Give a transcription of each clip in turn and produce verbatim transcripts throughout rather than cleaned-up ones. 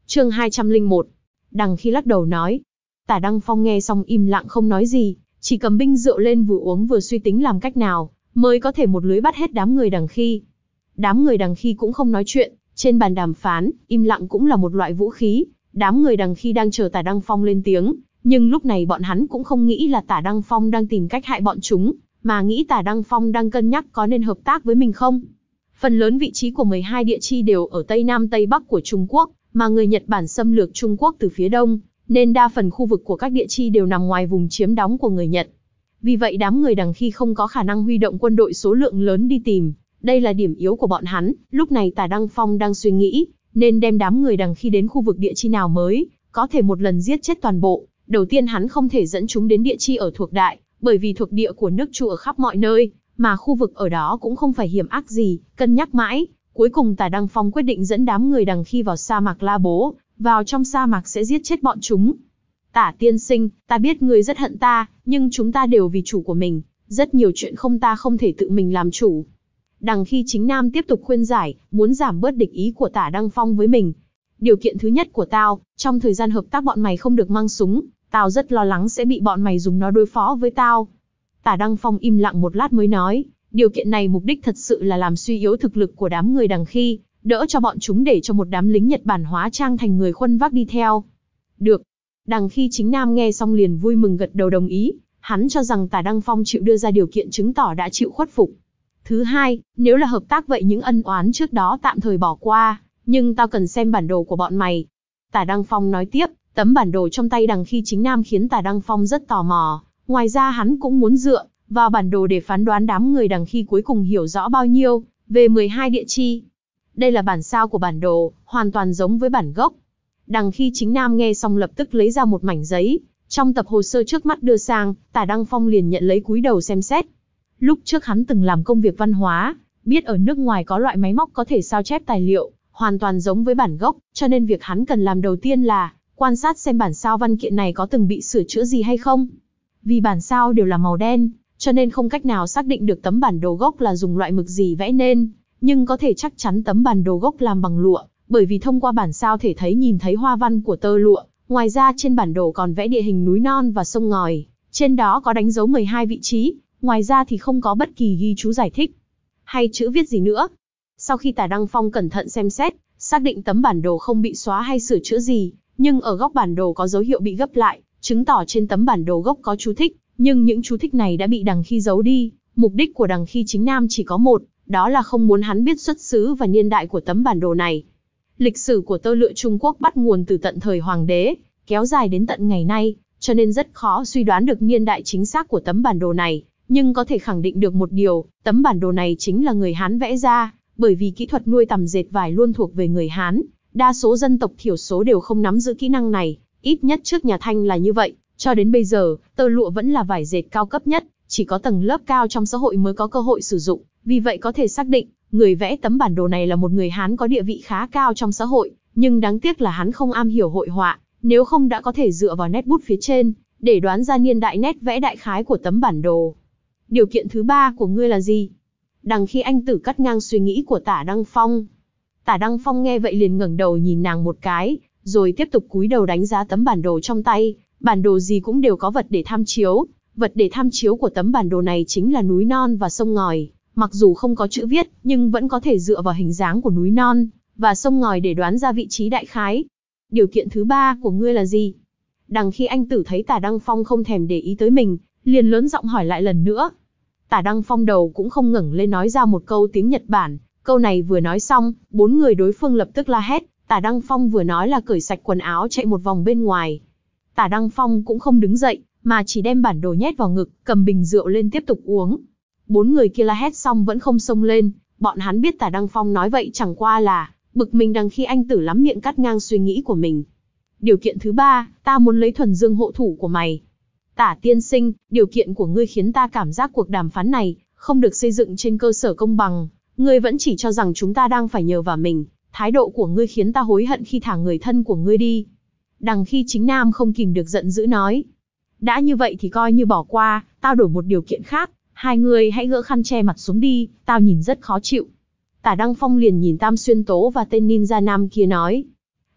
Chương hai trăm lẻ một. Đằng Khi lắc đầu nói. Tả Đăng Phong nghe xong im lặng không nói gì, chỉ cầm binh rượu lên vừa uống vừa suy tính làm cách nào mới có thể một lưới bắt hết đám người Đằng Khi. Đám người Đằng Khi cũng không nói chuyện, trên bàn đàm phán, im lặng cũng là một loại vũ khí. Đám người Đằng Khi đang chờ Tả Đăng Phong lên tiếng, nhưng lúc này bọn hắn cũng không nghĩ là Tả Đăng Phong đang tìm cách hại bọn chúng, mà nghĩ Tả Đăng Phong đang cân nhắc có nên hợp tác với mình không. Phần lớn vị trí của mười hai địa chi đều ở Tây Nam Tây Bắc của Trung Quốc, mà người Nhật Bản xâm lược Trung Quốc từ phía Đông, nên đa phần khu vực của các địa chi đều nằm ngoài vùng chiếm đóng của người Nhật. Vì vậy đám người Đằng Khi không có khả năng huy động quân đội số lượng lớn đi tìm, đây là điểm yếu của bọn hắn. Lúc này Tả Đăng Phong đang suy nghĩ, nên đem đám người Đằng Khi đến khu vực địa chi nào mới có thể một lần giết chết toàn bộ. Đầu tiên hắn không thể dẫn chúng đến địa chi ở thuộc đại, bởi vì thuộc địa của nước Chu ở khắp mọi nơi, mà khu vực ở đó cũng không phải hiểm ác gì. Cân nhắc mãi, cuối cùng Tả Đăng Phong quyết định dẫn đám người Đằng Khi vào sa mạc La Bố, vào trong sa mạc sẽ giết chết bọn chúng. Tả tiên sinh, ta biết ngươi rất hận ta, nhưng chúng ta đều vì chủ của mình, rất nhiều chuyện không ta không thể tự mình làm chủ. Đằng Khi Chính Nam tiếp tục khuyên giải, muốn giảm bớt địch ý của Tả Đăng Phong với mình. Điều kiện thứ nhất của tao, trong thời gian hợp tác bọn mày không được mang súng, tao rất lo lắng sẽ bị bọn mày dùng nó đối phó với tao. Tả Đăng Phong im lặng một lát mới nói, điều kiện này mục đích thật sự là làm suy yếu thực lực của đám người Đằng Khi, đỡ cho bọn chúng để cho một đám lính Nhật Bản hóa trang thành người khuân vác đi theo. Được. Đằng Khi Chính Nam nghe xong liền vui mừng gật đầu đồng ý, hắn cho rằng Tả Đăng Phong chịu đưa ra điều kiện chứng tỏ đã chịu khuất phục. Thứ hai, nếu là hợp tác vậy những ân oán trước đó tạm thời bỏ qua, nhưng tao cần xem bản đồ của bọn mày. Tả Đăng Phong nói tiếp, tấm bản đồ trong tay Đằng Khi Chính Nam khiến Tả Đăng Phong rất tò mò, ngoài ra hắn cũng muốn dựa vào bản đồ để phán đoán đám người Đằng Khi cuối cùng hiểu rõ bao nhiêu về mười hai địa chi. Đây là bản sao của bản đồ, hoàn toàn giống với bản gốc. Đằng Khi Chính Nam nghe xong lập tức lấy ra một mảnh giấy, trong tập hồ sơ trước mắt đưa sang, Tả Đăng Phong liền nhận lấy cúi đầu xem xét. Lúc trước hắn từng làm công việc văn hóa, biết ở nước ngoài có loại máy móc có thể sao chép tài liệu, hoàn toàn giống với bản gốc, cho nên việc hắn cần làm đầu tiên là quan sát xem bản sao văn kiện này có từng bị sửa chữa gì hay không. Vì bản sao đều là màu đen, cho nên không cách nào xác định được tấm bản đồ gốc là dùng loại mực gì vẽ nên, nhưng có thể chắc chắn tấm bản đồ gốc làm bằng lụa, bởi vì thông qua bản sao thể thấy nhìn thấy hoa văn của tơ lụa. Ngoài ra trên bản đồ còn vẽ địa hình núi non và sông ngòi, trên đó có đánh dấu mười hai vị trí, ngoài ra thì không có bất kỳ ghi chú giải thích hay chữ viết gì nữa. Sau khi Tả Đăng Phong cẩn thận xem xét, xác định tấm bản đồ không bị xóa hay sửa chữa gì, nhưng ở góc bản đồ có dấu hiệu bị gấp lại, chứng tỏ trên tấm bản đồ gốc có chú thích, nhưng những chú thích này đã bị Đằng Khi giấu đi. Mục đích của Đằng Khi Chính Nam chỉ có một, đó là không muốn hắn biết xuất xứ và niên đại của tấm bản đồ này. Lịch sử của tơ lụa Trung Quốc bắt nguồn từ tận thời Hoàng đế, kéo dài đến tận ngày nay, cho nên rất khó suy đoán được niên đại chính xác của tấm bản đồ này, nhưng có thể khẳng định được một điều, tấm bản đồ này chính là người Hán vẽ ra, bởi vì kỹ thuật nuôi tằm dệt vải luôn thuộc về người Hán, đa số dân tộc thiểu số đều không nắm giữ kỹ năng này, ít nhất trước nhà Thanh là như vậy, cho đến bây giờ, tơ lụa vẫn là vải dệt cao cấp nhất, chỉ có tầng lớp cao trong xã hội mới có cơ hội sử dụng, vì vậy có thể xác định, người vẽ tấm bản đồ này là một người Hán có địa vị khá cao trong xã hội, nhưng đáng tiếc là hắn không am hiểu hội họa, nếu không đã có thể dựa vào nét bút phía trên, để đoán ra niên đại nét vẽ đại khái của tấm bản đồ. Điều kiện thứ ba của ngươi là gì? Đằng Khi Anh Tử cắt ngang suy nghĩ của Tả Đăng Phong. Tả Đăng Phong nghe vậy liền ngẩng đầu nhìn nàng một cái, rồi tiếp tục cúi đầu đánh giá tấm bản đồ trong tay. Bản đồ gì cũng đều có vật để tham chiếu, vật để tham chiếu của tấm bản đồ này chính là núi non và sông ngòi. Mặc dù không có chữ viết, nhưng vẫn có thể dựa vào hình dáng của núi non và sông ngòi để đoán ra vị trí đại khái. Điều kiện thứ ba của ngươi là gì? Đằng Khi Anh Tử thấy Tả Đăng Phong không thèm để ý tới mình, liền lớn giọng hỏi lại lần nữa. Tả Đăng Phong đầu cũng không ngẩng lên nói ra một câu tiếng Nhật Bản, câu này vừa nói xong, bốn người đối phương lập tức la hét, Tả Đăng Phong vừa nói là cởi sạch quần áo chạy một vòng bên ngoài. Tả Đăng Phong cũng không đứng dậy, mà chỉ đem bản đồ nhét vào ngực, cầm bình rượu lên tiếp tục uống. Bốn người kia la hét xong vẫn không xông lên, bọn hắn biết Tả Đăng Phong nói vậy chẳng qua là bực mình. Đằng Khi Anh Tử lắm miệng cắt ngang suy nghĩ của mình. Điều kiện thứ ba, ta muốn lấy thuần dương hộ thủ của mày. Tả tiên sinh, điều kiện của ngươi khiến ta cảm giác cuộc đàm phán này không được xây dựng trên cơ sở công bằng. Ngươi vẫn chỉ cho rằng chúng ta đang phải nhờ vào mình. Thái độ của ngươi khiến ta hối hận khi thả người thân của ngươi đi. Đằng Khi Chính Nam không kìm được giận dữ nói. Đã như vậy thì coi như bỏ qua, tao đổi một điều kiện khác. Hai người hãy gỡ khăn che mặt xuống đi, tao nhìn rất khó chịu. Tả Đăng Phong liền nhìn Tam Xuyên Tố và tên ninja nam kia nói.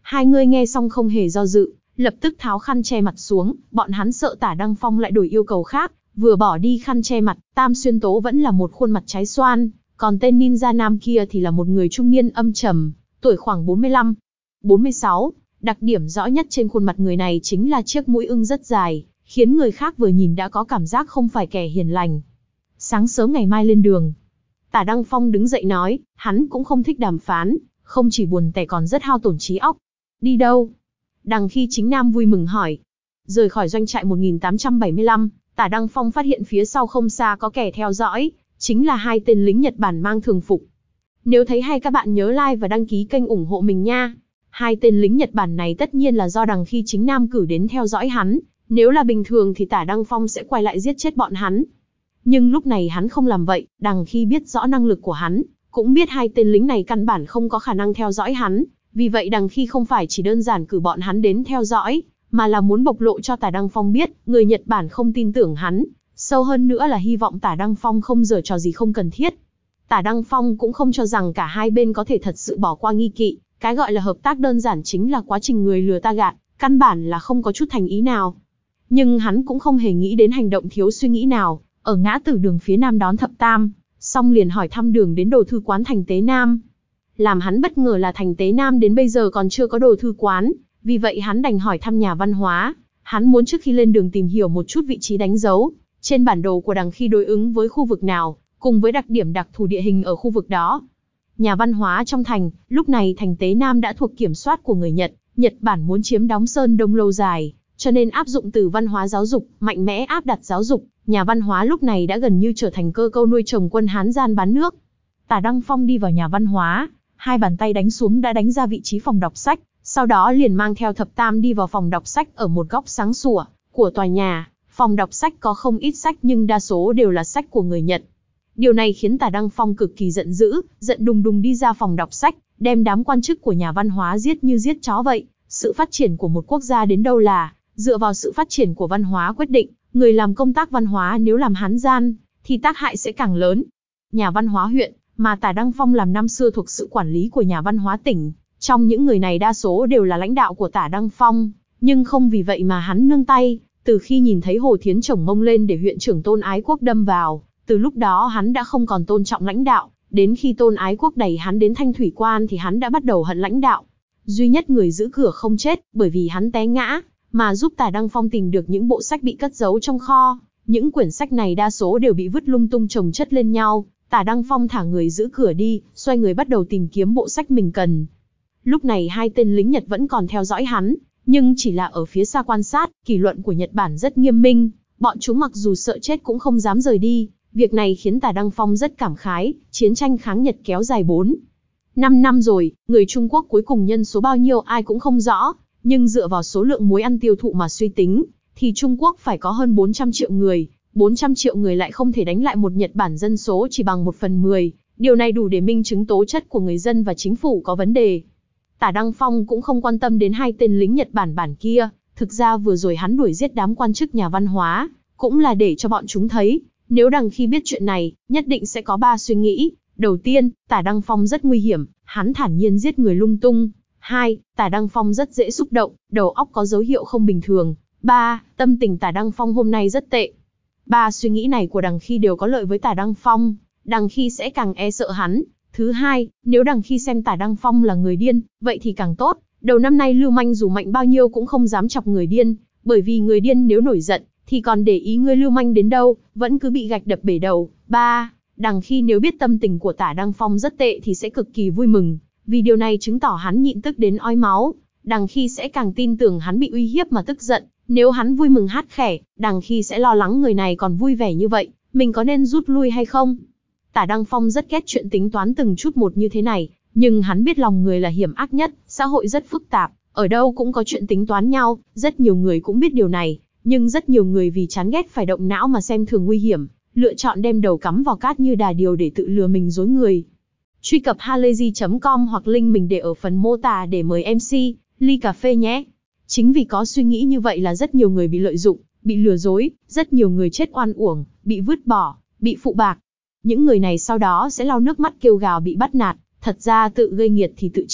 Hai người nghe xong không hề do dự, lập tức tháo khăn che mặt xuống, bọn hắn sợ Tả Đăng Phong lại đổi yêu cầu khác, vừa bỏ đi khăn che mặt, Tam Xuyên Tố vẫn là một khuôn mặt trái xoan, còn tên ninja nam kia thì là một người trung niên âm trầm, tuổi khoảng bốn mươi lăm, bốn mươi sáu, đặc điểm rõ nhất trên khuôn mặt người này chính là chiếc mũi ưng rất dài, khiến người khác vừa nhìn đã có cảm giác không phải kẻ hiền lành. Sáng sớm ngày mai lên đường. Tả Đăng Phong đứng dậy nói, hắn cũng không thích đàm phán, không chỉ buồn tẻ còn rất hao tổn trí óc. Đi đâu? Đằng Khi Chính Nam vui mừng hỏi. Rời khỏi doanh trại một nghìn tám trăm bảy mươi lăm, Tả Đăng Phong phát hiện phía sau không xa có kẻ theo dõi, chính là hai tên lính Nhật Bản mang thường phục. Nếu thấy hay các bạn nhớ like và đăng ký kênh ủng hộ mình nha. Hai tên lính Nhật Bản này tất nhiên là do Đằng Khi Chính Nam cử đến theo dõi hắn, nếu là bình thường thì Tả Đăng Phong sẽ quay lại giết chết bọn hắn. Nhưng lúc này hắn không làm vậy, Đằng Khi biết rõ năng lực của hắn, cũng biết hai tên lính này căn bản không có khả năng theo dõi hắn, vì vậy Đằng Khi không phải chỉ đơn giản cử bọn hắn đến theo dõi, mà là muốn bộc lộ cho Tả Đăng Phong biết, người Nhật Bản không tin tưởng hắn, sâu hơn nữa là hy vọng Tả Đăng Phong không giở trò gì không cần thiết. Tả Đăng Phong cũng không cho rằng cả hai bên có thể thật sự bỏ qua nghi kỵ, cái gọi là hợp tác đơn giản chính là quá trình người lừa ta gạt, căn bản là không có chút thành ý nào. Nhưng hắn cũng không hề nghĩ đến hành động thiếu suy nghĩ nào, ở ngã tử đường phía nam đón Thập Tam, xong liền hỏi thăm đường đến đồ thư quán Thành Tế Nam. Làm hắn bất ngờ là Thành Tế Nam đến bây giờ còn chưa có đồ thư quán, vì vậy hắn đành hỏi thăm nhà văn hóa. Hắn muốn trước khi lên đường tìm hiểu một chút vị trí đánh dấu trên bản đồ của Đằng Khi đối ứng với khu vực nào, cùng với đặc điểm đặc thù địa hình ở khu vực đó. Nhà văn hóa trong thành, lúc này Thành Tế Nam đã thuộc kiểm soát của người Nhật, Nhật Bản muốn chiếm đóng Sơn Đông lâu dài, cho nên áp dụng từ văn hóa giáo dục, mạnh mẽ áp đặt giáo dục, nhà văn hóa lúc này đã gần như trở thành cơ câu nuôi trồng quân Hán gian bán nước. Tả Đăng Phong đi vào nhà văn hóa, hai bàn tay đánh xuống đã đánh ra vị trí phòng đọc sách, sau đó liền mang theo Thập Tam đi vào phòng đọc sách ở một góc sáng sủa của tòa nhà. Phòng đọc sách có không ít sách nhưng đa số đều là sách của người Nhật. Điều này khiến Tả Đăng Phong cực kỳ giận dữ, giận đùng đùng đi ra phòng đọc sách, đem đám quan chức của nhà văn hóa giết như giết chó vậy. Sự phát triển của một quốc gia đến đâu là dựa vào sự phát triển của văn hóa quyết định, người làm công tác văn hóa nếu làm hán gian, thì tác hại sẽ càng lớn. Nhà văn hóa huyện, mà Tả Đăng Phong làm năm xưa thuộc sự quản lý của nhà văn hóa tỉnh, trong những người này đa số đều là lãnh đạo của Tả Đăng Phong, nhưng không vì vậy mà hắn nương tay. Từ khi nhìn thấy Hồ Thiến chổng mông lên để huyện trưởng Tôn Ái Quốc đâm vào, từ lúc đó hắn đã không còn tôn trọng lãnh đạo, đến khi Tôn Ái Quốc đẩy hắn đến Thanh Thủy Quan thì hắn đã bắt đầu hận lãnh đạo. Duy nhất người giữ cửa không chết, bởi vì hắn té ngã, mà giúp Tả Đăng Phong tìm được những bộ sách bị cất giấu trong kho. Những quyển sách này đa số đều bị vứt lung tung chồng chất lên nhau. Tả Đăng Phong thả người giữ cửa đi, xoay người bắt đầu tìm kiếm bộ sách mình cần. Lúc này hai tên lính Nhật vẫn còn theo dõi hắn, nhưng chỉ là ở phía xa quan sát. Kỷ luật của Nhật Bản rất nghiêm minh, bọn chúng mặc dù sợ chết cũng không dám rời đi. Việc này khiến Tả Đăng Phong rất cảm khái. Chiến tranh kháng Nhật kéo dài bốn năm năm rồi, người Trung Quốc cuối cùng nhân số bao nhiêu ai cũng không rõ, nhưng dựa vào số lượng muối ăn tiêu thụ mà suy tính, thì Trung Quốc phải có hơn bốn trăm triệu người, bốn trăm triệu người lại không thể đánh lại một Nhật Bản dân số chỉ bằng một phần mười, điều này đủ để minh chứng tố chất của người dân và chính phủ có vấn đề. Tả Đăng Phong cũng không quan tâm đến hai tên lính Nhật Bản bản kia, thực ra vừa rồi hắn đuổi giết đám quan chức nhà văn hóa, cũng là để cho bọn chúng thấy, nếu Đằng Khi biết chuyện này, nhất định sẽ có ba suy nghĩ. Đầu tiên, Tả Đăng Phong rất nguy hiểm, hắn thản nhiên giết người lung tung. Hai, Tả Đăng Phong rất dễ xúc động, đầu óc có dấu hiệu không bình thường. Ba, tâm tình Tả Đăng Phong hôm nay rất tệ. Ba suy nghĩ này của Đằng Khi đều có lợi với Tả Đăng Phong, Đằng Khi sẽ càng e sợ hắn. Thứ hai, nếu Đằng Khi xem Tả Đăng Phong là người điên, vậy thì càng tốt. Đầu năm nay lưu manh dù mạnh bao nhiêu cũng không dám chọc người điên, bởi vì người điên nếu nổi giận, thì còn để ý người lưu manh đến đâu, vẫn cứ bị gạch đập bể đầu. Ba, Đằng Khi nếu biết tâm tình của Tả Đăng Phong rất tệ thì sẽ cực kỳ vui mừng, vì điều này chứng tỏ hắn nhịn tức đến ói máu. Đằng Khi sẽ càng tin tưởng hắn bị uy hiếp mà tức giận. Nếu hắn vui mừng hát khẻ, Đằng Khi sẽ lo lắng người này còn vui vẻ như vậy, mình có nên rút lui hay không? Tả Đăng Phong rất ghét chuyện tính toán từng chút một như thế này, nhưng hắn biết lòng người là hiểm ác nhất, xã hội rất phức tạp, ở đâu cũng có chuyện tính toán nhau, rất nhiều người cũng biết điều này, nhưng rất nhiều người vì chán ghét phải động não mà xem thường nguy hiểm, lựa chọn đem đầu cắm vào cát như đà điểu để tự lừa mình dối người. Truy cập halayzi chấm com hoặc link mình để ở phần mô tả để mời em xê, ly cà phê nhé. Chính vì có suy nghĩ như vậy là rất nhiều người bị lợi dụng, bị lừa dối, rất nhiều người chết oan uổng, bị vứt bỏ, bị phụ bạc. Những người này sau đó sẽ lau nước mắt kêu gào bị bắt nạt, thật ra tự gây nghiệt thì tự chịu,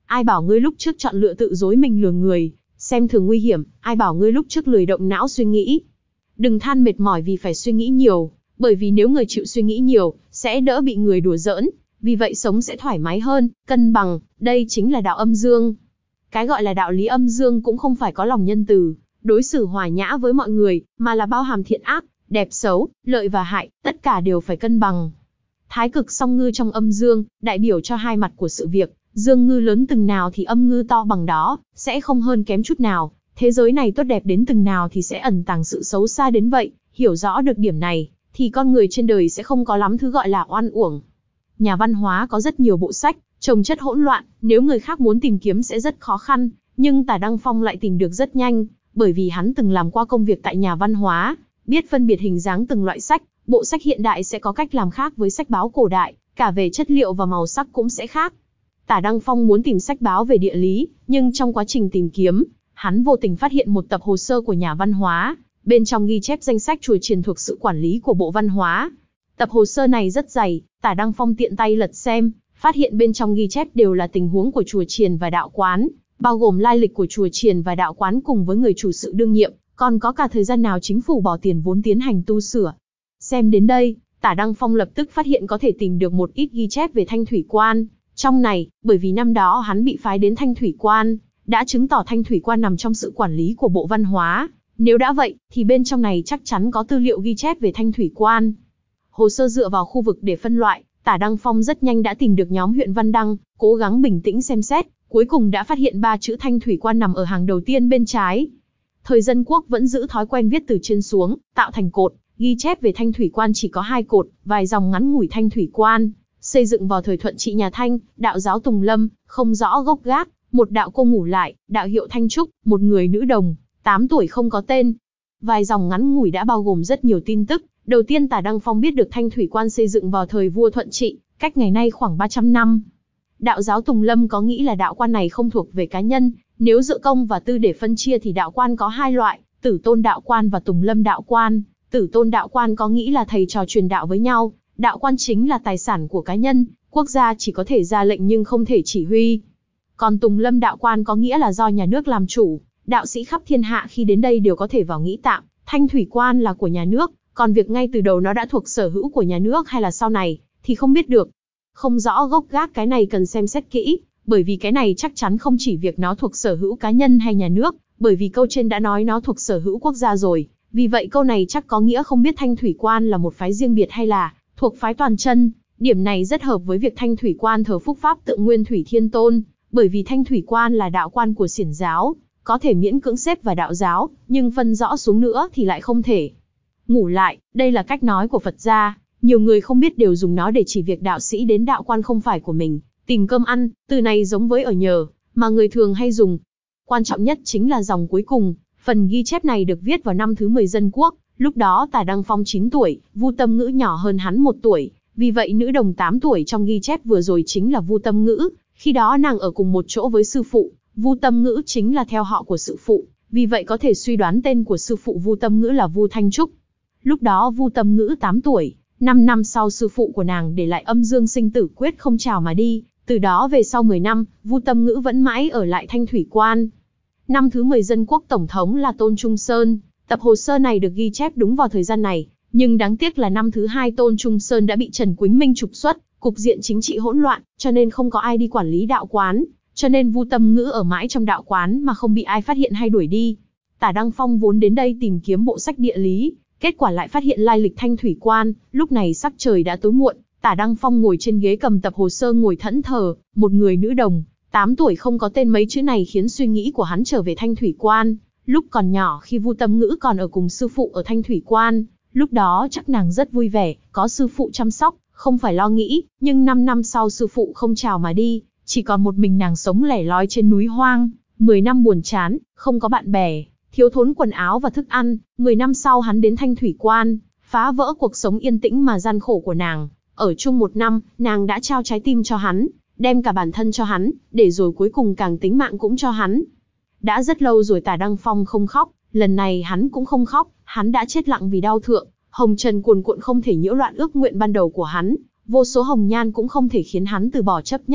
ai bảo ngươi lúc trước chọn lựa tự dối mình lừa người, xem thường nguy hiểm, ai bảo ngươi lúc trước lười động não suy nghĩ. Đừng than mệt mỏi vì phải suy nghĩ nhiều, bởi vì nếu người chịu suy nghĩ nhiều, sẽ đỡ bị người đùa giỡn, vì vậy sống sẽ thoải mái hơn, cân bằng, đây chính là đạo âm dương. Cái gọi là đạo lý âm dương cũng không phải có lòng nhân từ, đối xử hòa nhã với mọi người, mà là bao hàm thiện ác, đẹp xấu, lợi và hại, tất cả đều phải cân bằng. Thái cực song ngư trong âm dương, đại biểu cho hai mặt của sự việc, dương ngư lớn từng nào thì âm ngư to bằng đó, sẽ không hơn kém chút nào. Thế giới này tốt đẹp đến từng nào thì sẽ ẩn tàng sự xấu xa đến vậy, hiểu rõ được điểm này, thì con người trên đời sẽ không có lắm thứ gọi là oan uổng. Nhà văn hóa có rất nhiều bộ sách, chồng chất hỗn loạn, nếu người khác muốn tìm kiếm sẽ rất khó khăn, nhưng Tả Đăng Phong lại tìm được rất nhanh, bởi vì hắn từng làm qua công việc tại nhà văn hóa, biết phân biệt hình dáng từng loại sách, bộ sách hiện đại sẽ có cách làm khác với sách báo cổ đại, cả về chất liệu và màu sắc cũng sẽ khác. Tả Đăng Phong muốn tìm sách báo về địa lý, nhưng trong quá trình tìm kiếm, hắn vô tình phát hiện một tập hồ sơ của nhà văn hóa, bên trong ghi chép danh sách chùa chiền thuộc sự quản lý của Bộ Văn hóa. Tập hồ sơ này rất dày, Tả Đăng Phong tiện tay lật xem, phát hiện bên trong ghi chép đều là tình huống của chùa chiền và đạo quán, bao gồm lai lịch của chùa chiền và đạo quán cùng với người chủ sự đương nhiệm, còn có cả thời gian nào chính phủ bỏ tiền vốn tiến hành tu sửa. Xem đến đây, Tả Đăng Phong lập tức phát hiện có thể tìm được một ít ghi chép về Thanh Thủy Quan. Trong này, bởi vì năm đó hắn bị phái đến Thanh Thủy Quan, đã chứng tỏ Thanh Thủy Quan nằm trong sự quản lý của Bộ Văn hóa. Nếu đã vậy, thì bên trong này chắc chắn có tư liệu ghi chép về Thanh Thủy Quan. Hồ sơ dựa vào khu vực để phân loại, Tả Đăng Phong rất nhanh đã tìm được nhóm huyện Văn Đăng, cố gắng bình tĩnh xem xét, cuối cùng đã phát hiện ba chữ Thanh Thủy Quan nằm ở hàng đầu tiên bên trái. Thời Dân Quốc vẫn giữ thói quen viết từ trên xuống, tạo thành cột, ghi chép về Thanh Thủy Quan chỉ có hai cột, vài dòng ngắn ngủi Thanh Thủy Quan, xây dựng vào thời Thuận Trị nhà Thanh, đạo giáo Tùng Lâm, không rõ gốc gác, một đạo cô ngủ lại, đạo hiệu Thanh Trúc, một người nữ đồng, tám tuổi không có tên. Vài dòng ngắn ngủi đã bao gồm rất nhiều tin tức. Đầu tiên Tả Đăng Phong biết được Thanh Thủy Quan xây dựng vào thời vua Thuận Trị, cách ngày nay khoảng ba trăm năm. Đạo giáo Tùng Lâm có nghĩ là đạo quan này không thuộc về cá nhân, nếu dựa công và tư để phân chia thì đạo quan có hai loại, Tử Tôn đạo quan và Tùng Lâm đạo quan. Tử Tôn đạo quan có nghĩ là thầy trò truyền đạo với nhau, đạo quan chính là tài sản của cá nhân, quốc gia chỉ có thể ra lệnh nhưng không thể chỉ huy. Còn Tùng Lâm đạo quan có nghĩa là do nhà nước làm chủ, đạo sĩ khắp thiên hạ khi đến đây đều có thể vào nghĩ tạm, Thanh Thủy Quan là của nhà nước, còn việc ngay từ đầu nó đã thuộc sở hữu của nhà nước hay là sau này, thì không biết được. Không rõ gốc gác cái này cần xem xét kỹ, bởi vì cái này chắc chắn không chỉ việc nó thuộc sở hữu cá nhân hay nhà nước, bởi vì câu trên đã nói nó thuộc sở hữu quốc gia rồi, vì vậy câu này chắc có nghĩa không biết Thanh Thủy Quan là một phái riêng biệt hay là thuộc phái toàn chân. Điểm này rất hợp với việc Thanh Thủy Quan thờ phúc pháp tượng Nguyên Thủy Thiên Tôn, bởi vì Thanh Thủy Quan là đạo quan của xiển giáo, có thể miễn cưỡng xếp vào đạo giáo, nhưng phân rõ xuống nữa thì lại không thể. Ngủ lại, đây là cách nói của Phật gia, nhiều người không biết đều dùng nó để chỉ việc đạo sĩ đến đạo quan không phải của mình, tìm cơm ăn, từ này giống với ở nhờ, mà người thường hay dùng. Quan trọng nhất chính là dòng cuối cùng, phần ghi chép này được viết vào năm thứ mười Dân Quốc, lúc đó Tả Đăng Phong chín tuổi, Vu Tâm Ngữ nhỏ hơn hắn một tuổi, vì vậy nữ đồng tám tuổi trong ghi chép vừa rồi chính là Vu Tâm Ngữ, khi đó nàng ở cùng một chỗ với sư phụ, Vu Tâm Ngữ chính là theo họ của sư phụ, vì vậy có thể suy đoán tên của sư phụ Vu Tâm Ngữ là Vu Thanh Trúc. Lúc đó Vu Tâm Ngữ tám tuổi, năm năm sau sư phụ của nàng để lại âm dương sinh tử quyết không chào mà đi, từ đó về sau mười năm, Vu Tâm Ngữ vẫn mãi ở lại Thanh Thủy Quan. Năm thứ mười Dân Quốc tổng thống là Tôn Trung Sơn, tập hồ sơ này được ghi chép đúng vào thời gian này, nhưng đáng tiếc là năm thứ hai Tôn Trung Sơn đã bị Trần Quýnh Minh trục xuất, cục diện chính trị hỗn loạn, cho nên không có ai đi quản lý đạo quán, cho nên Vu Tâm Ngữ ở mãi trong đạo quán mà không bị ai phát hiện hay đuổi đi. Tả Đăng Phong vốn đến đây tìm kiếm bộ sách địa lý, kết quả lại phát hiện lai lịch Thanh Thủy Quan, lúc này sắc trời đã tối muộn, Tả Đăng Phong ngồi trên ghế cầm tập hồ sơ ngồi thẫn thờ, một người nữ đồng, tám tuổi không có tên mấy chữ này khiến suy nghĩ của hắn trở về Thanh Thủy Quan. Lúc còn nhỏ khi Vu Tâm Ngữ còn ở cùng sư phụ ở Thanh Thủy Quan, lúc đó chắc nàng rất vui vẻ, có sư phụ chăm sóc, không phải lo nghĩ, nhưng năm năm sau sư phụ không chào mà đi, chỉ còn một mình nàng sống lẻ loi trên núi hoang, mười năm buồn chán, không có bạn bè, thiếu thốn quần áo và thức ăn. Mười năm sau hắn đến Thanh Thủy Quan, phá vỡ cuộc sống yên tĩnh mà gian khổ của nàng. Ở chung một năm, nàng đã trao trái tim cho hắn, đem cả bản thân cho hắn, để rồi cuối cùng càng tính mạng cũng cho hắn. Đã rất lâu rồi Tả Đăng Phong không khóc, lần này hắn cũng không khóc, hắn đã chết lặng vì đau thượng, hồng trần cuồn cuộn không thể nhiễu loạn ước nguyện ban đầu của hắn, vô số hồng nhan cũng không thể khiến hắn từ bỏ chấp nhất, hắn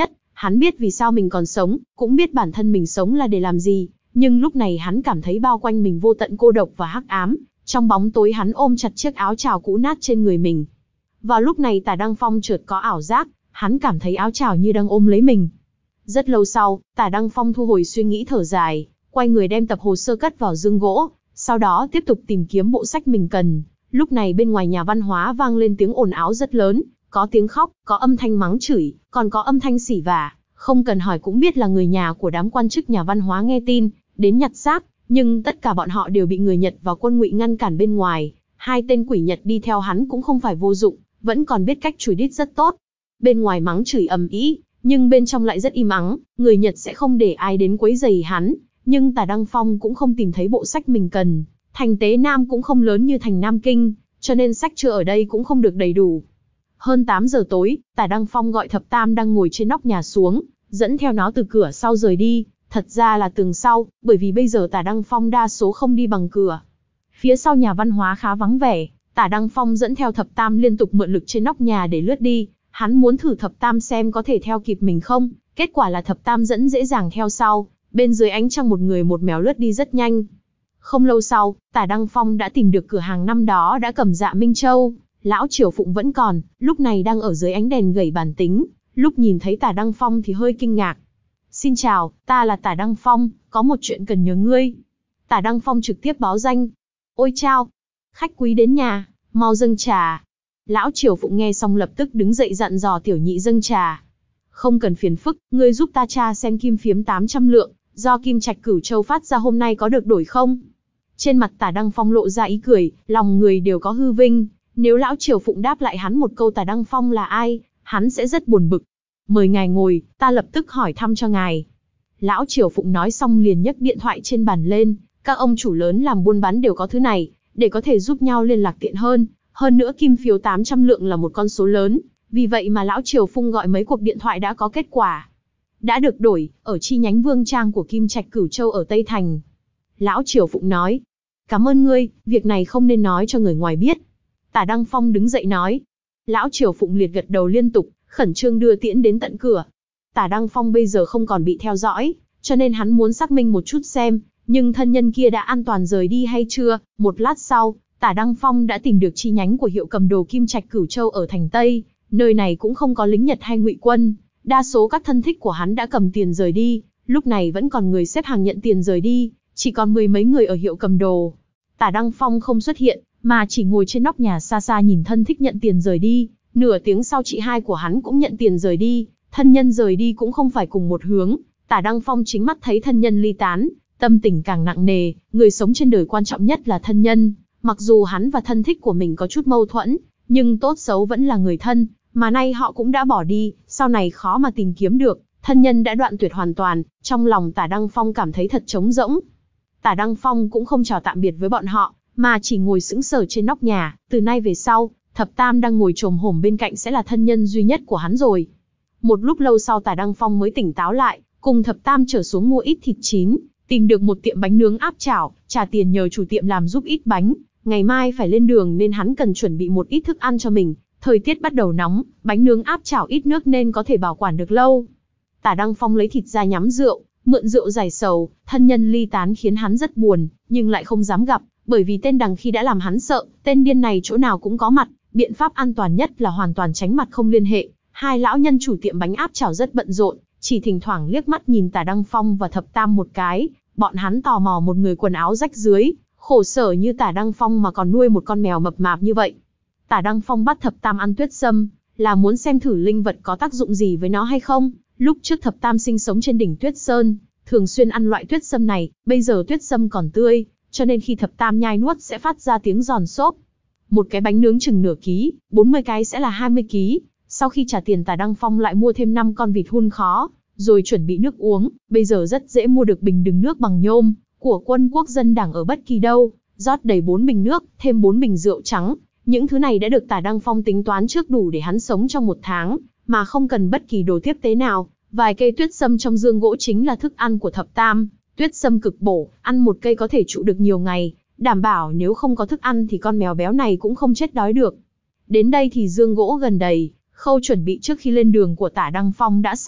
Hắn biết vì sao mình còn sống, cũng biết bản thân mình sống là để làm gì, nhưng lúc này hắn cảm thấy bao quanh mình vô tận cô độc và hắc ám. Trong bóng tối hắn ôm chặt chiếc áo trào cũ nát trên người mình. Vào lúc này Tả Đăng Phong chợt có ảo giác, hắn cảm thấy áo trào như đang ôm lấy mình. Rất lâu sau, Tả Đăng Phong thu hồi suy nghĩ thở dài, quay người đem tập hồ sơ cất vào dương gỗ, sau đó tiếp tục tìm kiếm bộ sách mình cần. Lúc này bên ngoài nhà văn hóa vang lên tiếng ồn ào rất lớn, có tiếng khóc, có âm thanh mắng chửi, còn có âm thanh xỉ vả, không cần hỏi cũng biết là người nhà của đám quan chức nhà văn hóa nghe tin, đến nhặt xác, nhưng tất cả bọn họ đều bị người Nhật và quân Ngụy ngăn cản bên ngoài. Hai tên quỷ Nhật đi theo hắn cũng không phải vô dụng, vẫn còn biết cách chùi đít rất tốt. Bên ngoài mắng chửi ầm ĩ, nhưng bên trong lại rất im ắng, người Nhật sẽ không để ai đến quấy rầy hắn, nhưng Tả Đăng Phong cũng không tìm thấy bộ sách mình cần. Thành Tế Nam cũng không lớn như thành Nam Kinh, cho nên sách chưa ở đây cũng không được đầy đủ. Hơn tám giờ tối, Tả Đăng Phong gọi Thập Tam đang ngồi trên nóc nhà xuống, dẫn theo nó từ cửa sau rời đi, thật ra là tường sau, bởi vì bây giờ Tả Đăng Phong đa số không đi bằng cửa. Phía sau nhà văn hóa khá vắng vẻ, Tả Đăng Phong dẫn theo Thập Tam liên tục mượn lực trên nóc nhà để lướt đi, hắn muốn thử Thập Tam xem có thể theo kịp mình không, kết quả là Thập Tam dẫn dễ dàng theo sau, bên dưới ánh trăng một người một mèo lướt đi rất nhanh. Không lâu sau, Tả Đăng Phong đã tìm được cửa hàng năm đó đã cầm Dạ Minh Châu, lão Triều Phụng vẫn còn, lúc này đang ở dưới ánh đèn gẩy bàn tính, lúc nhìn thấy Tả Đăng Phong thì hơi kinh ngạc. Xin chào, ta là Tả Đăng Phong, có một chuyện cần nhờ ngươi. Tả Đăng Phong trực tiếp báo danh. Ôi chao, khách quý đến nhà, mau dâng trà. Lão Triều Phụng nghe xong lập tức đứng dậy dặn dò tiểu nhị dâng trà. Không cần phiền phức, ngươi giúp ta tra xem kim phiếm tám trăm lượng, do Kim Trạch Cửu Châu phát ra hôm nay có được đổi không? Trên mặt Tả Đăng Phong lộ ra ý cười, lòng người đều có hư vinh. Nếu lão Triều Phụng đáp lại hắn một câu Tả Đăng Phong là ai, hắn sẽ rất buồn bực. Mời ngài ngồi, ta lập tức hỏi thăm cho ngài. Lão Triều Phụng nói xong liền nhấc điện thoại trên bàn lên, các ông chủ lớn làm buôn bán đều có thứ này, để có thể giúp nhau liên lạc tiện hơn. Hơn nữa kim phiếu tám trăm lượng là một con số lớn, vì vậy mà lão Triều Phụng gọi mấy cuộc điện thoại đã có kết quả. Đã được đổi, ở chi nhánh Vương Trang của Kim Trạch Cửu Châu ở Tây Thành. Lão Triều Phụng nói, cảm ơn ngươi, việc này không nên nói cho người ngoài biết. Tả Đăng Phong đứng dậy nói. Lão Triều Phụng liệt gật đầu liên tục, khẩn trương đưa tiễn đến tận cửa. Tả Đăng Phong bây giờ không còn bị theo dõi, cho nên hắn muốn xác minh một chút xem, nhưng thân nhân kia đã an toàn rời đi hay chưa. Một lát sau, Tả Đăng Phong đã tìm được chi nhánh của hiệu cầm đồ Kim Trạch Cửu Châu ở thành Tây, nơi này cũng không có lính Nhật hay Ngụy quân, đa số các thân thích của hắn đã cầm tiền rời đi, lúc này vẫn còn người xếp hàng nhận tiền rời đi, chỉ còn mười mấy người ở hiệu cầm đồ. Tả Đăng Phong không xuất hiện, mà chỉ ngồi trên nóc nhà xa xa nhìn thân thích nhận tiền rời đi. Nửa tiếng sau chị hai của hắn cũng nhận tiền rời đi, thân nhân rời đi cũng không phải cùng một hướng. Tả Đăng Phong chính mắt thấy thân nhân ly tán, tâm tình càng nặng nề. Người sống trên đời quan trọng nhất là thân nhân. Mặc dù hắn và thân thích của mình có chút mâu thuẫn, nhưng tốt xấu vẫn là người thân, mà nay họ cũng đã bỏ đi, sau này khó mà tìm kiếm được. Thân nhân đã đoạn tuyệt hoàn toàn, trong lòng Tả Đăng Phong cảm thấy thật trống rỗng. Tả Đăng Phong cũng không chào tạm biệt với bọn họ, mà chỉ ngồi sững sờ trên nóc nhà. Từ nay về sau, Thập Tam đang ngồi chồm hổm bên cạnh sẽ là thân nhân duy nhất của hắn rồi. Một lúc lâu sau Tả Đăng Phong mới tỉnh táo lại, cùng Thập Tam trở xuống mua ít thịt chín, tìm được một tiệm bánh nướng áp chảo, trả tiền nhờ chủ tiệm làm giúp ít bánh. Ngày mai phải lên đường nên hắn cần chuẩn bị một ít thức ăn cho mình. Thời tiết bắt đầu nóng, bánh nướng áp chảo ít nước nên có thể bảo quản được lâu. Tả Đăng Phong lấy thịt ra nhắm rượu, mượn rượu giải sầu. Thân nhân ly tán khiến hắn rất buồn, nhưng lại không dám gặp, bởi vì tên Đằng Khi đã làm hắn sợ. Tên điên này chỗ nào cũng có mặt, biện pháp an toàn nhất là hoàn toàn tránh mặt không liên hệ. Hai lão nhân chủ tiệm bánh áp chảo rất bận rộn, chỉ thỉnh thoảng liếc mắt nhìn Tả Đăng Phong và Thập Tam một cái. Bọn hắn tò mò một người quần áo rách rưới, khổ sở như Tả Đăng Phong mà còn nuôi một con mèo mập mạp như vậy. Tả Đăng Phong bắt Thập Tam ăn tuyết sâm, là muốn xem thử linh vật có tác dụng gì với nó hay không. Lúc trước Thập Tam sinh sống trên đỉnh Tuyết Sơn, thường xuyên ăn loại tuyết sâm này, bây giờ tuyết sâm còn tươi, cho nên khi Thập Tam nhai nuốt sẽ phát ra tiếng giòn xốp. Một cái bánh nướng chừng nửa ký, bốn mươi cái sẽ là hai mươi ký. Sau khi trả tiền Tả Đăng Phong lại mua thêm năm con vịt hun khó, rồi chuẩn bị nước uống. Bây giờ rất dễ mua được bình đựng nước bằng nhôm của Quân Quốc Dân Đảng ở bất kỳ đâu, rót đầy bốn bình nước, thêm bốn bình rượu trắng. Những thứ này đã được Tả Đăng Phong tính toán trước đủ để hắn sống trong một tháng, mà không cần bất kỳ đồ tiếp tế nào. Vài cây tuyết sâm trong dương gỗ chính là thức ăn của Thập Tam. Tuyết sâm cực bổ, ăn một cây có thể trụ được nhiều ngày, đảm bảo nếu không có thức ăn thì con mèo béo này cũng không chết đói được. Đến đây thì dương gỗ gần đầy, khâu chuẩn bị trước khi lên đường của Tả Đăng Phong đã xong,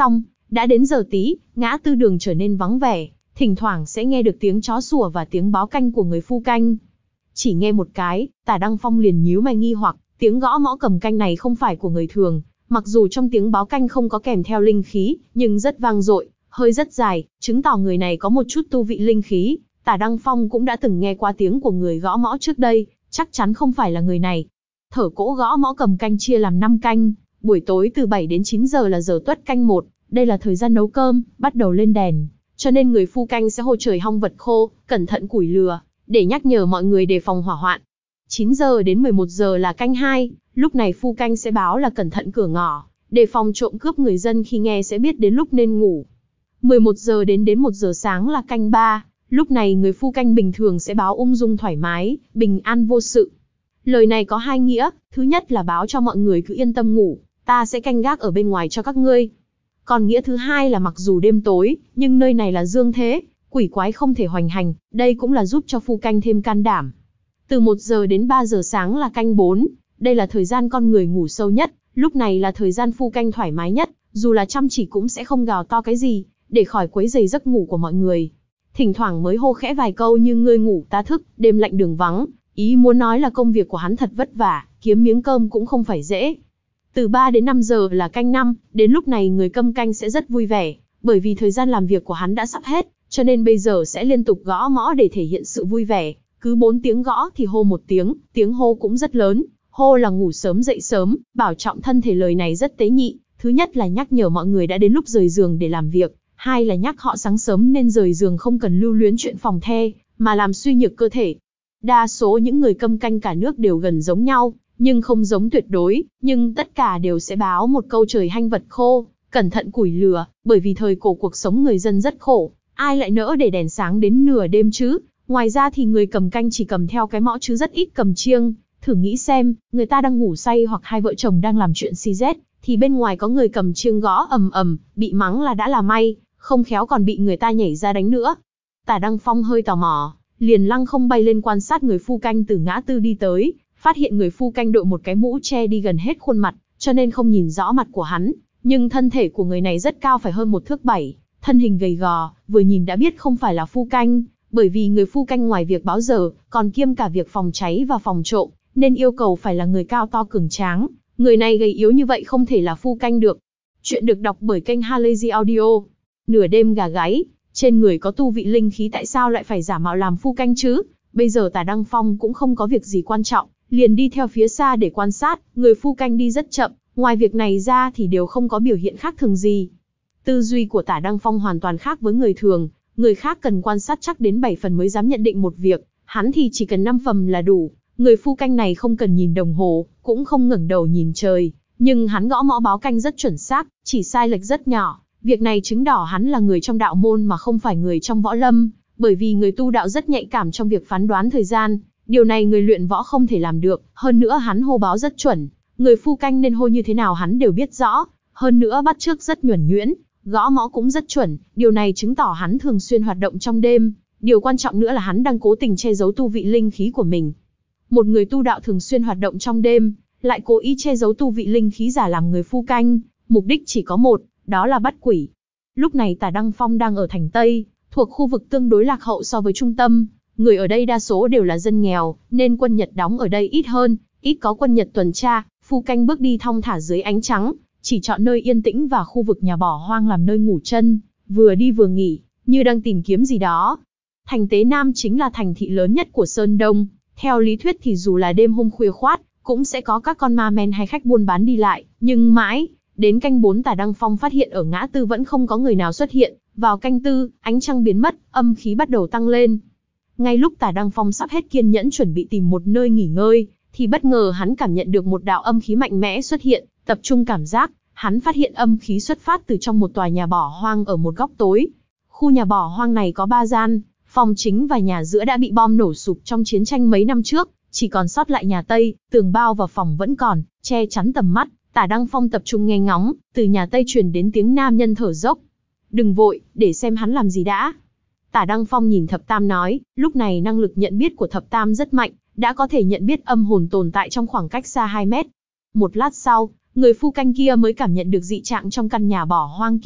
Đã đến giờ tí, ngã tư đường trở nên vắng vẻ, thỉnh thoảng sẽ nghe được tiếng chó sủa và tiếng báo canh của người phu canh. Chỉ nghe một cái, Tả Đăng Phong liền nhíu mày nghi hoặc, tiếng gõ mõ cầm canh này không phải của người thường, mặc dù trong tiếng báo canh không có kèm theo linh khí, nhưng rất vang dội, hơi rất dài, chứng tỏ người này có một chút tu vị linh khí. Tả Đăng Phong cũng đã từng nghe qua tiếng của người gõ mõ trước đây, chắc chắn không phải là người này. Thở cỗ gõ mõ cầm canh chia làm năm canh, buổi tối từ bảy đến chín giờ là giờ tuất canh một, đây là thời gian nấu cơm, bắt đầu lên đèn, cho nên người phu canh sẽ hô trời hong vật khô, cẩn thận củi lửa, để nhắc nhở mọi người đề phòng hỏa hoạn. chín giờ đến mười một giờ là canh hai, lúc này phu canh sẽ báo là cẩn thận cửa ngõ, đề phòng trộm cướp, người dân khi nghe sẽ biết đến lúc nên ngủ. mười một giờ đến đến một giờ sáng là canh ba, lúc này người phu canh bình thường sẽ báo ung dung thoải mái, bình an vô sự. Lời này có hai nghĩa, thứ nhất là báo cho mọi người cứ yên tâm ngủ, ta sẽ canh gác ở bên ngoài cho các ngươi. Còn nghĩa thứ hai là mặc dù đêm tối, nhưng nơi này là dương thế, quỷ quái không thể hoành hành, đây cũng là giúp cho phu canh thêm can đảm. Từ một giờ đến ba giờ sáng là canh bốn, đây là thời gian con người ngủ sâu nhất, lúc này là thời gian phu canh thoải mái nhất, dù là chăm chỉ cũng sẽ không gào to cái gì, để khỏi quấy rầy giấc ngủ của mọi người. Thỉnh thoảng mới hô khẽ vài câu như ngươi ngủ ta thức, đêm lạnh đường vắng, ý muốn nói là công việc của hắn thật vất vả, kiếm miếng cơm cũng không phải dễ. Từ ba đến năm giờ là canh năm, đến lúc này người câm canh sẽ rất vui vẻ, bởi vì thời gian làm việc của hắn đã sắp hết, cho nên bây giờ sẽ liên tục gõ mõ để thể hiện sự vui vẻ. Cứ bốn tiếng gõ thì hô một tiếng, tiếng hô cũng rất lớn, hô là ngủ sớm dậy sớm, bảo trọng thân thể, lời này rất tế nhị. Thứ nhất là nhắc nhở mọi người đã đến lúc rời giường để làm việc, hai là nhắc họ sáng sớm nên rời giường, không cần lưu luyến chuyện phòng the, mà làm suy nhược cơ thể. Đa số những người câm canh cả nước đều gần giống nhau, nhưng không giống tuyệt đối, nhưng tất cả đều sẽ báo một câu trời hanh vật khô, cẩn thận củi lửa, bởi vì thời cổ cuộc sống người dân rất khổ, ai lại nỡ để đèn sáng đến nửa đêm chứ. Ngoài ra thì người cầm canh chỉ cầm theo cái mõ chứ rất ít cầm chiêng. Thử nghĩ xem, người ta đang ngủ say hoặc hai vợ chồng đang làm chuyện xì dét, thì bên ngoài có người cầm chiêng gõ ầm ầm, bị mắng là đã là may, không khéo còn bị người ta nhảy ra đánh nữa. Tả Đăng Phong hơi tò mò, liền lăng không bay lên quan sát người phu canh từ ngã tư đi tới, phát hiện người phu canh đội một cái mũ che đi gần hết khuôn mặt, cho nên không nhìn rõ mặt của hắn, nhưng thân thể của người này rất cao, phải hơn một thước bảy, thân hình gầy gò, vừa nhìn đã biết không phải là phu canh, bởi vì người phu canh ngoài việc báo giờ, còn kiêm cả việc phòng cháy và phòng trộm, nên yêu cầu phải là người cao to cường tráng, người này gầy yếu như vậy không thể là phu canh được. Chuyện được đọc bởi kênh Halazy Audio. Nửa đêm gà gáy, trên người có tu vị linh khí tại sao lại phải giả mạo làm phu canh chứ? Bây giờ Tả Đăng Phong cũng không có việc gì quan trọng, liền đi theo phía xa để quan sát, người phu canh đi rất chậm, ngoài việc này ra thì đều không có biểu hiện khác thường gì. Tư duy của Tả Đăng Phong hoàn toàn khác với người thường, người khác cần quan sát chắc đến bảy phần mới dám nhận định một việc, hắn thì chỉ cần năm phần là đủ. Người phu canh này không cần nhìn đồng hồ, cũng không ngẩng đầu nhìn trời, nhưng hắn gõ mõ báo canh rất chuẩn xác, chỉ sai lệch rất nhỏ. Việc này chứng tỏ hắn là người trong đạo môn mà không phải người trong võ lâm, bởi vì người tu đạo rất nhạy cảm trong việc phán đoán thời gian, điều này người luyện võ không thể làm được. Hơn nữa hắn hô báo rất chuẩn, người phu canh nên hô như thế nào hắn đều biết rõ, hơn nữa bắt chước rất nhuần nhuyễn, gõ mõ cũng rất chuẩn, điều này chứng tỏ hắn thường xuyên hoạt động trong đêm. Điều quan trọng nữa là hắn đang cố tình che giấu tu vị linh khí của mình. Một người tu đạo thường xuyên hoạt động trong đêm, lại cố ý che giấu tu vị linh khí giả làm người phu canh, mục đích chỉ có một, đó là bắt quỷ. Lúc này Tả Đăng Phong đang ở thành Tây, thuộc khu vực tương đối lạc hậu so với trung tâm, người ở đây đa số đều là dân nghèo, nên quân Nhật đóng ở đây ít hơn, ít có quân Nhật tuần tra. Phu canh bước đi thong thả dưới ánh trắng, chỉ chọn nơi yên tĩnh và khu vực nhà bỏ hoang làm nơi ngủ chân, vừa đi vừa nghỉ, như đang tìm kiếm gì đó. Thành Tế Nam chính là thành thị lớn nhất của Sơn Đông. Theo lý thuyết thì dù là đêm hôm khuya khoát, cũng sẽ có các con ma men hay khách buôn bán đi lại, nhưng mãi đến canh bốn Tả Đăng Phong phát hiện ở ngã tư vẫn không có người nào xuất hiện. Vào canh tư, ánh trăng biến mất, âm khí bắt đầu tăng lên. Ngay lúc Tả Đăng Phong sắp hết kiên nhẫn chuẩn bị tìm một nơi nghỉ ngơi, thì bất ngờ hắn cảm nhận được một đạo âm khí mạnh mẽ xuất hiện. Tập trung cảm giác, hắn phát hiện âm khí xuất phát từ trong một tòa nhà bỏ hoang ở một góc tối. Khu nhà bỏ hoang này có ba gian, phòng chính và nhà giữa đã bị bom nổ sụp trong chiến tranh mấy năm trước, chỉ còn sót lại nhà Tây, tường bao và phòng vẫn còn, che chắn tầm mắt. Tả Đăng Phong tập trung nghe ngóng, từ nhà Tây truyền đến tiếng nam nhân thở dốc. Đừng vội, để xem hắn làm gì đã. Tả Đăng Phong nhìn Thập Tam nói, lúc này năng lực nhận biết của Thập Tam rất mạnh, đã có thể nhận biết âm hồn tồn tại trong khoảng cách xa hai mét. Một lát sau, người phu canh kia mới cảm nhận được dị trạng trong căn nhà bỏ hoang kia,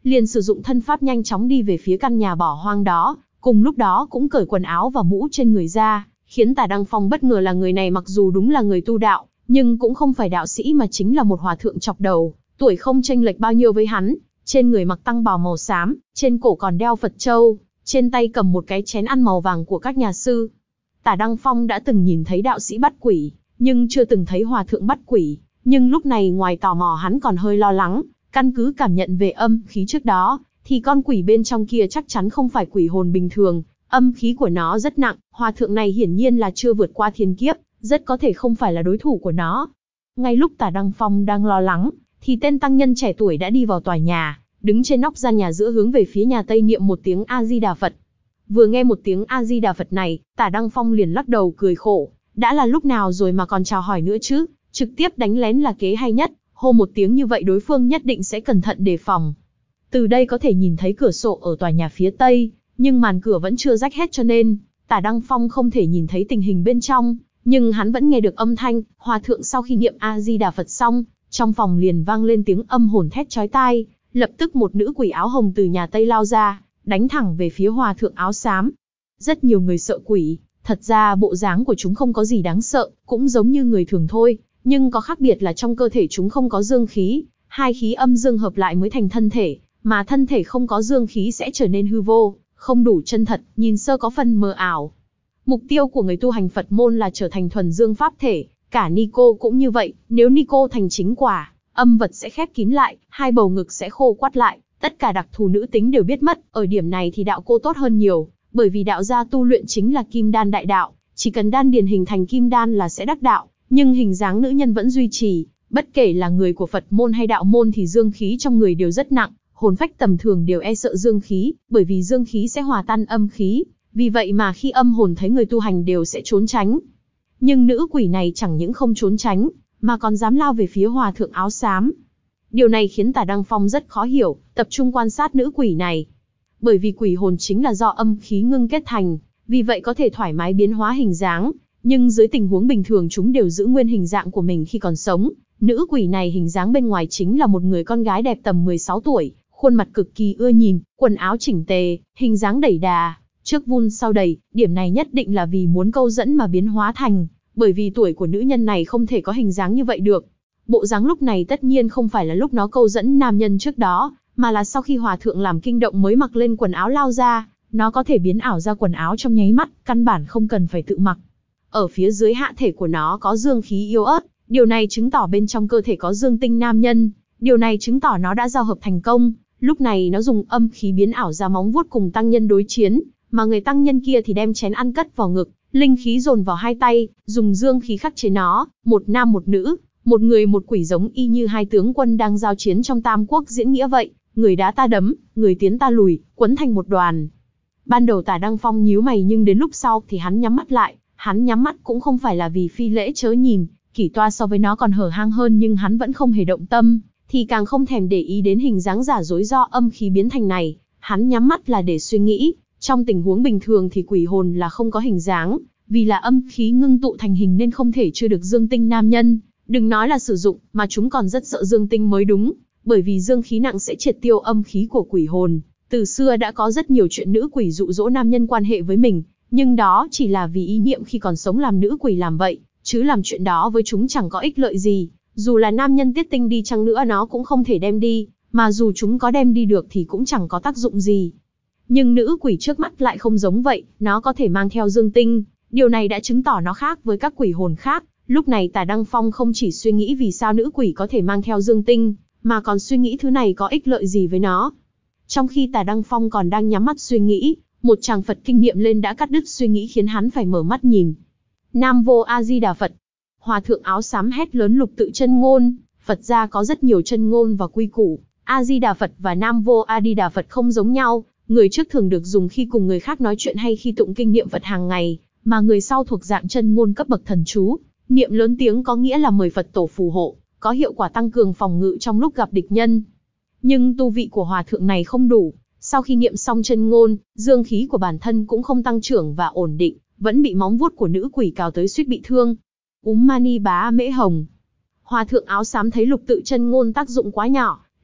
liền sử dụng thân pháp nhanh chóng đi về phía căn nhà bỏ hoang đó, cùng lúc đó cũng cởi quần áo và mũ trên người ra, khiến Tả Đăng Phong bất ngờ là người này mặc dù đúng là người tu đạo, nhưng cũng không phải đạo sĩ mà chính là một hòa thượng chọc đầu, tuổi không chênh lệch bao nhiêu với hắn, trên người mặc tăng bào màu xám, trên cổ còn đeo Phật châu, trên tay cầm một cái chén ăn màu vàng của các nhà sư. Tả Đăng Phong đã từng nhìn thấy đạo sĩ bắt quỷ, nhưng chưa từng thấy hòa thượng bắt quỷ, nhưng lúc này ngoài tò mò hắn còn hơi lo lắng, căn cứ cảm nhận về âm khí trước đó, thì con quỷ bên trong kia chắc chắn không phải quỷ hồn bình thường, âm khí của nó rất nặng, hòa thượng này hiển nhiên là chưa vượt qua thiên kiếp, rất có thể không phải là đối thủ của nó. Ngay lúc Tả Đăng Phong đang lo lắng, thì tên tăng nhân trẻ tuổi đã đi vào tòa nhà, đứng trên nóc gian nhà giữa hướng về phía nhà Tây niệm một tiếng A-di-đà Phật. Vừa nghe một tiếng A-di-đà Phật này, Tả Đăng Phong liền lắc đầu cười khổ, đã là lúc nào rồi mà còn chào hỏi nữa chứ, trực tiếp đánh lén là kế hay nhất, hô một tiếng như vậy đối phương nhất định sẽ cẩn thận đề phòng. Từ đây có thể nhìn thấy cửa sổ ở tòa nhà phía Tây, nhưng màn cửa vẫn chưa rách hết cho nên, Tả Đăng Phong không thể nhìn thấy tình hình bên trong, nhưng hắn vẫn nghe được âm thanh, hòa thượng sau khi niệm A-di-đà Phật xong, trong phòng liền vang lên tiếng âm hồn thét chói tai, lập tức một nữ quỷ áo hồng từ nhà Tây lao ra, đánh thẳng về phía hòa thượng áo xám. Rất nhiều người sợ quỷ, thật ra bộ dáng của chúng không có gì đáng sợ, cũng giống như người thường thôi, nhưng có khác biệt là trong cơ thể chúng không có dương khí, hai khí âm dương hợp lại mới thành thân thể, mà thân thể không có dương khí sẽ trở nên hư vô, không đủ chân thật, nhìn sơ có phần mờ ảo. Mục tiêu của người tu hành Phật môn là trở thành thuần dương pháp thể, cả Nico cũng như vậy, nếu Nico thành chính quả, âm vật sẽ khép kín lại, hai bầu ngực sẽ khô quắt lại, tất cả đặc thù nữ tính đều biết mất, ở điểm này thì đạo cô tốt hơn nhiều, bởi vì đạo gia tu luyện chính là kim đan đại đạo, chỉ cần đan điền hình thành kim đan là sẽ đắc đạo, nhưng hình dáng nữ nhân vẫn duy trì, bất kể là người của Phật môn hay đạo môn thì dương khí trong người đều rất nặng, hồn phách tầm thường đều e sợ dương khí, bởi vì dương khí sẽ hòa tan âm khí, vì vậy mà khi âm hồn thấy người tu hành đều sẽ trốn tránh. Nhưng nữ quỷ này chẳng những không trốn tránh, mà còn dám lao về phía hòa thượng áo xám. Điều này khiến Tả Đăng Phong rất khó hiểu, tập trung quan sát nữ quỷ này. Bởi vì quỷ hồn chính là do âm khí ngưng kết thành, vì vậy có thể thoải mái biến hóa hình dáng, nhưng dưới tình huống bình thường chúng đều giữ nguyên hình dạng của mình khi còn sống. Nữ quỷ này hình dáng bên ngoài chính là một người con gái đẹp tầm mười sáu tuổi, khuôn mặt cực kỳ ưa nhìn, quần áo chỉnh tề, hình dáng đẩy đà, trước vun sau đầy, điểm này nhất định là vì muốn câu dẫn mà biến hóa thành, bởi vì tuổi của nữ nhân này không thể có hình dáng như vậy được. Bộ dáng lúc này tất nhiên không phải là lúc nó câu dẫn nam nhân trước đó, mà là sau khi hòa thượng làm kinh động mới mặc lên quần áo lao ra, nó có thể biến ảo ra quần áo trong nháy mắt, căn bản không cần phải tự mặc. Ở phía dưới hạ thể của nó có dương khí yếu ớt, điều này chứng tỏ bên trong cơ thể có dương tinh nam nhân, điều này chứng tỏ nó đã giao hợp thành công. Lúc này nó dùng âm khí biến ảo ra móng vuốt cùng tăng nhân đối chiến, mà người tăng nhân kia thì đem chén ăn cất vào ngực, linh khí dồn vào hai tay, dùng dương khí khắc chế nó, một nam một nữ, một người một quỷ giống y như hai tướng quân đang giao chiến trong Tam Quốc diễn nghĩa vậy, người đá ta đấm, người tiến ta lùi, quấn thành một đoàn. Ban đầu Tả Đăng Phong nhíu mày nhưng đến lúc sau thì hắn nhắm mắt lại, hắn nhắm mắt cũng không phải là vì phi lễ chớ nhìn, kỷ toa so với nó còn hở hang hơn nhưng hắn vẫn không hề động tâm, thì càng không thèm để ý đến hình dáng giả dối do âm khí biến thành này, hắn nhắm mắt là để suy nghĩ, trong tình huống bình thường thì quỷ hồn là không có hình dáng, vì là âm khí ngưng tụ thành hình nên không thể chưa được dương tinh nam nhân, đừng nói là sử dụng, mà chúng còn rất sợ dương tinh mới đúng, bởi vì dương khí nặng sẽ triệt tiêu âm khí của quỷ hồn. Từ xưa đã có rất nhiều chuyện nữ quỷ dụ dỗ nam nhân quan hệ với mình, nhưng đó chỉ là vì ý niệm khi còn sống làm nữ quỷ làm vậy, chứ làm chuyện đó với chúng chẳng có ích lợi gì, dù là nam nhân tiết tinh đi chăng nữa nó cũng không thể đem đi, mà dù chúng có đem đi được thì cũng chẳng có tác dụng gì. Nhưng nữ quỷ trước mắt lại không giống vậy, nó có thể mang theo dương tinh, điều này đã chứng tỏ nó khác với các quỷ hồn khác. Lúc này Tả Đăng Phong không chỉ suy nghĩ vì sao nữ quỷ có thể mang theo dương tinh, mà còn suy nghĩ thứ này có ích lợi gì với nó. Trong khi Tả Đăng Phong còn đang nhắm mắt suy nghĩ, một tràng Phật kinh niệm lên đã cắt đứt suy nghĩ khiến hắn phải mở mắt nhìn. Nam Vô A Di Đà Phật. Hòa thượng áo xám hét lớn lục tự chân ngôn. Phật gia có rất nhiều chân ngôn và quy củ. A Di Đà Phật và Nam Vô A Di Đà Phật không giống nhau. Người trước thường được dùng khi cùng người khác nói chuyện hay khi tụng kinh niệm Phật hàng ngày, mà người sau thuộc dạng chân ngôn cấp bậc thần chú. Niệm lớn tiếng có nghĩa là mời Phật tổ phù hộ, có hiệu quả tăng cường phòng ngự trong lúc gặp địch nhân. Nhưng tu vị của hòa thượng này không đủ, sau khi niệm xong chân ngôn, dương khí của bản thân cũng không tăng trưởng và ổn định, vẫn bị móng vuốt của nữ quỷ cào tới suýt bị thương. Úm mani bá mễ hồng. Hòa thượng áo xám thấy lục tự chân ngôn tác dụng quá nhỏ,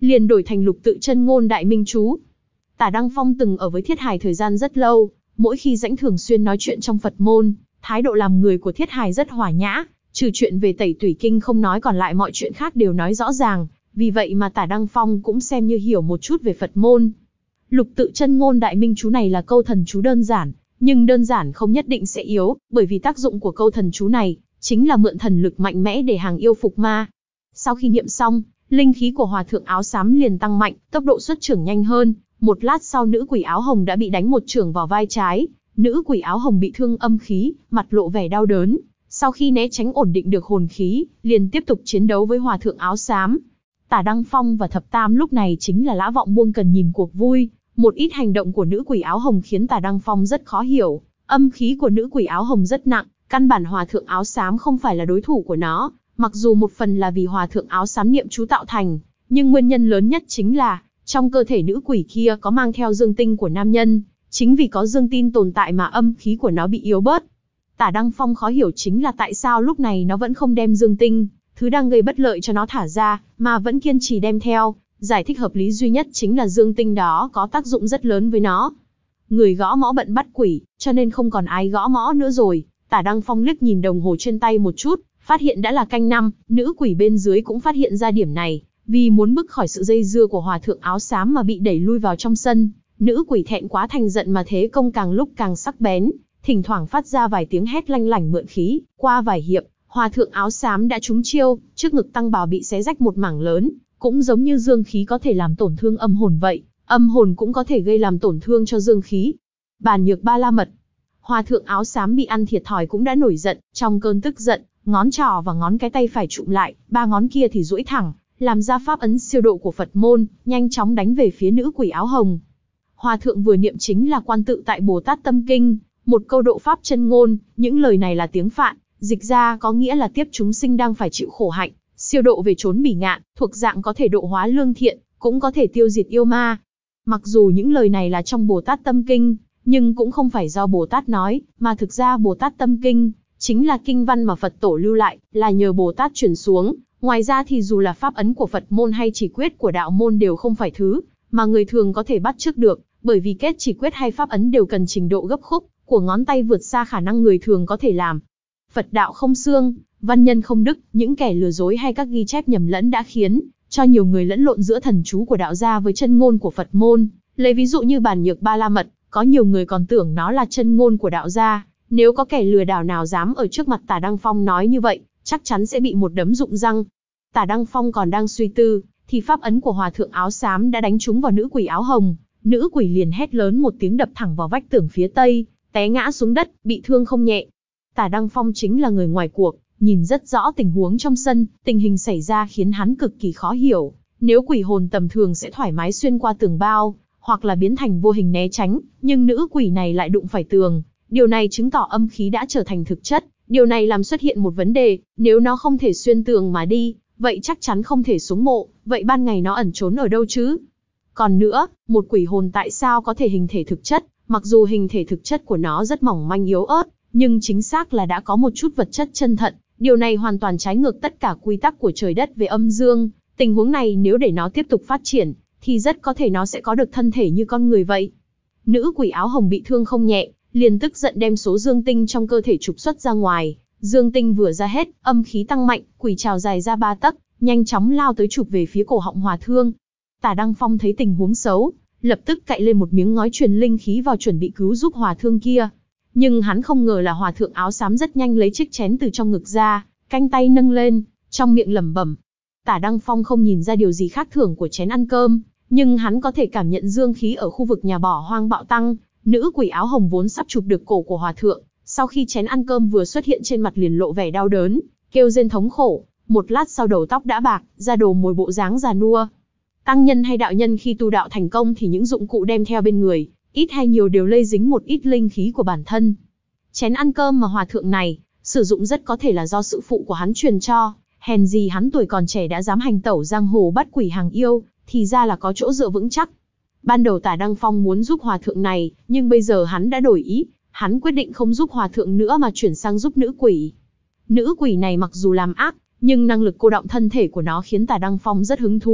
liền đổi thành Lục Tự Chân Ngôn Đại Minh Chú. Tả Đăng Phong từng ở với Thiết Hải thời gian rất lâu, mỗi khi rảnh thường xuyên nói chuyện trong Phật môn, thái độ làm người của Thiết Hải rất hòa nhã, trừ chuyện về tẩy tủy kinh không nói, còn lại mọi chuyện khác đều nói rõ ràng, vì vậy mà Tả Đăng Phong cũng xem như hiểu một chút về Phật môn. Lục Tự Chân Ngôn Đại Minh Chú này là câu thần chú đơn giản, nhưng đơn giản không nhất định sẽ yếu, bởi vì tác dụng của câu thần chú này chính là mượn thần lực mạnh mẽ để hàng yêu phục ma. Sau khi niệm xong, linh khí của Hòa Thượng áo xám liền tăng mạnh, tốc độ xuất chưởng nhanh hơn. Một lát sau, nữ quỷ áo hồng đã bị đánh một chưởng vào vai trái. Nữ quỷ áo hồng bị thương âm khí, mặt lộ vẻ đau đớn. Sau khi né tránh ổn định được hồn khí, liền tiếp tục chiến đấu với Hòa Thượng áo xám. Tả Đăng Phong và Thập Tam lúc này chính là Lã Vọng Buông cần nhìn cuộc vui. Một ít hành động của nữ quỷ áo hồng khiến Tả Đăng Phong rất khó hiểu. Âm khí của nữ quỷ áo hồng rất nặng, căn bản Hòa Thượng áo xám không phải là đối thủ của nó. Mặc dù một phần là vì Hòa Thượng áo xám niệm chú tạo thành, nhưng nguyên nhân lớn nhất chính là trong cơ thể nữ quỷ kia có mang theo dương tinh của nam nhân. Chính vì có dương tinh tồn tại mà âm khí của nó bị yếu bớt. Tả Đăng Phong khó hiểu chính là tại sao lúc này nó vẫn không đem dương tinh, thứ đang gây bất lợi cho nó thả ra, mà vẫn kiên trì đem theo. Giải thích hợp lý duy nhất chính là dương tinh đó có tác dụng rất lớn với nó. Người gõ mõ bận bắt quỷ, cho nên không còn ai gõ mõ nữa rồi. Tả Đăng Phong liếc nhìn đồng hồ trên tay một chút, phát hiện đã là canh năm. Nữ quỷ bên dưới cũng phát hiện ra điểm này, vì muốn bứt khỏi sự dây dưa của Hòa Thượng áo xám mà bị đẩy lui vào trong sân. Nữ quỷ thẹn quá thành giận mà thế công càng lúc càng sắc bén, thỉnh thoảng phát ra vài tiếng hét lanh lảnh mượn khí. Qua vài hiệp, Hòa Thượng áo xám đã trúng chiêu, trước ngực tăng bào bị xé rách một mảng lớn, cũng giống như dương khí có thể làm tổn thương âm hồn vậy, âm hồn cũng có thể gây làm tổn thương cho dương khí. Bàn nhược ba la mật. Hòa Thượng áo xám bị ăn thiệt thòi cũng đã nổi giận, trong cơn tức giận, ngón trỏ và ngón cái tay phải trụm lại, ba ngón kia thì duỗi thẳng, làm ra pháp ấn siêu độ của Phật môn, nhanh chóng đánh về phía nữ quỷ áo hồng. Hòa thượng vừa niệm chính là Quan Tự Tại Bồ Tát Tâm Kinh, một câu độ pháp chân ngôn, những lời này là tiếng Phạn, dịch ra có nghĩa là tiếp chúng sinh đang phải chịu khổ hạnh, siêu độ về chốn bỉ ngạn, thuộc dạng có thể độ hóa lương thiện, cũng có thể tiêu diệt yêu ma. Mặc dù những lời này là trong Bồ Tát Tâm Kinh, nhưng cũng không phải do Bồ Tát nói, mà thực ra Bồ Tát Tâm Kinh chính là kinh văn mà Phật tổ lưu lại, là nhờ Bồ Tát truyền xuống. Ngoài ra thì dù là pháp ấn của Phật môn hay chỉ quyết của đạo môn đều không phải thứ mà người thường có thể bắt chước được, bởi vì kết chỉ quyết hay pháp ấn đều cần trình độ gấp khúc của ngón tay vượt xa khả năng người thường có thể làm. Phật đạo không xương, văn nhân không đức, những kẻ lừa dối hay các ghi chép nhầm lẫn đã khiến cho nhiều người lẫn lộn giữa thần chú của đạo gia với chân ngôn của Phật môn. Lấy ví dụ như Bàn Nhược Ba La Mật, có nhiều người còn tưởng nó là chân ngôn của đạo gia. Nếu có kẻ lừa đảo nào dám ở trước mặt Tả Đăng Phong nói như vậy, chắc chắn sẽ bị một đấm rụng răng. Tả Đăng Phong còn đang suy tư, thì pháp ấn của Hòa thượng áo xám đã đánh trúng vào nữ quỷ áo hồng. Nữ quỷ liền hét lớn một tiếng đập thẳng vào vách tường phía tây, té ngã xuống đất, bị thương không nhẹ. Tả Đăng Phong chính là người ngoài cuộc, nhìn rất rõ tình huống trong sân, tình hình xảy ra khiến hắn cực kỳ khó hiểu. Nếu quỷ hồn tầm thường sẽ thoải mái xuyên qua tường bao, hoặc là biến thành vô hình né tránh, nhưng nữ quỷ này lại đụng phải tường. Điều này chứng tỏ âm khí đã trở thành thực chất. Điều này làm xuất hiện một vấn đề, nếu nó không thể xuyên tường mà đi, vậy chắc chắn không thể xuống mộ, vậy ban ngày nó ẩn trốn ở đâu chứ? Còn nữa, một quỷ hồn tại sao có thể hình thể thực chất, mặc dù hình thể thực chất của nó rất mỏng manh yếu ớt, nhưng chính xác là đã có một chút vật chất chân thật. Điều này hoàn toàn trái ngược tất cả quy tắc của trời đất về âm dương. Tình huống này nếu để nó tiếp tục phát triển, thì rất có thể nó sẽ có được thân thể như con người vậy. Nữ quỷ áo hồng bị thương không nhẹ, liền tức giận đem số dương tinh trong cơ thể trục xuất ra ngoài. Dương tinh vừa ra hết, âm khí tăng mạnh, quỷ trào dài ra ba tấc, nhanh chóng lao tới chụp về phía cổ họng Hòa Thương. Tả Đăng Phong thấy tình huống xấu, lập tức cạy lên một miếng ngói truyền linh khí vào chuẩn bị cứu giúp Hòa Thương kia. Nhưng hắn không ngờ là Hòa thượng áo xám rất nhanh lấy chiếc chén từ trong ngực ra, canh tay nâng lên, trong miệng lẩm bẩm. Tả Đăng Phong không nhìn ra điều gì khác thường của chén ăn cơm, nhưng hắn có thể cảm nhận dương khí ở khu vực nhà bỏ hoang bạo tăng. Nữ quỷ áo hồng vốn sắp chụp được cổ của Hòa thượng, sau khi chén ăn cơm vừa xuất hiện trên mặt liền lộ vẻ đau đớn, kêu rên thống khổ. Một lát sau đầu tóc đã bạc, da đồ mồi bộ dáng già nua. Tăng nhân hay đạo nhân khi tu đạo thành công thì những dụng cụ đem theo bên người, ít hay nhiều đều lây dính một ít linh khí của bản thân. Chén ăn cơm mà Hòa thượng này sử dụng rất có thể là do sư phụ của hắn truyền cho, hèn gì hắn tuổi còn trẻ đã dám hành tẩu giang hồ bắt quỷ hàng yêu, thì ra là có chỗ dựa vững chắc. Ban đầu Tả Đăng Phong muốn giúp Hòa thượng này, nhưng bây giờ hắn đã đổi ý, hắn quyết định không giúp Hòa thượng nữa mà chuyển sang giúp nữ quỷ. Nữ quỷ này mặc dù làm ác, nhưng năng lực cô đọng thân thể của nó khiến Tả Đăng Phong rất hứng thú,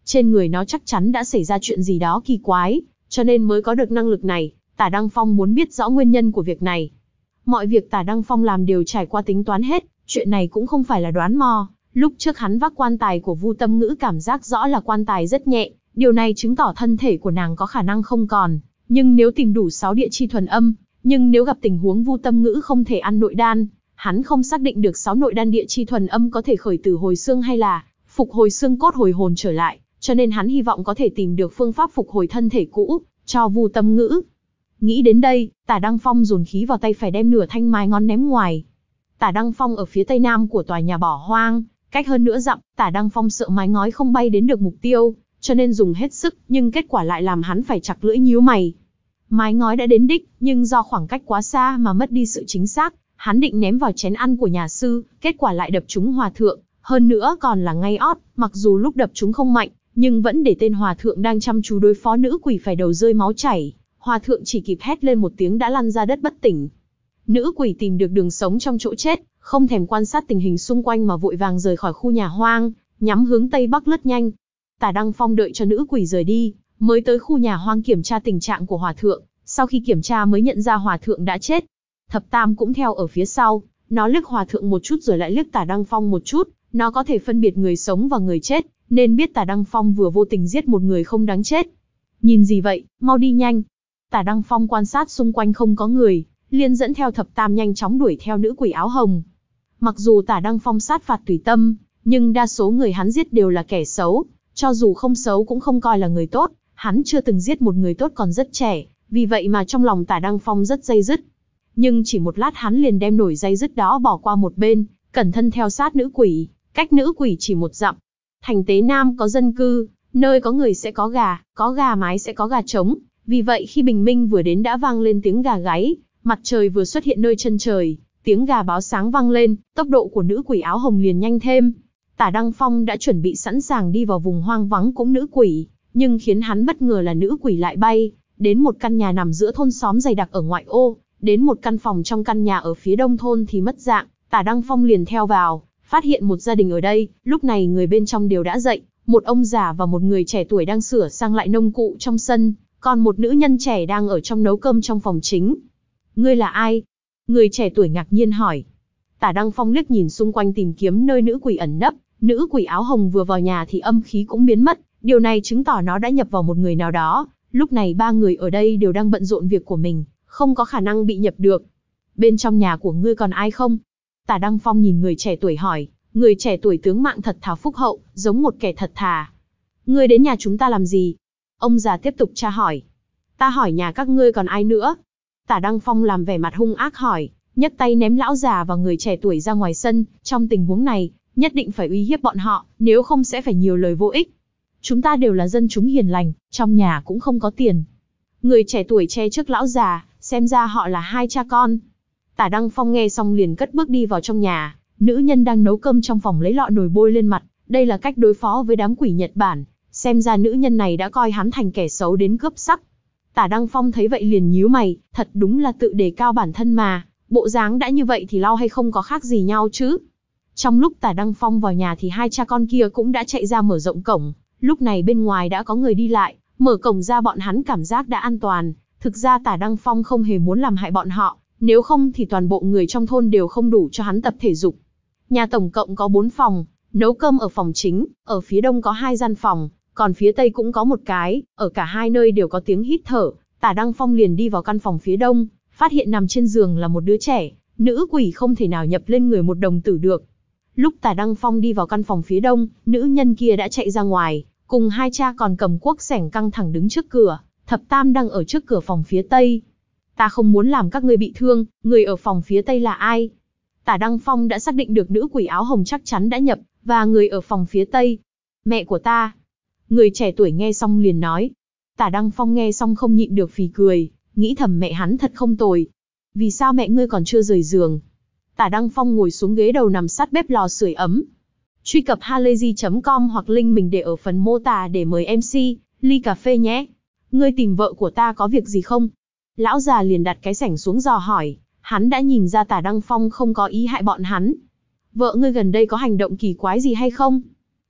trên người nó chắc chắn đã xảy ra chuyện gì đó kỳ quái, cho nên mới có được năng lực này. Tả Đăng Phong muốn biết rõ nguyên nhân của việc này. Mọi việc Tả Đăng Phong làm đều trải qua tính toán hết, chuyện này cũng không phải là đoán mò. Lúc trước hắn vác quan tài của Vu Tâm Ngữ cảm giác rõ là quan tài rất nhẹ, điều này chứng tỏ thân thể của nàng có khả năng không còn. Nhưng nếu tìm đủ sáu địa chi thuần âm, nhưng nếu gặp tình huống Vu Tâm Ngữ không thể ăn nội đan, hắn không xác định được sáu nội đan địa chi thuần âm có thể khởi tử hồi xương hay là phục hồi xương cốt hồi hồn trở lại, cho nên hắn hy vọng có thể tìm được phương pháp phục hồi thân thể cũ cho Vu Tâm Ngữ. Nghĩ đến đây, Tả Đăng Phong dồn khí vào tay phải đem nửa thanh mái ngón ném ngoài. Tả Đăng Phong ở phía tây nam của tòa nhà bỏ hoang, cách hơn nửa dặm. Tả Đăng Phong sợ mái ngói không bay đến được mục tiêu, cho nên dùng hết sức, nhưng kết quả lại làm hắn phải chặt lưỡi nhíu mày. Mái ngói đã đến đích, nhưng do khoảng cách quá xa mà mất đi sự chính xác. Hắn định ném vào chén ăn của nhà sư, kết quả lại đập trúng hòa thượng, hơn nữa còn là ngay ót. Mặc dù lúc đập trúng không mạnh, nhưng vẫn để tên hòa thượng đang chăm chú đối phó nữ quỷ phải đầu rơi máu chảy. Hòa thượng chỉ kịp hét lên một tiếng đã lăn ra đất bất tỉnh. Nữ quỷ tìm được đường sống trong chỗ chết, không thèm quan sát tình hình xung quanh mà vội vàng rời khỏi khu nhà hoang, nhắm hướng tây bắc lướt nhanh. Tả Đăng Phong đợi cho nữ quỷ rời đi, mới tới khu nhà hoang kiểm tra tình trạng của hòa thượng. Sau khi kiểm tra mới nhận ra hòa thượng đã chết. Thập Tam cũng theo ở phía sau, nó liếc hòa thượng một chút rồi lại liếc Tả Đăng Phong một chút. Nó có thể phân biệt người sống và người chết, nên biết Tả Đăng Phong vừa vô tình giết một người không đáng chết. Nhìn gì vậy, mau đi nhanh. Tả Đăng Phong quan sát xung quanh không có người, liền dẫn theo Thập Tam nhanh chóng đuổi theo nữ quỷ áo hồng. Mặc dù Tả Đăng Phong sát phạt tùy tâm, nhưng đa số người hắn giết đều là kẻ xấu, cho dù không xấu cũng không coi là người tốt. Hắn chưa từng giết một người tốt còn rất trẻ, vì vậy mà trong lòng Tả Đăng Phong rất day dứt. Nhưng chỉ một lát hắn liền đem nổi day dứt đó bỏ qua một bên, cẩn thận theo sát nữ quỷ, cách nữ quỷ chỉ một dặm. Thành Tế Nam có dân cư, nơi có người sẽ có gà, có gà mái sẽ có gà trống. Vì vậy khi bình minh vừa đến đã vang lên tiếng gà gáy, mặt trời vừa xuất hiện nơi chân trời, tiếng gà báo sáng vang lên, tốc độ của nữ quỷ áo hồng liền nhanh thêm. Tả Đăng Phong đã chuẩn bị sẵn sàng đi vào vùng hoang vắng cũng nữ quỷ, nhưng khiến hắn bất ngờ là nữ quỷ lại bay đến một căn nhà nằm giữa thôn xóm dày đặc ở ngoại ô, đến một căn phòng trong căn nhà ở phía đông thôn thì mất dạng. Tả Đăng Phong liền theo vào, phát hiện một gia đình ở đây. Lúc này người bên trong đều đã dậy, một ông già và một người trẻ tuổi đang sửa sang lại nông cụ trong sân, còn một nữ nhân trẻ đang ở trong nấu cơm trong phòng chính. Ngươi là ai? Người trẻ tuổi ngạc nhiên hỏi. Tả Đăng Phong liếc nhìn xung quanh tìm kiếm nơi nữ quỷ ẩn nấp. Nữ quỷ áo hồng vừa vào nhà thì âm khí cũng biến mất, điều này chứng tỏ nó đã nhập vào một người nào đó. Lúc này ba người ở đây đều đang bận rộn việc của mình, không có khả năng bị nhập được. Bên trong nhà của ngươi còn ai không? Tả Đăng Phong nhìn người trẻ tuổi hỏi. Người trẻ tuổi tướng mạo thật thà phúc hậu, giống một kẻ thật thà. Ngươi đến nhà chúng ta làm gì? Ông già tiếp tục tra hỏi. Ta hỏi nhà các ngươi còn ai nữa? Tả Đăng Phong làm vẻ mặt hung ác hỏi, nhấc tay ném lão già và người trẻ tuổi ra ngoài sân. Trong tình huống này, nhất định phải uy hiếp bọn họ, nếu không sẽ phải nhiều lời vô ích. Chúng ta đều là dân chúng hiền lành, trong nhà cũng không có tiền. Người trẻ tuổi che trước lão già, xem ra họ là hai cha con. Tả Đăng Phong nghe xong liền cất bước đi vào trong nhà. Nữ nhân đang nấu cơm trong phòng lấy lọ nồi bôi lên mặt, đây là cách đối phó với đám quỷ Nhật Bản. Xem ra nữ nhân này đã coi hắn thành kẻ xấu đến cướp sắc. Tả Đăng Phong thấy vậy liền nhíu mày, thật đúng là tự đề cao bản thân mà, bộ dáng đã như vậy thì lau hay không có khác gì nhau chứ. Trong lúc Tả Đăng Phong vào nhà thì hai cha con kia cũng đã chạy ra mở rộng cổng, lúc này bên ngoài đã có người đi lại, mở cổng ra bọn hắn cảm giác đã an toàn. Thực ra Tả Đăng Phong không hề muốn làm hại bọn họ, nếu không thì toàn bộ người trong thôn đều không đủ cho hắn tập thể dục. Nhà tổng cộng có bốn phòng, nấu cơm ở phòng chính, ở phía đông có hai gian phòng, còn phía tây cũng có một cái, ở cả hai nơi đều có tiếng hít thở. Tả Đăng Phong liền đi vào căn phòng phía đông, phát hiện nằm trên giường là một đứa trẻ, nữ quỷ không thể nào nhập lên người một đồng tử được. Lúc Tả Đăng Phong đi vào căn phòng phía đông, nữ nhân kia đã chạy ra ngoài, cùng hai cha còn cầm cuốc xẻng căng thẳng đứng trước cửa. Thập Tam đang ở trước cửa phòng phía tây. Ta không muốn làm các ngươi bị thương, người ở phòng phía tây là ai? Tả Đăng Phong đã xác định được nữ quỷ áo hồng chắc chắn đã nhập, và người ở phòng phía tây. Mẹ của ta. Người trẻ tuổi nghe xong liền nói. Tả Đăng Phong nghe xong không nhịn được phì cười, nghĩ thầm mẹ hắn thật không tồi. Vì sao mẹ ngươi còn chưa rời giường? Tả Đăng Phong ngồi xuống ghế đầu nằm sát bếp lò sưởi ấm. Truy cập halayzi chấm com hoặc link mình để ở phần mô tả để mời em xê, ly cà phê nhé. Ngươi tìm vợ của ta có việc gì không? Lão già liền đặt cái sảnh xuống dò hỏi, hắn đã nhìn ra Tả Đăng Phong không có ý hại bọn hắn. Vợ ngươi gần đây có hành động kỳ quái gì hay không?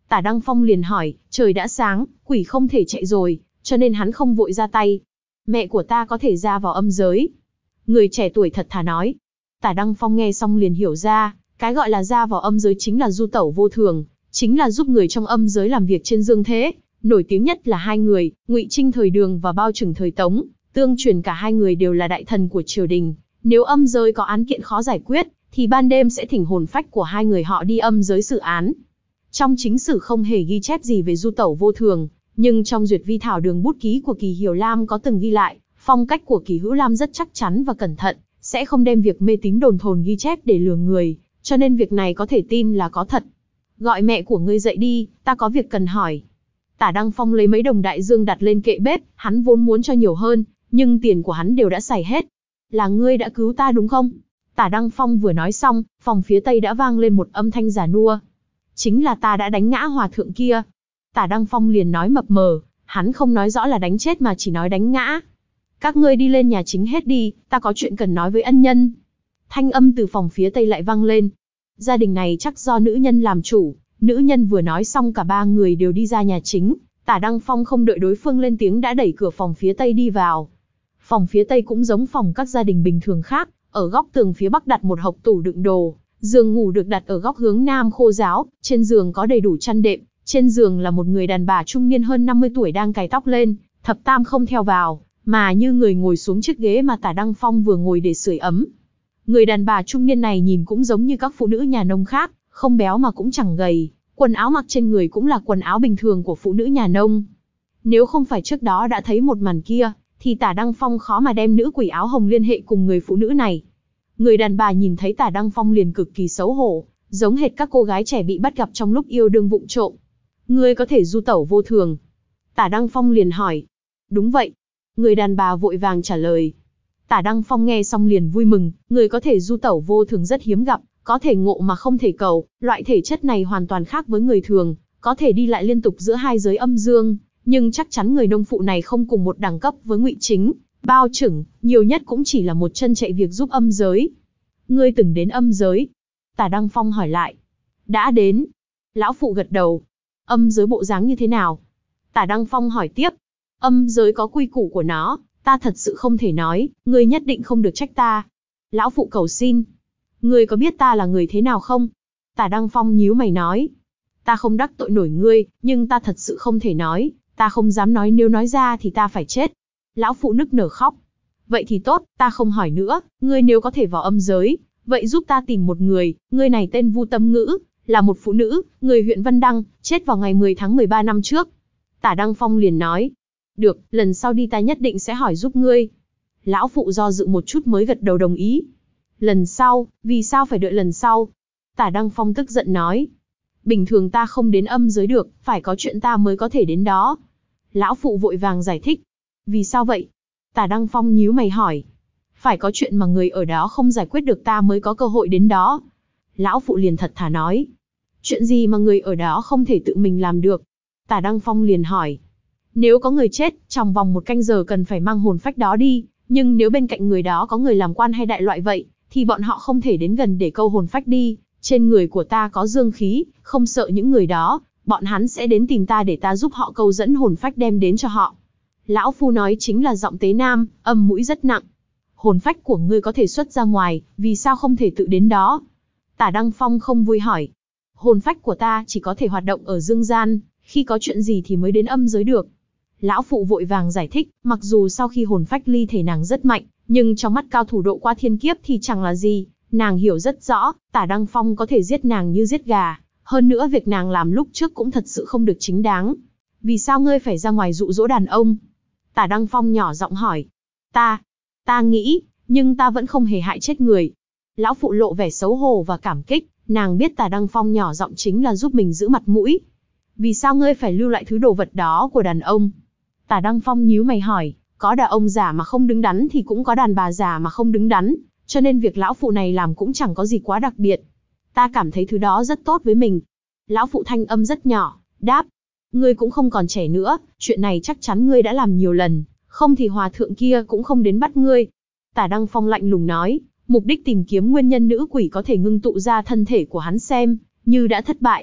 Tả Đăng Phong liền hỏi, trời đã sáng, quỷ không thể chạy rồi, cho nên hắn không vội ra tay. Mẹ của ta có thể ra vào âm giới. Người trẻ tuổi thật thà nói. Tả Đăng Phong nghe xong liền hiểu ra, cái gọi là ra vào âm giới chính là du tẩu vô thường, chính là giúp người trong âm giới làm việc trên dương thế. Nổi tiếng nhất là hai người, Ngụy Trinh thời Đường và Bao Trừng thời Tống, tương truyền cả hai người đều là đại thần của triều đình. Nếu âm giới có án kiện khó giải quyết, thì ban đêm sẽ thỉnh hồn phách của hai người họ đi âm giới xử án. Trong chính sử không hề ghi chép gì về du tẩu vô thường, nhưng trong duyệt vi thảo đường bút ký của Kỳ Hiểu Lam có từng ghi lại, phong cách của Kỳ Hữu Lam rất chắc chắn và cẩn thận, sẽ không đem việc mê tín đồn thồn ghi chép để lừa người, cho nên việc này có thể tin là có thật. Gọi mẹ của ngươi dậy đi, ta có việc cần hỏi. Tả Đăng Phong lấy mấy đồng đại dương đặt lên kệ bếp, hắn vốn muốn cho nhiều hơn, nhưng tiền của hắn đều đã xài hết. Là ngươi đã cứu ta đúng không? Tả Đăng Phong vừa nói xong, phòng phía tây đã vang lên một âm thanh già nua. Chính là ta đã đánh ngã hòa thượng kia. Tả Đăng Phong liền nói mập mờ, hắn không nói rõ là đánh chết mà chỉ nói đánh ngã. Các ngươi đi lên nhà chính hết đi, ta có chuyện cần nói với ân nhân. Thanh âm từ phòng phía tây lại vang lên. Gia đình này chắc do nữ nhân làm chủ. Nữ nhân vừa nói xong cả ba người đều đi ra nhà chính. Tả Đăng Phong không đợi đối phương lên tiếng đã đẩy cửa phòng phía tây đi vào. Phòng phía tây cũng giống phòng các gia đình bình thường khác, ở góc tường phía bắc đặt một hộc tủ đựng đồ, giường ngủ được đặt ở góc hướng nam khô ráo, trên giường có đầy đủ chăn đệm, trên giường là một người đàn bà trung niên hơn năm mươi tuổi đang cài tóc lên, thập tam không theo vào, mà như người ngồi xuống chiếc ghế mà Tả Đăng Phong vừa ngồi để sưởi ấm. Người đàn bà trung niên này nhìn cũng giống như các phụ nữ nhà nông khác, không béo mà cũng chẳng gầy, quần áo mặc trên người cũng là quần áo bình thường của phụ nữ nhà nông. Nếu không phải trước đó đã thấy một màn kia, thì Tả Đăng Phong khó mà đem nữ quỷ áo hồng liên hệ cùng người phụ nữ này. Người đàn bà nhìn thấy Tả Đăng Phong liền cực kỳ xấu hổ, giống hệt các cô gái trẻ bị bắt gặp trong lúc yêu đương vụng trộm. Ngươi có thể du tẩu vô thường? Tả Đăng Phong liền hỏi. Đúng vậy. Người đàn bà vội vàng trả lời. Tả Đăng Phong nghe xong liền vui mừng, người có thể du tẩu vô thường rất hiếm gặp, có thể ngộ mà không thể cầu, loại thể chất này hoàn toàn khác với người thường, có thể đi lại liên tục giữa hai giới âm dương, nhưng chắc chắn người nông phụ này không cùng một đẳng cấp với Ngụy Chính, Bao Trừng, nhiều nhất cũng chỉ là một chân chạy việc giúp âm giới. Ngươi từng đến âm giới? Tả Đăng Phong hỏi lại. Đã đến. Lão phụ gật đầu. Âm giới bộ dáng như thế nào? Tả Đăng Phong hỏi tiếp. Âm giới có quy củ của nó, ta thật sự không thể nói, ngươi nhất định không được trách ta. Lão phụ cầu xin. Ngươi có biết ta là người thế nào không? Tả Đăng Phong nhíu mày nói. Ta không đắc tội nổi ngươi, nhưng ta thật sự không thể nói, ta không dám nói, nếu nói ra thì ta phải chết. Lão phụ nức nở khóc. Vậy thì tốt, ta không hỏi nữa, ngươi nếu có thể vào âm giới, vậy giúp ta tìm một người, người này tên Vu Tâm Ngữ, là một phụ nữ, người huyện Văn Đăng, chết vào ngày mười tháng mười ba năm trước. Tả Đăng Phong liền nói. Được, lần sau đi ta nhất định sẽ hỏi giúp ngươi. Lão phụ do dự một chút mới gật đầu đồng ý. Lần sau, vì sao phải đợi lần sau? Tả Đăng Phong tức giận nói. Bình thường ta không đến âm giới được, phải có chuyện ta mới có thể đến đó. Lão phụ vội vàng giải thích. Vì sao vậy? Tả Đăng Phong nhíu mày hỏi. Phải có chuyện mà người ở đó không giải quyết được ta mới có cơ hội đến đó. Lão phụ liền thật thà nói. Chuyện gì mà người ở đó không thể tự mình làm được? Tả Đăng Phong liền hỏi. Nếu có người chết, trong vòng một canh giờ cần phải mang hồn phách đó đi, nhưng nếu bên cạnh người đó có người làm quan hay đại loại vậy, thì bọn họ không thể đến gần để câu hồn phách đi. Trên người của ta có dương khí, không sợ những người đó, bọn hắn sẽ đến tìm ta để ta giúp họ câu dẫn hồn phách đem đến cho họ. Lão phu nói chính là giọng tế nam, âm mũi rất nặng. Hồn phách của ngươi có thể xuất ra ngoài, vì sao không thể tự đến đó? Tả Đăng Phong không vui hỏi. Hồn phách của ta chỉ có thể hoạt động ở dương gian, khi có chuyện gì thì mới đến âm giới được. Lão phụ vội vàng giải thích, mặc dù sau khi hồn phách ly thể nàng rất mạnh, nhưng trong mắt cao thủ độ qua thiên kiếp thì chẳng là gì. Nàng hiểu rất rõ, Tả Đăng Phong có thể giết nàng như giết gà. Hơn nữa việc nàng làm lúc trước cũng thật sự không được chính đáng. Vì sao ngươi phải ra ngoài dụ dỗ đàn ông? Tả Đăng Phong nhỏ giọng hỏi. Ta, ta nghĩ, nhưng ta vẫn không hề hại chết người. Lão phụ lộ vẻ xấu hổ và cảm kích, nàng biết Tả Đăng Phong nhỏ giọng chính là giúp mình giữ mặt mũi. Vì sao ngươi phải lưu lại thứ đồ vật đó của đàn ông? Tả Đăng Phong nhíu mày hỏi, có đàn ông già mà không đứng đắn thì cũng có đàn bà già mà không đứng đắn, cho nên việc lão phụ này làm cũng chẳng có gì quá đặc biệt. Ta cảm thấy thứ đó rất tốt với mình. Lão phụ thanh âm rất nhỏ, đáp, ngươi cũng không còn trẻ nữa, chuyện này chắc chắn ngươi đã làm nhiều lần, không thì hòa thượng kia cũng không đến bắt ngươi. Tả Đăng Phong lạnh lùng nói, mục đích tìm kiếm nguyên nhân nữ quỷ có thể ngưng tụ ra thân thể của hắn xem, như đã thất bại.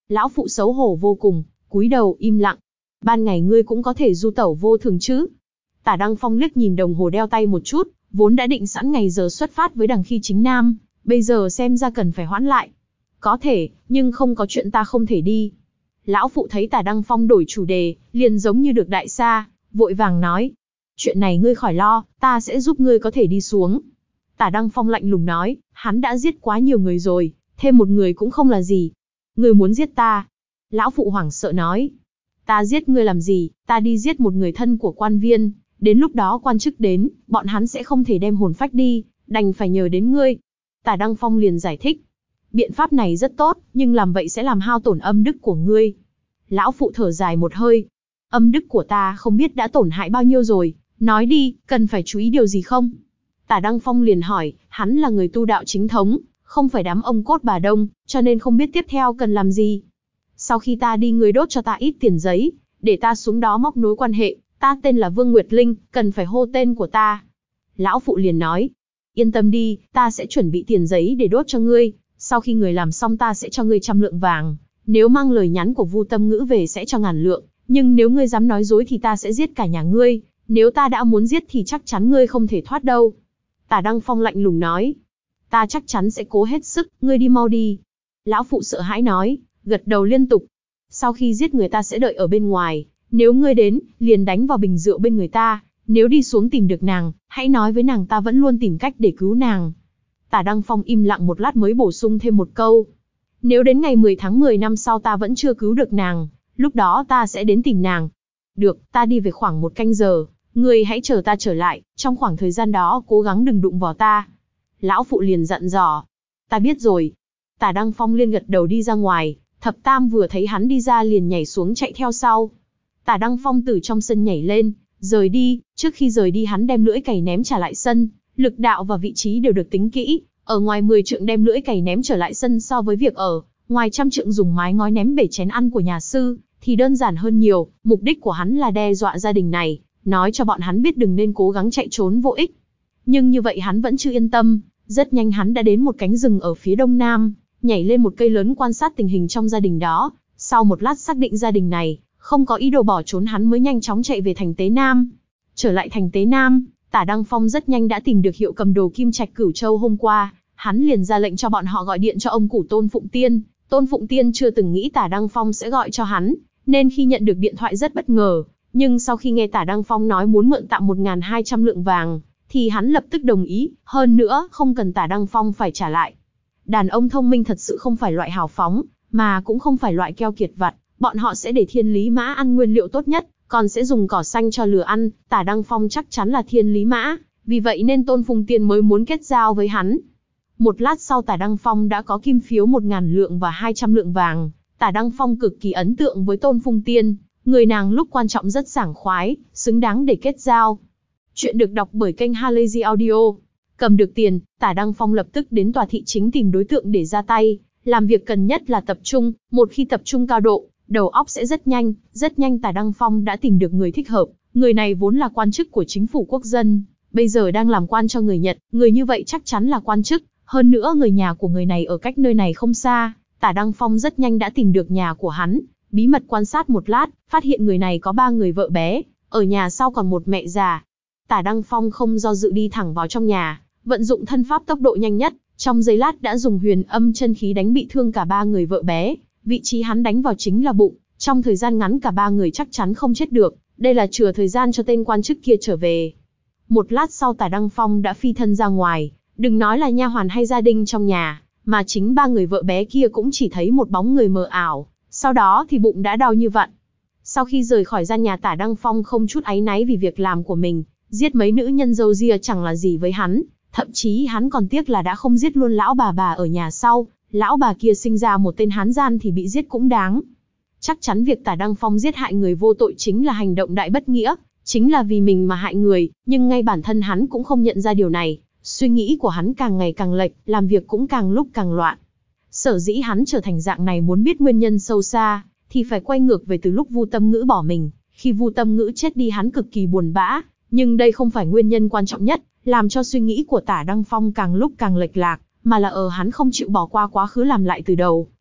Lão phụ xấu hổ vô cùng, cúi đầu im lặng. Ban ngày ngươi cũng có thể du tẩu vô thường chứ? Tả Đăng Phong liếc nhìn đồng hồ đeo tay một chút, vốn đã định sẵn ngày giờ xuất phát với Đằng Khi chính Nam, bây giờ xem ra cần phải hoãn lại. Có thể, nhưng không có chuyện ta không thể đi. Lão phụ thấy Tả Đăng Phong đổi chủ đề, liền giống như được đại xa, vội vàng nói. Chuyện này ngươi khỏi lo, ta sẽ giúp ngươi có thể đi xuống. Tả Đăng Phong lạnh lùng nói, hắn đã giết quá nhiều người rồi, thêm một người cũng không là gì. Ngươi muốn giết ta? Lão phụ hoảng sợ nói. Ta giết ngươi làm gì, ta đi giết một người thân của quan viên, đến lúc đó quan chức đến, bọn hắn sẽ không thể đem hồn phách đi, đành phải nhờ đến ngươi. Tả Đăng Phong liền giải thích. Biện pháp này rất tốt, nhưng làm vậy sẽ làm hao tổn âm đức của ngươi. Lão phụ thở dài một hơi. Âm đức của ta không biết đã tổn hại bao nhiêu rồi, nói đi, cần phải chú ý điều gì không? Tả Đăng Phong liền hỏi, hắn là người tu đạo chính thống, không phải đám ông cốt bà đông, cho nên không biết tiếp theo cần làm gì. Sau khi ta đi ngươi đốt cho ta ít tiền giấy, để ta xuống đó móc nối quan hệ, ta tên là Vương Nguyệt Linh, cần phải hô tên của ta. Lão phụ liền nói, yên tâm đi, ta sẽ chuẩn bị tiền giấy để đốt cho ngươi, sau khi người làm xong ta sẽ cho ngươi trăm lượng vàng, nếu mang lời nhắn của Vu Tâm Ngữ về sẽ cho ngàn lượng, nhưng nếu ngươi dám nói dối thì ta sẽ giết cả nhà ngươi, nếu ta đã muốn giết thì chắc chắn ngươi không thể thoát đâu. Tả Đăng Phong lạnh lùng nói, ta chắc chắn sẽ cố hết sức, ngươi đi mau đi. Lão phụ sợ hãi nói, gật đầu liên tục. Sau khi giết người ta sẽ đợi ở bên ngoài, nếu ngươi đến, liền đánh vào bình rượu bên người ta, nếu đi xuống tìm được nàng, hãy nói với nàng ta vẫn luôn tìm cách để cứu nàng. Tả Đăng Phong im lặng một lát mới bổ sung thêm một câu. Nếu đến ngày mười tháng mười năm sau ta vẫn chưa cứu được nàng, lúc đó ta sẽ đến tìm nàng. Được, ta đi về khoảng một canh giờ, ngươi hãy chờ ta trở lại, trong khoảng thời gian đó cố gắng đừng đụng vào ta. Lão phụ liền dặn dò. Ta biết rồi. Tả Đăng Phong liên gật đầu đi ra ngoài, Thập Tam vừa thấy hắn đi ra liền nhảy xuống chạy theo sau. Tả Đăng Phong từ trong sân nhảy lên, rời đi, trước khi rời đi hắn đem lưỡi cày ném trả lại sân, lực đạo và vị trí đều được tính kỹ, ở ngoài mười trượng đem lưỡi cày ném trở lại sân so với việc ở ngoài trăm trượng dùng mái ngói ném bể chén ăn của nhà sư, thì đơn giản hơn nhiều, mục đích của hắn là đe dọa gia đình này, nói cho bọn hắn biết đừng nên cố gắng chạy trốn vô ích. Nhưng như vậy hắn vẫn chưa yên tâm, rất nhanh hắn đã đến một cánh rừng ở phía đông nam, nhảy lên một cây lớn quan sát tình hình trong gia đình đó, sau một lát xác định gia đình này không có ý đồ bỏ trốn hắn mới nhanh chóng chạy về thành Tế Nam. Trở lại thành Tế Nam, Tả Đăng Phong rất nhanh đã tìm được hiệu cầm đồ Kim Trạch Cửu Châu hôm qua, hắn liền ra lệnh cho bọn họ gọi điện cho ông cụ Tôn Phụng Tiên. Tôn Phụng Tiên chưa từng nghĩ Tả Đăng Phong sẽ gọi cho hắn, nên khi nhận được điện thoại rất bất ngờ, nhưng sau khi nghe Tả Đăng Phong nói muốn mượn tạm một nghìn hai trăm lượng vàng, thì hắn lập tức đồng ý, hơn nữa không cần Tả Đăng Phong phải trả lại. Đàn ông thông minh thật sự không phải loại hào phóng, mà cũng không phải loại keo kiệt vặt, bọn họ sẽ để Thiên Lý Mã ăn nguyên liệu tốt nhất, còn sẽ dùng cỏ xanh cho lừa ăn. Tả Đăng Phong chắc chắn là Thiên Lý Mã, vì vậy nên Tôn Phụng Tiên mới muốn kết giao với hắn. Một lát sau Tả Đăng Phong đã có kim phiếu một nghìn lượng và hai trăm lượng vàng. Tả Đăng Phong cực kỳ ấn tượng với Tôn Phụng Tiên, người nàng lúc quan trọng rất sảng khoái, xứng đáng để kết giao. Chuyện được đọc bởi kênh Halazy Audio. Cầm được tiền, Tả Đăng Phong lập tức đến tòa thị chính tìm đối tượng để ra tay. Làm việc cần nhất là tập trung, một khi tập trung cao độ, đầu óc sẽ rất nhanh. Rất nhanh Tả Đăng Phong đã tìm được người thích hợp. Người này vốn là quan chức của chính phủ quốc dân, bây giờ đang làm quan cho người Nhật. Người như vậy chắc chắn là quan chức. Hơn nữa người nhà của người này ở cách nơi này không xa. Tả Đăng Phong rất nhanh đã tìm được nhà của hắn, bí mật quan sát một lát, phát hiện người này có ba người vợ bé, ở nhà sau còn một mẹ già. Tả Đăng Phong không do dự đi thẳng vào trong nhà, vận dụng thân pháp tốc độ nhanh nhất, trong giây lát đã dùng huyền âm chân khí đánh bị thương cả ba người vợ bé. Vị trí hắn đánh vào chính là bụng, trong thời gian ngắn cả ba người chắc chắn không chết được, đây là chừa thời gian cho tên quan chức kia trở về. Một lát sau Tả Đăng Phong đã phi thân ra ngoài, đừng nói là nha hoàn hay gia đình trong nhà, mà chính ba người vợ bé kia cũng chỉ thấy một bóng người mờ ảo, sau đó thì bụng đã đau như vặn. Sau khi rời khỏi gian nhà Tả Đăng Phong không chút áy náy vì việc làm của mình, giết mấy nữ nhân râu ria chẳng là gì với hắn, thậm chí hắn còn tiếc là đã không giết luôn lão bà bà ở nhà sau, lão bà kia sinh ra một tên hán gian thì bị giết cũng đáng. Chắc chắn việc Tả Đăng Phong giết hại người vô tội chính là hành động đại bất nghĩa, chính là vì mình mà hại người, nhưng ngay bản thân hắn cũng không nhận ra điều này. Suy nghĩ của hắn càng ngày càng lệch, làm việc cũng càng lúc càng loạn. Sở dĩ hắn trở thành dạng này muốn biết nguyên nhân sâu xa, thì phải quay ngược về từ lúc Vu Tâm Ngữ bỏ mình. Khi Vu Tâm Ngữ chết đi hắn cực kỳ buồn bã, nhưng đây không phải nguyên nhân quan trọng nhất, làm cho suy nghĩ của Tả Đăng Phong càng lúc càng lệch lạc, mà là ở hắn không chịu bỏ qua quá khứ làm lại từ đầu.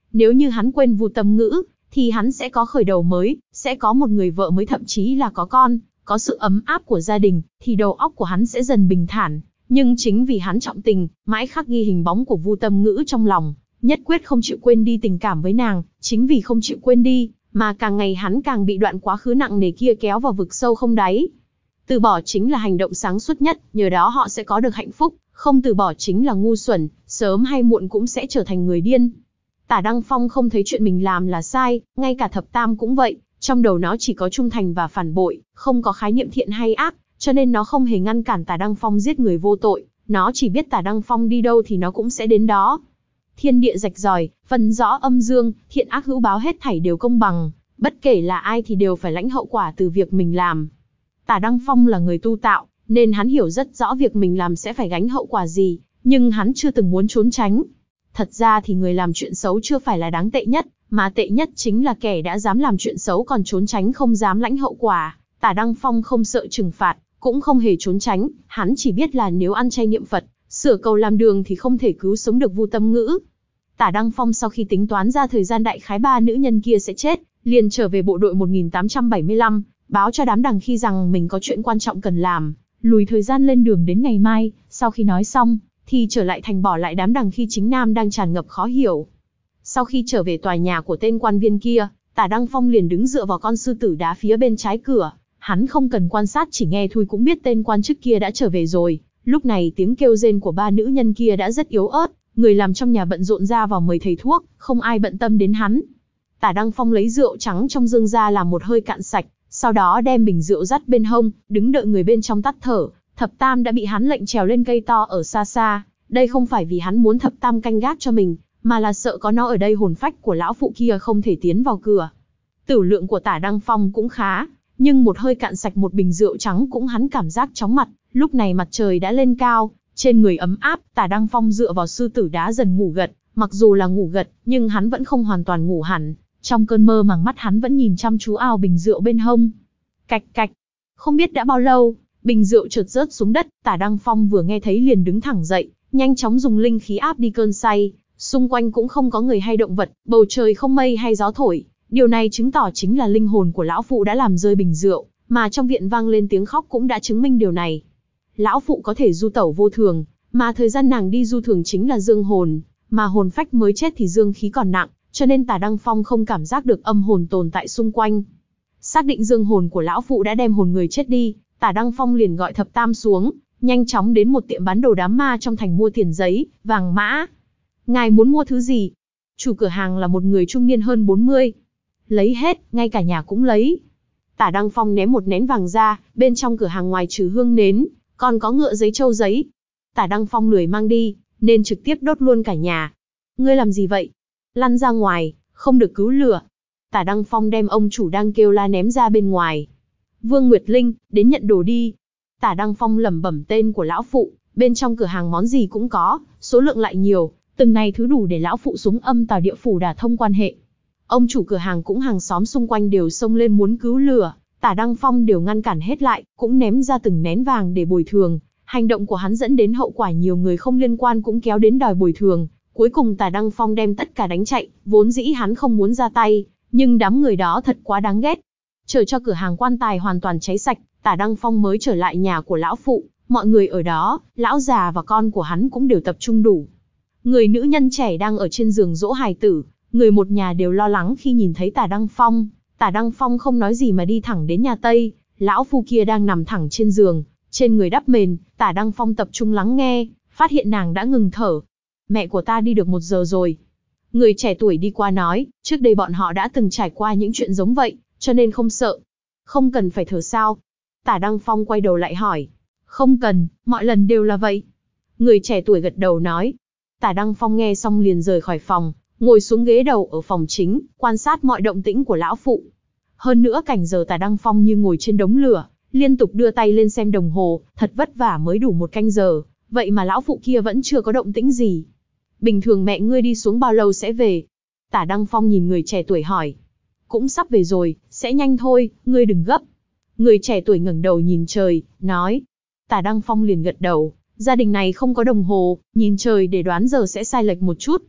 Nếu như hắn quên Vu Tâm Ngữ, thì hắn sẽ có khởi đầu mới, sẽ có một người vợ mới, thậm chí là có con, có sự ấm áp của gia đình, thì đầu óc của hắn sẽ dần bình thản. Nhưng chính vì hắn trọng tình, mãi khắc ghi hình bóng của Vu Tâm Ngữ trong lòng, nhất quyết không chịu quên đi tình cảm với nàng, chính vì không chịu quên đi, mà càng ngày hắn càng bị đoạn quá khứ nặng nề kia kéo vào vực sâu không đáy. Từ bỏ chính là hành động sáng suốt nhất, nhờ đó họ sẽ có được hạnh phúc, không từ bỏ chính là ngu xuẩn, sớm hay muộn cũng sẽ trở thành người điên. Tả Đăng Phong không thấy chuyện mình làm là sai, ngay cả thập tam cũng vậy, trong đầu nó chỉ có trung thành và phản bội, không có khái niệm thiện hay ác, cho nên nó không hề ngăn cản Tả Đăng Phong giết người vô tội, nó chỉ biết Tả Đăng Phong đi đâu thì nó cũng sẽ đến đó. Thiên địa rạch ròi, phân rõ âm dương, thiện ác hữu báo, hết thảy đều công bằng, bất kể là ai thì đều phải lãnh hậu quả từ việc mình làm. Tả Đăng Phong là người tu tạo, nên hắn hiểu rất rõ việc mình làm sẽ phải gánh hậu quả gì, nhưng hắn chưa từng muốn trốn tránh. Thật ra thì người làm chuyện xấu chưa phải là đáng tệ nhất, mà tệ nhất chính là kẻ đã dám làm chuyện xấu còn trốn tránh không dám lãnh hậu quả. Tả Đăng Phong không sợ trừng phạt, cũng không hề trốn tránh, hắn chỉ biết là nếu ăn chay niệm Phật, sửa cầu làm đường thì không thể cứu sống được Vu Tâm Ngữ. Tả Đăng Phong sau khi tính toán ra thời gian đại khái ba nữ nhân kia sẽ chết, liền trở về bộ đội một nghìn tám trăm bảy mươi lăm, báo cho đám đằng khi rằng mình có chuyện quan trọng cần làm, lùi thời gian lên đường đến ngày mai. Sau khi nói xong, thì trở lại thành bỏ lại đám đằng khi chính nam đang tràn ngập khó hiểu. Sau khi trở về tòa nhà của tên quan viên kia, Tả Đăng Phong liền đứng dựa vào con sư tử đá phía bên trái cửa. Hắn không cần quan sát, chỉ nghe thôi cũng biết tên quan chức kia đã trở về rồi. Lúc này tiếng kêu rên của ba nữ nhân kia đã rất yếu ớt, người làm trong nhà bận rộn ra vào mời thầy thuốc, không ai bận tâm đến hắn. Tả Đăng Phong lấy rượu trắng trong dương ra làm một hơi cạn sạch, sau đó đem bình rượu dắt bên hông, đứng đợi người bên trong tắt thở. Thập Tam đã bị hắn lệnh trèo lên cây to ở xa xa, đây không phải vì hắn muốn Thập Tam canh gác cho mình, mà là sợ có nó ở đây hồn phách của lão phụ kia không thể tiến vào cửa. Tửu lượng của Tả Đăng Phong cũng khá, nhưng một hơi cạn sạch một bình rượu trắng cũng hắn cảm giác chóng mặt. Lúc này mặt trời đã lên cao, trên người ấm áp, Tả Đăng Phong dựa vào sư tử đá dần ngủ gật. Mặc dù là ngủ gật, nhưng hắn vẫn không hoàn toàn ngủ hẳn. Trong cơn mơ màng mắt hắn vẫn nhìn chăm chú ao bình rượu bên hông. Cạch cạch, không biết đã bao lâu, bình rượu chợt rớt xuống đất. Tả Đăng Phong vừa nghe thấy liền đứng thẳng dậy, nhanh chóng dùng linh khí áp đi cơn say. Xung quanh cũng không có người hay động vật, bầu trời không mây hay gió thổi. Điều này chứng tỏ chính là linh hồn của lão phụ đã làm rơi bình rượu, mà trong viện vang lên tiếng khóc cũng đã chứng minh điều này. Lão phụ có thể du tẩu vô thường, mà thời gian nàng đi du thường chính là dương hồn, mà hồn phách mới chết thì dương khí còn nặng, cho nên Tả Đăng Phong không cảm giác được âm hồn tồn tại xung quanh. Xác định dương hồn của lão phụ đã đem hồn người chết đi, Tả Đăng Phong liền gọi Thập Tam xuống, nhanh chóng đến một tiệm bán đồ đám ma trong thành mua tiền giấy, vàng mã. Ngài muốn mua thứ gì? Chủ cửa hàng là một người trung niên hơn bốn mươi. Lấy hết, ngay cả nhà cũng lấy. Tả Đăng Phong ném một nén vàng ra, bên trong cửa hàng ngoài trừ hương nến, còn có ngựa giấy trâu giấy. Tả Đăng Phong lười mang đi, nên trực tiếp đốt luôn cả nhà. Ngươi làm gì vậy? Lăn ra ngoài, không được cứu lửa. Tả Đăng Phong đem ông chủ đang kêu la ném ra bên ngoài. Vương Nguyệt Linh, đến nhận đồ đi. Tả Đăng Phong lẩm bẩm tên của lão phụ, bên trong cửa hàng món gì cũng có, số lượng lại nhiều, từng này thứ đủ để lão phụ xuống âm tào địa phủ đả thông quan hệ. Ông chủ cửa hàng cũng hàng xóm xung quanh đều xông lên muốn cứu lửa, Tả Đăng Phong đều ngăn cản hết lại, cũng ném ra từng nén vàng để bồi thường. Hành động của hắn dẫn đến hậu quả nhiều người không liên quan cũng kéo đến đòi bồi thường. Cuối cùng Tả Đăng Phong đem tất cả đánh chạy, vốn dĩ hắn không muốn ra tay, nhưng đám người đó thật quá đáng ghét. Chờ cho cửa hàng quan tài hoàn toàn cháy sạch, Tả Đăng Phong mới trở lại nhà của lão phụ. Mọi người ở đó, lão già và con của hắn cũng đều tập trung đủ. Người nữ nhân trẻ đang ở trên giường dỗ hài tử, người một nhà đều lo lắng khi nhìn thấy Tả Đăng Phong. Tả Đăng Phong không nói gì mà đi thẳng đến nhà Tây, lão phu kia đang nằm thẳng trên giường, trên người đắp mền. Tả Đăng Phong tập trung lắng nghe, phát hiện nàng đã ngừng thở. Mẹ của ta đi được một giờ rồi. Người trẻ tuổi đi qua nói, trước đây bọn họ đã từng trải qua những chuyện giống vậy, cho nên không sợ. Không cần phải thở sao? Tả Đăng Phong quay đầu lại hỏi. Không cần, mọi lần đều là vậy. Người trẻ tuổi gật đầu nói. Tả Đăng Phong nghe xong liền rời khỏi phòng, ngồi xuống ghế đầu ở phòng chính, quan sát mọi động tĩnh của lão phụ. Hơn nữa cảnh giờ Tả Đăng Phong như ngồi trên đống lửa, liên tục đưa tay lên xem đồng hồ, thật vất vả mới đủ một canh giờ, vậy mà lão phụ kia vẫn chưa có động tĩnh gì. Bình thường mẹ ngươi đi xuống bao lâu sẽ về? Tả Đăng Phong nhìn người trẻ tuổi hỏi. Cũng sắp về rồi, sẽ nhanh thôi, ngươi đừng gấp. Người trẻ tuổi ngẩng đầu nhìn trời, nói. Tả Đăng Phong liền gật đầu, gia đình này không có đồng hồ, nhìn trời để đoán giờ sẽ sai lệch một chút.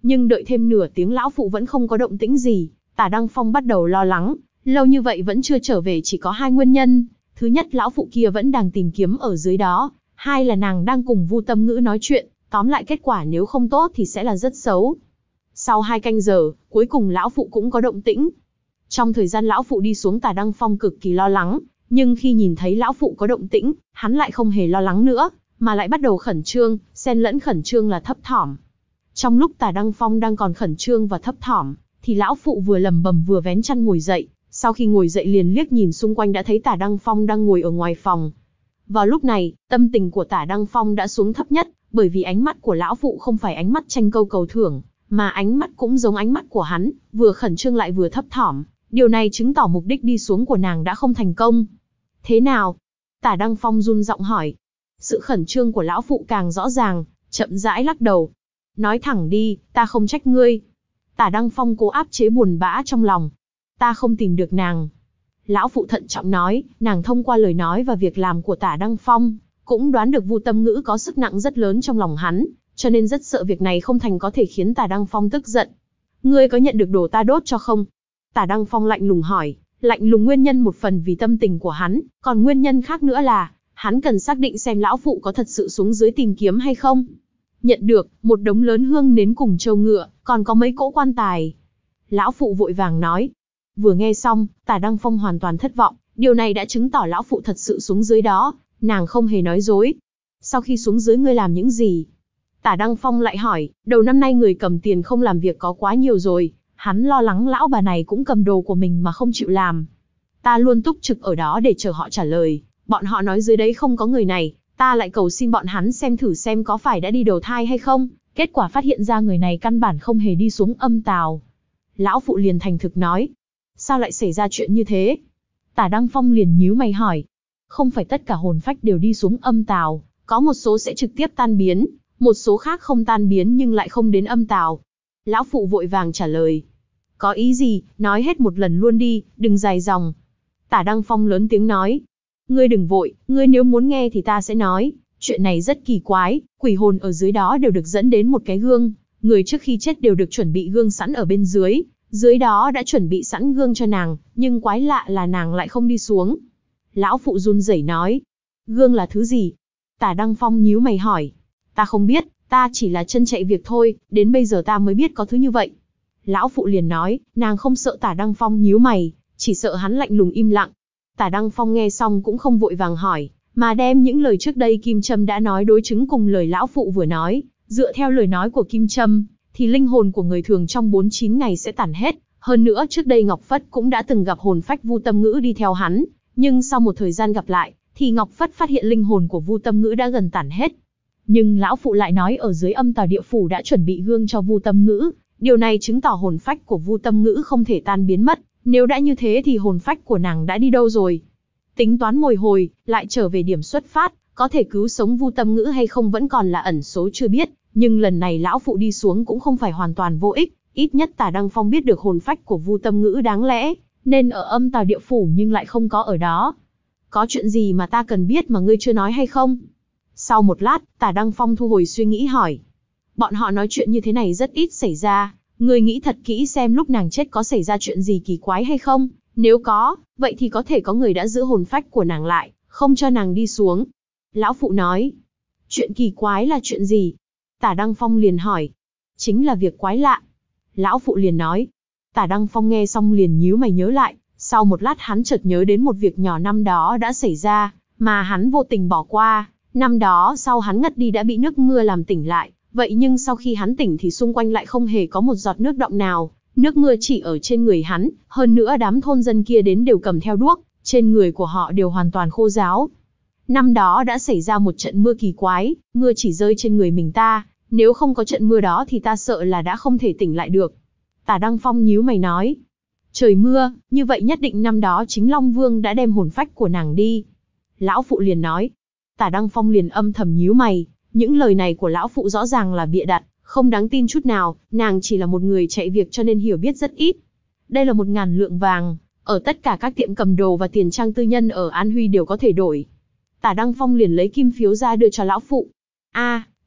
Nhưng đợi thêm nửa tiếng lão phụ vẫn không có động tĩnh gì, Tả Đăng Phong bắt đầu lo lắng, lâu như vậy vẫn chưa trở về chỉ có hai nguyên nhân. Thứ nhất, lão phụ kia vẫn đang tìm kiếm ở dưới đó, hai là nàng đang cùng Vu Tâm Ngữ nói chuyện, tóm lại kết quả nếu không tốt thì sẽ là rất xấu. Sau hai canh giờ, cuối cùng lão phụ cũng có động tĩnh. Trong thời gian lão phụ đi xuống, Tả Đăng Phong cực kỳ lo lắng, nhưng khi nhìn thấy lão phụ có động tĩnh, hắn lại không hề lo lắng nữa, mà lại bắt đầu khẩn trương, xen lẫn khẩn trương là thấp thỏm. Trong lúc Tả Đăng Phong đang còn khẩn trương và thấp thỏm, thì lão phụ vừa lầm bầm vừa vén chăn ngồi dậy, sau khi ngồi dậy liền liếc nhìn xung quanh đã thấy Tả Đăng Phong đang ngồi ở ngoài phòng. Vào lúc này, tâm tình của Tả Đăng Phong đã xuống thấp nhất, bởi vì ánh mắt của lão phụ không phải ánh mắt tranh câu cầu thưởng, mà ánh mắt cũng giống ánh mắt của hắn, vừa khẩn trương lại vừa thấp thỏm. Điều này chứng tỏ mục đích đi xuống của nàng đã không thành công. Thế nào? Tả Đăng Phong run giọng hỏi. Sự khẩn trương của lão phụ càng rõ ràng, chậm rãi lắc đầu. Nói thẳng đi, ta không trách ngươi. Tả Đăng Phong cố áp chế buồn bã trong lòng. Ta không tìm được nàng. Lão phụ thận trọng nói, nàng thông qua lời nói và việc làm của Tả Đăng Phong, cũng đoán được Vu Tâm Ngữ có sức nặng rất lớn trong lòng hắn, cho nên rất sợ việc này không thành có thể khiến Tả Đăng Phong tức giận. Ngươi có nhận được đồ ta đốt cho không? Tả Đăng Phong lạnh lùng hỏi, lạnh lùng nguyên nhân một phần vì tâm tình của hắn, còn nguyên nhân khác nữa là, hắn cần xác định xem lão phụ có thật sự xuống dưới tìm kiếm hay không. Nhận được, một đống lớn hương nến cùng trâu ngựa, còn có mấy cỗ quan tài. Lão phụ vội vàng nói. Vừa nghe xong, Tả Đăng Phong hoàn toàn thất vọng, điều này đã chứng tỏ lão phụ thật sự xuống dưới đó, nàng không hề nói dối. Sau khi xuống dưới ngươi làm những gì? Tả Đăng Phong lại hỏi, đầu năm nay người cầm tiền không làm việc có quá nhiều rồi, hắn lo lắng lão bà này cũng cầm đồ của mình mà không chịu làm. Ta luôn túc trực ở đó để chờ họ trả lời, bọn họ nói dưới đấy không có người này, ta lại cầu xin bọn hắn xem thử xem có phải đã đi đầu thai hay không, kết quả phát hiện ra người này căn bản không hề đi xuống âm tào. Lão phụ liền thành thực nói, sao lại xảy ra chuyện như thế? Tả Đăng Phong liền nhíu mày hỏi, không phải tất cả hồn phách đều đi xuống âm tào, có một số sẽ trực tiếp tan biến, một số khác không tan biến nhưng lại không đến âm tào. Lão phụ vội vàng trả lời, có ý gì, nói hết một lần luôn đi, đừng dài dòng. Tả Đăng Phong lớn tiếng nói, ngươi đừng vội, ngươi nếu muốn nghe thì ta sẽ nói, chuyện này rất kỳ quái, quỷ hồn ở dưới đó đều được dẫn đến một cái gương, người trước khi chết đều được chuẩn bị gương sẵn ở bên dưới, dưới đó đã chuẩn bị sẵn gương cho nàng, nhưng quái lạ là nàng lại không đi xuống. Lão phụ run rẩy nói, gương là thứ gì? Tả Đăng Phong nhíu mày hỏi, ta không biết, ta chỉ là chân chạy việc thôi, đến bây giờ ta mới biết có thứ như vậy. Lão phụ liền nói, nàng không sợ Tả Đăng Phong nhíu mày, chỉ sợ hắn lạnh lùng im lặng. Tả Đăng Phong nghe xong cũng không vội vàng hỏi, mà đem những lời trước đây Kim Trâm đã nói đối chứng cùng lời lão phụ vừa nói. Dựa theo lời nói của Kim Trâm, thì linh hồn của người thường trong bốn mươi chín ngày sẽ tản hết. Hơn nữa trước đây Ngọc Phất cũng đã từng gặp hồn phách Vu Tâm Ngữ đi theo hắn, nhưng sau một thời gian gặp lại, thì Ngọc Phất phát hiện linh hồn của Vu Tâm Ngữ đã gần tản hết. Nhưng lão phụ lại nói ở dưới âm tào địa phủ đã chuẩn bị gương cho Vu Tâm Ngữ, điều này chứng tỏ hồn phách của Vu Tâm Ngữ không thể tan biến mất. Nếu đã như thế thì hồn phách của nàng đã đi đâu rồi? Tính toán một hồi, lại trở về điểm xuất phát, có thể cứu sống Vu Tâm Ngữ hay không vẫn còn là ẩn số chưa biết, nhưng lần này lão phụ đi xuống cũng không phải hoàn toàn vô ích, ít nhất Tả Đăng Phong biết được hồn phách của Vu Tâm Ngữ đáng lẽ nên ở âm tào địa phủ nhưng lại không có ở đó. Có chuyện gì mà ta cần biết mà ngươi chưa nói hay không? Sau một lát, Tả Đăng Phong thu hồi suy nghĩ hỏi. Bọn họ nói chuyện như thế này rất ít xảy ra, ngươi nghĩ thật kỹ xem lúc nàng chết có xảy ra chuyện gì kỳ quái hay không? Nếu có, vậy thì có thể có người đã giữ hồn phách của nàng lại, không cho nàng đi xuống. Lão phụ nói. Chuyện kỳ quái là chuyện gì? Tả Đăng Phong liền hỏi. Chính là việc quái lạ. Lão phụ liền nói. Tả Đăng Phong nghe xong liền nhíu mày nhớ lại. Sau một lát hắn chợt nhớ đến một việc nhỏ năm đó đã xảy ra, mà hắn vô tình bỏ qua. Năm đó sau hắn ngất đi đã bị nước mưa làm tỉnh lại. Vậy nhưng sau khi hắn tỉnh thì xung quanh lại không hề có một giọt nước đọng nào. Nước mưa chỉ ở trên người hắn, hơn nữa đám thôn dân kia đến đều cầm theo đuốc, trên người của họ đều hoàn toàn khô ráo. Năm đó đã xảy ra một trận mưa kỳ quái, mưa chỉ rơi trên người mình ta, nếu không có trận mưa đó thì ta sợ là đã không thể tỉnh lại được. Tả Đăng Phong nhíu mày nói, trời mưa, như vậy nhất định năm đó chính Long Vương đã đem hồn phách của nàng đi. Lão phụ liền nói, Tả Đăng Phong liền âm thầm nhíu mày, những lời này của lão phụ rõ ràng là bịa đặt, không đáng tin chút nào, nàng chỉ là một người chạy việc cho nên hiểu biết rất ít. Đây là một ngàn lượng vàng, ở tất cả các tiệm cầm đồ và tiền trang tư nhân ở An Huy đều có thể đổi. Tả Đăng Phong liền lấy kim phiếu ra đưa cho lão phụ. A,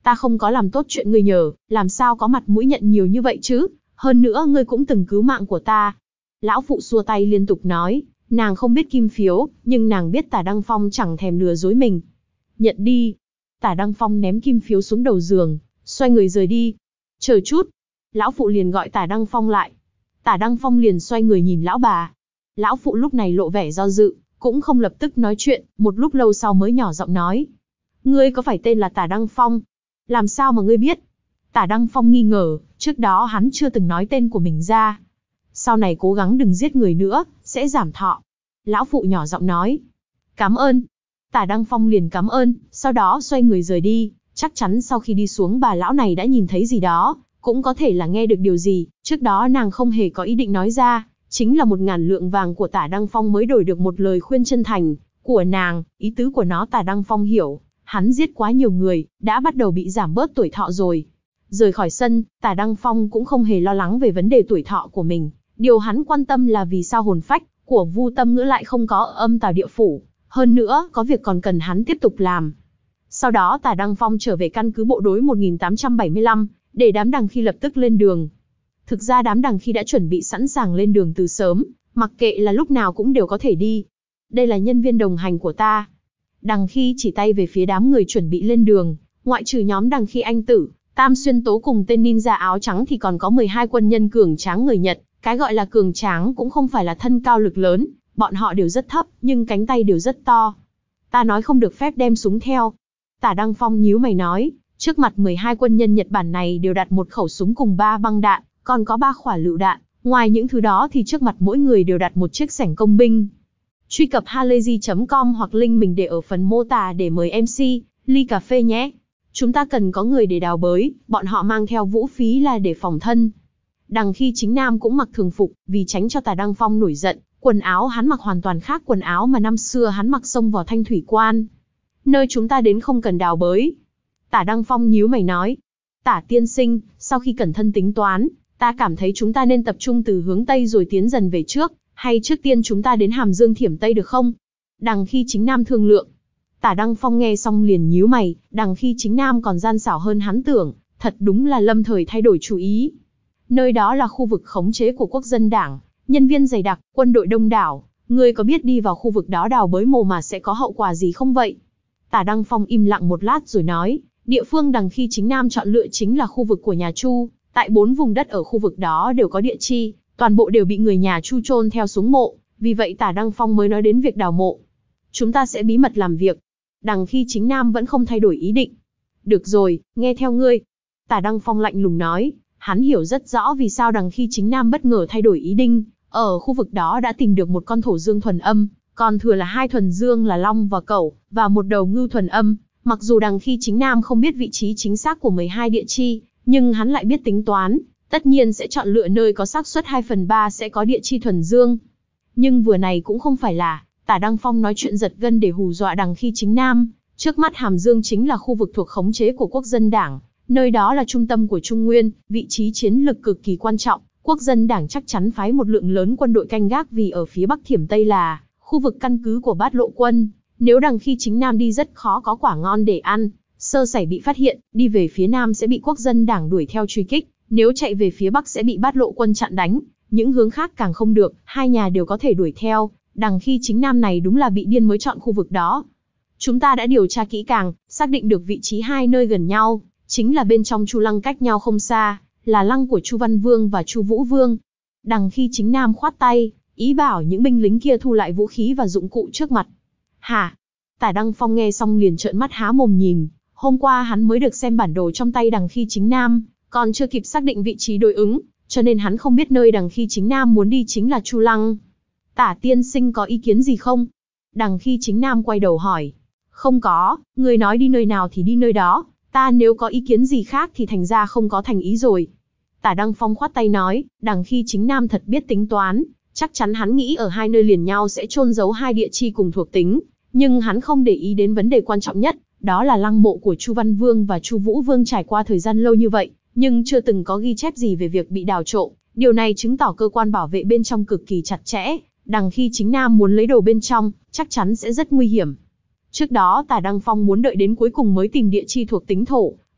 Ta không có làm tốt chuyện ngươi nhờ, làm sao có mặt mũi nhận nhiều như vậy chứ, hơn nữa ngươi cũng từng cứu mạng của ta. Lão phụ xua tay liên tục nói, nàng không biết kim phiếu, nhưng nàng biết Tả Đăng Phong chẳng thèm lừa dối mình. Nhận đi. Tả Đăng Phong ném kim phiếu xuống đầu giường, xoay người rời đi. Chờ chút. Lão phụ liền gọi Tả Đăng Phong lại. Tả Đăng Phong liền xoay người nhìn lão bà. Lão phụ lúc này lộ vẻ do dự, cũng không lập tức nói chuyện, một lúc lâu sau mới nhỏ giọng nói. Ngươi có phải tên là Tả Đăng Phong? Làm sao mà ngươi biết? Tả Đăng Phong nghi ngờ, trước đó hắn chưa từng nói tên của mình ra. Sau này cố gắng đừng giết người nữa, sẽ giảm thọ. Lão phụ nhỏ giọng nói. Cảm ơn. Tả Đăng Phong liền cảm ơn, sau đó xoay người rời đi. Chắc chắn sau khi đi xuống bà lão này đã nhìn thấy gì đó, cũng có thể là nghe được điều gì, trước đó nàng không hề có ý định nói ra. Chính là một ngàn lượng vàng của Tả Đăng Phong mới đổi được một lời khuyên chân thành của nàng, ý tứ của nó Tả Đăng Phong hiểu. Hắn giết quá nhiều người, đã bắt đầu bị giảm bớt tuổi thọ rồi. Rời khỏi sân, Tả Đăng Phong cũng không hề lo lắng về vấn đề tuổi thọ của mình. Điều hắn quan tâm là vì sao hồn phách của Vu Tâm Ngữ lại không có ở Âm Tào Địa Phủ. Hơn nữa, có việc còn cần hắn tiếp tục làm. Sau đó Tả Đăng Phong trở về căn cứ bộ đối một nghìn tám trăm bảy mươi lăm, để đám đằng khi lập tức lên đường. Thực ra đám đằng khi đã chuẩn bị sẵn sàng lên đường từ sớm, mặc kệ là lúc nào cũng đều có thể đi. Đây là nhân viên đồng hành của ta. Đằng khi chỉ tay về phía đám người chuẩn bị lên đường, ngoại trừ nhóm đằng khi anh tử, Tam Xuyên Tố cùng tên ninja áo trắng thì còn có mười hai quân nhân cường tráng người Nhật. Cái gọi là cường tráng cũng không phải là thân cao lực lớn, bọn họ đều rất thấp, nhưng cánh tay đều rất to. Ta nói không được phép đem súng theo. Tả Đăng Phong nhíu mày nói, trước mặt mười hai quân nhân Nhật Bản này đều đặt một khẩu súng cùng ba băng đạn, còn có ba quả lựu đạn. Ngoài những thứ đó thì trước mặt mỗi người đều đặt một chiếc sẻng công binh. Truy cập halayzi chấm com hoặc link mình để ở phần mô tả để mời em xê, ly cà phê nhé. Chúng ta cần có người để đào bới, bọn họ mang theo vũ khí là để phòng thân. Đằng khi Chính Nam cũng mặc thường phục, vì tránh cho Tả Đăng Phong nổi giận, quần áo hắn mặc hoàn toàn khác quần áo mà năm xưa hắn mặc xông vào Thanh Thủy Quan. Nơi chúng ta đến không cần đào bới. Tả Đăng Phong nhíu mày nói. Tả tiên sinh, sau khi cẩn thận tính toán, ta cảm thấy chúng ta nên tập trung từ hướng Tây rồi tiến dần về trước, hay trước tiên chúng ta đến Hàm Dương Thiểm Tây được không? Đằng khi Chính Nam thương lượng. Tả Đăng Phong nghe xong liền nhíu mày, đằng khi Chính Nam còn gian xảo hơn hắn tưởng, thật đúng là lâm thời thay đổi chủ ý. Nơi đó là khu vực khống chế của Quốc dân đảng, nhân viên dày đặc, quân đội đông đảo, ngươi có biết đi vào khu vực đó đào bới mồ mà sẽ có hậu quả gì không vậy? Tả Đăng Phong im lặng một lát rồi nói, địa phương đằng khi Chính Nam chọn lựa chính là khu vực của nhà Chu, tại bốn vùng đất ở khu vực đó đều có địa chi, toàn bộ đều bị người nhà Chu chôn theo xuống mộ, vì vậy Tả Đăng Phong mới nói đến việc đào mộ. Chúng ta sẽ bí mật làm việc. Đằng khi Chính Nam vẫn không thay đổi ý định. Được rồi, nghe theo ngươi. Tả Đăng Phong lạnh lùng nói, hắn hiểu rất rõ vì sao đằng khi Chính Nam bất ngờ thay đổi ý định. Ở khu vực đó đã tìm được một con thổ dương thuần âm, còn thừa là hai thuần dương là long và cẩu, và một đầu ngưu thuần âm. Mặc dù đằng khi Chính Nam không biết vị trí chính xác của mười hai địa chi, nhưng hắn lại biết tính toán, tất nhiên sẽ chọn lựa nơi có xác suất hai phần ba sẽ có địa chi thuần dương. Nhưng vừa này cũng không phải là, Tả Đăng Phong nói chuyện giật gân để hù dọa đằng khi Chính Nam, trước mắt Hàm Dương chính là khu vực thuộc khống chế của Quốc dân đảng, nơi đó là trung tâm của Trung Nguyên, vị trí chiến lược cực kỳ quan trọng, Quốc dân đảng chắc chắn phái một lượng lớn quân đội canh gác vì ở phía Bắc Thiểm Tây là khu vực căn cứ của Bát Lộ quân, nếu đằng khi Chính Nam đi rất khó có quả ngon để ăn, sơ sẩy bị phát hiện, đi về phía Nam sẽ bị Quốc dân đảng đuổi theo truy kích, nếu chạy về phía Bắc sẽ bị Bát Lộ quân chặn đánh, những hướng khác càng không được, hai nhà đều có thể đuổi theo. Đằng khi Chính Nam này đúng là bị điên mới chọn khu vực đó. Chúng ta đã điều tra kỹ càng, xác định được vị trí hai nơi gần nhau, chính là bên trong Chu Lăng cách nhau không xa, là lăng của Chu Văn Vương và Chu Vũ Vương. Đằng khi Chính Nam khoát tay, ý bảo những binh lính kia thu lại vũ khí và dụng cụ trước mặt. Hả? Tả Đăng Phong nghe xong liền trợn mắt há mồm nhìn, hôm qua hắn mới được xem bản đồ trong tay đằng khi Chính Nam, còn chưa kịp xác định vị trí đối ứng, cho nên hắn không biết nơi đằng khi Chính Nam muốn đi chính là Chu Lăng. Tả tiên sinh có ý kiến gì không? Đằng khi Chính Nam quay đầu hỏi. Không có, người nói đi nơi nào thì đi nơi đó, ta nếu có ý kiến gì khác thì thành ra không có thành ý rồi. Tả Đăng Phong khoát tay nói, đằng khi Chính Nam thật biết tính toán, chắc chắn hắn nghĩ ở hai nơi liền nhau sẽ chôn giấu hai địa chi cùng thuộc tính, nhưng hắn không để ý đến vấn đề quan trọng nhất, đó là lăng mộ của Chu Văn Vương và Chu Vũ Vương trải qua thời gian lâu như vậy, nhưng chưa từng có ghi chép gì về việc bị đào trộm, điều này chứng tỏ cơ quan bảo vệ bên trong cực kỳ chặt chẽ. Đằng khi Chính Nam muốn lấy đồ bên trong, chắc chắn sẽ rất nguy hiểm. Trước đó Tả Đăng Phong muốn đợi đến cuối cùng mới tìm địa chi thuộc tính thổ,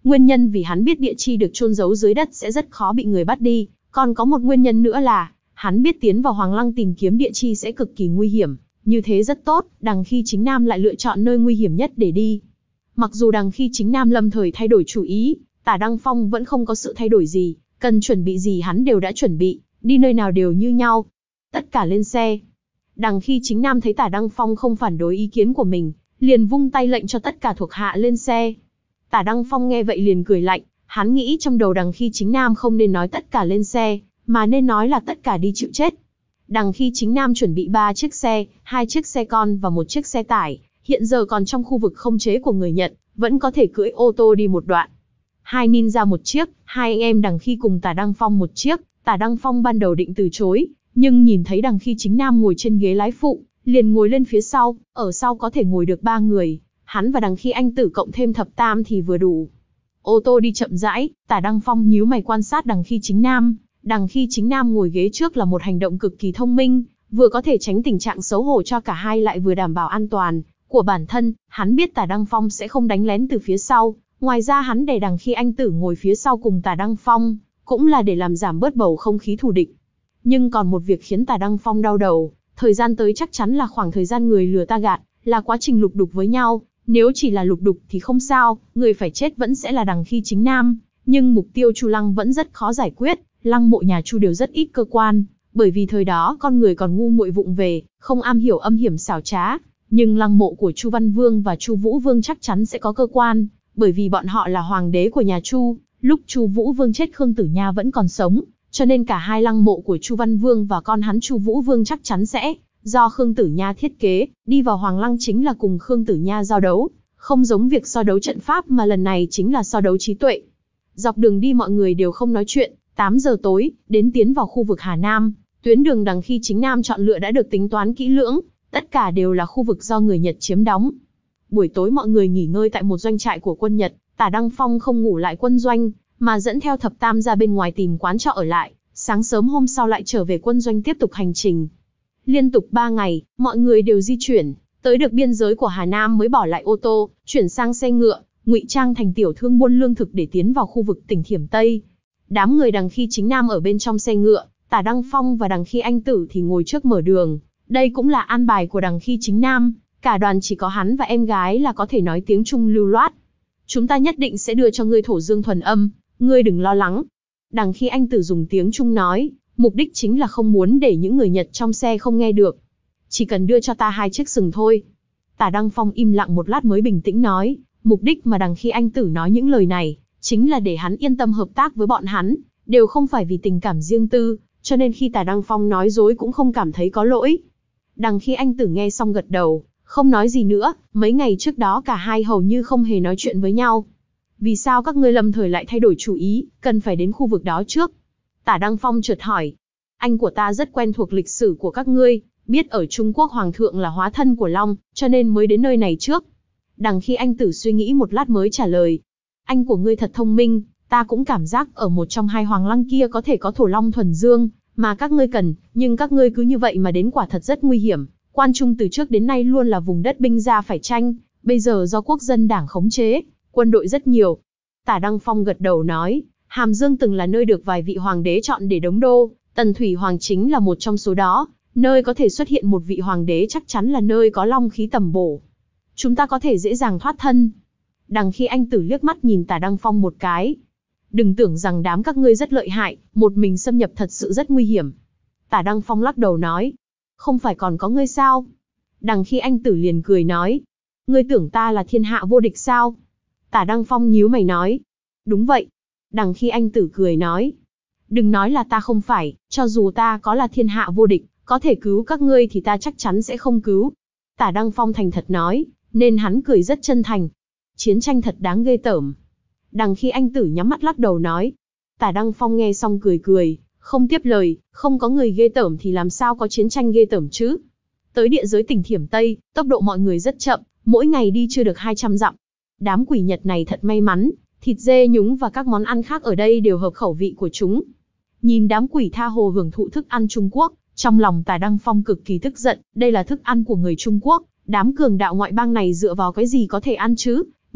Nguyên nhân vì hắn biết địa chi được chôn giấu dưới đất sẽ rất khó bị người bắt đi, còn có một nguyên nhân nữa là, hắn biết tiến vào Hoàng Lăng tìm kiếm địa chi sẽ cực kỳ nguy hiểm, như thế rất tốt, đằng khi Chính Nam lại lựa chọn nơi nguy hiểm nhất để đi. Mặc dù đằng khi Chính Nam lâm thời thay đổi chủ ý, Tả Đăng Phong vẫn không có sự thay đổi gì, cần chuẩn bị gì hắn đều đã chuẩn bị, đi nơi nào đều như nhau. Tất cả lên xe. Đằng khi Chính Nam thấy Tả Đăng Phong không phản đối ý kiến của mình, liền vung tay lệnh cho tất cả thuộc hạ lên xe. Tả Đăng Phong nghe vậy liền cười lạnh, hắn nghĩ trong đầu đằng khi Chính Nam không nên nói tất cả lên xe, mà nên nói là tất cả đi chịu chết. Đằng khi Chính Nam chuẩn bị ba chiếc xe, hai chiếc xe con và một chiếc xe tải, hiện giờ còn trong khu vực không chế của người Nhật, vẫn có thể cưỡi ô tô đi một đoạn. Hai ninja một chiếc, hai anh em đằng khi cùng Tả Đăng Phong một chiếc, Tả Đăng Phong ban đầu định từ chối, nhưng nhìn thấy đằng khi Chính Nam ngồi trên ghế lái phụ, liền ngồi lên phía sau, ở sau có thể ngồi được ba người, hắn và đằng khi anh tử cộng thêm thập tam thì vừa đủ. Ô tô đi chậm rãi, Tả Đăng Phong nhíu mày quan sát đằng khi Chính Nam, đằng khi Chính Nam ngồi ghế trước là một hành động cực kỳ thông minh, vừa có thể tránh tình trạng xấu hổ cho cả hai lại vừa đảm bảo an toàn của bản thân, hắn biết Tả Đăng Phong sẽ không đánh lén từ phía sau, ngoài ra hắn để đằng khi anh tử ngồi phía sau cùng Tả Đăng Phong, cũng là để làm giảm bớt bầu không khí thù địch. Nhưng còn một việc khiến Tả Đăng Phong đau đầu, thời gian tới chắc chắn là khoảng thời gian người lừa ta gạt, là quá trình lục đục với nhau, nếu chỉ là lục đục thì không sao, người phải chết vẫn sẽ là đằng khi Chính Nam, nhưng mục tiêu Chu Lăng vẫn rất khó giải quyết, Lăng mộ nhà Chu đều rất ít cơ quan, bởi vì thời đó con người còn ngu muội vụng về, không am hiểu âm hiểm xảo trá, nhưng lăng mộ của Chu Văn Vương và Chu Vũ Vương chắc chắn sẽ có cơ quan, bởi vì bọn họ là hoàng đế của nhà Chu, lúc Chu Vũ Vương chết Khương Tử Nha vẫn còn sống, cho nên cả hai lăng mộ của Chu Văn Vương và con hắn Chu Vũ Vương chắc chắn sẽ do Khương Tử Nha thiết kế, đi vào Hoàng Lăng chính là cùng Khương Tử Nha giao đấu, không giống việc so đấu trận pháp mà lần này chính là so đấu trí tuệ. Dọc đường đi mọi người đều không nói chuyện, tám giờ tối, đến tiến vào khu vực Hà Nam, tuyến đường đằng khi Chính Nam chọn lựa đã được tính toán kỹ lưỡng, tất cả đều là khu vực do người Nhật chiếm đóng. Buổi tối mọi người nghỉ ngơi tại một doanh trại của quân Nhật, Tả Đăng Phong không ngủ lại quân doanh, mà dẫn theo thập tam ra bên ngoài tìm quán trọ ở lại, sáng sớm hôm sau lại trở về quân doanh tiếp tục hành trình. Liên tục ba ngày, mọi người đều di chuyển, tới được biên giới của Hà Nam mới bỏ lại ô tô, chuyển sang xe ngựa, ngụy trang thành tiểu thương buôn lương thực để tiến vào khu vực tỉnh Thiểm Tây. Đám người đằng khi Chính Nam ở bên trong xe ngựa, Tả Đăng Phong và đằng khi anh tử thì ngồi trước mở đường. Đây cũng là an bài của đằng khi Chính Nam, cả đoàn chỉ có hắn và em gái là có thể nói tiếng Trung lưu loát. Chúng ta nhất định sẽ đưa cho ngươi thổ dương thuần âm, ngươi đừng lo lắng. Đằng khi anh tử dùng tiếng Trung nói, mục đích chính là không muốn để những người Nhật trong xe không nghe được. Chỉ cần đưa cho ta hai chiếc sừng thôi. Tả Đăng Phong im lặng một lát mới bình tĩnh nói, mục đích mà đằng khi anh tử nói những lời này, chính là để hắn yên tâm hợp tác với bọn hắn, đều không phải vì tình cảm riêng tư, cho nên khi Tả Đăng Phong nói dối cũng không cảm thấy có lỗi. Đằng khi anh tử nghe xong gật đầu, không nói gì nữa, mấy ngày trước đó cả hai hầu như không hề nói chuyện với nhau. Vì sao các ngươi lâm thời lại thay đổi chủ ý, cần phải đến khu vực đó trước? Tả Đăng Phong chợt hỏi. Anh của ta rất quen thuộc lịch sử của các ngươi, biết ở Trung Quốc Hoàng thượng là hóa thân của Long, cho nên mới đến nơi này trước. Đằng khi anh tử suy nghĩ một lát mới trả lời. Anh của ngươi thật thông minh, ta cũng cảm giác ở một trong hai Hoàng Lăng kia có thể có thổ Long thuần dương, mà các ngươi cần, nhưng các ngươi cứ như vậy mà đến quả thật rất nguy hiểm. Quan Trung từ trước đến nay luôn là vùng đất binh gia phải tranh, bây giờ do quốc dân đảng khống chế, quân đội rất nhiều. Tả Đăng Phong gật đầu nói, Hàm Dương từng là nơi được vài vị hoàng đế chọn để đóng đô, Tần Thủy Hoàng chính là một trong số đó, nơi có thể xuất hiện một vị hoàng đế chắc chắn là nơi có long khí tầm bổ. Chúng ta có thể dễ dàng thoát thân. Đằng khi anh tử liếc mắt nhìn Tả Đăng Phong một cái. Đừng tưởng rằng đám các ngươi rất lợi hại, một mình xâm nhập thật sự rất nguy hiểm. Tả Đăng Phong lắc đầu nói, không phải còn có ngươi sao? Đằng khi anh tử liền cười nói, ngươi tưởng ta là thiên hạ vô địch sao? Tả Đăng Phong nhíu mày nói, đúng vậy. Đằng khi anh tử cười nói, đừng nói là ta không phải, cho dù ta có là thiên hạ vô địch, có thể cứu các ngươi thì ta chắc chắn sẽ không cứu. Tả Đăng Phong thành thật nói, nên hắn cười rất chân thành. Chiến tranh thật đáng ghê tởm. Đằng khi anh tử nhắm mắt lắc đầu nói. Tả Đăng Phong nghe xong cười cười, không tiếp lời, không có người ghê tởm thì làm sao có chiến tranh ghê tởm chứ. Tới địa giới tỉnh Thiểm Tây, tốc độ mọi người rất chậm, mỗi ngày đi chưa được hai trăm dặm. Đám quỷ Nhật này thật may mắn, thịt dê nhúng và các món ăn khác ở đây đều hợp khẩu vị của chúng. Nhìn đám quỷ tha hồ hưởng thụ thức ăn Trung Quốc, trong lòng Tả Đăng Phong cực kỳ tức giận, đây là thức ăn của người Trung Quốc, đám cường đạo ngoại bang này dựa vào cái gì có thể ăn chứ,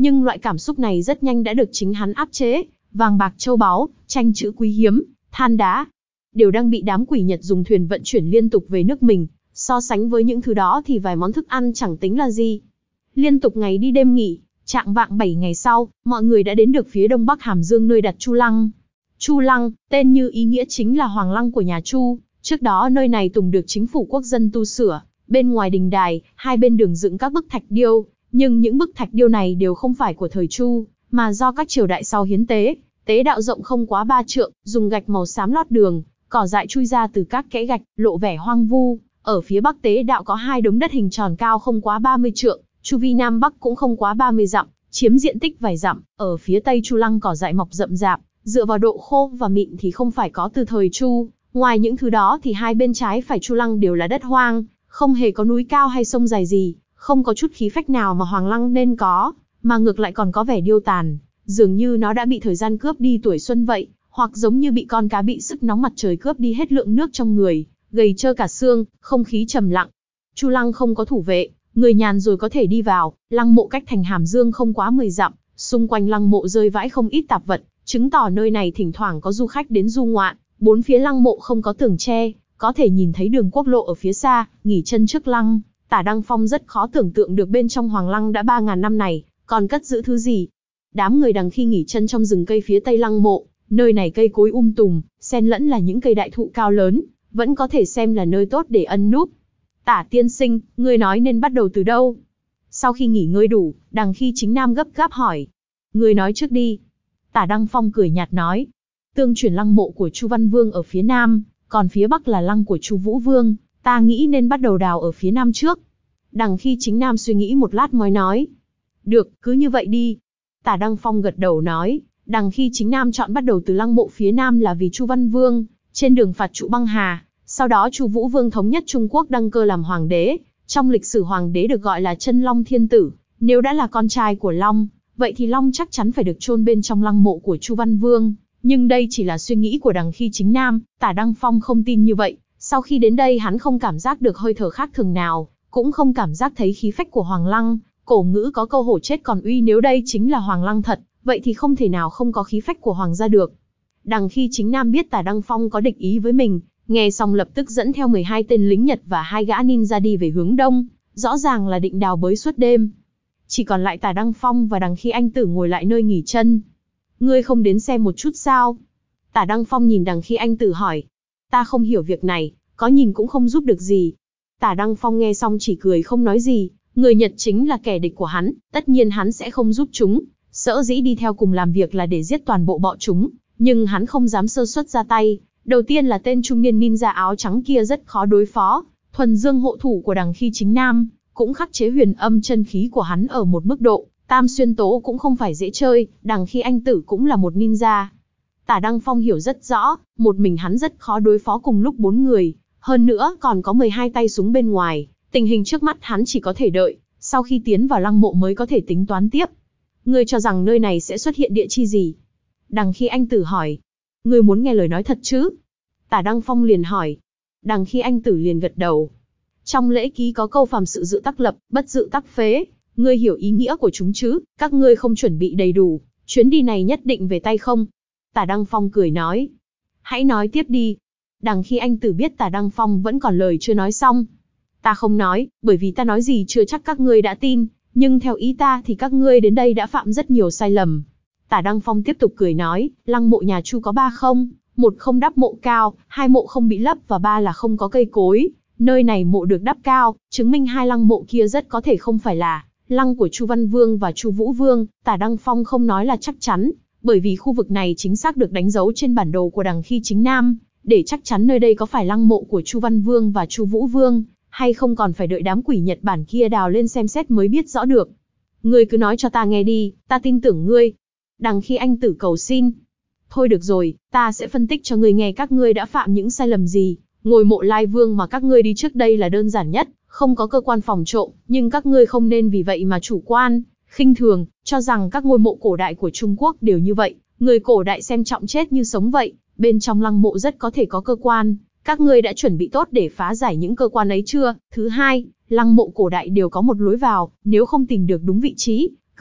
Nhưng loại cảm xúc này rất nhanh đã được chính hắn áp chế. Vàng bạc châu báu, tranh chữ quý hiếm, than đá, đều đang bị đám quỷ Nhật dùng thuyền vận chuyển liên tục về nước mình. So sánh với những thứ đó thì vài món thức ăn chẳng tính là gì. Liên tục ngày đi đêm nghỉ, chạng vạng bảy ngày sau, mọi người đã đến được phía đông bắc Hàm Dương nơi đặt Chu Lăng. Chu Lăng, tên như ý nghĩa chính là Hoàng Lăng của nhà Chu. Trước đó nơi này từng được chính phủ quốc dân tu sửa. Bên ngoài đình đài, hai bên đường dựng các bức thạch điêu. Nhưng những bức thạch điêu này đều không phải của thời Chu, mà do các triều đại sau hiến tế. Tế đạo rộng không quá ba trượng, dùng gạch màu xám lót đường, cỏ dại chui ra từ các kẽ gạch, lộ vẻ hoang vu. Ở phía bắc tế đạo có hai đống đất hình tròn cao không quá ba mươi trượng, chu vi nam bắc cũng không quá ba mươi dặm, chiếm diện tích vài dặm. Ở phía tây Chu Lăng cỏ dại mọc rậm rạp, dựa vào độ khô và mịn thì không phải có từ thời Chu. Ngoài những thứ đó thì hai bên trái phải Chu Lăng đều là đất hoang, không hề có núi cao hay sông dài gì, không có chút khí phách nào mà Hoàng Lăng nên có, mà ngược lại còn có vẻ điêu tàn, dường như nó đã bị thời gian cướp đi tuổi xuân vậy, hoặc giống như bị con cá bị sức nóng mặt trời cướp đi hết lượng nước trong người, gầy trơ cả xương, không khí trầm lặng. Chu Lăng không có thủ vệ, người nhàn rồi có thể đi vào. Lăng mộ cách thành Hàm Dương không quá mười dặm, xung quanh lăng mộ rơi vãi không ít tạp vật, chứng tỏ nơi này thỉnh thoảng có du khách đến du ngoạn. Bốn phía lăng mộ không có tường tre, có thể nhìn thấy đường quốc lộ ở phía xa. Nghỉ chân trước lăng, Tả Đăng Phong rất khó tưởng tượng được bên trong Hoàng Lăng đã ba ngàn năm này còn cất giữ thứ gì. Đám người đằng khi nghỉ chân trong rừng cây phía tây lăng mộ, nơi này cây cối um tùm, xen lẫn là những cây đại thụ cao lớn, vẫn có thể xem là nơi tốt để ẩn núp. Tả tiên sinh, ngươi nói nên bắt đầu từ đâu? Sau khi nghỉ ngơi đủ, đằng khi Chính Nam gấp gáp hỏi. Ngươi nói trước đi. Tả Đăng Phong cười nhạt nói. Tương truyền lăng mộ của Chu Văn Vương ở phía nam, còn phía bắc là lăng của Chu Vũ Vương, ta nghĩ nên bắt đầu đào ở phía nam trước. Đằng khi Chính Nam suy nghĩ một lát mới nói. Được, cứ như vậy đi. Tả Đăng Phong gật đầu nói. Đằng khi Chính Nam chọn bắt đầu từ lăng mộ phía nam là vì Chu Văn Vương trên đường phạt Trụ Băng Hà, sau đó Chu Vũ Vương thống nhất Trung Quốc đăng cơ làm hoàng đế. Trong lịch sử hoàng đế được gọi là Chân Long Thiên Tử, nếu đã là con trai của Long, vậy thì Long chắc chắn phải được chôn bên trong lăng mộ của Chu Văn Vương. Nhưng đây chỉ là suy nghĩ của đằng khi Chính Nam, Tả Đăng Phong không tin như vậy. Sau khi đến đây hắn không cảm giác được hơi thở khác thường nào, cũng không cảm giác thấy khí phách của Hoàng Lăng. Cổ ngữ có câu hổ chết còn uy, nếu đây chính là Hoàng Lăng thật, vậy thì không thể nào không có khí phách của Hoàng gia được. Đằng khi Chính Nam biết Tả Đăng Phong có địch ý với mình, nghe xong lập tức dẫn theo mười hai tên lính Nhật và hai gã ninja đi về hướng đông, rõ ràng là định đào bới suốt đêm. Chỉ còn lại Tả Đăng Phong và đằng khi anh tử ngồi lại nơi nghỉ chân. Ngươi không đến xem một chút sao? Tả Đăng Phong nhìn đằng khi anh tử hỏi. Ta không hiểu việc này, có nhìn cũng không giúp được gì. Tả Đăng Phong nghe xong chỉ cười không nói gì. Người Nhật chính là kẻ địch của hắn, tất nhiên hắn sẽ không giúp chúng. Sở dĩ đi theo cùng làm việc là để giết toàn bộ bọn chúng, nhưng hắn không dám sơ suất ra tay. Đầu tiên là tên trung niên ninja áo trắng kia rất khó đối phó. Thuần dương hộ thủ của đằng khi Chính Nam cũng khắc chế huyền âm chân khí của hắn ở một mức độ. Tam xuyên tố cũng không phải dễ chơi, đằng khi anh tử cũng là một ninja. Tả Đăng Phong hiểu rất rõ, một mình hắn rất khó đối phó cùng lúc bốn người, hơn nữa còn có mười hai tay súng bên ngoài, tình hình trước mắt hắn chỉ có thể đợi, sau khi tiến vào lăng mộ mới có thể tính toán tiếp. Ngươi cho rằng nơi này sẽ xuất hiện địa chi gì? Đằng khi anh tử hỏi. Ngươi muốn nghe lời nói thật chứ? Tả Đăng Phong liền hỏi. Đằng khi anh tử liền gật đầu. Trong lễ ký có câu phàm sự dự tắc lập, bất dự tắc phế. Ngươi hiểu ý nghĩa của chúng chứ? Các ngươi không chuẩn bị đầy đủ, chuyến đi này nhất định về tay không? Tả Đăng Phong cười nói. Hãy nói tiếp đi. Đằng khi anh tử biết Tả Đăng Phong vẫn còn lời chưa nói xong. Ta không nói, bởi vì ta nói gì chưa chắc các ngươi đã tin, nhưng theo ý ta thì các ngươi đến đây đã phạm rất nhiều sai lầm. Tả Đăng Phong tiếp tục cười nói, lăng mộ nhà Chu có ba không, một không đắp mộ cao, hai mộ không bị lấp và ba là không có cây cối. Nơi này mộ được đắp cao, chứng minh hai lăng mộ kia rất có thể không phải là lăng của Chu Văn Vương và Chu Vũ Vương. Tả Đăng Phong không nói là chắc chắn, bởi vì khu vực này chính xác được đánh dấu trên bản đồ của đằng khi Chính Nam, để chắc chắn nơi đây có phải lăng mộ của Chu Văn Vương và Chu Vũ Vương, hay không còn phải đợi đám quỷ Nhật Bản kia đào lên xem xét mới biết rõ được. Ngươi cứ nói cho ta nghe đi, ta tin tưởng ngươi. Đằng khi anh tử cầu xin. Thôi được rồi, ta sẽ phân tích cho ngươi nghe các ngươi đã phạm những sai lầm gì. Ngôi mộ Lai Vương mà các ngươi đi trước đây là đơn giản nhất, không có cơ quan phòng trộm, nhưng các ngươi không nên vì vậy mà chủ quan, khinh thường, cho rằng các ngôi mộ cổ đại của Trung Quốc đều như vậy. Người cổ đại xem trọng chết như sống vậy, bên trong lăng mộ rất có thể có cơ quan. Các ngươi đã chuẩn bị tốt để phá giải những cơ quan ấy chưa? Thứ hai, lăng mộ cổ đại đều có một lối vào, nếu không tìm được đúng vị trí,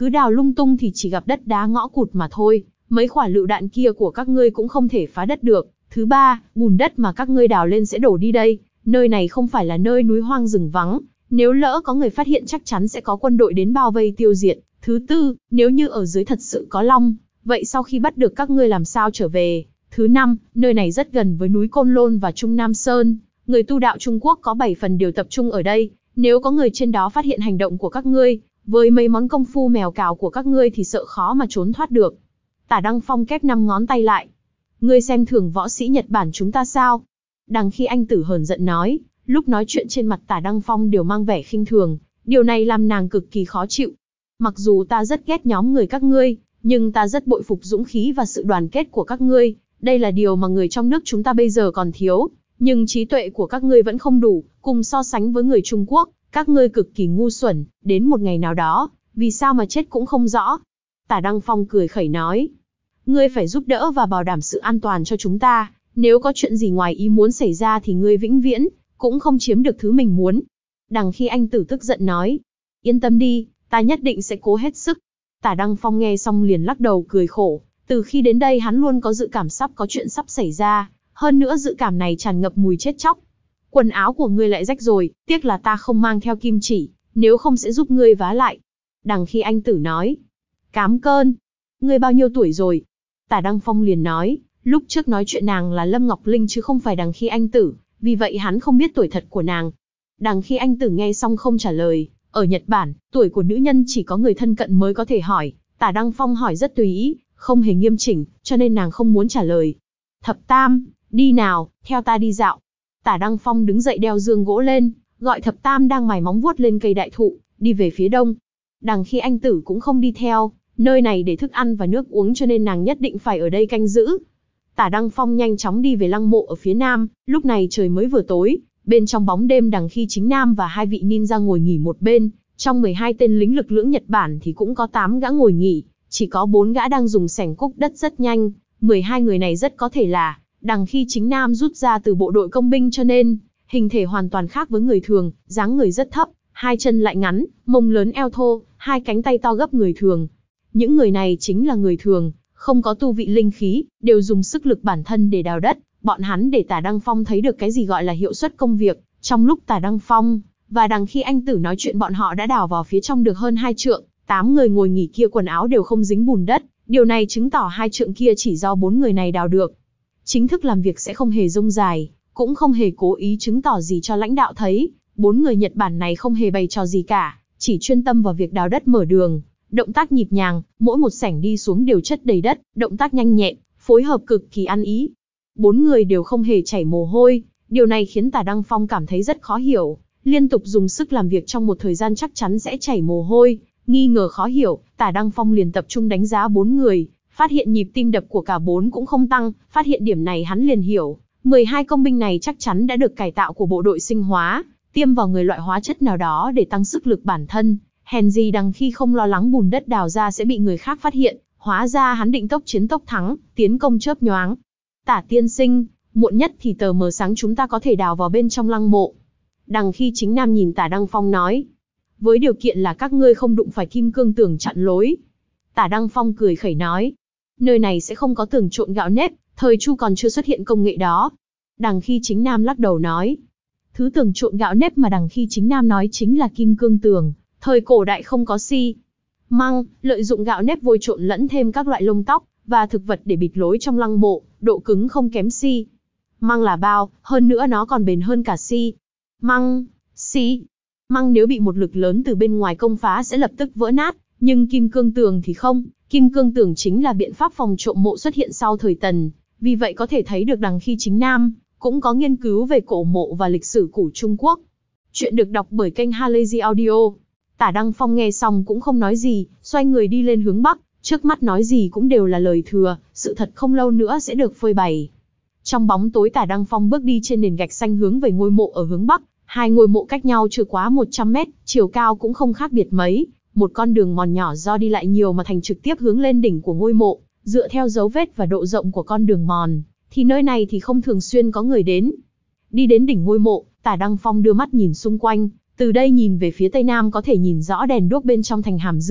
Cứ đào lung tung thì chỉ gặp đất đá ngõ cụt mà thôi, mấy quả lựu đạn kia của các ngươi cũng không thể phá đất được. Thứ ba, bùn đất mà các ngươi đào lên sẽ đổ đi đây, nơi này không phải là nơi núi hoang rừng vắng, nếu lỡ có người phát hiện chắc chắn sẽ có quân đội đến bao vây tiêu diệt. Thứ tư, nếu như ở dưới thật sự có long, vậy sau khi bắt được các ngươi làm sao trở về? Thứ năm, nơi này rất gần với núi Côn Lôn và Trung Nam Sơn, người tu đạo Trung Quốc có bảy phần đều tập trung ở đây, nếu có người trên đó phát hiện hành động của các ngươi, với mấy món công phu mèo cào của các ngươi thì sợ khó mà trốn thoát được. Tả Đăng Phong kép năm ngón tay lại. Ngươi xem thường võ sĩ Nhật Bản chúng ta sao? Đằng Khi Anh Tử hờn giận nói, lúc nói chuyện trên mặt Tả Đăng Phong đều mang vẻ khinh thường, điều này làm nàng cực kỳ khó chịu. Mặc dù ta rất ghét nhóm người các ngươi, nhưng ta rất bội phục dũng khí và sự đoàn kết của các ngươi, đây là điều mà người trong nước chúng ta bây giờ còn thiếu, nhưng trí tuệ của các ngươi vẫn không đủ, cùng so sánh với người Trung Quốc, các ngươi cực kỳ ngu xuẩn, đến một ngày nào đó, vì sao mà chết cũng không rõ. Tả Đăng Phong cười khẩy nói, ngươi phải giúp đỡ và bảo đảm sự an toàn cho chúng ta, nếu có chuyện gì ngoài ý muốn xảy ra thì ngươi vĩnh viễn cũng không chiếm được thứ mình muốn. Đằng Khi Anh Tử tức giận nói, yên tâm đi, ta nhất định sẽ cố hết sức. Tả Đăng Phong nghe xong liền lắc đầu cười khổ, từ khi đến đây hắn luôn có dự cảm sắp có chuyện sắp xảy ra, hơn nữa dự cảm này tràn ngập mùi chết chóc. Quần áo của ngươi lại rách rồi, tiếc là ta không mang theo kim chỉ, nếu không sẽ giúp ngươi vá lại. Đằng Khi Anh Tử nói, cám cơn, ngươi bao nhiêu tuổi rồi? Tả Đăng Phong liền nói, lúc trước nói chuyện nàng là Lâm Ngọc Linh chứ không phải Đằng Khi Anh Tử, vì vậy hắn không biết tuổi thật của nàng. Đằng Khi Anh Tử nghe xong không trả lời, ở Nhật Bản, tuổi của nữ nhân chỉ có người thân cận mới có thể hỏi, Tả Đăng Phong hỏi rất tùy ý, không hề nghiêm chỉnh, cho nên nàng không muốn trả lời. Thập Tam, đi nào, theo ta đi dạo. Tả Đăng Phong đứng dậy đeo giường gỗ lên, gọi Thập Tam đang mài móng vuốt lên cây đại thụ, đi về phía đông. Đằng Khi Anh Tử cũng không đi theo, nơi này để thức ăn và nước uống cho nên nàng nhất định phải ở đây canh giữ. Tả Đăng Phong nhanh chóng đi về lăng mộ ở phía nam, lúc này trời mới vừa tối, bên trong bóng đêm Đằng Khi Chính Nam và hai vị ninja ngồi nghỉ một bên, trong mười hai tên lính lực lưỡng Nhật Bản thì cũng có tám gã ngồi nghỉ, chỉ có bốn gã đang dùng xẻng cúc đất rất nhanh, mười hai người này rất có thể là Đằng Khi Chính Nam rút ra từ bộ đội công binh cho nên, hình thể hoàn toàn khác với người thường, dáng người rất thấp, hai chân lại ngắn, mông lớn eo thô, hai cánh tay to gấp người thường. Những người này chính là người thường, không có tu vị linh khí, đều dùng sức lực bản thân để đào đất, bọn hắn để Tả Đăng Phong thấy được cái gì gọi là hiệu suất công việc. Trong lúc Tả Đăng Phong và Đằng Khi Anh Tử nói chuyện bọn họ đã đào vào phía trong được hơn hai trượng, tám người ngồi nghỉ kia quần áo đều không dính bùn đất, điều này chứng tỏ hai trượng kia chỉ do bốn người này đào được. Chính thức làm việc sẽ không hề rông dài, cũng không hề cố ý chứng tỏ gì cho lãnh đạo thấy, bốn người Nhật Bản này không hề bày trò gì cả, chỉ chuyên tâm vào việc đào đất mở đường, động tác nhịp nhàng, mỗi một xẻng đi xuống đều chất đầy đất, động tác nhanh nhẹn, phối hợp cực kỳ ăn ý. Bốn người đều không hề chảy mồ hôi, điều này khiến Tả Đăng Phong cảm thấy rất khó hiểu, liên tục dùng sức làm việc trong một thời gian chắc chắn sẽ chảy mồ hôi, nghi ngờ khó hiểu, Tả Đăng Phong liền tập trung đánh giá bốn người, phát hiện nhịp tim đập của cả bốn cũng không tăng, phát hiện điểm này hắn liền hiểu, mười hai công binh này chắc chắn đã được cải tạo của bộ đội sinh hóa, tiêm vào người loại hóa chất nào đó để tăng sức lực bản thân, hèn gì Đằng Khi không lo lắng bùn đất đào ra sẽ bị người khác phát hiện, hóa ra hắn định tốc chiến tốc thắng, tiến công chớp nhoáng. Tả tiên sinh, muộn nhất thì tờ mờ sáng chúng ta có thể đào vào bên trong lăng mộ. Đằng Khi Chính Nam nhìn Tả Đăng Phong nói, với điều kiện là các ngươi không đụng phải kim cương tường chặn lối. Tả Đăng Phong cười khẩy nói, nơi này sẽ không có tường trộn gạo nếp, thời Chu còn chưa xuất hiện công nghệ đó. Đằng Khi Chính Nam lắc đầu nói, thứ tường trộn gạo nếp mà Đằng Khi Chính Nam nói chính là kim cương tường, thời cổ đại không có xi măng, lợi dụng gạo nếp vôi trộn lẫn thêm các loại lông tóc và thực vật để bịt lối trong lăng mộ, độ cứng không kém xi măng là bao, hơn nữa nó còn bền hơn cả xi măng. Xi măng nếu bị một lực lớn từ bên ngoài công phá sẽ lập tức vỡ nát, nhưng kim cương tường thì không, kim cương tường chính là biện pháp phòng trộm mộ xuất hiện sau thời Tần, vì vậy có thể thấy được Đằng Khi Chính Nam cũng có nghiên cứu về cổ mộ và lịch sử cổ Trung Quốc. Chuyện được đọc bởi kênh Halazy Audio. Tả Đăng Phong nghe xong cũng không nói gì, xoay người đi lên hướng Bắc, trước mắt nói gì cũng đều là lời thừa, sự thật không lâu nữa sẽ được phơi bày. Trong bóng tối Tả Đăng Phong bước đi trên nền gạch xanh hướng về ngôi mộ ở hướng Bắc, hai ngôi mộ cách nhau chưa quá một trăm mét, chiều cao cũng không khác biệt mấy, một con đường mòn nhỏ do đi lại nhiều mà thành trực tiếp hướng lên đỉnh của ngôi mộ, dựa theo dấu vết và độ rộng của con đường mòn, thì nơi này thì không thường xuyên có người đến. Đi đến đỉnh ngôi mộ, Tả Đăng Phong đưa mắt nhìn xung quanh, từ đây nhìn về phía tây nam có thể nhìn rõ đèn đuốc bên trong thành Hàm Dương,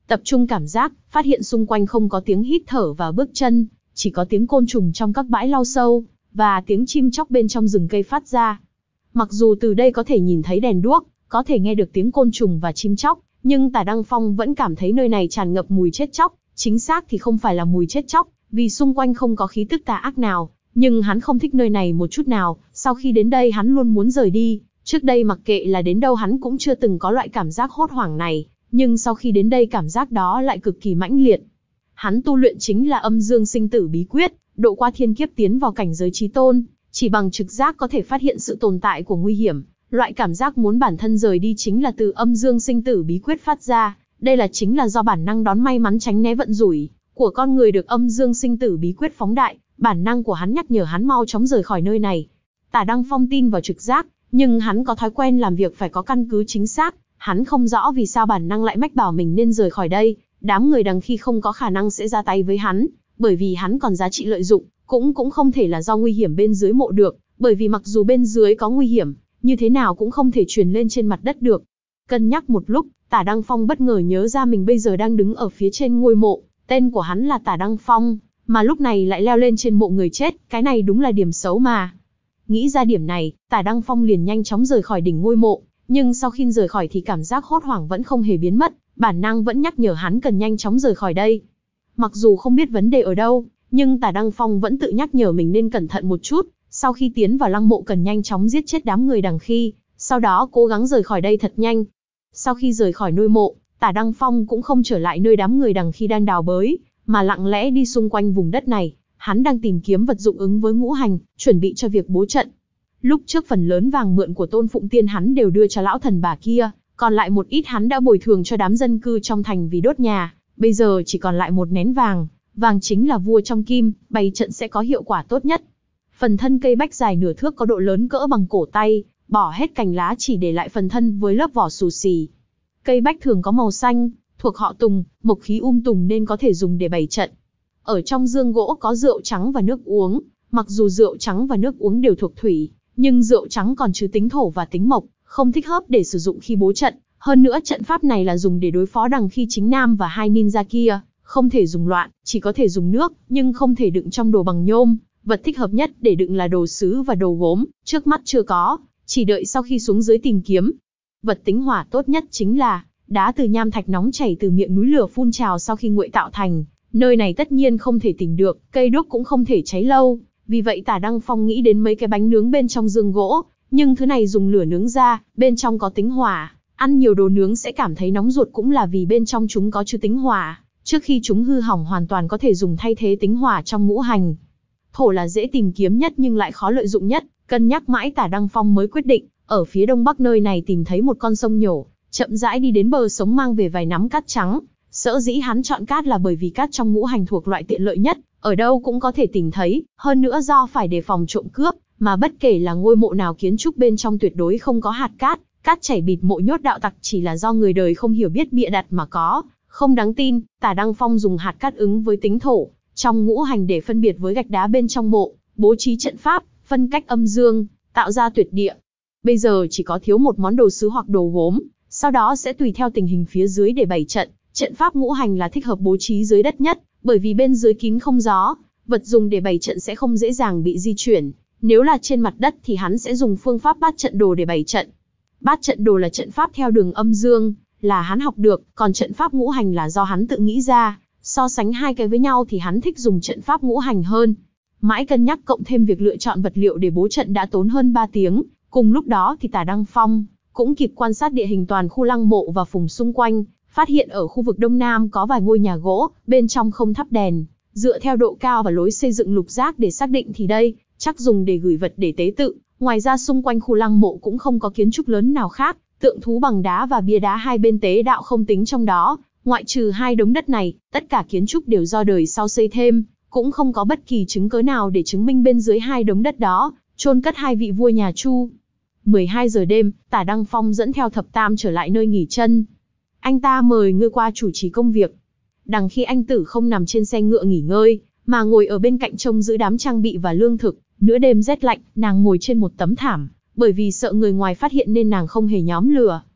Tập trung cảm giác, phát hiện xung quanh không có tiếng hít thở và bước chân, chỉ có tiếng côn trùng trong các bãi lau sâu, và tiếng chim chóc bên trong rừng cây phát ra. Mặc dù từ đây có thể nhìn thấy đèn đuốc, có thể nghe được tiếng côn trùng và chim chóc, nhưng Tả Đăng Phong vẫn cảm thấy nơi này tràn ngập mùi chết chóc, chính xác thì không phải là mùi chết chóc, vì xung quanh không có khí tức tà ác nào, nhưng hắn không thích nơi này một chút nào, sau khi đến đây hắn luôn muốn rời đi, trước đây mặc kệ là đến đâu hắn cũng chưa từng có loại cảm giác hốt hoảng này, nhưng sau khi đến đây cảm giác đó lại cực kỳ mãnh liệt. Hắn tu luyện chính là Âm Dương Sinh Tử Bí Quyết, độ qua thiên kiếp tiến vào cảnh giới chí tôn, chỉ bằng trực giác có thể phát hiện sự tồn tại của nguy hiểm, loại cảm giác muốn bản thân rời đi chính là từ Âm Dương Sinh Tử Bí Quyết phát ra, đây là chính là do bản năng đón may mắn tránh né vận rủi của con người được Âm Dương Sinh Tử Bí Quyết phóng đại, bản năng của hắn nhắc nhở hắn mau chóng rời khỏi nơi này. Tả Đăng Phong tin vào trực giác, nhưng hắn có thói quen làm việc phải có căn cứ chính xác, hắn không rõ vì sao bản năng lại mách bảo mình nên rời khỏi đây, đám người đằng khi không có khả năng sẽ ra tay với hắn, bởi vì hắn còn giá trị lợi dụng, cũng cũng không thể là do nguy hiểm bên dưới mộ được, bởi vì mặc dù bên dưới có nguy hiểm, như thế nào cũng không thể truyền lên trên mặt đất được. Cân nhắc một lúc, Tả Đăng Phong bất ngờ nhớ ra mình bây giờ đang đứng ở phía trên ngôi mộ, tên của hắn là Tả Đăng Phong, mà lúc này lại leo lên trên mộ người chết, cái này đúng là điểm xấu mà. Nghĩ ra điểm này, Tả Đăng Phong liền nhanh chóng rời khỏi đỉnh ngôi mộ, nhưng sau khi rời khỏi thì cảm giác hốt hoảng vẫn không hề biến mất, bản năng vẫn nhắc nhở hắn cần nhanh chóng rời khỏi đây. Mặc dù không biết vấn đề ở đâu, nhưng Tả Đăng Phong vẫn tự nhắc nhở mình nên cẩn thận một chút, sau khi tiến vào lăng mộ cần nhanh chóng giết chết đám người đằng khi, sau đó cố gắng rời khỏi đây thật nhanh. Sau khi rời khỏi ngôi mộ, Tả Đăng Phong cũng không trở lại nơi đám người đằng khi đang đào bới, mà lặng lẽ đi xung quanh vùng đất này, hắn đang tìm kiếm vật dụng ứng với ngũ hành, chuẩn bị cho việc bố trận. Lúc trước phần lớn vàng mượn của Tôn Phụng Tiên hắn đều đưa cho lão thần bà kia, còn lại một ít hắn đã bồi thường cho đám dân cư trong thành vì đốt nhà, bây giờ chỉ còn lại một nén vàng, vàng chính là vua trong kim, bày trận sẽ có hiệu quả tốt nhất. Phần thân cây bách dài nửa thước có độ lớn cỡ bằng cổ tay, bỏ hết cành lá chỉ để lại phần thân với lớp vỏ xù xì. Cây bách thường có màu xanh, thuộc họ Tùng, mộc khí um tùm nên có thể dùng để bày trận. Ở trong dương gỗ có rượu trắng và nước uống, mặc dù rượu trắng và nước uống đều thuộc thủy, nhưng rượu trắng còn chứa tính thổ và tính mộc, không thích hợp để sử dụng khi bố trận. Hơn nữa trận pháp này là dùng để đối phó đằng khi chính nam và hai ninja kia, không thể dùng loạn, chỉ có thể dùng nước, nhưng không thể đựng trong đồ bằng nhôm. Vật thích hợp nhất để đựng là đồ sứ và đồ gốm, trước mắt chưa có, chỉ đợi sau khi xuống dưới tìm kiếm. Vật tính hỏa tốt nhất chính là đá từ nham thạch nóng chảy từ miệng núi lửa phun trào sau khi nguội tạo thành, nơi này tất nhiên không thể tìm được, cây đuốc cũng không thể cháy lâu, vì vậy Tả Đăng Phong nghĩ đến mấy cái bánh nướng bên trong dương gỗ, nhưng thứ này dùng lửa nướng ra, bên trong có tính hỏa, ăn nhiều đồ nướng sẽ cảm thấy nóng ruột cũng là vì bên trong chúng có chứa tính hỏa, trước khi chúng hư hỏng hoàn toàn có thể dùng thay thế tính hỏa trong ngũ hành. Thổ là dễ tìm kiếm nhất nhưng lại khó lợi dụng nhất, cân nhắc mãi Tả Đăng Phong mới quyết định, ở phía đông bắc nơi này tìm thấy một con sông nhổ, chậm rãi đi đến bờ sống mang về vài nắm cát trắng. Sở dĩ hắn chọn cát là bởi vì cát trong ngũ hành thuộc loại tiện lợi nhất, ở đâu cũng có thể tìm thấy, hơn nữa do phải đề phòng trộm cướp, mà bất kể là ngôi mộ nào kiến trúc bên trong tuyệt đối không có hạt cát, cát chảy bịt mộ nhốt đạo tặc chỉ là do người đời không hiểu biết bịa đặt mà có, không đáng tin. Tả Đăng Phong dùng hạt cát ứng với tính thổ trong ngũ hành để phân biệt với gạch đá bên trong mộ, bố trí trận pháp, phân cách âm dương, tạo ra tuyệt địa. Bây giờ chỉ có thiếu một món đồ sứ hoặc đồ gốm, sau đó sẽ tùy theo tình hình phía dưới để bày trận. Trận pháp ngũ hành là thích hợp bố trí dưới đất nhất, bởi vì bên dưới kín không gió, vật dùng để bày trận sẽ không dễ dàng bị di chuyển. Nếu là trên mặt đất thì hắn sẽ dùng phương pháp bát trận đồ để bày trận. Bát trận đồ là trận pháp theo đường âm dương, là hắn học được, còn trận pháp ngũ hành là do hắn tự nghĩ ra. So sánh hai cái với nhau thì hắn thích dùng trận pháp ngũ hành hơn. Mãi cân nhắc cộng thêm việc lựa chọn vật liệu để bố trận đã tốn hơn ba tiếng. Cùng lúc đó thì Tả Đăng Phong cũng kịp quan sát địa hình toàn khu lăng mộ và vùng xung quanh, phát hiện ở khu vực đông nam có vài ngôi nhà gỗ, bên trong không thắp đèn. Dựa theo độ cao và lối xây dựng lục giác để xác định thì đây chắc dùng để gửi vật để tế tự. Ngoài ra xung quanh khu lăng mộ cũng không có kiến trúc lớn nào khác, tượng thú bằng đá và bia đá hai bên tế đạo không tính trong đó. Ngoại trừ hai đống đất này, tất cả kiến trúc đều do đời sau xây thêm, cũng không có bất kỳ chứng cớ nào để chứng minh bên dưới hai đống đất đó chôn cất hai vị vua nhà Chu. mười hai giờ đêm, Tả Đăng Phong dẫn theo thập tam trở lại nơi nghỉ chân. Anh ta mời ngươi qua chủ trì công việc. Đằng khi anh tử không nằm trên xe ngựa nghỉ ngơi, mà ngồi ở bên cạnh trông giữ đám trang bị và lương thực. Nửa đêm rét lạnh, nàng ngồi trên một tấm thảm, bởi vì sợ người ngoài phát hiện nên nàng không hề nhóm lửa.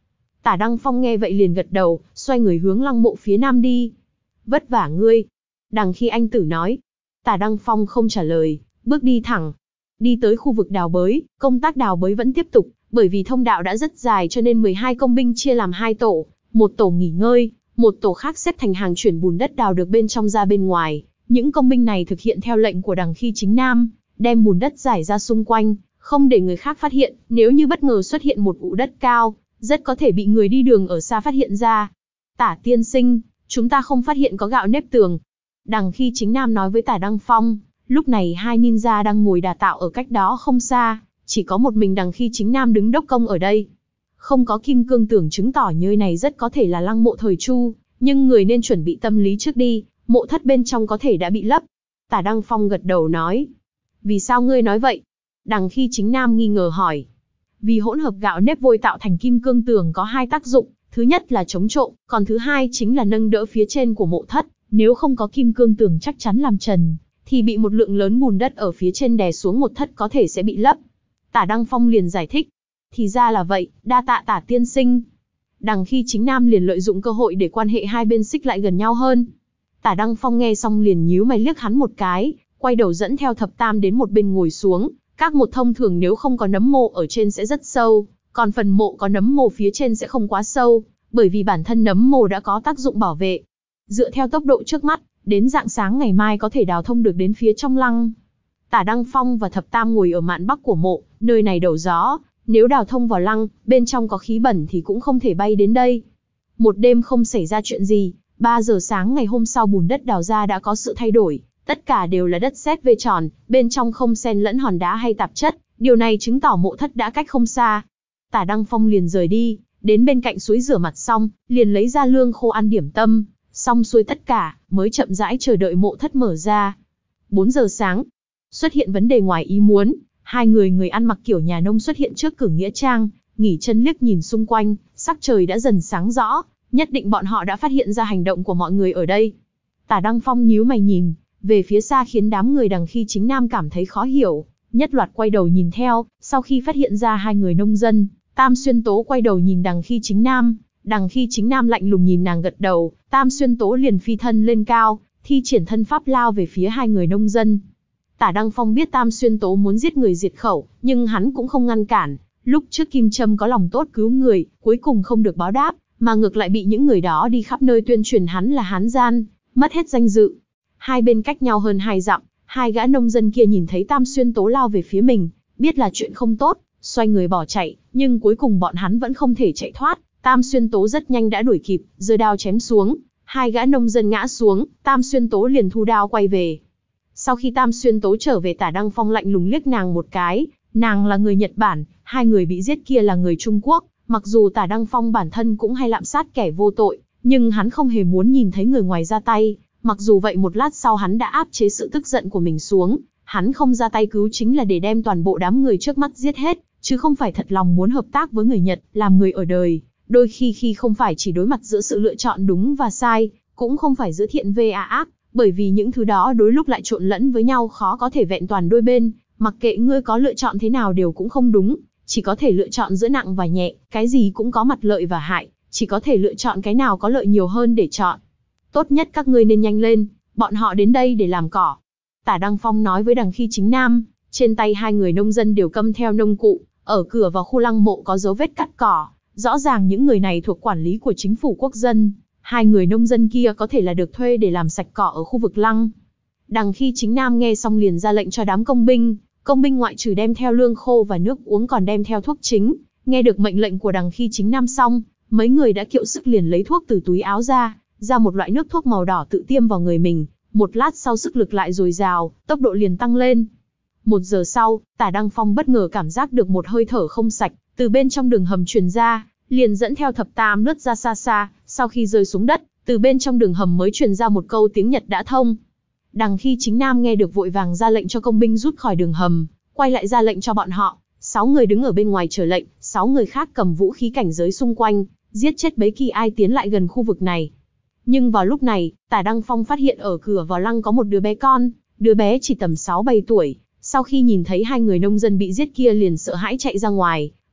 Tả Đăng Phong nghe vậy liền gật đầu, xoay người hướng lăng mộ phía nam đi. Vất vả ngươi. Đằng Khi Anh tử nói. Tả Đăng Phong không trả lời, bước đi thẳng. Đi tới khu vực đào bới, công tác đào bới vẫn tiếp tục, bởi vì thông đạo đã rất dài cho nên mười hai công binh chia làm hai tổ, một tổ nghỉ ngơi, một tổ khác xếp thành hàng chuyển bùn đất đào được bên trong ra bên ngoài. Những công binh này thực hiện theo lệnh của Đằng Khi Chính Nam, đem bùn đất rải ra xung quanh, không để người khác phát hiện, nếu như bất ngờ xuất hiện một ụ đất cao, rất có thể bị người đi đường ở xa phát hiện ra. Tả tiên sinh, chúng ta không phát hiện có gạo nếp tường. Đằng Khi Chính Nam nói với Tả Đăng Phong, lúc này hai ninja đang ngồi đả tạo ở cách đó không xa, chỉ có một mình Đằng Khi Chính Nam đứng đốc công ở đây. Không có kim cương tường chứng tỏ nơi này rất có thể là lăng mộ thời Chu, nhưng người nên chuẩn bị tâm lý trước đi, mộ thất bên trong có thể đã bị lấp. Tả Đăng Phong gật đầu nói. Vì sao ngươi nói vậy? Đằng Khi Chính Nam nghi ngờ hỏi. Vì hỗn hợp gạo nếp vôi tạo thành kim cương tường có hai tác dụng, thứ nhất là chống trộm, còn thứ hai chính là nâng đỡ phía trên của mộ thất, nếu không có kim cương tường chắc chắn làm trần, thì bị một lượng lớn bùn đất ở phía trên đè xuống một thất có thể sẽ bị lấp. Tả Đăng Phong liền giải thích. Thì ra là vậy, đa tạ Tả tiên sinh. Đằng Khi Chính Nam liền lợi dụng cơ hội để quan hệ hai bên xích lại gần nhau hơn. Tả Đăng Phong nghe xong liền nhíu mày liếc hắn một cái, quay đầu dẫn theo thập tam đến một bên ngồi xuống. Các một thông thường nếu không có nấm mộ ở trên sẽ rất sâu, còn phần mộ có nấm mộ phía trên sẽ không quá sâu, bởi vì bản thân nấm mộ đã có tác dụng bảo vệ. Dựa theo tốc độ trước mắt, đến rạng sáng ngày mai có thể đào thông được đến phía trong lăng. Tả Đăng Phong và thập tam ngồi ở mạn bắc của mộ, nơi này đầu gió, nếu đào thông vào lăng, bên trong có khí bẩn thì cũng không thể bay đến đây. Một đêm không xảy ra chuyện gì, ba giờ sáng ngày hôm sau bùn đất đào ra đã có sự thay đổi, tất cả đều là đất sét vê tròn, bên trong không xen lẫn hòn đá hay tạp chất, điều này chứng tỏ mộ thất đã cách không xa. Tả Đăng Phong liền rời đi, đến bên cạnh suối rửa mặt xong, liền lấy ra lương khô ăn điểm tâm, xong xuôi tất cả, mới chậm rãi chờ đợi mộ thất mở ra. bốn giờ sáng, xuất hiện vấn đề ngoài ý muốn, hai người người ăn mặc kiểu nhà nông xuất hiện trước cửa nghĩa trang, nghỉ chân liếc nhìn xung quanh, sắc trời đã dần sáng rõ, nhất định bọn họ đã phát hiện ra hành động của mọi người ở đây. Tả Đăng Phong nhíu mày nhìn về phía xa khiến đám người Đằng Khi Chính Nam cảm thấy khó hiểu, nhất loạt quay đầu nhìn theo, sau khi phát hiện ra hai người nông dân, Tam Xuyên Tố quay đầu nhìn Đằng Khi Chính Nam, Đằng Khi Chính Nam lạnh lùng nhìn nàng gật đầu, Tam Xuyên Tố liền phi thân lên cao, thi triển thân pháp lao về phía hai người nông dân. Tả Đăng Phong biết Tam Xuyên Tố muốn giết người diệt khẩu, nhưng hắn cũng không ngăn cản, lúc trước Kim Trâm có lòng tốt cứu người, cuối cùng không được báo đáp, mà ngược lại bị những người đó đi khắp nơi tuyên truyền hắn là hán gian, mất hết danh dự. Hai bên cách nhau hơn hai dặm, hai gã nông dân kia nhìn thấy Tam Xuyên Tố lao về phía mình, biết là chuyện không tốt, xoay người bỏ chạy, nhưng cuối cùng bọn hắn vẫn không thể chạy thoát. Tam Xuyên Tố rất nhanh đã đuổi kịp, giơ đao chém xuống, hai gã nông dân ngã xuống, Tam Xuyên Tố liền thu đao quay về. Sau khi Tam Xuyên Tố trở về, Tả Đăng Phong lạnh lùng liếc nàng một cái, nàng là người Nhật Bản, hai người bị giết kia là người Trung Quốc, mặc dù Tả Đăng Phong bản thân cũng hay lạm sát kẻ vô tội, nhưng hắn không hề muốn nhìn thấy người ngoài ra tay. Mặc dù vậy một lát sau hắn đã áp chế sự tức giận của mình xuống, hắn không ra tay cứu chính là để đem toàn bộ đám người trước mắt giết hết, chứ không phải thật lòng muốn hợp tác với người Nhật, làm người ở đời. Đôi khi khi không phải chỉ đối mặt giữa sự lựa chọn đúng và sai, cũng không phải giữa thiện và ác, bởi vì những thứ đó đối lúc lại trộn lẫn với nhau khó có thể vẹn toàn đôi bên, mặc kệ ngươi có lựa chọn thế nào đều cũng không đúng, chỉ có thể lựa chọn giữa nặng và nhẹ, cái gì cũng có mặt lợi và hại, chỉ có thể lựa chọn cái nào có lợi nhiều hơn để chọn. Tốt nhất các ngươi nên nhanh lên, bọn họ đến đây để làm cỏ. Tả Đăng Phong nói với Đằng Khi Chính Nam, trên tay hai người nông dân đều cầm theo nông cụ, ở cửa vào khu lăng mộ có dấu vết cắt cỏ, rõ ràng những người này thuộc quản lý của chính phủ quốc dân, hai người nông dân kia có thể là được thuê để làm sạch cỏ ở khu vực lăng. Đằng Khi Chính Nam nghe xong liền ra lệnh cho đám công binh, công binh ngoại trừ đem theo lương khô và nước uống còn đem theo thuốc chính. Nghe được mệnh lệnh của Đằng Khi Chính Nam xong, mấy người đã kiệu sức liền lấy thuốc từ túi áo ra, ra một loại nước thuốc màu đỏ tự tiêm vào người mình, một lát sau sức lực lại dồi dào, tốc độ liền tăng lên. Một giờ sau, Tả Đăng Phong bất ngờ cảm giác được một hơi thở không sạch, từ bên trong đường hầm truyền ra, liền dẫn theo thập tam lướt ra xa xa, sau khi rơi xuống đất, từ bên trong đường hầm mới truyền ra một câu tiếng Nhật đã thông. Đằng Khi Chính Nam nghe được vội vàng ra lệnh cho công binh rút khỏi đường hầm, quay lại ra lệnh cho bọn họ, sáu người đứng ở bên ngoài chờ lệnh, sáu người khác cầm vũ khí cảnh giới xung quanh, giết chết bấy kỳ ai tiến lại gần khu vực này. Nhưng vào lúc này, Tả Đăng Phong phát hiện ở cửa vào lăng có một đứa bé con, đứa bé chỉ tầm sáu bảy tuổi, sau khi nhìn thấy hai người nông dân bị giết kia liền sợ hãi chạy ra ngoài,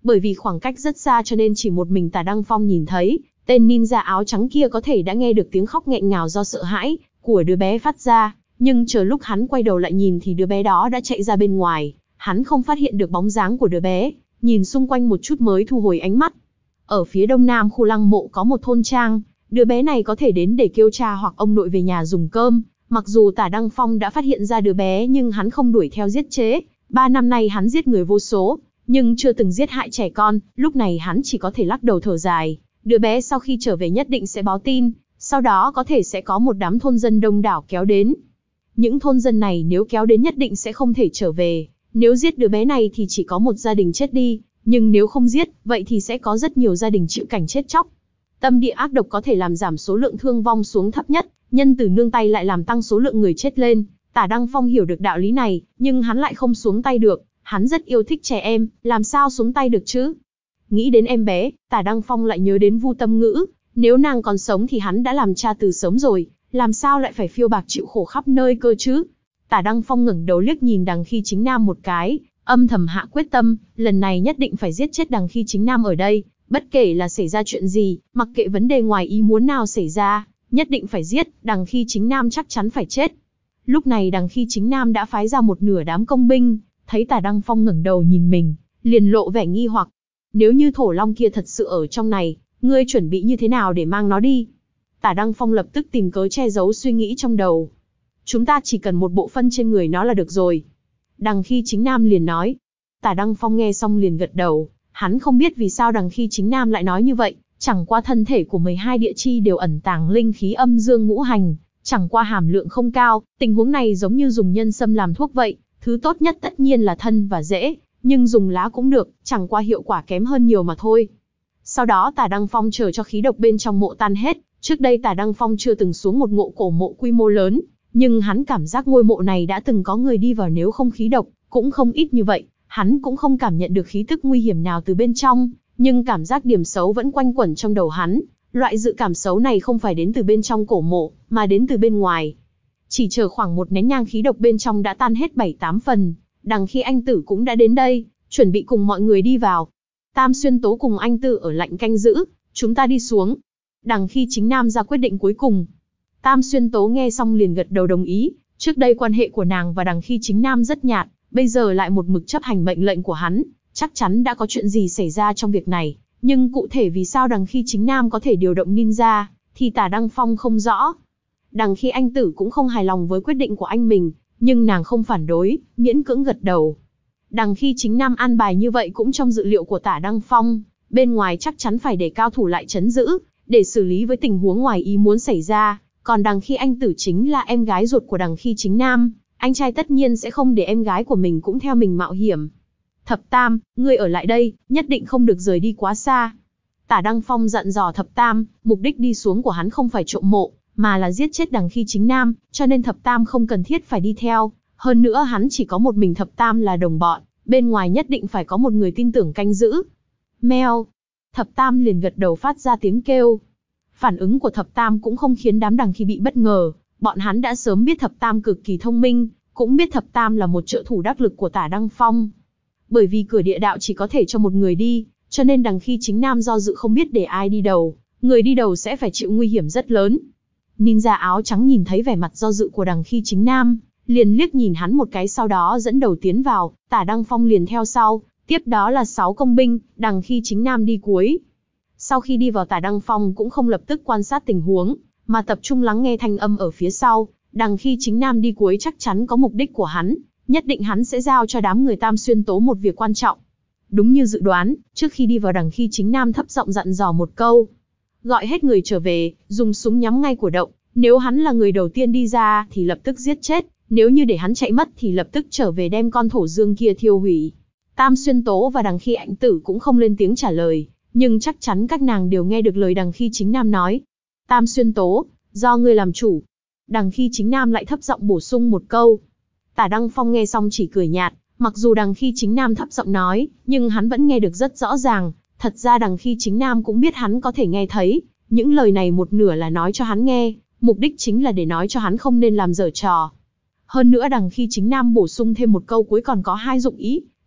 Bởi vì khoảng cách rất xa cho nên chỉ một mình Tả Đăng Phong nhìn thấy, tên ninja áo trắng kia có thể đã nghe được tiếng khóc nghẹn ngào do sợ hãi của đứa bé phát ra, nhưng chờ lúc hắn quay đầu lại nhìn thì đứa bé đó đã chạy ra bên ngoài, hắn không phát hiện được bóng dáng của đứa bé, nhìn xung quanh một chút mới thu hồi ánh mắt. Ở phía đông nam khu lăng mộ có một thôn trang, đứa bé này có thể đến để kêu cha hoặc ông nội về nhà dùng cơm. Mặc dù Tả Đăng Phong đã phát hiện ra đứa bé nhưng hắn không đuổi theo giết chế. Ba năm nay hắn giết người vô số, nhưng chưa từng giết hại trẻ con, lúc này hắn chỉ có thể lắc đầu thở dài. Đứa bé sau khi trở về nhất định sẽ báo tin, sau đó có thể sẽ có một đám thôn dân đông đảo kéo đến. Những thôn dân này nếu kéo đến nhất định sẽ không thể trở về, nếu giết đứa bé này thì chỉ có một gia đình chết đi, nhưng nếu không giết, vậy thì sẽ có rất nhiều gia đình chịu cảnh chết chóc. Tâm địa ác độc có thể làm giảm số lượng thương vong xuống thấp nhất, nhân từ nương tay lại làm tăng số lượng người chết lên. Tả Đăng Phong hiểu được đạo lý này, nhưng hắn lại không xuống tay được, hắn rất yêu thích trẻ em, làm sao xuống tay được chứ? Nghĩ đến em bé, Tả Đăng Phong lại nhớ đến Vu Tâm Ngữ, nếu nàng còn sống thì hắn đã làm cha từ sớm rồi, làm sao lại phải phiêu bạc chịu khổ khắp nơi cơ chứ? Tả Đăng Phong ngẩng đầu liếc nhìn Đằng Khi Chính Nam một cái, âm thầm hạ quyết tâm, lần này nhất định phải giết chết Đằng Khi Chính Nam ở đây, bất kể là xảy ra chuyện gì, mặc kệ vấn đề ngoài ý muốn nào xảy ra, nhất định phải giết, Đằng Khi Chính Nam chắc chắn phải chết. Lúc này Đằng Khi Chính Nam đã phái ra một nửa đám công binh, thấy Tả Đăng Phong ngẩng đầu nhìn mình, liền lộ vẻ nghi hoặc. Nếu như thổ long kia thật sự ở trong này, ngươi chuẩn bị như thế nào để mang nó đi? Tả Đăng Phong lập tức tìm cớ che giấu suy nghĩ trong đầu. Chúng ta chỉ cần một bộ phân trên người nó là được rồi. Đằng Khi Chính Nam liền nói. Tả Đăng Phong nghe xong liền gật đầu, hắn không biết vì sao Đằng Khi Chính Nam lại nói như vậy, chẳng qua thân thể của mười hai địa chi đều ẩn tàng linh khí âm dương ngũ hành, chẳng qua hàm lượng không cao, tình huống này giống như dùng nhân sâm làm thuốc vậy, thứ tốt nhất tất nhiên là thân và rễ, nhưng dùng lá cũng được, chẳng qua hiệu quả kém hơn nhiều mà thôi. Sau đó Tả Đăng Phong chờ cho khí độc bên trong mộ tan hết, trước đây Tả Đăng Phong chưa từng xuống một ngộ cổ mộ quy mô lớn, nhưng hắn cảm giác ngôi mộ này đã từng có người đi vào, nếu không khí độc cũng không ít như vậy, hắn cũng không cảm nhận được khí tức nguy hiểm nào từ bên trong, nhưng cảm giác điểm xấu vẫn quanh quẩn trong đầu hắn. Loại dự cảm xấu này không phải đến từ bên trong cổ mộ, mà đến từ bên ngoài. Chỉ chờ khoảng một nén nhang khí độc bên trong đã tan hết bảy tám phần, Đằng Khi Anh Tử cũng đã đến đây, chuẩn bị cùng mọi người đi vào. Tam Xuyên Tố cùng Anh Tử ở lạnh canh giữ, chúng ta đi xuống. Đằng Khi Chính Nam ra quyết định cuối cùng. Tam Xuyên Tố nghe xong liền gật đầu đồng ý, trước đây quan hệ của nàng và Đằng Khi Chính Nam rất nhạt, bây giờ lại một mực chấp hành mệnh lệnh của hắn, chắc chắn đã có chuyện gì xảy ra trong việc này. Nhưng cụ thể vì sao Đằng Khi Chính Nam có thể điều động ninja, thì Tả Đăng Phong không rõ. Đằng Khi Anh Tử cũng không hài lòng với quyết định của anh mình, nhưng nàng không phản đối, miễn cưỡng gật đầu. Đằng Khi Chính Nam an bài như vậy cũng trong dự liệu của Tả Đăng Phong, bên ngoài chắc chắn phải để cao thủ lại trấn giữ, để xử lý với tình huống ngoài ý muốn xảy ra. Còn Đằng Khi Anh Tử chính là em gái ruột của Đằng Khi Chính Nam, anh trai tất nhiên sẽ không để em gái của mình cũng theo mình mạo hiểm. Thập Tam, ngươi ở lại đây, nhất định không được rời đi quá xa. Tả Đăng Phong dặn dò Thập Tam, mục đích đi xuống của hắn không phải trộm mộ, mà là giết chết Đằng Khi Chính Nam, cho nên Thập Tam không cần thiết phải đi theo. Hơn nữa hắn chỉ có một mình Thập Tam là đồng bọn, bên ngoài nhất định phải có một người tin tưởng canh giữ. Meo. Thập Tam liền gật đầu phát ra tiếng kêu. Phản ứng của Thập Tam cũng không khiến đám Đằng Khi bị bất ngờ, bọn hắn đã sớm biết Thập Tam cực kỳ thông minh, cũng biết Thập Tam là một trợ thủ đắc lực của Tả Đăng Phong. Bởi vì cửa địa đạo chỉ có thể cho một người đi, cho nên Đằng Khi Chính Nam do dự không biết để ai đi đầu, người đi đầu sẽ phải chịu nguy hiểm rất lớn. Ninja áo trắng nhìn thấy vẻ mặt do dự của Đằng Khi Chính Nam, liền liếc nhìn hắn một cái, sau đó dẫn đầu tiến vào, Tả Đăng Phong liền theo sau, tiếp đó là sáu công binh, Đằng Khi Chính Nam đi cuối. Sau khi đi vào, Tả Đăng Phong cũng không lập tức quan sát tình huống, mà tập trung lắng nghe thanh âm ở phía sau. Đằng Khi Chính Nam đi cuối chắc chắn có mục đích của hắn, nhất định hắn sẽ giao cho đám người Tam Xuyên Tố một việc quan trọng. Đúng như dự đoán, trước khi đi vào, Đằng Khi Chính Nam thấp giọng dặn dò một câu. Gọi hết người trở về, dùng súng nhắm ngay cổ động, nếu hắn là người đầu tiên đi ra thì lập tức giết chết, nếu như để hắn chạy mất thì lập tức trở về đem con thổ dương kia thiêu hủy. Tam Xuyên Tố và Đằng Khi Anh Tử cũng không lên tiếng trả lời, nhưng chắc chắn các nàng đều nghe được lời Đằng Khi Chính Nam nói. Tam Xuyên Tố, do ngươi làm chủ. Đằng Khi Chính Nam lại thấp giọng bổ sung một câu. Tả Đăng Phong nghe xong chỉ cười nhạt, mặc dù Đằng Khi Chính Nam thấp giọng nói, nhưng hắn vẫn nghe được rất rõ ràng. Thật ra Đằng Khi Chính Nam cũng biết hắn có thể nghe thấy, những lời này một nửa là nói cho hắn nghe, mục đích chính là để nói cho hắn không nên làm dở trò. Hơn nữa Đằng Khi Chính Nam bổ sung thêm một câu cuối còn có hai dụng ý.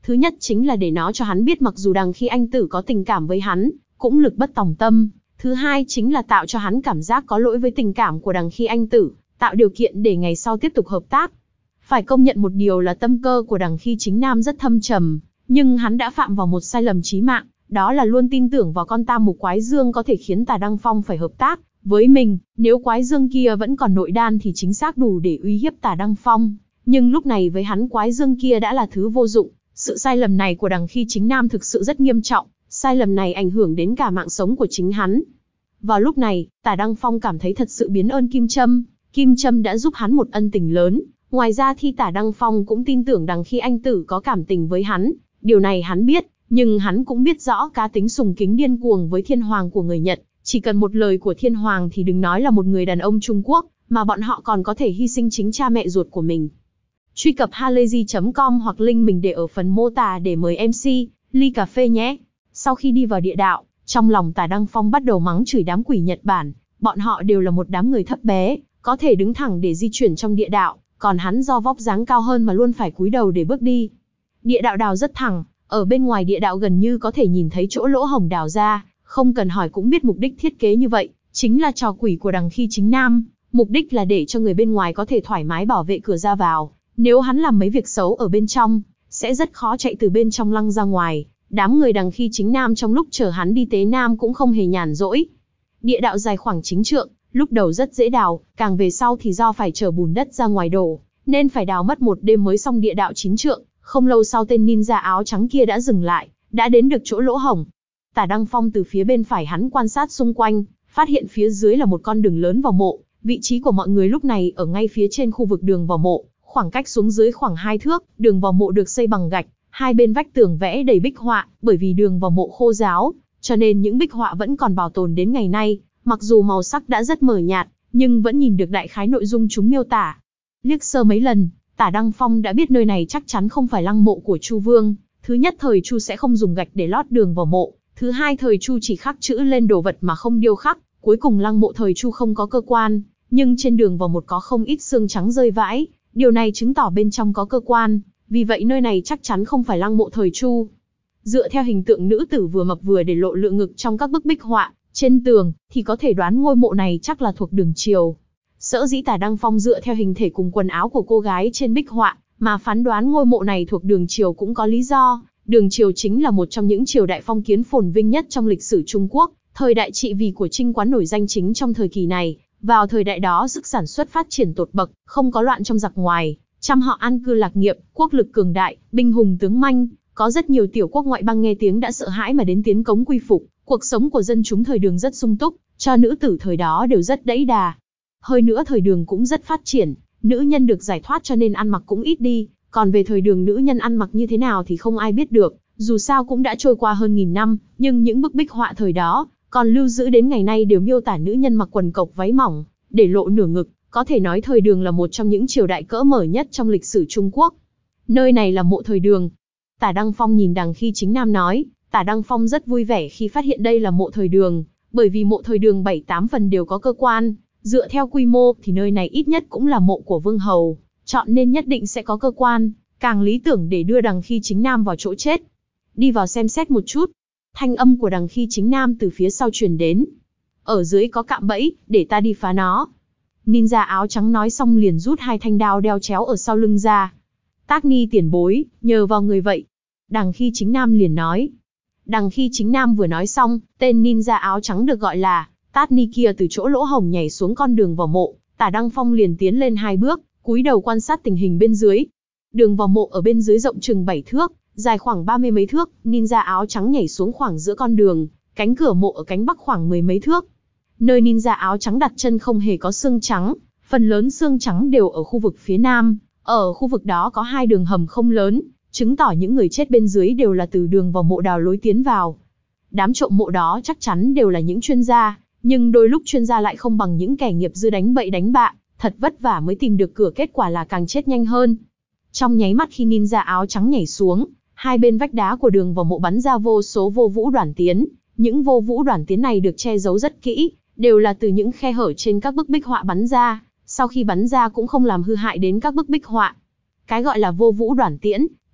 Thứ nhất chính là để nó cho hắn biết mặc dù Đằng Khi Anh Tử có tình cảm với hắn, cũng lực bất tòng tâm. Thứ hai chính là tạo cho hắn cảm giác có lỗi với tình cảm của Đằng Khi Anh Tử, tạo điều kiện để ngày sau tiếp tục hợp tác. Phải công nhận một điều là tâm cơ của Đằng Khi Chính Nam rất thâm trầm, nhưng hắn đã phạm vào một sai lầm chí mạng, đó là luôn tin tưởng vào con tam mục quái dương có thể khiến Tả Đăng Phong phải hợp tác với mình. Nếu quái dương kia vẫn còn nội đan thì chính xác đủ để uy hiếp Tả Đăng Phong, nhưng lúc này với hắn quái dương kia đã là thứ vô dụng. Sự sai lầm này của Đằng Khi Chính Nam thực sự rất nghiêm trọng, sai lầm này ảnh hưởng đến cả mạng sống của chính hắn. Vào lúc này, Tả Đăng Phong cảm thấy thật sự biết ơn Kim Trâm. Kim Trâm đã giúp hắn một ân tình lớn. Ngoài ra thì Tả Đăng Phong cũng tin tưởng Đằng Khi Anh Tử có cảm tình với hắn. Điều này hắn biết, nhưng hắn cũng biết rõ cá tính sùng kính điên cuồng với thiên hoàng của người Nhật. Chỉ cần một lời của thiên hoàng thì đừng nói là một người đàn ông Trung Quốc, mà bọn họ còn có thể hy sinh chính cha mẹ ruột của mình. Truy cập halayzi chấm com hoặc link mình để ở phần mô tả để mời em xê, ly cà phê nhé. Sau khi đi vào địa đạo, trong lòng Tả Đăng Phong bắt đầu mắng chửi đám quỷ Nhật Bản. Bọn họ đều là một đám người thấp bé, có thể đứng thẳng để di chuyển trong địa đạo, còn hắn do vóc dáng cao hơn mà luôn phải cúi đầu để bước đi. Địa đạo đào rất thẳng, ở bên ngoài địa đạo gần như có thể nhìn thấy chỗ lỗ hổng đào ra, không cần hỏi cũng biết mục đích thiết kế như vậy, chính là trò quỷ của Đằng Khi Chính Nam, mục đích là để cho người bên ngoài có thể thoải mái bảo vệ cửa ra vào, nếu hắn làm mấy việc xấu ở bên trong, sẽ rất khó chạy từ bên trong lăng ra ngoài. Đám người Đằng Khi Chính Nam trong lúc chờ hắn đi Tế Nam cũng không hề nhàn rỗi. Địa đạo dài khoảng chín trượng, lúc đầu rất dễ đào, càng về sau thì do phải chở bùn đất ra ngoài đổ, nên phải đào mất một đêm mới xong địa đạo chín trượng. Không lâu sau tên ninja áo trắng kia đã dừng lại, đã đến được chỗ lỗ hổng. Tả Đăng Phong từ phía bên phải hắn quan sát xung quanh, phát hiện phía dưới là một con đường lớn vào mộ. Vị trí của mọi người lúc này ở ngay phía trên khu vực đường vào mộ, khoảng cách xuống dưới khoảng hai thước. Đường vào mộ được xây bằng gạch, hai bên vách tường vẽ đầy bích họa. Bởi vì đường vào mộ khô ráo, cho nên những bích họa vẫn còn bảo tồn đến ngày nay. Mặc dù màu sắc đã rất mờ nhạt, nhưng vẫn nhìn được đại khái nội dung chúng miêu tả. Liếc sơ mấy lần, Tả Đăng Phong đã biết nơi này chắc chắn không phải lăng mộ của Chu Vương. Thứ nhất, thời Chu sẽ không dùng gạch để lót đường vào mộ. Thứ hai, thời Chu chỉ khắc chữ lên đồ vật mà không điêu khắc. Cuối cùng lăng mộ thời Chu không có cơ quan, nhưng trên đường vào một có không ít xương trắng rơi vãi. Điều này chứng tỏ bên trong có cơ quan, vì vậy nơi này chắc chắn không phải lăng mộ thời Chu. Dựa theo hình tượng nữ tử vừa mập vừa để lộ lượng ngực trong các bức bích họa trên tường, thì có thể đoán ngôi mộ này chắc là thuộc đường Triều. Sở dĩ Tả Đăng Phong dựa theo hình thể cùng quần áo của cô gái trên bích họa, mà phán đoán ngôi mộ này thuộc đường Triều cũng có lý do. Đường Triều chính là một trong những triều đại phong kiến phồn vinh nhất trong lịch sử Trung Quốc, thời đại trị vì của Trinh Quán nổi danh chính trong thời kỳ này. Vào thời đại đó sức sản xuất phát triển tột bậc, không có loạn trong giặc ngoài, trăm họ an cư lạc nghiệp, quốc lực cường đại, binh hùng tướng manh, có rất nhiều tiểu quốc ngoại bang nghe tiếng đã sợ hãi mà đến tiến cống quy phục. Cuộc sống của dân chúng thời Đường rất sung túc, cho nữ tử thời đó đều rất đẫy đà. Hơn nữa thời Đường cũng rất phát triển, nữ nhân được giải thoát cho nên ăn mặc cũng ít đi, còn về thời Đường nữ nhân ăn mặc như thế nào thì không ai biết được, dù sao cũng đã trôi qua hơn nghìn năm, nhưng những bức bích họa thời đó còn lưu giữ đến ngày nay đều miêu tả nữ nhân mặc quần cộc váy mỏng, để lộ nửa ngực, có thể nói thời Đường là một trong những triều đại cỡ mở nhất trong lịch sử Trung Quốc. Nơi này là mộ thời Đường. Tả Đăng Phong nhìn Đằng Khi Chính Nam nói. Tả Đăng Phong rất vui vẻ khi phát hiện đây là mộ thời Đường, bởi vì mộ thời Đường bảy tám phần đều có cơ quan, dựa theo quy mô thì nơi này ít nhất cũng là mộ của vương hầu, chọn nên nhất định sẽ có cơ quan, càng lý tưởng để đưa Đằng Khi Chính Nam vào chỗ chết. Đi vào xem xét một chút. Thanh âm của Đằng Khi Chính Nam từ phía sau truyền đến. Ở dưới có cạm bẫy, để ta đi phá nó. Ninja áo trắng nói xong liền rút hai thanh đao đeo chéo ở sau lưng ra. Tác Ni tiền bối, nhờ vào người vậy. Đằng Khi Chính Nam liền nói. Đằng Khi Chính Nam vừa nói xong, tên ninja áo trắng được gọi là Tát Ni kia từ chỗ lỗ hổng nhảy xuống con đường vào mộ. Tả Đăng Phong liền tiến lên hai bước, cúi đầu quan sát tình hình bên dưới. Đường vào mộ ở bên dưới rộng chừng bảy thước, dài khoảng ba mươi mấy thước. Ninja áo trắng nhảy xuống khoảng giữa con đường, cánh cửa mộ ở cánh bắc khoảng mười mấy thước. Nơi ninja áo trắng đặt chân không hề có xương trắng, phần lớn xương trắng đều ở khu vực phía nam. Ở khu vực đó có hai đường hầm không lớn, chứng tỏ những người chết bên dưới đều là từ đường vào mộ đào lối tiến vào. Đám trộm mộ đó chắc chắn đều là những chuyên gia, nhưng đôi lúc chuyên gia lại không bằng những kẻ nghiệp dư đánh bậy đánh bạ, thật vất vả mới tìm được cửa, kết quả là càng chết nhanh hơn. Trong nháy mắt khi ninja áo trắng nhảy xuống, hai bên vách đá của đường vào mộ bắn ra vô số vô vũ đoản tiến. Những vô vũ đoản tiến này được che giấu rất kỹ, đều là từ những khe hở trên các bức bích họa bắn ra, sau khi bắn ra cũng không làm hư hại đến các bức bích họa. Cái gọi là vô vũ đoản tiễn,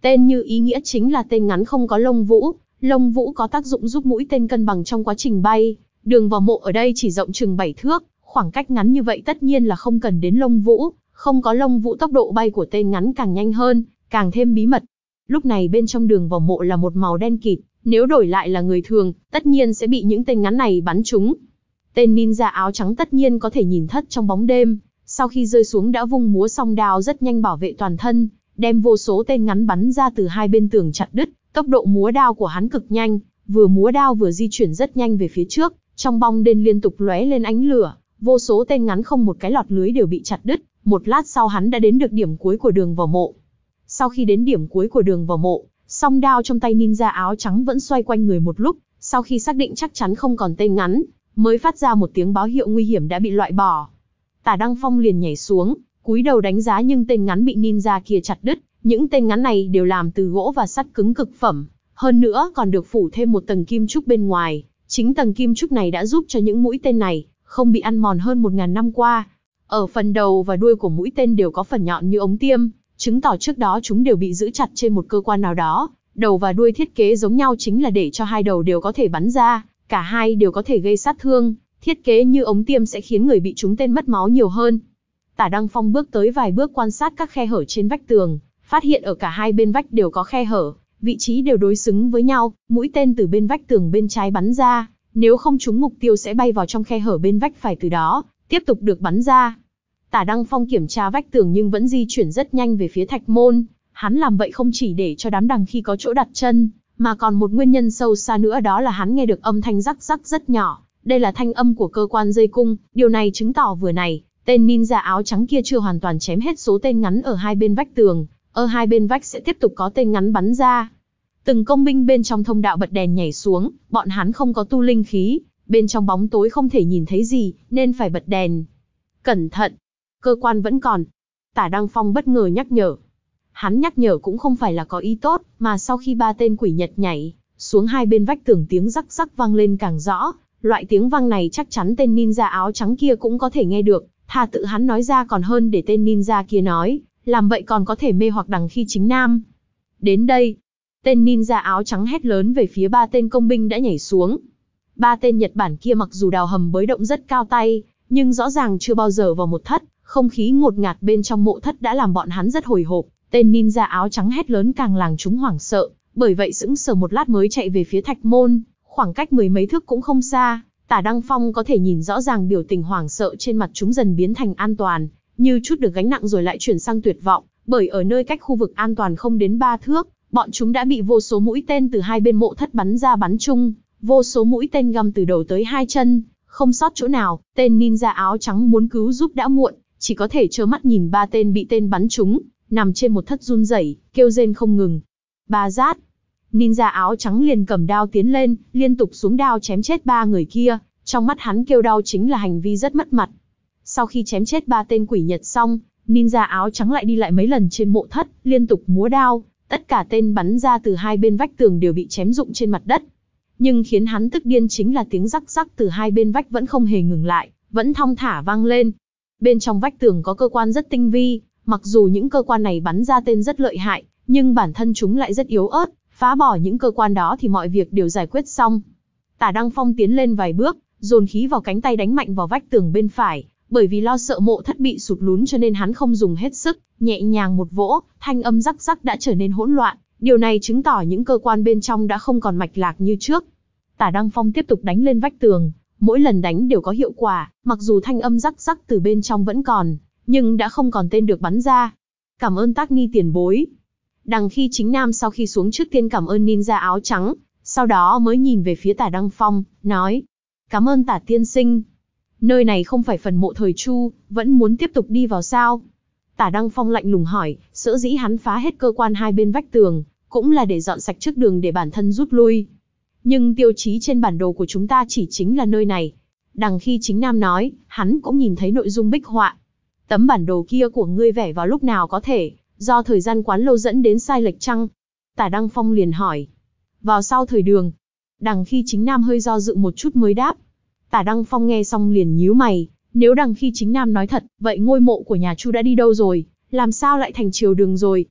Tên như ý nghĩa chính là tên ngắn không có lông vũ, lông vũ có tác dụng giúp mũi tên cân bằng trong quá trình bay. Đường vào mộ ở đây chỉ rộng chừng bảy thước, khoảng cách ngắn như vậy tất nhiên là không cần đến lông vũ, không có lông vũ tốc độ bay của tên ngắn càng nhanh hơn, càng thêm bí mật. Lúc này bên trong đường vào mộ là một màu đen kịt, nếu đổi lại là người thường, tất nhiên sẽ bị những tên ngắn này bắn trúng. Tên ninja áo trắng tất nhiên có thể nhìn thất trong bóng đêm, sau khi rơi xuống đã vung múa song đao rất nhanh bảo vệ toàn thân, đem vô số tên ngắn bắn ra từ hai bên tường chặt đứt. Tốc độ múa đao của hắn cực nhanh, vừa múa đao vừa di chuyển rất nhanh về phía trước, trong bóng đêm liên tục lóe lên ánh lửa, vô số tên ngắn không một cái lọt lưới đều bị chặt đứt. Một lát sau hắn đã đến được điểm cuối của đường vào mộ. Sau khi đến điểm cuối của đường vào mộ, song đao trong tay ninja áo trắng vẫn xoay quanh người một lúc, sau khi xác định chắc chắn không còn tên ngắn, mới phát ra một tiếng báo hiệu nguy hiểm đã bị loại bỏ. Tả Đăng Phong liền nhảy xuống, cúi đầu đánh giá nhưng tên ngắn bị ninja kia chặt đứt. Những tên ngắn này đều làm từ gỗ và sắt cứng cực phẩm, hơn nữa còn được phủ thêm một tầng kim trúc bên ngoài. Chính tầng kim trúc này đã giúp cho những mũi tên này không bị ăn mòn hơn một ngàn năm qua. Ở phần đầu và đuôi của mũi tên đều có phần nhọn như ống tiêm, chứng tỏ trước đó chúng đều bị giữ chặt trên một cơ quan nào đó. Đầu và đuôi thiết kế giống nhau chính là để cho hai đầu đều có thể bắn ra, cả hai đều có thể gây sát thương. Thiết kế như ống tiêm sẽ khiến người bị trúng tên mất máu nhiều hơn. Tả Đăng Phong bước tới vài bước quan sát các khe hở trên vách tường, phát hiện ở cả hai bên vách đều có khe hở, vị trí đều đối xứng với nhau, mũi tên từ bên vách tường bên trái bắn ra, nếu không trúng mục tiêu sẽ bay vào trong khe hở bên vách phải từ đó, tiếp tục được bắn ra. Tả Đăng Phong kiểm tra vách tường nhưng vẫn di chuyển rất nhanh về phía thạch môn, hắn làm vậy không chỉ để cho đám đằng khi có chỗ đặt chân, mà còn một nguyên nhân sâu xa nữa, đó là hắn nghe được âm thanh rắc rắc rất nhỏ, đây là thanh âm của cơ quan dây cung, điều này chứng tỏ vừa này, tên ninja áo trắng kia chưa hoàn toàn chém hết số tên ngắn ở hai bên vách tường. Ở hai bên vách sẽ tiếp tục có tên ngắn bắn ra. Từng công binh bên trong thông đạo bật đèn nhảy xuống, bọn hắn không có tu linh khí, bên trong bóng tối không thể nhìn thấy gì, nên phải bật đèn. Cẩn thận, cơ quan vẫn còn. Tả Đăng Phong bất ngờ nhắc nhở. Hắn nhắc nhở cũng không phải là có ý tốt, mà sau khi ba tên quỷ nhật nhảy xuống hai bên vách tường, tiếng rắc rắc vang lên càng rõ. Loại tiếng vang này chắc chắn tên ninja áo trắng kia cũng có thể nghe được, thà tự hắn nói ra còn hơn để tên ninja kia nói. Làm vậy còn có thể mê hoặc Đằng Khi Chính Nam. Đến đây, tên ninja áo trắng hét lớn về phía ba tên công binh đã nhảy xuống. Ba tên Nhật Bản kia mặc dù đào hầm bới động rất cao tay, nhưng rõ ràng chưa bao giờ vào một thất, không khí ngột ngạt bên trong mộ thất đã làm bọn hắn rất hồi hộp. Tên ninja áo trắng hét lớn càng làm chúng hoảng sợ, bởi vậy sững sờ một lát mới chạy về phía thạch môn, khoảng cách mười mấy thước cũng không xa. Tả Đăng Phong có thể nhìn rõ ràng biểu tình hoảng sợ trên mặt chúng dần biến thành an toàn, như chút được gánh nặng rồi lại chuyển sang tuyệt vọng, bởi ở nơi cách khu vực an toàn không đến ba thước, bọn chúng đã bị vô số mũi tên từ hai bên mộ thất bắn ra bắn chung, vô số mũi tên găm từ đầu tới hai chân, không sót chỗ nào. Tên ninja áo trắng muốn cứu giúp đã muộn, chỉ có thể trơ mắt nhìn ba tên bị tên bắn trúng, nằm trên một thất run rẩy, kêu rên không ngừng. Ba rát, ninja áo trắng liền cầm đao tiến lên, liên tục xuống đao chém chết ba người kia, trong mắt hắn kêu đau chính là hành vi rất mất mặt. Sau khi chém chết ba tên quỷ Nhật xong, ninja áo trắng lại đi lại mấy lần trên mộ thất, liên tục múa đao, tất cả tên bắn ra từ hai bên vách tường đều bị chém rụng trên mặt đất. Nhưng khiến hắn tức điên chính là tiếng rắc rắc từ hai bên vách vẫn không hề ngừng lại, vẫn thong thả vang lên. Bên trong vách tường có cơ quan rất tinh vi, mặc dù những cơ quan này bắn ra tên rất lợi hại, nhưng bản thân chúng lại rất yếu ớt, phá bỏ những cơ quan đó thì mọi việc đều giải quyết xong. Tả Đăng Phong tiến lên vài bước, dồn khí vào cánh tay đánh mạnh vào vách tường bên phải, bởi vì lo sợ mộ thất bị sụt lún cho nên hắn không dùng hết sức, nhẹ nhàng một vỗ, thanh âm rắc rắc đã trở nên hỗn loạn, điều này chứng tỏ những cơ quan bên trong đã không còn mạch lạc như trước. Tả Đăng Phong tiếp tục đánh lên vách tường, mỗi lần đánh đều có hiệu quả, mặc dù thanh âm rắc rắc từ bên trong vẫn còn, nhưng đã không còn tên được bắn ra. Cảm ơn Tác Ni tiền bối. Đằng Khi Chính Nam sau khi xuống trước tiên cảm ơn ninja áo trắng, sau đó mới nhìn về phía Tả Đăng Phong, nói: Cảm ơn Tả tiên sinh. Nơi này không phải phần mộ thời Chu, vẫn muốn tiếp tục đi vào sao? Tả Đăng Phong lạnh lùng hỏi, sở dĩ hắn phá hết cơ quan hai bên vách tường, cũng là để dọn sạch trước đường để bản thân rút lui. Nhưng tiêu chí trên bản đồ của chúng ta chỉ chính là nơi này. Đằng Khi Chính Nam nói, hắn cũng nhìn thấy nội dung bích họa. Tấm bản đồ kia của ngươi vẽ vào lúc nào có thể, do thời gian quán lâu dẫn đến sai lệch chăng? Tả Đăng Phong liền hỏi. Vào sau thời Đường. Đằng Khi Chính Nam hơi do dự một chút mới đáp. Tả Đăng Phong nghe xong liền nhíu mày, nếu Đằng Khi Chính Nam nói thật, vậy ngôi mộ của nhà Chu đã đi đâu rồi, làm sao lại thành triều Đường rồi?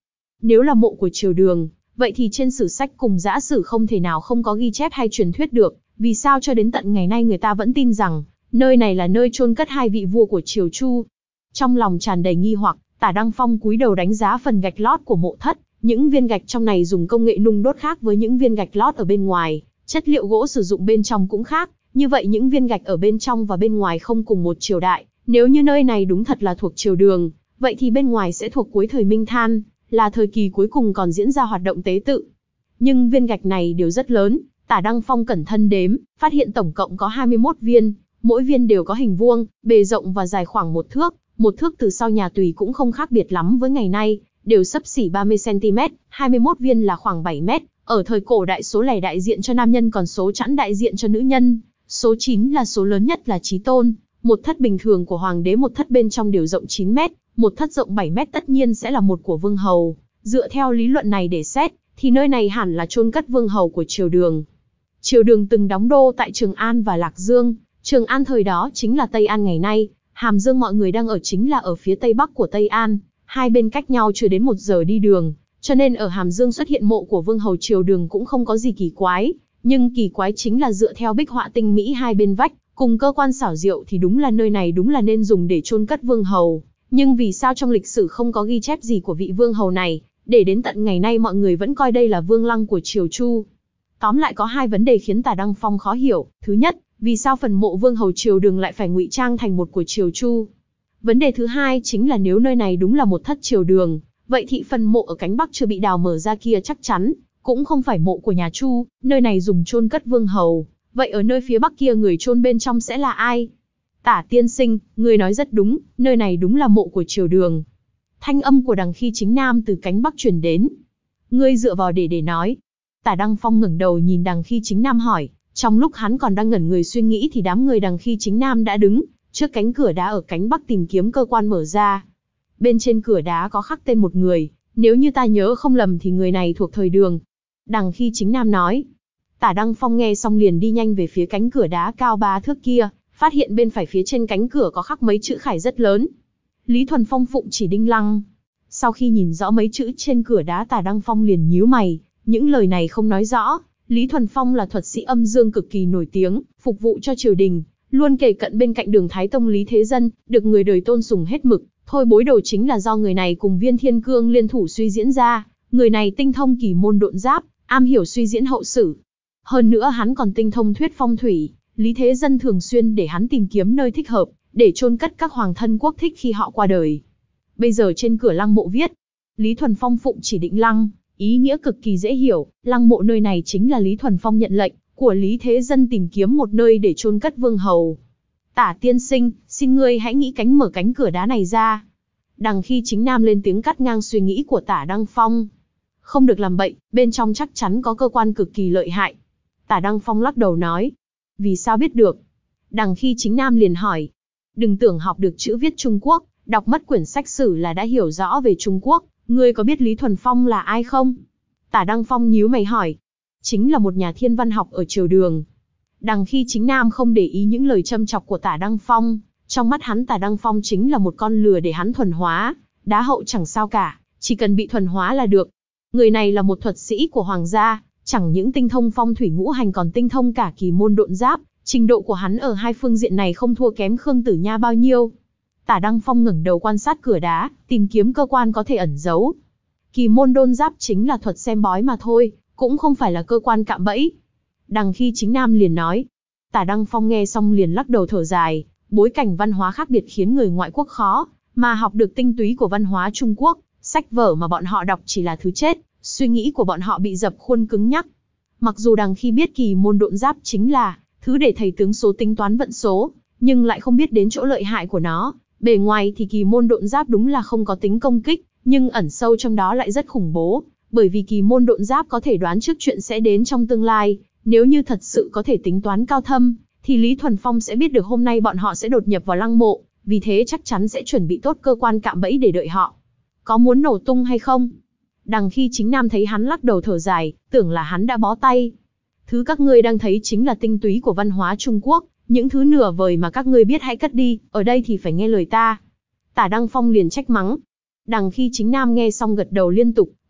Nếu là mộ của triều Đường, vậy thì trên sử sách cùng Giã Sử không thể nào không có ghi chép hay truyền thuyết được, vì sao cho đến tận ngày nay người ta vẫn tin rằng, nơi này là nơi chôn cất hai vị vua của triều Chu. Trong lòng tràn đầy nghi hoặc, Tả Đăng Phong cúi đầu đánh giá phần gạch lót của mộ thất, những viên gạch trong này dùng công nghệ nung đốt khác với những viên gạch lót ở bên ngoài, chất liệu gỗ sử dụng bên trong cũng khác, như vậy những viên gạch ở bên trong và bên ngoài không cùng một triều đại, nếu như nơi này đúng thật là thuộc triều Đường, vậy thì bên ngoài sẽ thuộc cuối thời Minh Than, là thời kỳ cuối cùng còn diễn ra hoạt động tế tự. Nhưng viên gạch này đều rất lớn, Tả Đăng Phong cẩn thận đếm, phát hiện tổng cộng có hai mươi mốt viên, mỗi viên đều có hình vuông, bề rộng và dài khoảng một thước, một thước từ sau nhà tùy cũng không khác biệt lắm với ngày nay, đều xấp xỉ ba mươi xăng ti mét, hai mươi mốt viên là khoảng bảy mét, ở thời cổ đại số lẻ đại diện cho nam nhân còn số chẵn đại diện cho nữ nhân, số chín là số lớn nhất là chí tôn, một thất bình thường của hoàng đế một thất bên trong đều rộng chín mét, một thất rộng bảy mét tất nhiên sẽ là một của vương hầu, dựa theo lý luận này để xét, thì nơi này hẳn là chôn cất vương hầu của triều Đường. Triều Đường từng đóng đô tại Trường An và Lạc Dương, Trường An thời đó chính là Tây An ngày nay, Hàm Dương mọi người đang ở chính là ở phía tây bắc của Tây An, hai bên cách nhau chưa đến một giờ đi đường, cho nên ở Hàm Dương xuất hiện mộ của vương hầu triều Đường cũng không có gì kỳ quái, nhưng kỳ quái chính là dựa theo bích họa tinh mỹ hai bên vách, cùng cơ quan xảo diệu thì đúng là nơi này đúng là nên dùng để chôn cất vương hầu, nhưng vì sao trong lịch sử không có ghi chép gì của vị vương hầu này, để đến tận ngày nay mọi người vẫn coi đây là vương lăng của triều Chu. Tóm lại có hai vấn đề khiến Tả Đăng Phong khó hiểu, thứ nhất, vì sao phần mộ vương hầu triều Đường lại phải ngụy trang thành một của triều Chu? Vấn đề thứ hai chính là nếu nơi này đúng là một thất triều Đường, vậy thì phần mộ ở cánh bắc chưa bị đào mở ra kia chắc chắn cũng không phải mộ của nhà Chu, nơi này dùng chôn cất vương hầu, vậy ở nơi phía bắc kia người chôn bên trong sẽ là ai? Tả tiên sinh, người nói rất đúng, nơi này đúng là mộ của triều Đường. Thanh âm của Đằng Khi Chính Nam từ cánh bắc truyền đến. Ngươi dựa vào để để nói. Tả Đăng Phong ngẩng đầu nhìn Đằng Khi Chính Nam hỏi, trong lúc hắn còn đang ngẩn người suy nghĩ thì đám người Đằng Khi Chính Nam đã đứng trước cánh cửa đá ở cánh bắc tìm kiếm cơ quan mở ra. Bên trên cửa đá có khắc tên một người, nếu như ta nhớ không lầm thì người này thuộc thời Đường. Đằng Khi Chính Nam nói. Tả Đăng Phong nghe xong liền đi nhanh về phía cánh cửa đá cao ba thước kia, phát hiện bên phải phía trên cánh cửa có khắc mấy chữ khải rất lớn. Lý Thuần Phong phụng chỉ Đinh Lăng. Sau khi nhìn rõ mấy chữ trên cửa đá, Tả Đăng Phong liền nhíu mày, những lời này không nói rõ, Lý Thuần Phong là thuật sĩ âm dương cực kỳ nổi tiếng, phục vụ cho triều đình, luôn kề cận bên cạnh Đường Thái Tông Lý Thế Dân, được người đời tôn sùng hết mực. Thôi bối đầu chính là do người này cùng Viên Thiên Cương liên thủ suy diễn ra, người này tinh thông kỳ môn độn giáp, am hiểu suy diễn hậu sử. Hơn nữa hắn còn tinh thông thuyết phong thủy, Lý Thế Dân thường xuyên để hắn tìm kiếm nơi thích hợp, để chôn cất các hoàng thân quốc thích khi họ qua đời. Bây giờ trên cửa lăng mộ viết, Lý Thuần Phong phụng chỉ Định Lăng, ý nghĩa cực kỳ dễ hiểu, lăng mộ nơi này chính là Lý Thuần Phong nhận lệnh của Lý Thế Dân tìm kiếm một nơi để chôn cất vương hầu. Tả tiên sinh, xin ngươi hãy nghĩ cánh mở cánh cửa đá này ra. Đằng Khi Chính Nam lên tiếng cắt ngang suy nghĩ của Tả Đăng Phong. Không được làm bậy, bên trong chắc chắn có cơ quan cực kỳ lợi hại. Tả Đăng Phong lắc đầu nói. Vì sao biết được? Đằng Khi Chính Nam liền hỏi. Đừng tưởng học được chữ viết Trung Quốc, đọc mất quyển sách sử là đã hiểu rõ về Trung Quốc. Ngươi có biết Lý Thuần Phong là ai không? Tả Đăng Phong nhíu mày hỏi. Chính là một nhà thiên văn học ở triều Đường. Đằng Khi Chính Nam không để ý những lời châm chọc của Tả Đăng Phong. Trong mắt hắn Tả Đăng Phong chính là một con lừa để hắn thuần hóa. Đá hậu chẳng sao cả, chỉ cần bị thuần hóa là được. Người này là một thuật sĩ của hoàng gia, chẳng những tinh thông phong thủy ngũ hành còn tinh thông cả kỳ môn độn giáp. Trình độ của hắn ở hai phương diện này không thua kém Khương Tử Nha bao nhiêu. Tả Đăng Phong ngẩng đầu quan sát cửa đá, tìm kiếm cơ quan có thể ẩn giấu. Kỳ môn đôn giáp chính là thuật xem bói mà thôi, cũng không phải là cơ quan cạm bẫy. Đằng Khi Chính Nam liền nói. Tả Đăng Phong nghe xong liền lắc đầu thở dài, bối cảnh văn hóa khác biệt khiến người ngoại quốc khó mà học được tinh túy của văn hóa Trung Quốc, sách vở mà bọn họ đọc chỉ là thứ chết, suy nghĩ của bọn họ bị dập khuôn cứng nhắc. Mặc dù Đằng Khi biết kỳ môn độn giáp chính là thứ để thầy tướng số tính toán vận số, nhưng lại không biết đến chỗ lợi hại của nó. Bề ngoài thì kỳ môn độn giáp đúng là không có tính công kích, nhưng ẩn sâu trong đó lại rất khủng bố, bởi vì kỳ môn độn giáp có thể đoán trước chuyện sẽ đến trong tương lai, nếu như thật sự có thể tính toán cao thâm, thì Lý Thuần Phong sẽ biết được hôm nay bọn họ sẽ đột nhập vào lăng mộ, vì thế chắc chắn sẽ chuẩn bị tốt cơ quan cạm bẫy để đợi họ. Có muốn nổ tung hay không? Đằng Khi Chính Nam thấy hắn lắc đầu thở dài, tưởng là hắn đã bó tay. Thứ các ngươi đang thấy chính là tinh túy của văn hóa Trung Quốc, những thứ nửa vời mà các ngươi biết hãy cất đi, ở đây thì phải nghe lời ta. Tả Đăng Phong liền trách mắng. Đằng Khi Chính Nam nghe xong gật đầu liên tục,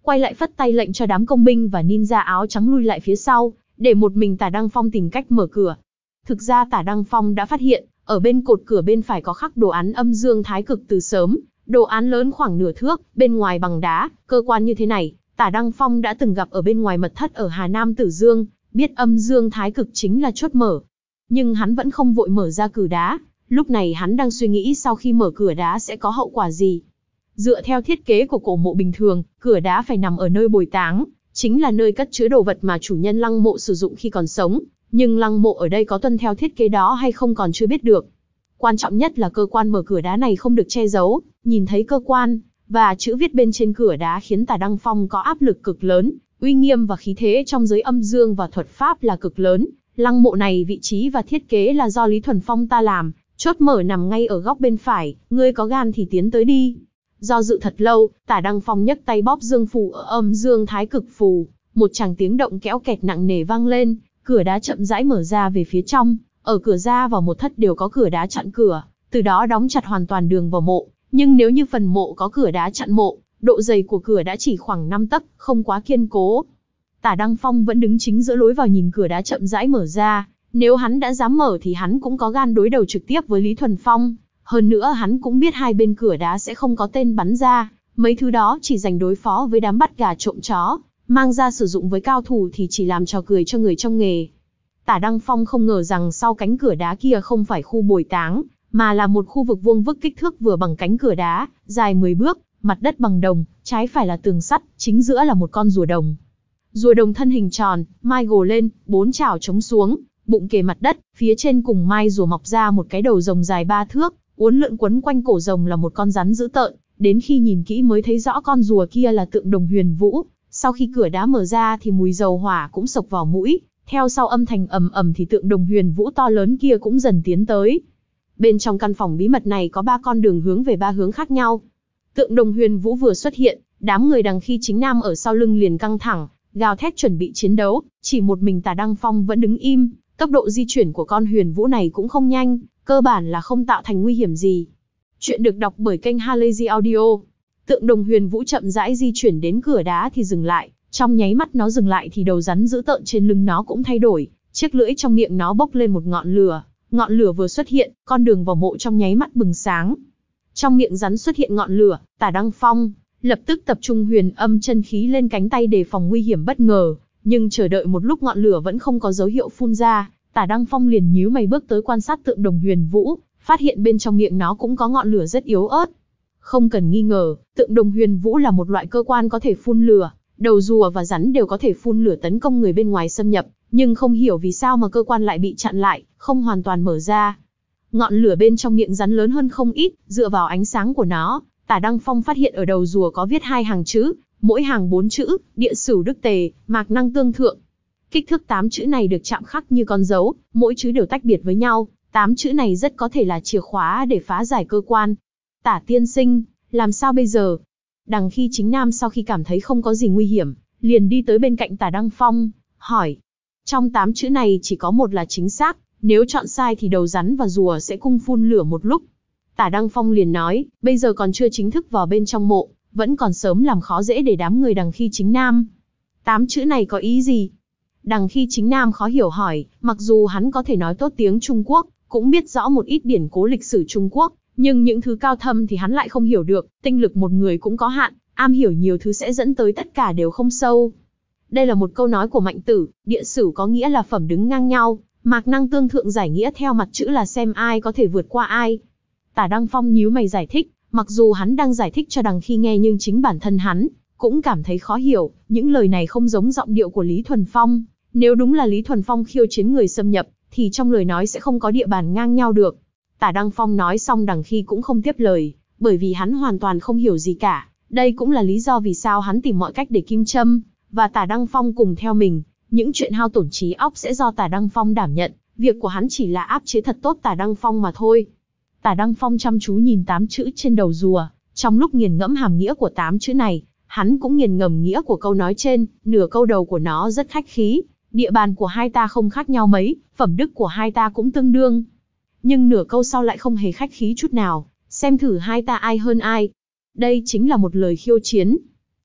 quay lại phất tay lệnh cho đám công binh và ninja áo trắng lui lại phía sau, để một mình Tả Đăng Phong tìm cách mở cửa. Thực ra Tả Đăng Phong đã phát hiện, ở bên cột cửa bên phải có khắc đồ án âm dương thái cực từ sớm, đồ án lớn khoảng nửa thước, bên ngoài bằng đá, cơ quan như thế này, Tả Đăng Phong đã từng gặp ở bên ngoài mật thất ở Hà Nam Tử Dương, biết âm dương thái cực chính là chốt mở. Nhưng hắn vẫn không vội mở ra cửa đá, lúc này hắn đang suy nghĩ sau khi mở cửa đá sẽ có hậu quả gì. Dựa theo thiết kế của cổ mộ bình thường, cửa đá phải nằm ở nơi bồi táng, chính là nơi cất chứa đồ vật mà chủ nhân lăng mộ sử dụng khi còn sống, nhưng lăng mộ ở đây có tuân theo thiết kế đó hay không còn chưa biết được. Quan trọng nhất là cơ quan mở cửa đá này không được che giấu, nhìn thấy cơ quan và chữ viết bên trên cửa đá khiến Tả Đăng Phong có áp lực cực lớn, uy nghiêm và khí thế trong giới âm dương và thuật pháp là cực lớn. Lăng mộ này vị trí và thiết kế là do Lý Thuần Phong ta làm, chốt mở nằm ngay ở góc bên phải, ngươi có gan thì tiến tới đi. Do dự thật lâu, Tả Đăng Phong nhấc tay bóp dương phù ở âm dương thái cực phù, một tràng tiếng động kéo kẹt nặng nề vang lên, cửa đá chậm rãi mở ra về phía trong, ở cửa ra vào một thất đều có cửa đá chặn cửa, từ đó đóng chặt hoàn toàn đường vào mộ, nhưng nếu như phần mộ có cửa đá chặn mộ, độ dày của cửa đã chỉ khoảng năm tấc, không quá kiên cố. Tả Đăng Phong vẫn đứng chính giữa lối vào nhìn cửa đá chậm rãi mở ra, nếu hắn đã dám mở thì hắn cũng có gan đối đầu trực tiếp với Lý Thuần Phong. Hơn nữa hắn cũng biết hai bên cửa đá sẽ không có tên bắn ra, mấy thứ đó chỉ dành đối phó với đám bắt gà trộm chó, mang ra sử dụng với cao thủ thì chỉ làm trò cười cho người trong nghề. Tả Đăng Phong không ngờ rằng sau cánh cửa đá kia không phải khu bồi táng, mà là một khu vực vuông vức kích thước vừa bằng cánh cửa đá, dài mười bước, mặt đất bằng đồng, trái phải là tường sắt, chính giữa là một con rùa đồng. Rùa đồng thân hình tròn, mai gồ lên, bốn chảo chống xuống, bụng kề mặt đất, phía trên cùng mai rùa mọc ra một cái đầu rồng dài ba thước, uốn lượn quấn quanh cổ rồng là một con rắn dữ tợn, đến khi nhìn kỹ mới thấy rõ con rùa kia là tượng đồng Huyền Vũ. Sau khi cửa đá mở ra thì mùi dầu hỏa cũng sộc vào mũi, theo sau âm thanh ầm ầm thì tượng đồng Huyền Vũ to lớn kia cũng dần tiến tới. Bên trong căn phòng bí mật này có ba con đường hướng về ba hướng khác nhau. Tượng đồng Huyền Vũ vừa xuất hiện, đám người đằng khi chính nam ở sau lưng liền căng thẳng, gào thét chuẩn bị chiến đấu, chỉ một mình Tả Đăng Phong vẫn đứng im, tốc độ di chuyển của con Huyền Vũ này cũng không nhanh, cơ bản là không tạo thành nguy hiểm gì. Chuyện được đọc bởi kênh Halazy Audio. Tượng đồng Huyền Vũ chậm rãi di chuyển đến cửa đá thì dừng lại, trong nháy mắt nó dừng lại thì đầu rắn dữ tợn trên lưng nó cũng thay đổi, chiếc lưỡi trong miệng nó bốc lên một ngọn lửa, ngọn lửa vừa xuất hiện, con đường vào mộ trong nháy mắt bừng sáng. Trong miệng rắn xuất hiện ngọn lửa, Tả Đăng Phong lập tức tập trung huyền âm chân khí lên cánh tay đề phòng nguy hiểm bất ngờ, nhưng chờ đợi một lúc ngọn lửa vẫn không có dấu hiệu phun ra, Tả Đăng Phong liền nhíu mày bước tới quan sát tượng đồng Huyền Vũ, phát hiện bên trong miệng nó cũng có ngọn lửa rất yếu ớt. Không cần nghi ngờ, tượng đồng Huyền Vũ là một loại cơ quan có thể phun lửa, đầu rùa và rắn đều có thể phun lửa tấn công người bên ngoài xâm nhập, nhưng không hiểu vì sao mà cơ quan lại bị chặn lại, không hoàn toàn mở ra. Ngọn lửa bên trong miệng rắn lớn hơn không ít, dựa vào ánh sáng của nó, Tả Đăng Phong phát hiện ở đầu rùa có viết hai hàng chữ, mỗi hàng bốn chữ, địa sửu đức tề, mạc năng tương thượng. Kích thước tám chữ này được chạm khắc như con dấu, mỗi chữ đều tách biệt với nhau, tám chữ này rất có thể là chìa khóa để phá giải cơ quan. Tả tiên sinh, làm sao bây giờ? Đằng khi chính nam sau khi cảm thấy không có gì nguy hiểm, liền đi tới bên cạnh Tả Đăng Phong, hỏi. Trong tám chữ này chỉ có một là chính xác, nếu chọn sai thì đầu rắn và rùa sẽ cùng phun lửa một lúc. Tả Đăng Phong liền nói, bây giờ còn chưa chính thức vào bên trong mộ, vẫn còn sớm làm khó dễ để đám người đằng khi chính nam. Tám chữ này có ý gì? Đằng khi chính nam khó hiểu hỏi, mặc dù hắn có thể nói tốt tiếng Trung Quốc, cũng biết rõ một ít điển cố lịch sử Trung Quốc, nhưng những thứ cao thâm thì hắn lại không hiểu được, tinh lực một người cũng có hạn, am hiểu nhiều thứ sẽ dẫn tới tất cả đều không sâu. Đây là một câu nói của Mạnh Tử, địa sửu có nghĩa là phẩm đứng ngang nhau, mạc năng tương thượng giải nghĩa theo mặt chữ là xem ai có thể vượt qua ai. Tả Đăng Phong nhíu mày giải thích, mặc dù hắn đang giải thích cho đằng khi nghe nhưng chính bản thân hắn cũng cảm thấy khó hiểu, những lời này không giống giọng điệu của Lý Thuần Phong. Nếu đúng là Lý Thuần Phong khiêu chiến người xâm nhập, thì trong lời nói sẽ không có địa bàn ngang nhau được. Tả Đăng Phong nói xong đằng khi cũng không tiếp lời, bởi vì hắn hoàn toàn không hiểu gì cả. Đây cũng là lý do vì sao hắn tìm mọi cách để Kim Trâm và Tả Đăng Phong cùng theo mình. Những chuyện hao tổn trí óc sẽ do Tả Đăng Phong đảm nhận, việc của hắn chỉ là áp chế thật tốt Tả Đăng Phong mà thôi. Tả Đăng Phong chăm chú nhìn tám chữ trên đầu rùa, trong lúc nghiền ngẫm hàm nghĩa của tám chữ này, hắn cũng nghiền ngẫm nghĩa của câu nói trên, nửa câu đầu của nó rất khách khí, địa bàn của hai ta không khác nhau mấy, phẩm đức của hai ta cũng tương đương. Nhưng nửa câu sau lại không hề khách khí chút nào, xem thử hai ta ai hơn ai. Đây chính là một lời khiêu chiến.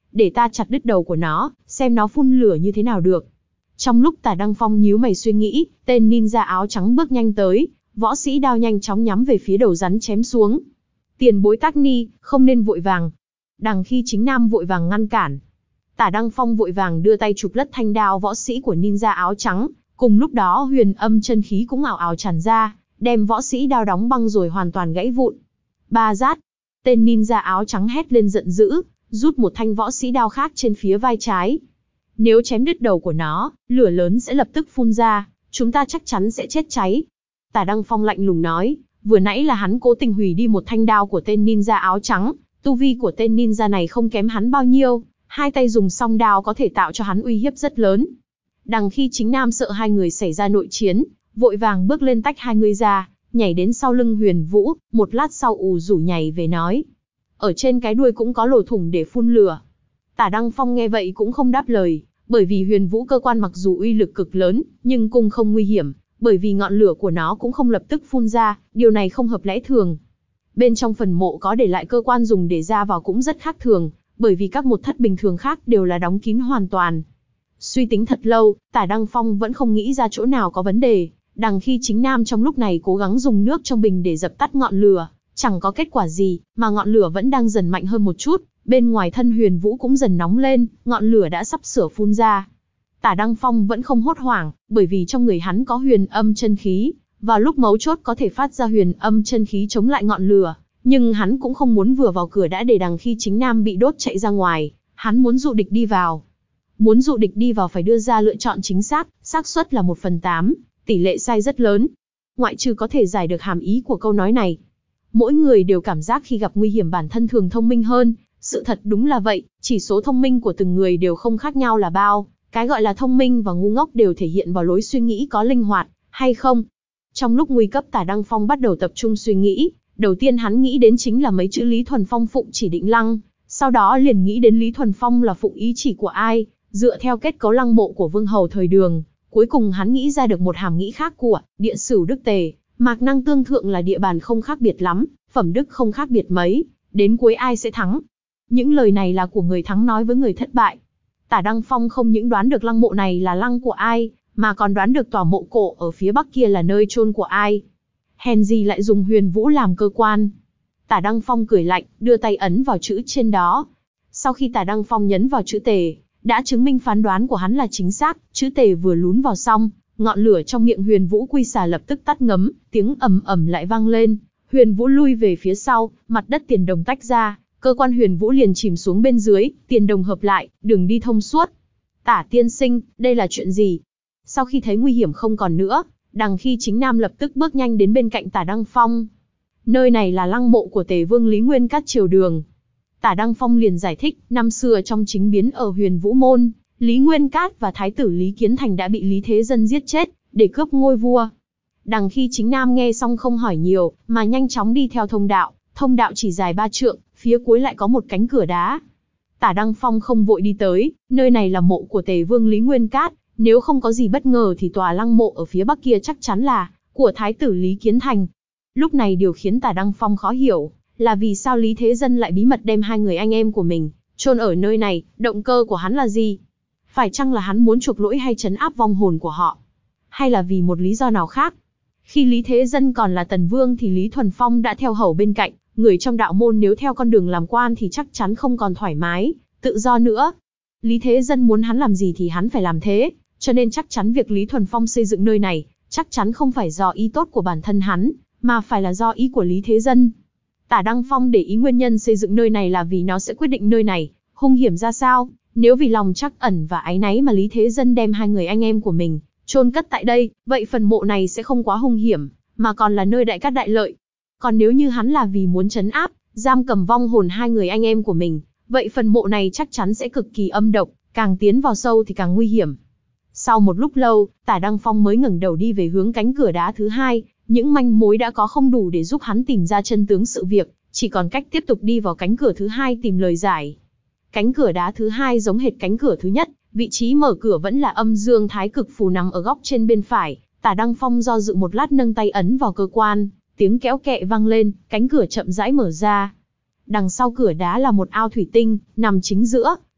để ta chặt đứt đầu của nó, xem nó phun lửa như thế nào được. Trong lúc Tả Đăng Phong nhíu mày suy nghĩ, tên ninja áo trắng bước nhanh tới, võ sĩ đao nhanh chóng nhắm về phía đầu rắn chém xuống. Tiền bối Tác Ni, không nên vội vàng. Đằng Khi Chính Nam vội vàng ngăn cản. Tả Đăng Phong vội vàng đưa tay chụp lất thanh đao võ sĩ của ninja áo trắng, cùng lúc đó huyền âm chân khí cũng ảo ảo tràn ra, đem võ sĩ đao đóng băng rồi hoàn toàn gãy vụn. Ba rát, tên ninja áo trắng hét lên giận dữ, rút một thanh võ sĩ đao khác trên phía vai trái. Nếu chém đứt đầu của nó, lửa lớn sẽ lập tức phun ra, chúng ta chắc chắn sẽ chết cháy. Tả Đăng Phong lạnh lùng nói, vừa nãy là hắn cố tình hủy đi một thanh đao của tên ninja áo trắng, tu vi của tên ninja này không kém hắn bao nhiêu, hai tay dùng song đao có thể tạo cho hắn uy hiếp rất lớn. Đằng Khi Chính Nam sợ hai người xảy ra nội chiến, vội vàng bước lên tách hai người ra, nhảy đến sau lưng Huyền Vũ, một lát sau ù rủ nhảy về nói. Ở trên cái đuôi cũng có lỗ thủng để phun lửa. Tả Đăng Phong nghe vậy cũng không đáp lời, bởi vì Huyền Vũ cơ quan mặc dù uy lực cực lớn, nhưng cũng không nguy hiểm, bởi vì ngọn lửa của nó cũng không lập tức phun ra, điều này không hợp lẽ thường. Bên trong phần mộ có để lại cơ quan dùng để ra vào cũng rất khác thường, bởi vì các mộ thất bình thường khác đều là đóng kín hoàn toàn. Suy tính thật lâu, Tả Đăng Phong vẫn không nghĩ ra chỗ nào có vấn đề. Đằng Khi Chính Nam trong lúc này cố gắng dùng nước trong bình để dập tắt ngọn lửa, chẳng có kết quả gì, mà ngọn lửa vẫn đang dần mạnh hơn một chút, bên ngoài thân Huyền Vũ cũng dần nóng lên, ngọn lửa đã sắp sửa phun ra. Tả Đăng Phong vẫn không hốt hoảng, bởi vì trong người hắn có huyền âm chân khí, vào lúc mấu chốt có thể phát ra huyền âm chân khí chống lại ngọn lửa, nhưng hắn cũng không muốn vừa vào cửa đã để Đằng Khi Chính Nam bị đốt chạy ra ngoài, hắn muốn dụ địch đi vào. Muốn dụ địch đi vào phải đưa ra lựa chọn chính xác, xác suất là một phần tám, tỷ lệ sai rất lớn. Ngoại trừ có thể giải được hàm ý của câu nói này. Mỗi người đều cảm giác khi gặp nguy hiểm bản thân thường thông minh hơn, sự thật đúng là vậy, chỉ số thông minh của từng người đều không khác nhau là bao, cái gọi là thông minh và ngu ngốc đều thể hiện vào lối suy nghĩ có linh hoạt, hay không. Trong lúc nguy cấp Tả Đăng Phong bắt đầu tập trung suy nghĩ, đầu tiên hắn nghĩ đến chính là mấy chữ Lý Thuần Phong phụng chỉ định lăng, sau đó liền nghĩ đến Lý Thuần Phong là phụng ý chỉ của ai, dựa theo kết cấu lăng mộ của Vương Hầu thời Đường, cuối cùng hắn nghĩ ra được một hàm nghĩa khác của Địa Sửu Đức Tề, Mạc Năng Tương Thượng là địa bàn không khác biệt lắm, phẩm đức không khác biệt mấy, đến cuối ai sẽ thắng. Những lời này là của người thắng nói với người thất bại. Tả Đăng Phong không những đoán được lăng mộ này là lăng của ai, mà còn đoán được tòa mộ cổ ở phía bắc kia là nơi chôn của ai. Hèn gì lại dùng Huyền Vũ làm cơ quan. Tả Đăng Phong cười lạnh, đưa tay ấn vào chữ trên đó. Sau khi Tả Đăng Phong nhấn vào chữ Tề, đã chứng minh phán đoán của hắn là chính xác, chữ Tề vừa lún vào xong, ngọn lửa trong miệng Huyền Vũ Quy Xà lập tức tắt ngấm, tiếng ầm ầm lại vang lên, Huyền Vũ lui về phía sau, mặt đất tiền đồng tách ra, cơ quan Huyền Vũ liền chìm xuống bên dưới, tiền đồng hợp lại, đường đi thông suốt. Tả tiên sinh, đây là chuyện gì? Sau khi thấy nguy hiểm không còn nữa, Đằng Khi Chính Nam lập tức bước nhanh đến bên cạnh Tả Đăng Phong. Nơi này là lăng mộ của Tề Vương Lý Nguyên Cát triều Đường. Tả Đăng Phong liền giải thích, năm xưa trong chính biến ở Huyền Vũ Môn, Lý Nguyên Cát và Thái tử Lý Kiến Thành đã bị Lý Thế Dân giết chết, để cướp ngôi vua. Đằng Khi Chính Nam nghe xong không hỏi nhiều, mà nhanh chóng đi theo thông đạo, thông đạo chỉ dài ba trượng, phía cuối lại có một cánh cửa đá. Tả Đăng Phong không vội đi tới, nơi này là mộ của Tề Vương Lý Nguyên Cát, nếu không có gì bất ngờ thì tòa lăng mộ ở phía bắc kia chắc chắn là của Thái tử Lý Kiến Thành. Lúc này điều khiến Tả Đăng Phong khó hiểu, là vì sao Lý Thế Dân lại bí mật đem hai người anh em của mình chôn ở nơi này, động cơ của hắn là gì? Phải chăng là hắn muốn chuộc lỗi hay trấn áp vong hồn của họ? Hay là vì một lý do nào khác? Khi Lý Thế Dân còn là Tần Vương thì Lý Thuần Phong đã theo hầu bên cạnh, người trong đạo môn nếu theo con đường làm quan thì chắc chắn không còn thoải mái, tự do nữa. Lý Thế Dân muốn hắn làm gì thì hắn phải làm thế, cho nên chắc chắn việc Lý Thuần Phong xây dựng nơi này, chắc chắn không phải do ý tốt của bản thân hắn, mà phải là do ý của Lý Thế Dân. Tả Đăng Phong để ý nguyên nhân xây dựng nơi này là vì nó sẽ quyết định nơi này hung hiểm ra sao. Nếu vì lòng trắc ẩn và áy náy mà Lý Thế Dân đem hai người anh em của mình chôn cất tại đây, vậy phần mộ này sẽ không quá hung hiểm, mà còn là nơi đại cát đại lợi. Còn nếu như hắn là vì muốn trấn áp, giam cầm vong hồn hai người anh em của mình, vậy phần mộ này chắc chắn sẽ cực kỳ âm độc, càng tiến vào sâu thì càng nguy hiểm. Sau một lúc lâu, Tả Đăng Phong mới ngẩng đầu đi về hướng cánh cửa đá thứ hai, những manh mối đã có không đủ để giúp hắn tìm ra chân tướng sự việc, chỉ còn cách tiếp tục đi vào cánh cửa thứ hai tìm lời giải. Cánh cửa đá thứ hai giống hệt cánh cửa thứ nhất, vị trí mở cửa vẫn là âm dương thái cực phù nằm ở góc trên bên phải. Tả Đăng Phong do dự một lát nâng tay ấn vào cơ quan, tiếng kéo kẹ vang lên, cánh cửa chậm rãi mở ra. Đằng sau cửa đá là một ao thủy tinh, nằm chính giữa,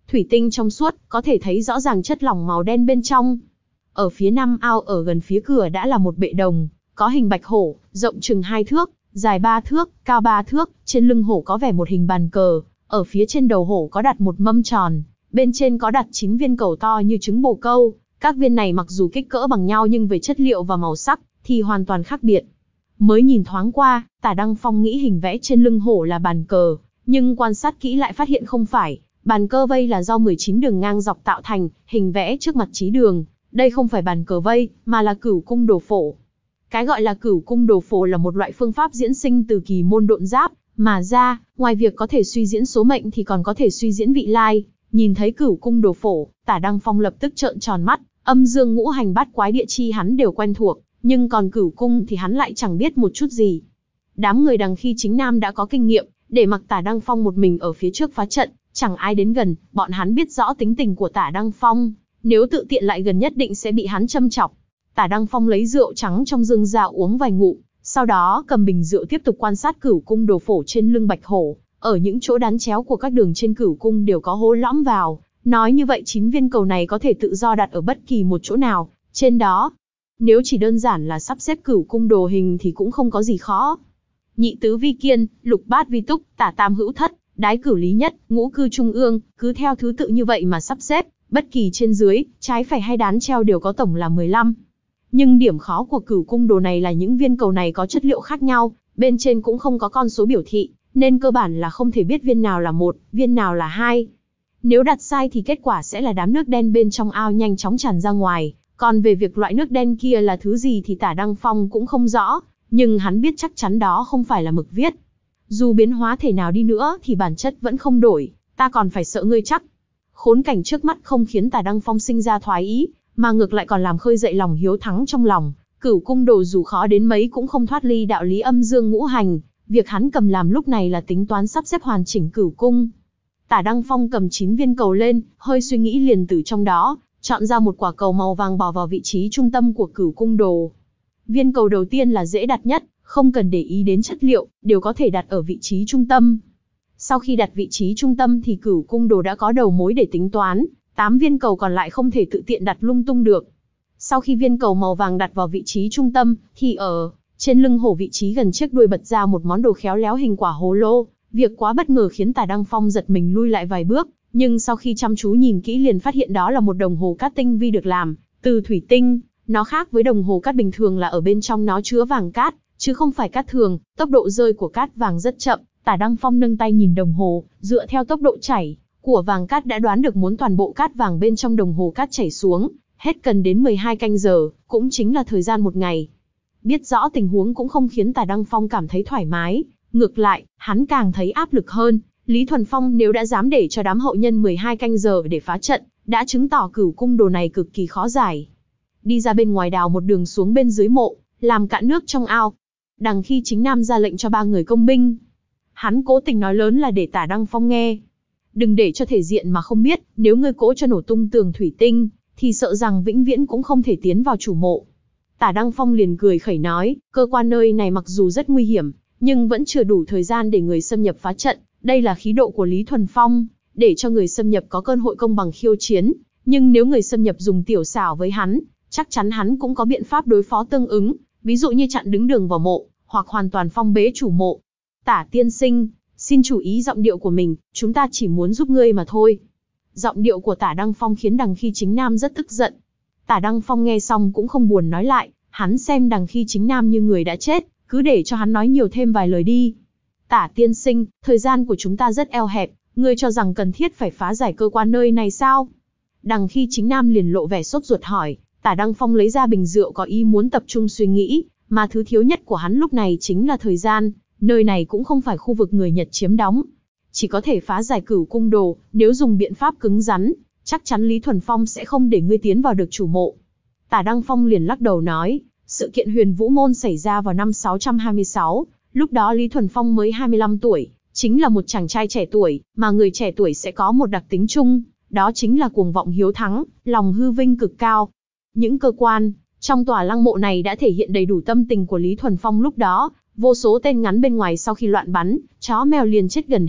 thủy tinh trong suốt, có thể thấy rõ ràng chất lỏng màu đen bên trong. Ở phía nam ao ở gần phía cửa đã là một bệ đồng, có hình bạch hổ, rộng chừng hai thước, dài ba thước, cao ba thước, trên lưng hổ có vẻ một hình bàn cờ, ở phía trên đầu hổ có đặt một mâm tròn, bên trên có đặt chín viên cầu to như trứng bồ câu, các viên này mặc dù kích cỡ bằng nhau nhưng về chất liệu và màu sắc thì hoàn toàn khác biệt. Mới nhìn thoáng qua, Tả Đăng Phong nghĩ hình vẽ trên lưng hổ là bàn cờ, nhưng quan sát kỹ lại phát hiện không phải, bàn cờ vây là do mười chín đường ngang dọc tạo thành, hình vẽ trước mặt chí đường, đây không phải bàn cờ vây, mà là cửu cung đồ phổ. Cái gọi là cửu cung đồ phổ là một loại phương pháp diễn sinh từ kỳ môn độn giáp, mà ra, ngoài việc có thể suy diễn số mệnh thì còn có thể suy diễn vị lai. Nhìn thấy cửu cung đồ phổ, Tả Đăng Phong lập tức trợn tròn mắt, âm dương ngũ hành bát quái địa chi hắn đều quen thuộc, nhưng còn cửu cung thì hắn lại chẳng biết một chút gì. Đám người đằng khi chính nam đã có kinh nghiệm, để mặc Tả Đăng Phong một mình ở phía trước phá trận, chẳng ai đến gần, bọn hắn biết rõ tính tình của Tả Đăng Phong, nếu tự tiện lại gần nhất định sẽ bị hắn châm chọc. Tả Đăng Phong lấy rượu trắng trong dương ra uống vài ngụm, sau đó cầm bình rượu tiếp tục quan sát cửu cung đồ phổ trên lưng bạch hổ. Ở những chỗ đán chéo của các đường trên cửu cung đều có hố lõm vào, nói như vậy chín viên cầu này có thể tự do đặt ở bất kỳ một chỗ nào trên đó. Nếu chỉ đơn giản là sắp xếp cửu cung đồ hình thì cũng không có gì khó. Nhị tứ vi kiên, lục bát vi túc, tả tam hữu thất, đái cửu lý nhất, ngũ cư trung ương, cứ theo thứ tự như vậy mà sắp xếp, bất kỳ trên dưới, trái phải hay đán treo đều có tổng là mười lăm. Nhưng điểm khó của cửu cung đồ này là những viên cầu này có chất liệu khác nhau, bên trên cũng không có con số biểu thị, nên cơ bản là không thể biết viên nào là một, viên nào là hai. Nếu đặt sai thì kết quả sẽ là đám nước đen bên trong ao nhanh chóng tràn ra ngoài, còn về việc loại nước đen kia là thứ gì thì Tả Đăng Phong cũng không rõ, nhưng hắn biết chắc chắn đó không phải là mực viết. Dù biến hóa thể nào đi nữa thì bản chất vẫn không đổi, ta còn phải sợ ngươi chắc. Khốn cảnh trước mắt không khiến Tả Đăng Phong sinh ra thoái ý, mà ngược lại còn làm khơi dậy lòng hiếu thắng trong lòng. Cửu cung đồ dù khó đến mấy cũng không thoát ly đạo lý âm dương ngũ hành, việc hắn cầm làm lúc này là tính toán sắp xếp hoàn chỉnh cửu cung. Tả Đăng Phong cầm chín viên cầu lên, hơi suy nghĩ liền từ trong đó, chọn ra một quả cầu màu vàng bỏ vào vị trí trung tâm của cửu cung đồ. Viên cầu đầu tiên là dễ đặt nhất, không cần để ý đến chất liệu, đều có thể đặt ở vị trí trung tâm. Sau khi đặt vị trí trung tâm thì cửu cung đồ đã có đầu mối để tính toán, tám viên cầu còn lại không thể tự tiện đặt lung tung được. Sau khi viên cầu màu vàng đặt vào vị trí trung tâm, thì ở trên lưng hổ vị trí gần chiếc đuôi bật ra một món đồ khéo léo hình quả hồ lô. Việc quá bất ngờ khiến Tả Đăng Phong giật mình lui lại vài bước, nhưng sau khi chăm chú nhìn kỹ liền phát hiện đó là một đồng hồ cát tinh vi được làm từ thủy tinh. Nó khác với đồng hồ cát bình thường là ở bên trong nó chứa vàng cát, chứ không phải cát thường. Tốc độ rơi của cát vàng rất chậm. Tả Đăng Phong nâng tay nhìn đồng hồ, dựa theo tốc độ chảy của vàng cát đã đoán được muốn toàn bộ cát vàng bên trong đồng hồ cát chảy xuống, hết cần đến mười hai canh giờ, cũng chính là thời gian một ngày. Biết rõ tình huống cũng không khiến Tả Đăng Phong cảm thấy thoải mái, ngược lại, hắn càng thấy áp lực hơn. Lý Thuần Phong nếu đã dám để cho đám hậu nhân mười hai canh giờ để phá trận, đã chứng tỏ cửu cung đồ này cực kỳ khó giải. Đi ra bên ngoài đào một đường xuống bên dưới mộ, làm cạn nước trong ao. Đằng khi chính nam ra lệnh cho ba người công binh. Hắn cố tình nói lớn là để Tả Đăng Phong nghe. Đừng để cho thể diện mà không biết, nếu ngươi cố cho nổ tung tường thủy tinh, thì sợ rằng vĩnh viễn cũng không thể tiến vào chủ mộ. Tả Đăng Phong liền cười khẩy nói, cơ quan nơi này mặc dù rất nguy hiểm, nhưng vẫn chưa đủ thời gian để người xâm nhập phá trận. Đây là khí độ của Lý Thuần Phong, để cho người xâm nhập có cơ hội công bằng khiêu chiến. Nhưng nếu người xâm nhập dùng tiểu xảo với hắn, chắc chắn hắn cũng có biện pháp đối phó tương ứng, ví dụ như chặn đứng đường vào mộ, hoặc hoàn toàn phong bế chủ mộ. Tả tiên sinh, xin chú ý giọng điệu của mình, chúng ta chỉ muốn giúp ngươi mà thôi. Giọng điệu của Tả Đăng Phong khiến đằng khi chính nam rất tức giận. Tả Đăng Phong nghe xong cũng không buồn nói lại, hắn xem đằng khi chính nam như người đã chết, cứ để cho hắn nói nhiều thêm vài lời đi. Tả tiên sinh, thời gian của chúng ta rất eo hẹp, ngươi cho rằng cần thiết phải phá giải cơ quan nơi này sao? Đằng khi chính nam liền lộ vẻ sốt ruột hỏi. Tả Đăng Phong lấy ra bình rượu có ý muốn tập trung suy nghĩ, mà thứ thiếu nhất của hắn lúc này chính là thời gian. Nơi này cũng không phải khu vực người Nhật chiếm đóng, chỉ có thể phá giải cửu cung đồ. Nếu dùng biện pháp cứng rắn, chắc chắn Lý Thuần Phong sẽ không để ngươi tiến vào được chủ mộ. Tả Đăng Phong liền lắc đầu nói, sự kiện Huyền Vũ Môn xảy ra vào năm sáu trăm hai mươi sáu, lúc đó Lý Thuần Phong mới hai mươi lăm tuổi, chính là một chàng trai trẻ tuổi, mà người trẻ tuổi sẽ có một đặc tính chung, đó chính là cuồng vọng hiếu thắng, lòng hư vinh cực cao. Những cơ quan trong tòa lăng mộ này đã thể hiện đầy đủ tâm tình của Lý Thuần Phong lúc đó. Vô số tên ngắn bên ngoài sau khi loạn bắn, chó mèo liền chết gần hết,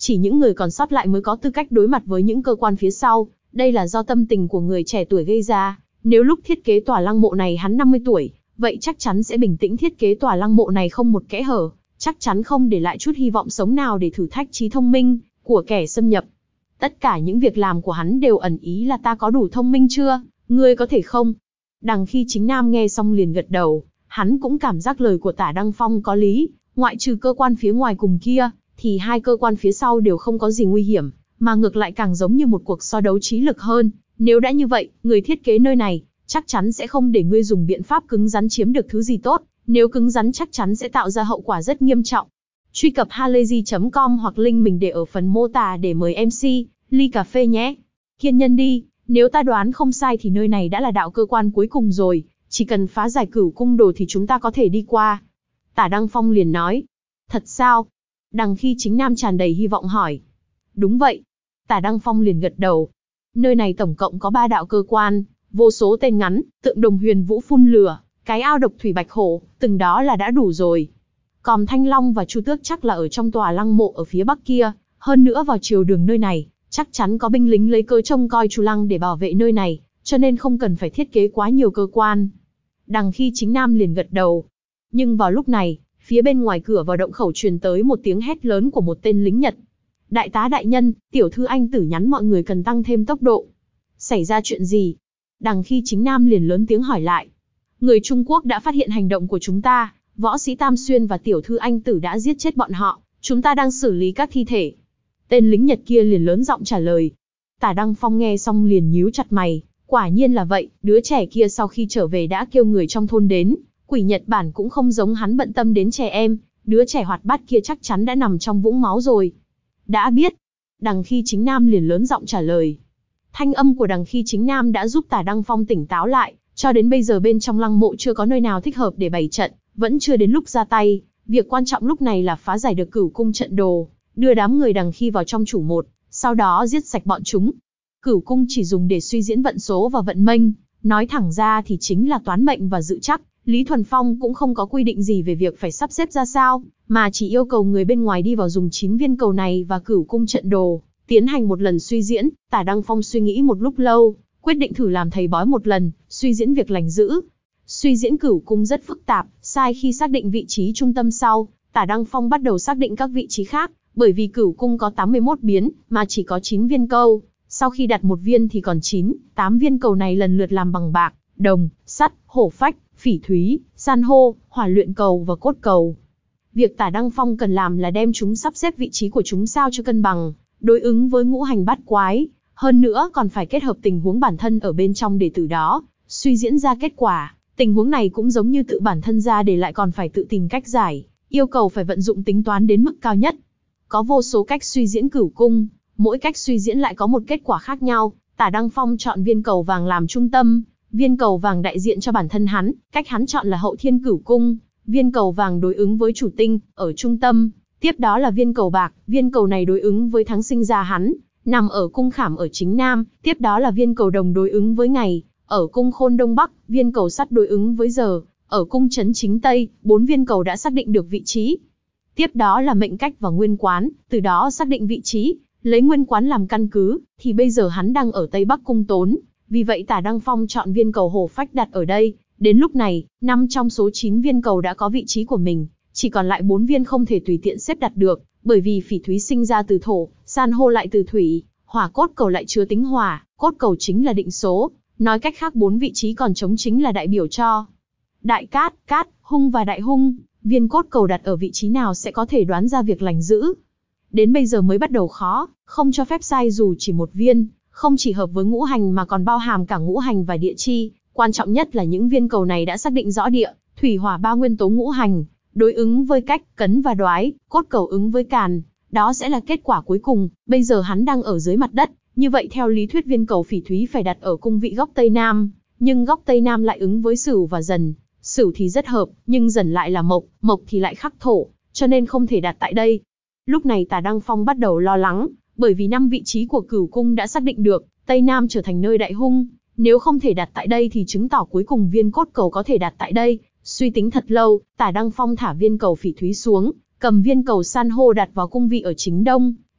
chỉ những người còn sót lại mới có tư cách đối mặt với những cơ quan phía sau, đây là do tâm tình của người trẻ tuổi gây ra. Nếu lúc thiết kế tòa lăng mộ này hắn năm mươi tuổi, vậy chắc chắn sẽ bình tĩnh thiết kế tòa lăng mộ này không một kẽ hở, chắc chắn không để lại chút hy vọng sống nào để thử thách trí thông minh của kẻ xâm nhập. Tất cả những việc làm của hắn đều ẩn ý là ta có đủ thông minh chưa, ngươi có thể không? Đằng Khi Chính Nam nghe xong liền gật đầu, hắn cũng cảm giác lời của Tả Đăng Phong có lý, ngoại trừ cơ quan phía ngoài cùng kia, thì hai cơ quan phía sau đều không có gì nguy hiểm, mà ngược lại càng giống như một cuộc so đấu trí lực hơn. Nếu đã như vậy, người thiết kế nơi này, chắc chắn sẽ không để ngươi dùng biện pháp cứng rắn chiếm được thứ gì tốt, nếu cứng rắn chắc chắn sẽ tạo ra hậu quả rất nghiêm trọng. Truy cập halayzi chấm com hoặc link mình để ở phần mô tả để mời em xê, ly cà phê nhé. Kiên nhẫn đi, nếu ta đoán không sai thì nơi này đã là đạo cơ quan cuối cùng rồi, chỉ cần phá giải Cửu Cung đồ thì chúng ta có thể đi qua. Tả Đăng Phong liền nói. Thật sao? Đằng Khi Chính Nam tràn đầy hy vọng hỏi. Đúng vậy. Tả Đăng Phong liền gật đầu. Nơi này tổng cộng có ba đạo cơ quan, vô số tên ngắn, tượng đồng huyền vũ phun lửa, cái ao độc thủy bạch hổ, từng đó là đã đủ rồi. Còn Thanh Long và Chu Tước chắc là ở trong tòa lăng mộ ở phía bắc kia, hơn nữa vào chiều đường nơi này, chắc chắn có binh lính lấy cớ trông coi Chu Lăng để bảo vệ nơi này, cho nên không cần phải thiết kế quá nhiều cơ quan. Đằng Khi Chính Nam liền gật đầu. Nhưng vào lúc này, phía bên ngoài cửa vào động khẩu truyền tới một tiếng hét lớn của một tên lính Nhật. Đại tá đại nhân, tiểu thư anh tử nhắn mọi người cần tăng thêm tốc độ. Xảy ra chuyện gì? Đằng Khi Chính Nam liền lớn tiếng hỏi lại. Người Trung Quốc đã phát hiện hành động của chúng ta, võ sĩ Tam Xuyên và tiểu thư anh tử đã giết chết bọn họ, chúng ta đang xử lý các thi thể. Tên lính Nhật kia liền lớn giọng trả lời. Tả Đăng Phong nghe xong liền nhíu chặt mày, quả nhiên là vậy, đứa trẻ kia sau khi trở về đã kêu người trong thôn đến, quỷ Nhật Bản cũng không giống hắn bận tâm đến trẻ em, đứa trẻ hoạt bát kia chắc chắn đã nằm trong vũng máu rồi. Đã biết. Đằng Khi Chính Nam liền lớn giọng trả lời. Thanh âm của Đằng Khi Chính Nam đã giúp Tả Đăng Phong tỉnh táo lại, cho đến bây giờ bên trong lăng mộ chưa có nơi nào thích hợp để bày trận, vẫn chưa đến lúc ra tay, việc quan trọng lúc này là phá giải được Cửu Cung trận đồ, đưa đám người Đằng Khi vào trong chủ một, sau đó giết sạch bọn chúng. Cửu Cung chỉ dùng để suy diễn vận số và vận mệnh, nói thẳng ra thì chính là toán mệnh và dự chắc. Lý Thuần Phong cũng không có quy định gì về việc phải sắp xếp ra sao, mà chỉ yêu cầu người bên ngoài đi vào dùng chín viên cầu này và Cửu Cung trận đồ, tiến hành một lần suy diễn. Tả Đăng Phong suy nghĩ một lúc lâu, quyết định thử làm thầy bói một lần, suy diễn việc lành dữ. Suy diễn Cửu Cung rất phức tạp, sai khi xác định vị trí trung tâm sau, Tả Đăng Phong bắt đầu xác định các vị trí khác, bởi vì Cửu Cung có tám mươi mốt biến, mà chỉ có chín viên cầu. Sau khi đặt một viên thì còn chín, tám viên cầu này lần lượt làm bằng bạc, đồng, sắt, hổ phách, phỉ thúy, san hô, hỏa luyện cầu và cốt cầu. Việc Tả Đăng Phong cần làm là đem chúng sắp xếp vị trí của chúng sao cho cân bằng, đối ứng với ngũ hành bát quái, hơn nữa còn phải kết hợp tình huống bản thân ở bên trong để từ đó suy diễn ra kết quả. Tình huống này cũng giống như tự bản thân ra để lại còn phải tự tìm cách giải, yêu cầu phải vận dụng tính toán đến mức cao nhất. Có vô số cách suy diễn Cửu Cung, mỗi cách suy diễn lại có một kết quả khác nhau. Tả Đăng Phong chọn viên cầu vàng làm trung tâm, viên cầu vàng đại diện cho bản thân hắn, cách hắn chọn là Hậu Thiên Cửu Cung, viên cầu vàng đối ứng với chủ tinh, ở trung tâm, tiếp đó là viên cầu bạc, viên cầu này đối ứng với tháng sinh ra hắn, nằm ở cung khảm ở chính nam, tiếp đó là viên cầu đồng đối ứng với ngày, ở cung khôn đông bắc, viên cầu sắt đối ứng với giờ, ở cung trấn chính tây, bốn viên cầu đã xác định được vị trí. Tiếp đó là mệnh cách và nguyên quán, từ đó xác định vị trí, lấy nguyên quán làm căn cứ, thì bây giờ hắn đang ở Tây Bắc Cung Tốn, vì vậy Tả Đăng Phong chọn viên cầu hổ phách đặt ở đây. Đến lúc này, năm trong số chín viên cầu đã có vị trí của mình, chỉ còn lại bốn viên không thể tùy tiện xếp đặt được, bởi vì phỉ thúy sinh ra từ thổ, san hô lại từ thủy, hỏa cốt cầu lại chứa tính hỏa, cốt cầu chính là định số, nói cách khác bốn vị trí còn trống chính là đại biểu cho đại cát, cát, hung và đại hung, viên cốt cầu đặt ở vị trí nào sẽ có thể đoán ra việc lành dữ. Đến bây giờ mới bắt đầu khó, không cho phép sai dù chỉ một viên, không chỉ hợp với ngũ hành mà còn bao hàm cả ngũ hành và địa chi. Quan trọng nhất là những viên cầu này đã xác định rõ địa, thủy hỏa ba nguyên tố ngũ hành, đối ứng với cách, cấn và đoái, cốt cầu ứng với càn. Đó sẽ là kết quả cuối cùng. Bây giờ hắn đang ở dưới mặt đất, như vậy theo lý thuyết viên cầu phỉ thúy phải đặt ở cung vị góc Tây Nam, nhưng góc Tây Nam lại ứng với Sửu và Dần. Sửu thì rất hợp, nhưng Dần lại là mộc, mộc thì lại khắc thổ, cho nên không thể đặt tại đây. Lúc này Tả Đăng Phong bắt đầu lo lắng, bởi vì năm vị trí của Cửu Cung đã xác định được, Tây Nam trở thành nơi đại hung. Nếu không thể đặt tại đây thì chứng tỏ cuối cùng viên cốt cầu có thể đặt tại đây. Suy tính thật lâu, Tả Đăng Phong thả viên cầu phỉ thúy xuống, cầm viên cầu san hô đặt vào cung vị ở chính đông,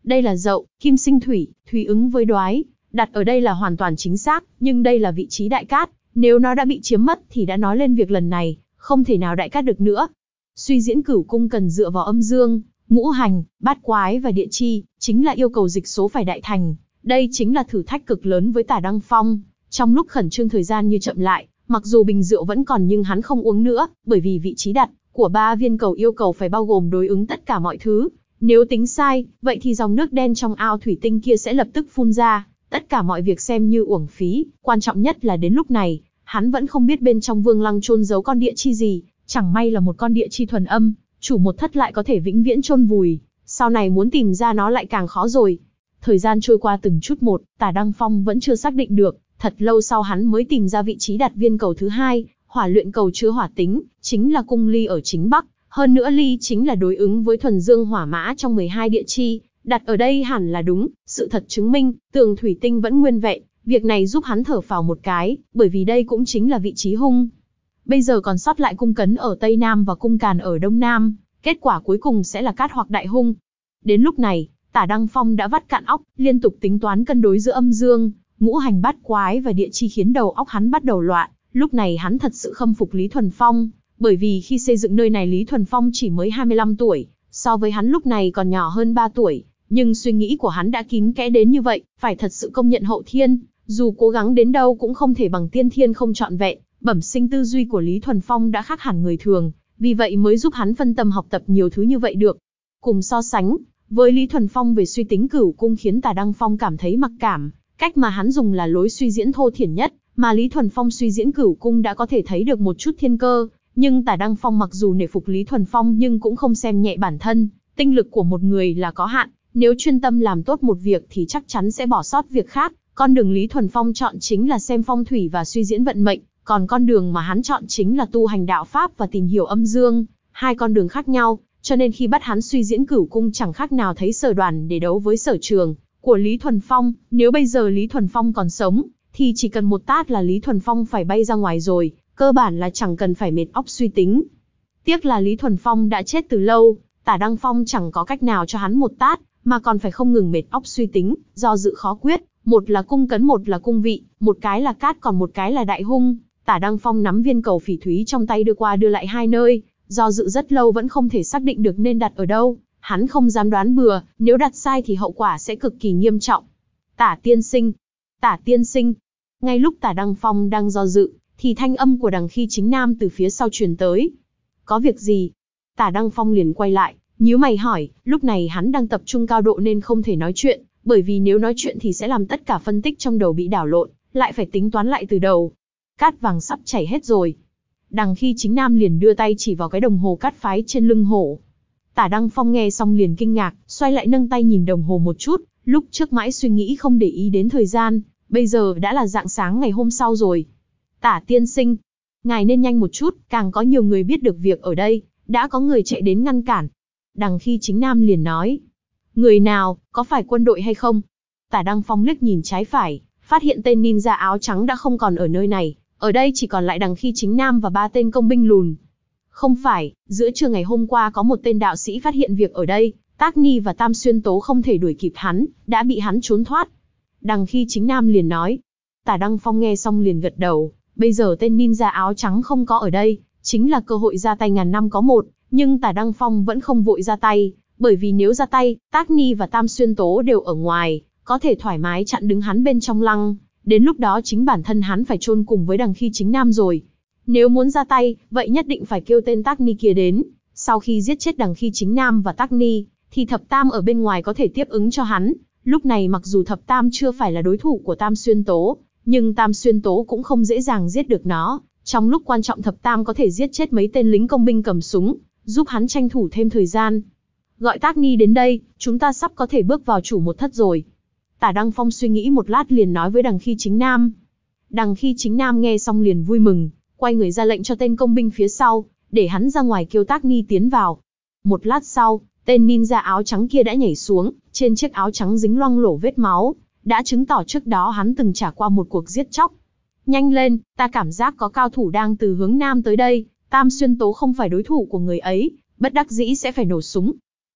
Đây là Dậu, kim sinh thủy, thủy ứng với Đoái, đặt ở đây là hoàn toàn chính xác, nhưng đây là vị trí đại cát, nếu nó đã bị chiếm mất thì đã nói lên việc lần này, không thể nào đại cát được nữa. Suy diễn cửu cung cần dựa vào âm dương, ngũ hành, bát quái và địa chi, chính là yêu cầu dịch số phải đại thành. Đây chính là thử thách cực lớn với Tả Đăng Phong. Trong lúc khẩn trương thời gian như chậm lại, mặc dù bình rượu vẫn còn nhưng hắn không uống nữa, bởi vì vị trí đặt của ba viên cầu yêu cầu phải bao gồm đối ứng tất cả mọi thứ. Nếu tính sai, vậy thì dòng nước đen trong ao thủy tinh kia sẽ lập tức phun ra, tất cả mọi việc xem như uổng phí. Quan trọng nhất là đến lúc này, hắn vẫn không biết bên trong vương lăng chôn giấu con địa chi gì, chẳng may là một con địa chi thuần âm, chủ một thất lại có thể vĩnh viễn chôn vùi, sau này muốn tìm ra nó lại càng khó rồi. Thời gian trôi qua từng chút một, Tả Đăng Phong vẫn chưa xác định được, thật lâu sau hắn mới tìm ra vị trí đặt viên cầu thứ hai, hỏa luyện cầu chứa hỏa tính, chính là cung ly ở chính bắc, hơn nữa ly chính là đối ứng với thuần dương hỏa mã trong mười hai địa chi, đặt ở đây hẳn là đúng. Sự thật chứng minh, tường thủy tinh vẫn nguyên vẹn, việc này giúp hắn thở phào một cái, bởi vì đây cũng chính là vị trí hung. Bây giờ còn sót lại cung cấn ở Tây Nam và cung càn ở Đông Nam, kết quả cuối cùng sẽ là cát hoặc đại hung. Đến lúc này, Tả Đăng Phong đã vắt cạn óc, liên tục tính toán cân đối giữa âm dương, ngũ hành bát quái và địa chi khiến đầu óc hắn bắt đầu loạn. Lúc này hắn thật sự khâm phục Lý Thuần Phong, bởi vì khi xây dựng nơi này Lý Thuần Phong chỉ mới hai mươi lăm tuổi, so với hắn lúc này còn nhỏ hơn ba tuổi, nhưng suy nghĩ của hắn đã kín kẽ đến như vậy, phải thật sự công nhận hậu thiên, dù cố gắng đến đâu cũng không thể bằng tiên thiên không trọn vẹn. Bẩm sinh tư duy của Lý Thuần Phong đã khác hẳn người thường, vì vậy mới giúp hắn phân tâm học tập nhiều thứ như vậy được. Cùng so sánh với Lý Thuần Phong về suy tính cửu cung khiến Tả Đăng Phong cảm thấy mặc cảm, cách mà hắn dùng là lối suy diễn thô thiển nhất, mà Lý Thuần Phong suy diễn cửu cung đã có thể thấy được một chút thiên cơ, nhưng Tả Đăng Phong mặc dù nể phục Lý Thuần Phong nhưng cũng không xem nhẹ bản thân, tinh lực của một người là có hạn, nếu chuyên tâm làm tốt một việc thì chắc chắn sẽ bỏ sót việc khác. Con đường Lý Thuần Phong chọn chính là xem phong thủy và suy diễn vận mệnh, còn con đường mà hắn chọn chính là tu hành đạo pháp và tìm hiểu âm dương, hai con đường khác nhau, cho nên khi bắt hắn suy diễn cửu cung chẳng khác nào thấy Sở Đoàn để đấu với sở trường của Lý Thuần Phong. Nếu bây giờ Lý Thuần Phong còn sống, thì chỉ cần một tát là Lý Thuần Phong phải bay ra ngoài rồi, cơ bản là chẳng cần phải mệt óc suy tính. Tiếc là Lý Thuần Phong đã chết từ lâu, Tả Đăng Phong chẳng có cách nào cho hắn một tát, mà còn phải không ngừng mệt óc suy tính, do dự khó quyết, một là cung cấn một là cung vị, một cái là cát còn một cái là đại hung. Tả Đăng Phong nắm viên cầu phỉ thúy trong tay đưa qua đưa lại hai nơi, do dự rất lâu vẫn không thể xác định được nên đặt ở đâu, hắn không dám đoán bừa, nếu đặt sai thì hậu quả sẽ cực kỳ nghiêm trọng. Tả tiên sinh, Tả tiên sinh. Ngay lúc Tả Đăng Phong đang do dự, thì thanh âm của Đằng Khi Chính Nam từ phía sau truyền tới. Có việc gì? Tả Đăng Phong liền quay lại, nhíu mày hỏi, lúc này hắn đang tập trung cao độ nên không thể nói chuyện, bởi vì nếu nói chuyện thì sẽ làm tất cả phân tích trong đầu bị đảo lộn, lại phải tính toán lại từ đầu. Cát vàng sắp chảy hết rồi. Đằng Khi Chính Nam liền đưa tay chỉ vào cái đồng hồ cát phái trên lưng hổ. Tả Đăng Phong nghe xong liền kinh ngạc, xoay lại nâng tay nhìn đồng hồ một chút, lúc trước mãi suy nghĩ không để ý đến thời gian, bây giờ đã là rạng sáng ngày hôm sau rồi. Tả tiên sinh, ngài nên nhanh một chút, càng có nhiều người biết được việc ở đây, đã có người chạy đến ngăn cản. Đằng Khi Chính Nam liền nói, người nào, có phải quân đội hay không? Tả Đăng Phong liếc nhìn trái phải, phát hiện tên ninja áo trắng đã không còn ở nơi này, ở đây chỉ còn lại Đằng Khi Chính Nam và ba tên công binh lùn. Không phải, giữa trưa ngày hôm qua có một tên đạo sĩ phát hiện việc ở đây, Tác Ni và Tam Xuyên Tố không thể đuổi kịp hắn, đã bị hắn trốn thoát. Đằng Khi Chính Nam liền nói. Tả Đăng Phong nghe xong liền gật đầu, bây giờ tên ninja áo trắng không có ở đây, chính là cơ hội ra tay ngàn năm có một, nhưng Tả Đăng Phong vẫn không vội ra tay, bởi vì nếu ra tay, Tác Ni và Tam Xuyên Tố đều ở ngoài, có thể thoải mái chặn đứng hắn bên trong lăng, đến lúc đó chính bản thân hắn phải chôn cùng với Đằng Khi Chính Nam rồi. Nếu muốn ra tay, vậy nhất định phải kêu tên Tác Ni kia đến, sau khi giết chết Đằng Khi Chính Nam và Tác Ni, thì Thập Tam ở bên ngoài có thể tiếp ứng cho hắn. Lúc này mặc dù Thập Tam chưa phải là đối thủ của Tam Xuyên Tố, nhưng Tam Xuyên Tố cũng không dễ dàng giết được nó. Trong lúc quan trọng Thập Tam có thể giết chết mấy tên lính công binh cầm súng, giúp hắn tranh thủ thêm thời gian. Gọi Tác Ni đến đây, chúng ta sắp có thể bước vào chủ một thất rồi. Tả Đăng Phong suy nghĩ một lát liền nói với Đằng Khi Chính Nam. Đằng Khi Chính Nam nghe xong liền vui mừng, quay người ra lệnh cho tên công binh phía sau, để hắn ra ngoài kêu Tác Ni tiến vào. Một lát sau, tên ninja áo trắng kia đã nhảy xuống, trên chiếc áo trắng dính loang lổ vết máu, đã chứng tỏ trước đó hắn từng trải qua một cuộc giết chóc. Nhanh lên, ta cảm giác có cao thủ đang từ hướng nam tới đây, Tam Xuyên Tố không phải đối thủ của người ấy, bất đắc dĩ sẽ phải nổ súng.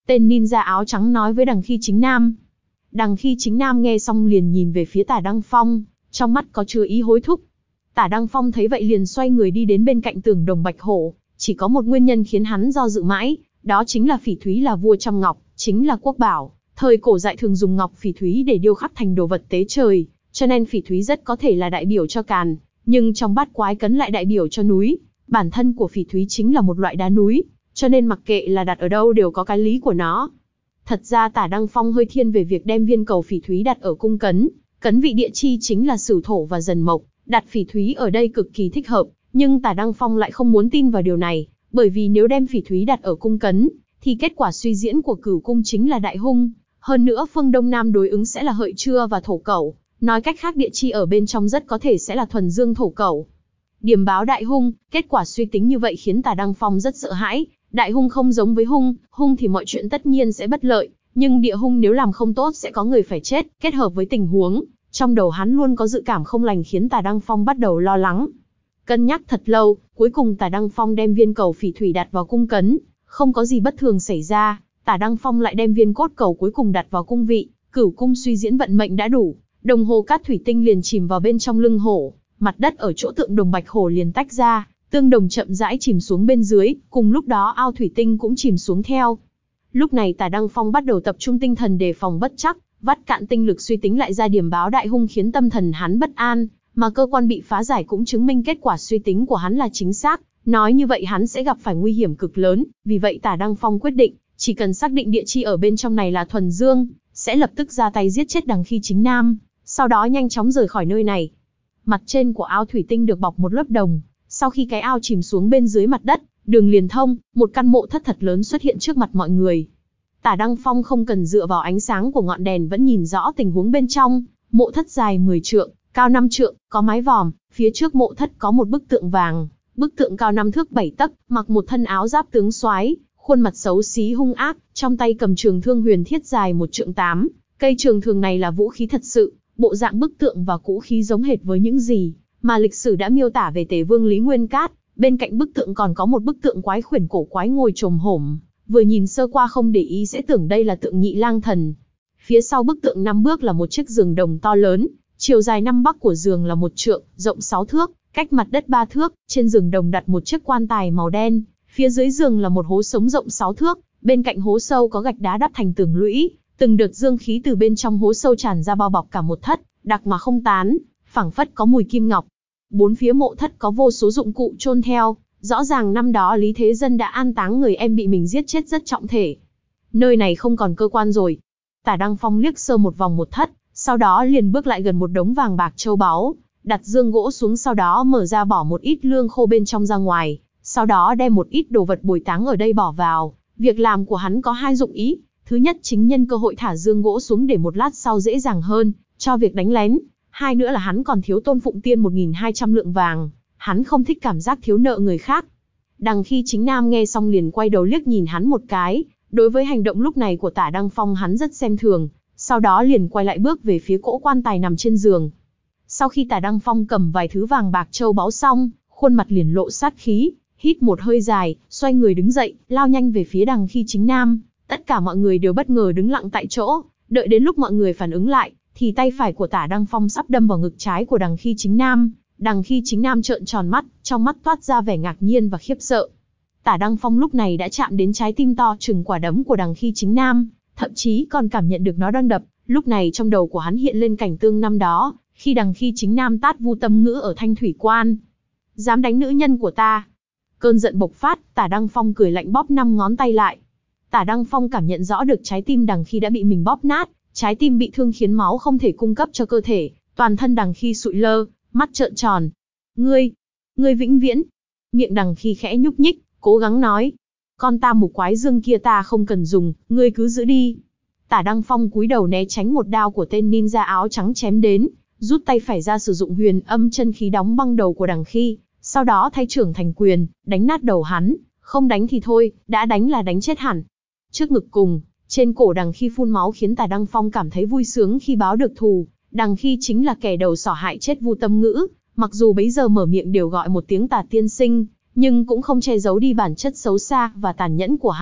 Tên ninja áo trắng nói với Đằng Khi Chính Nam. Đằng Khi Chính Nam nghe xong liền nhìn về phía Tả Đăng Phong, trong mắt có chứa ý hối thúc. Tả Đăng Phong thấy vậy liền xoay người đi đến bên cạnh tường đồng bạch hổ, chỉ có một nguyên nhân khiến hắn do dự mãi, đó chính là phỉ thúy là vua trăm ngọc, chính là quốc bảo. Thời cổ đại thường dùng ngọc phỉ thúy để điêu khắc thành đồ vật tế trời, cho nên phỉ thúy rất có thể là đại biểu cho càn, nhưng trong bát quái cấn lại đại biểu cho núi. Bản thân của phỉ thúy chính là một loại đá núi, cho nên mặc kệ là đặt ở đâu đều có cái lý của nó. Thật ra Tả Đăng Phong hơi thiên về việc đem viên cầu phỉ thúy đặt ở cung cấn, cấn vị địa chi chính là Sửu Thổ và Dần Mộc, đặt phỉ thúy ở đây cực kỳ thích hợp, nhưng Tả Đăng Phong lại không muốn tin vào điều này, bởi vì nếu đem phỉ thúy đặt ở cung cấn, thì kết quả suy diễn của Cửu cung chính là đại hung, hơn nữa phương Đông Nam đối ứng sẽ là Hợi Trưa và Thổ Cẩu, nói cách khác địa chi ở bên trong rất có thể sẽ là thuần dương thổ cẩu. Điểm báo đại hung, kết quả suy tính như vậy khiến Tả Đăng Phong rất sợ hãi. Đại hung không giống với hung, hung thì mọi chuyện tất nhiên sẽ bất lợi, nhưng địa hung nếu làm không tốt sẽ có người phải chết, kết hợp với tình huống, trong đầu hắn luôn có dự cảm không lành khiến Tả Đăng Phong bắt đầu lo lắng. Cân nhắc thật lâu, cuối cùng Tả Đăng Phong đem viên cầu phỉ thủy đặt vào cung cấn, không có gì bất thường xảy ra, Tả Đăng Phong lại đem viên cốt cầu cuối cùng đặt vào cung vị, Cửu cung suy diễn vận mệnh đã đủ, đồng hồ cát thủy tinh liền chìm vào bên trong lưng hổ, mặt đất ở chỗ tượng đồng bạch hổ liền tách ra. Tương đồng chậm rãi chìm xuống bên dưới, cùng lúc đó ao thủy tinh cũng chìm xuống theo. Lúc này Tả Đăng Phong bắt đầu tập trung tinh thần đề phòng bất chắc, vắt cạn tinh lực suy tính lại ra điểm báo đại hung khiến tâm thần hắn bất an, mà cơ quan bị phá giải cũng chứng minh kết quả suy tính của hắn là chính xác, nói như vậy hắn sẽ gặp phải nguy hiểm cực lớn, vì vậy Tả Đăng Phong quyết định, chỉ cần xác định địa chi ở bên trong này là thuần dương, sẽ lập tức ra tay giết chết Đằng Khi Chính Nam, sau đó nhanh chóng rời khỏi nơi này. Mặt trên của ao thủy tinh được bọc một lớp đồng. Sau khi cái ao chìm xuống bên dưới mặt đất, đường liền thông, một căn mộ thất thật lớn xuất hiện trước mặt mọi người. Tả Đăng Phong không cần dựa vào ánh sáng của ngọn đèn vẫn nhìn rõ tình huống bên trong. Mộ thất dài mười trượng, cao năm trượng, có mái vòm, phía trước mộ thất có một bức tượng vàng, bức tượng cao năm thước bảy tấc, mặc một thân áo giáp tướng soái, khuôn mặt xấu xí hung ác, trong tay cầm trường thương huyền thiết dài một trượng tám. Cây trường thương này là vũ khí thật sự, bộ dạng bức tượng và cũ khí giống hệt với những gì mà lịch sử đã miêu tả về Tề Vương Lý Nguyên Cát. Bên cạnh bức tượng còn có một bức tượng quái khuyển cổ quái ngồi chồm hổm, vừa nhìn sơ qua không để ý sẽ tưởng đây là tượng Nhị Lang Thần. Phía sau bức tượng năm bước là một chiếc giường đồng to lớn, chiều dài năm bắc của giường là một trượng, rộng sáu thước, cách mặt đất ba thước, trên giường đồng đặt một chiếc quan tài màu đen, phía dưới giường là một hố sống rộng sáu thước, bên cạnh hố sâu có gạch đá đắp thành tường lũy, từng đợt dương khí từ bên trong hố sâu tràn ra bao bọc cả một thất, đặc mà không tán, phảng phất có mùi kim ngọc. Bốn phía mộ thất có vô số dụng cụ chôn theo, rõ ràng năm đó Lý Thế Dân đã an táng người em bị mình giết chết rất trọng thể. Nơi này không còn cơ quan rồi. Tả Đăng Phong liếc sơ một vòng một thất, sau đó liền bước lại gần một đống vàng bạc châu báu, đặt dương gỗ xuống sau đó mở ra bỏ một ít lương khô bên trong ra ngoài, sau đó đem một ít đồ vật bồi táng ở đây bỏ vào. Việc làm của hắn có hai dụng ý, thứ nhất chính nhân cơ hội thả dương gỗ xuống để một lát sau dễ dàng hơn cho việc đánh lén. Hai nữa là hắn còn thiếu Tôn Phụng Tiên một nghìn hai trăm lượng vàng, hắn không thích cảm giác thiếu nợ người khác. Đằng Khi Chính Nam nghe xong liền quay đầu liếc nhìn hắn một cái, đối với hành động lúc này của Tả Đăng Phong hắn rất xem thường, sau đó liền quay lại bước về phía cỗ quan tài nằm trên giường. Sau khi Tả Đăng Phong cầm vài thứ vàng bạc châu báu xong, khuôn mặt liền lộ sát khí, hít một hơi dài, xoay người đứng dậy, lao nhanh về phía Đằng Khi Chính Nam. Tất cả mọi người đều bất ngờ đứng lặng tại chỗ, đợi đến lúc mọi người phản ứng lại, thì tay phải của Tả Đăng Phong sắp đâm vào ngực trái của Đằng Khi Chính Nam. Đằng Khi Chính Nam trợn tròn mắt, trong mắt toát ra vẻ ngạc nhiên và khiếp sợ. Tả Đăng Phong lúc này đã chạm đến trái tim to chừng quả đấm của Đằng Khi Chính Nam, thậm chí còn cảm nhận được nó đang đập. Lúc này trong đầu của hắn hiện lên cảnh tương năm đó, khi Đằng Khi Chính Nam tát Vu Tâm Ngữ ở Thanh Thủy Quan. Dám đánh nữ nhân của ta. Cơn giận bộc phát, Tả Đăng Phong cười lạnh bóp năm ngón tay lại. Tả Đăng Phong cảm nhận rõ được trái tim Đằng Khi đã bị mình bóp nát, trái tim bị thương khiến máu không thể cung cấp cho cơ thể, toàn thân Đằng Khi sụi lơ, mắt trợn tròn. Ngươi, ngươi vĩnh viễn. Miệng Đằng Khi khẽ nhúc nhích, cố gắng nói. Con tam mục quái dương kia ta không cần dùng, ngươi cứ giữ đi. Tả Đăng Phong cúi đầu né tránh một đao của tên ninja áo trắng chém đến, rút tay phải ra sử dụng huyền âm chân khí đóng băng đầu của Đằng Khi, sau đó thay trưởng thành quyền, đánh nát đầu hắn, không đánh thì thôi, đã đánh là đánh chết hẳn. Trước ngực cùng, trên cổ Đằng Khi phun máu khiến Tả Đăng Phong cảm thấy vui sướng khi báo được thù. Đằng Khi chính là kẻ đầu sỏ hại chết Vu Tâm Ngữ, mặc dù bấy giờ mở miệng đều gọi một tiếng Tả tiên sinh, nhưng cũng không che giấu đi bản chất xấu xa và tàn nhẫn của hắn.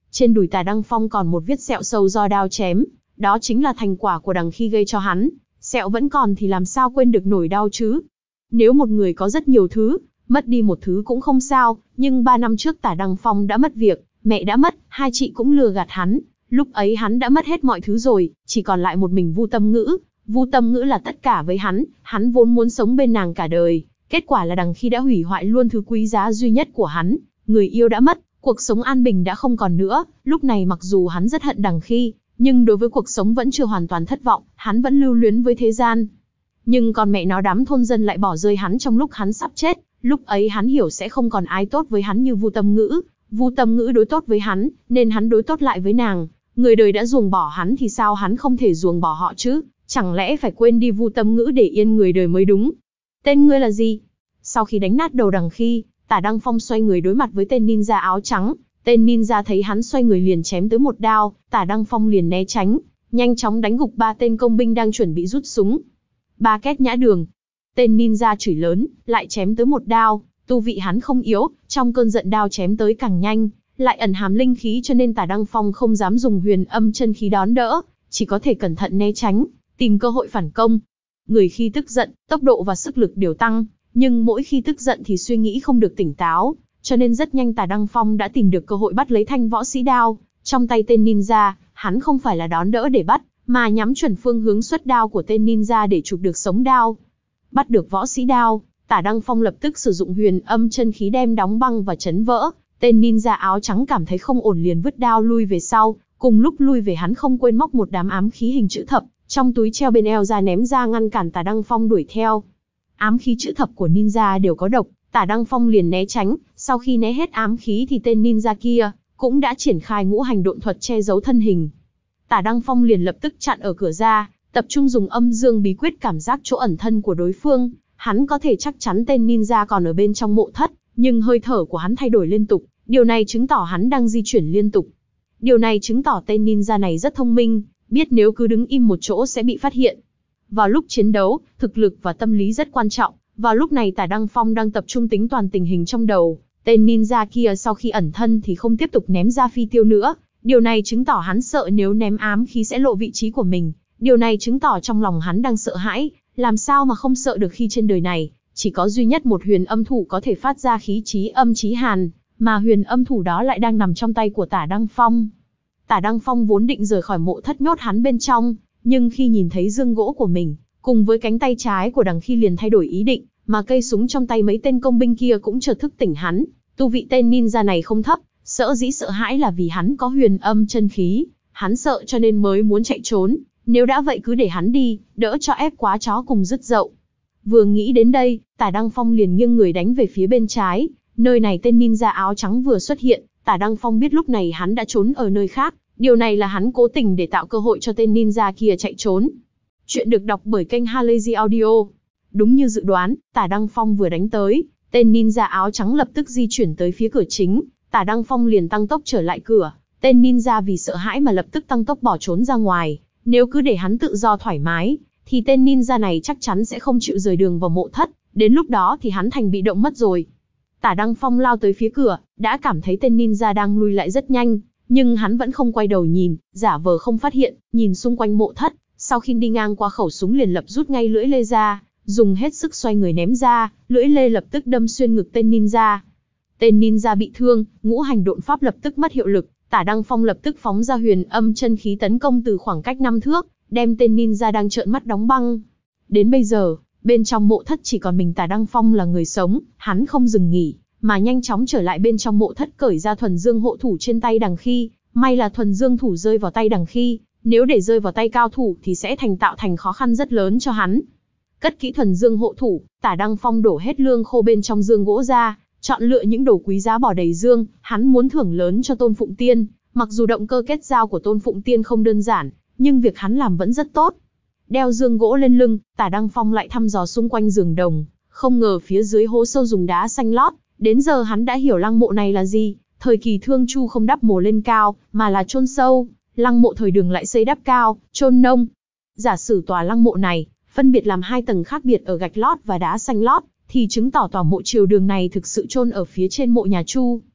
Trên đùi Tả Đăng Phong còn một vết sẹo sâu do đao chém, đó chính là thành quả của đằng khi gây cho hắn. Sẹo vẫn còn thì làm sao quên được nổi đau chứ? Nếu một người có rất nhiều thứ, mất đi một thứ cũng không sao, nhưng ba năm trước Tả Đăng Phong đã mất việc, mẹ đã mất, hai chị cũng lừa gạt hắn. Lúc ấy hắn đã mất hết mọi thứ rồi, chỉ còn lại một mình Vu Tâm Ngữ. Vu Tâm Ngữ là tất cả với hắn, hắn vốn muốn sống bên nàng cả đời. Kết quả là đằng khi đã hủy hoại luôn thứ quý giá duy nhất của hắn, người yêu đã mất, cuộc sống an bình đã không còn nữa. Lúc này mặc dù hắn rất hận đằng khi, nhưng đối với cuộc sống vẫn chưa hoàn toàn thất vọng, hắn vẫn lưu luyến với thế gian. Nhưng còn mẹ nó đám thôn dân lại bỏ rơi hắn trong lúc hắn sắp chết, lúc ấy hắn hiểu sẽ không còn ai tốt với hắn như Vu Tâm Ngữ. Vu Tâm Ngữ đối tốt với hắn, nên hắn đối tốt lại với nàng. Người đời đã ruồng bỏ hắn thì sao hắn không thể ruồng bỏ họ chứ? Chẳng lẽ phải quên đi Vu Tâm Ngữ để yên người đời mới đúng? Tên ngươi là gì? Sau khi đánh nát đầu đằng khi, Tả Đăng Phong xoay người đối mặt với tên ninja áo trắng. Tên ninja thấy hắn xoay người liền chém tới một đao, Tả Đăng Phong liền né tránh, nhanh chóng đánh gục ba tên công binh đang chuẩn bị rút súng. Ba két nhã đường. Tên ninja chửi lớn, lại chém tới một đao, tu vị hắn không yếu, trong cơn giận đao chém tới càng nhanh, lại ẩn hàm linh khí cho nên Tả Đăng Phong không dám dùng huyền âm chân khí đón đỡ, chỉ có thể cẩn thận né tránh, tìm cơ hội phản công. Người khi tức giận, tốc độ và sức lực đều tăng, nhưng mỗi khi tức giận thì suy nghĩ không được tỉnh táo, cho nên rất nhanh Tả Đăng Phong đã tìm được cơ hội bắt lấy thanh võ sĩ đao trong tay tên ninja. Hắn không phải là đón đỡ để bắt, mà nhắm chuẩn phương hướng xuất đao của tên ninja để chụp được sống đao. Bắt được võ sĩ đao, Tả Đăng Phong lập tức sử dụng huyền âm chân khí đem đóng băng và chấn vỡ. Tên ninja áo trắng cảm thấy không ổn liền vứt đao lui về sau, cùng lúc lui về hắn không quên móc một đám ám khí hình chữ thập trong túi treo bên eo ra ném ra ngăn cản Tả Đăng Phong đuổi theo. Ám khí chữ thập của ninja đều có độc, Tả Đăng Phong liền né tránh, sau khi né hết ám khí thì tên ninja kia cũng đã triển khai ngũ hành độn thuật che giấu thân hình. Tả Đăng Phong liền lập tức chặn ở cửa ra, tập trung dùng âm dương bí quyết cảm giác chỗ ẩn thân của đối phương. Hắn có thể chắc chắn tên ninja còn ở bên trong mộ thất, nhưng hơi thở của hắn thay đổi liên tục, điều này chứng tỏ hắn đang di chuyển liên tục. Điều này chứng tỏ tên ninja này rất thông minh, biết nếu cứ đứng im một chỗ sẽ bị phát hiện. Vào lúc chiến đấu, thực lực và tâm lý rất quan trọng. Vào lúc này Tả Đăng Phong đang tập trung tính toàn tình hình trong đầu. Tên ninja kia sau khi ẩn thân thì không tiếp tục ném ra phi tiêu nữa. Điều này chứng tỏ hắn sợ nếu ném ám khí sẽ lộ vị trí của mình. Điều này chứng tỏ trong lòng hắn đang sợ hãi. Làm sao mà không sợ được khi trên đời này chỉ có duy nhất một huyền âm thủ có thể phát ra khí chí âm chí hàn, mà huyền âm thủ đó lại đang nằm trong tay của Tả Đăng Phong. Tả Đăng Phong vốn định rời khỏi mộ thất nhốt hắn bên trong, nhưng khi nhìn thấy dương gỗ của mình, cùng với cánh tay trái của đằng khi liền thay đổi ý định, mà cây súng trong tay mấy tên công binh kia cũng chợt thức tỉnh hắn. Tu vị tên ninja này không thấp, sợ dĩ sợ hãi là vì hắn có huyền âm chân khí, hắn sợ cho nên mới muốn chạy trốn. Nếu đã vậy cứ để hắn đi, đỡ cho ép quá chó cùng dứt dậu. Vừa nghĩ đến đây, Tả Đăng Phong liền nghiêng người đánh về phía bên trái. Nơi này tên ninja áo trắng vừa xuất hiện, Tả Đăng Phong biết lúc này hắn đã trốn ở nơi khác. Điều này là hắn cố tình để tạo cơ hội cho tên ninja kia chạy trốn. Chuyện được đọc bởi kênh Halazy Audio. Đúng như dự đoán, Tả Đăng Phong vừa đánh tới, tên ninja áo trắng lập tức di chuyển tới phía cửa chính. Tả Đăng Phong liền tăng tốc trở lại cửa. Tên ninja vì sợ hãi mà lập tức tăng tốc bỏ trốn ra ngoài. Nếu cứ để hắn tự do thoải mái, thì tên ninja này chắc chắn sẽ không chịu rời đường vào mộ thất. Đến lúc đó thì hắn thành bị động mất rồi. Tả Đăng Phong lao tới phía cửa, đã cảm thấy tên ninja đang lui lại rất nhanh. Nhưng hắn vẫn không quay đầu nhìn, giả vờ không phát hiện, nhìn xung quanh mộ thất. Sau khi đi ngang qua khẩu súng liền lập rút ngay lưỡi lê ra, dùng hết sức xoay người ném ra, lưỡi lê lập tức đâm xuyên ngực tên ninja. Tên ninja bị thương, ngũ hành độn pháp lập tức mất hiệu lực. Tả Đăng Phong lập tức phóng ra huyền âm chân khí tấn công từ khoảng cách năm thước, đem tên ninja đang trợn mắt đóng băng. Đến bây giờ, bên trong mộ thất chỉ còn mình Tả Đăng Phong là người sống, hắn không dừng nghỉ, mà nhanh chóng trở lại bên trong mộ thất cởi ra thuần dương hộ thủ trên tay đằng khi. May là thuần dương thủ rơi vào tay đằng khi, nếu để rơi vào tay cao thủ thì sẽ thành tạo thành khó khăn rất lớn cho hắn. Cất kỹ thuần dương hộ thủ, Tả Đăng Phong đổ hết lương khô bên trong dương gỗ ra, chọn lựa những đồ quý giá bỏ đầy dương, hắn muốn thưởng lớn cho Tôn Phụng Tiên. Mặc dù động cơ kết giao của Tôn Phụng Tiên không đơn giản, nhưng việc hắn làm vẫn rất tốt. Đeo dương gỗ lên lưng, Tả Đăng Phong lại thăm dò xung quanh giường đồng, không ngờ phía dưới hố sâu dùng đá xanh lót. Đến giờ hắn đã hiểu lăng mộ này là gì. Thời kỳ Thương Chu không đắp mồ lên cao, mà là chôn sâu. Lăng mộ thời Đường lại xây đắp cao, chôn nông. Giả sử tòa lăng mộ này phân biệt làm hai tầng khác biệt ở gạch lót và đá xanh lót, thì chứng tỏ tòa mộ triều Đường này thực sự chôn ở phía trên mộ nhà Chu.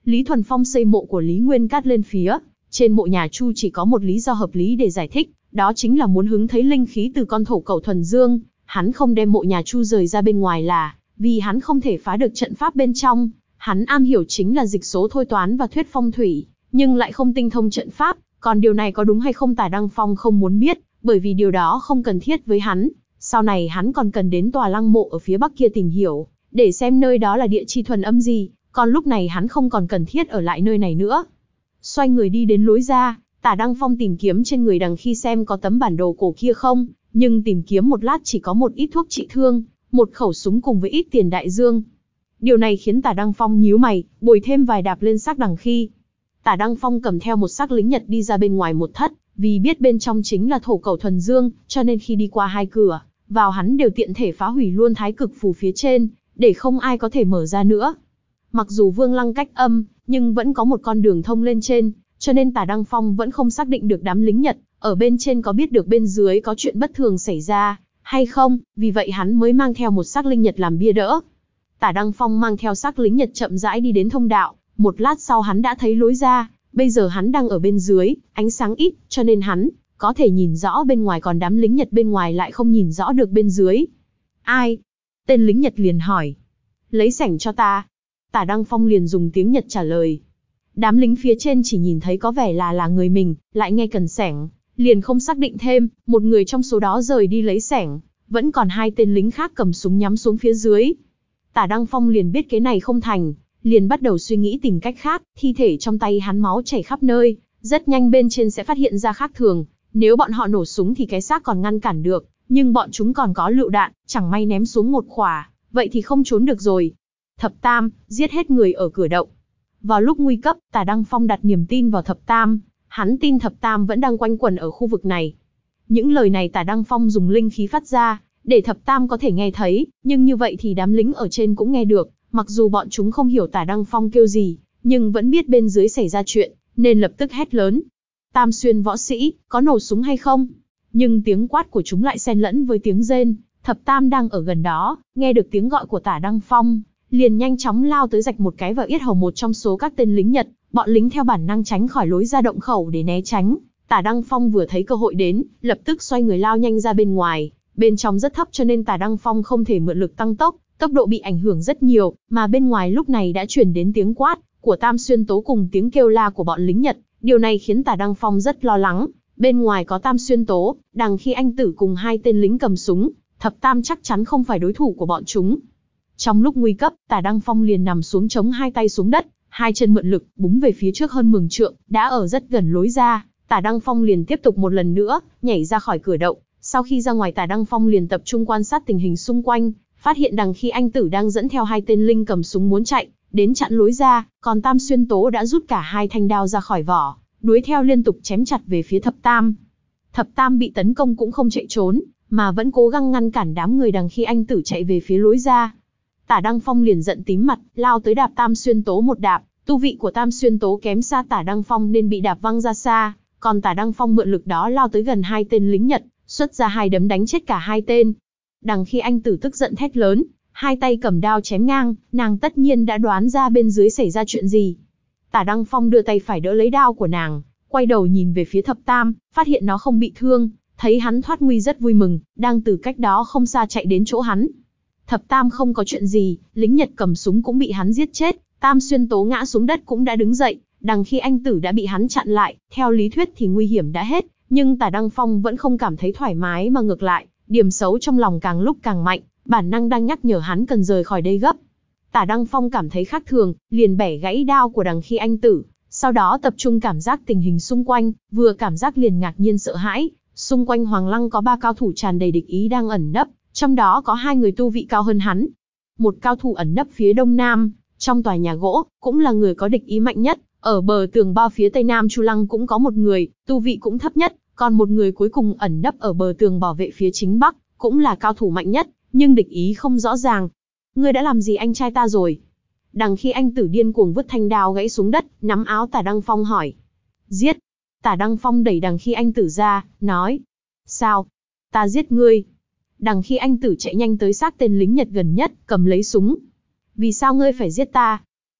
Lý Thuần Phong xây mộ của Lý Nguyên Cát lên phía trên mộ nhà Chu chỉ có một lý do hợp lý để giải thích, đó chính là muốn hứng thấy linh khí từ con thổ cẩu thuần dương. Hắn không đem mộ nhà Chu rời ra bên ngoài là vì hắn không thể phá được trận pháp bên trong. Hắn am hiểu chính là dịch số thôi toán và thuyết phong thủy, nhưng lại không tinh thông trận pháp. Còn điều này có đúng hay không Tả Đăng Phong không muốn biết, bởi vì điều đó không cần thiết với hắn. Sau này hắn còn cần đến tòa lăng mộ ở phía bắc kia tìm hiểu, để xem nơi đó là địa chi thuần âm gì, còn lúc này hắn không còn cần thiết ở lại nơi này nữa. Xoay người đi đến lối ra, Tả Đăng Phong tìm kiếm trên người Đằng Khi xem có tấm bản đồ cổ kia không, nhưng tìm kiếm một lát chỉ có một ít thuốc trị thương, một khẩu súng cùng với ít tiền đại dương. Điều này khiến Tả Đăng Phong nhíu mày, bồi thêm vài đạp lên xác Đằng Khi. Tả Đăng Phong cầm theo một xác lính Nhật đi ra bên ngoài một thất, vì biết bên trong chính là thổ cẩu thuần dương, cho nên khi đi qua hai cửa vào hắn đều tiện thể phá hủy luôn thái cực phù phía trên, để không ai có thể mở ra nữa. Mặc dù vương lăng cách âm, nhưng vẫn có một con đường thông lên trên, cho nên Tả Đăng Phong vẫn không xác định được đám lính Nhật ở bên trên có biết được bên dưới có chuyện bất thường xảy ra hay không, vì vậy hắn mới mang theo một xác linh Nhật làm bia đỡ. Tả Đăng Phong mang theo xác lính Nhật chậm rãi đi đến thông đạo, một lát sau hắn đã thấy lối ra, bây giờ hắn đang ở bên dưới, ánh sáng ít, cho nên hắn có thể nhìn rõ bên ngoài, còn đám lính Nhật bên ngoài lại không nhìn rõ được bên dưới. Ai? Tên lính Nhật liền hỏi. Lấy sảnh cho ta. Tả Đăng Phong liền dùng tiếng Nhật trả lời. Đám lính phía trên chỉ nhìn thấy có vẻ là là người mình, lại nghe cần sảnh, liền không xác định thêm, một người trong số đó rời đi lấy sảnh, vẫn còn hai tên lính khác cầm súng nhắm xuống phía dưới. Tả Đăng Phong liền biết cái này không thành, liền bắt đầu suy nghĩ tìm cách khác, thi thể trong tay hắn máu chảy khắp nơi, rất nhanh bên trên sẽ phát hiện ra khác thường, nếu bọn họ nổ súng thì cái xác còn ngăn cản được, nhưng bọn chúng còn có lựu đạn, chẳng may ném xuống một khỏa, vậy thì không trốn được rồi. Thập Tam, giết hết người ở cửa động. Vào lúc nguy cấp, Tả Đăng Phong đặt niềm tin vào Thập Tam, hắn tin Thập Tam vẫn đang quanh quẩn ở khu vực này. Những lời này Tả Đăng Phong dùng linh khí phát ra, để Thập Tam có thể nghe thấy, nhưng như vậy thì đám lính ở trên cũng nghe được, mặc dù bọn chúng không hiểu Tả Đăng Phong kêu gì, nhưng vẫn biết bên dưới xảy ra chuyện, nên lập tức hét lớn. Tam xuyên võ sĩ, có nổ súng hay không? Nhưng tiếng quát của chúng lại xen lẫn với tiếng rên. Thập Tam đang ở gần đó, nghe được tiếng gọi của Tả Đăng Phong, liền nhanh chóng lao tới rạch một cái vào yết hầu một trong số các tên lính Nhật. Bọn lính theo bản năng tránh khỏi lối ra động khẩu để né tránh. Tả Đăng Phong vừa thấy cơ hội đến, lập tức xoay người lao nhanh ra bên ngoài. Bên trong rất thấp cho nên Tả Đăng Phong không thể mượn lực tăng tốc, tốc độ bị ảnh hưởng rất nhiều, mà bên ngoài lúc này đã truyền đến tiếng quát của Tam Xuyên Tố cùng tiếng kêu la của bọn lính Nhật. Điều này khiến Tả Đăng Phong rất lo lắng. Bên ngoài có Tam Xuyên Tố, Đằng Khi Anh Tử cùng hai tên lính cầm súng, Thập Tam chắc chắn không phải đối thủ của bọn chúng. Trong lúc nguy cấp, Tả Đăng Phong liền nằm xuống chống hai tay xuống đất, hai chân mượn lực, búng về phía trước hơn mười trượng, đã ở rất gần lối ra. Tả Đăng Phong liền tiếp tục một lần nữa, nhảy ra khỏi cửa động. Sau khi ra ngoài Tả Đăng Phong liền tập trung quan sát tình hình xung quanh, phát hiện Đằng Khi Anh Tử đang dẫn theo hai tên linh cầm súng muốn chạy, đến chặn lối ra, còn Tam Xuyên Tố đã rút cả hai thanh đao ra khỏi vỏ, đuổi theo liên tục chém chặt về phía Thập Tam. Thập Tam bị tấn công cũng không chạy trốn, mà vẫn cố gắng ngăn cản đám người Đằng Khi Anh Tử chạy về phía lối ra. Tả Đăng Phong liền giận tím mặt, lao tới đạp Tam Xuyên Tố một đạp, tu vị của Tam Xuyên Tố kém xa Tả Đăng Phong nên bị đạp văng ra xa, còn Tả Đăng Phong mượn lực đó lao tới gần hai tên lính Nhật, xuất ra hai đấm đánh chết cả hai tên. Đằng Khi Anh Tử tức giận thét lớn, hai tay cầm đao chém ngang, nàng tất nhiên đã đoán ra bên dưới xảy ra chuyện gì. Tả Đăng Phong đưa tay phải đỡ lấy đao của nàng, quay đầu nhìn về phía Thập Tam, phát hiện nó không bị thương, thấy hắn thoát nguy rất vui mừng, đang từ cách đó không xa chạy đến chỗ hắn. Thập Tam không có chuyện gì, lính Nhật cầm súng cũng bị hắn giết chết, Tam Xuyên Tố ngã xuống đất cũng đã đứng dậy, Đằng Khi Anh Tử đã bị hắn chặn lại, theo lý thuyết thì nguy hiểm đã hết, nhưng Tả Đăng Phong vẫn không cảm thấy thoải mái mà ngược lại, điểm xấu trong lòng càng lúc càng mạnh, bản năng đang nhắc nhở hắn cần rời khỏi đây gấp. Tả Đăng Phong cảm thấy khác thường, liền bẻ gãy đao của Đằng Khi Anh Tử, sau đó tập trung cảm giác tình hình xung quanh, vừa cảm giác liền ngạc nhiên sợ hãi, xung quanh Hoàng Lăng có ba cao thủ tràn đầy địch ý đang ẩn nấp, trong đó có hai người tu vị cao hơn hắn. Một cao thủ ẩn nấp phía đông nam, trong tòa nhà gỗ, cũng là người có địch ý mạnh nhất, ở bờ tường bao phía tây nam Chu Lăng cũng có một người, tu vị cũng thấp nhất, còn một người cuối cùng ẩn nấp ở bờ tường bảo vệ phía chính bắc, cũng là cao thủ mạnh nhất, nhưng địch ý không rõ ràng. Ngươi đã làm gì anh trai ta rồi? Đằng Khi Anh Tử điên cuồng vứt thanh đao gãy xuống đất, nắm áo Tả Đăng Phong hỏi. Giết. Tả Đăng Phong đẩy Đằng Khi Anh Tử ra, nói. Sao? Ta giết ngươi. Đằng Khi Anh Tử chạy nhanh tới xác tên lính Nhật gần nhất, cầm lấy súng. Vì sao ngươi phải giết ta?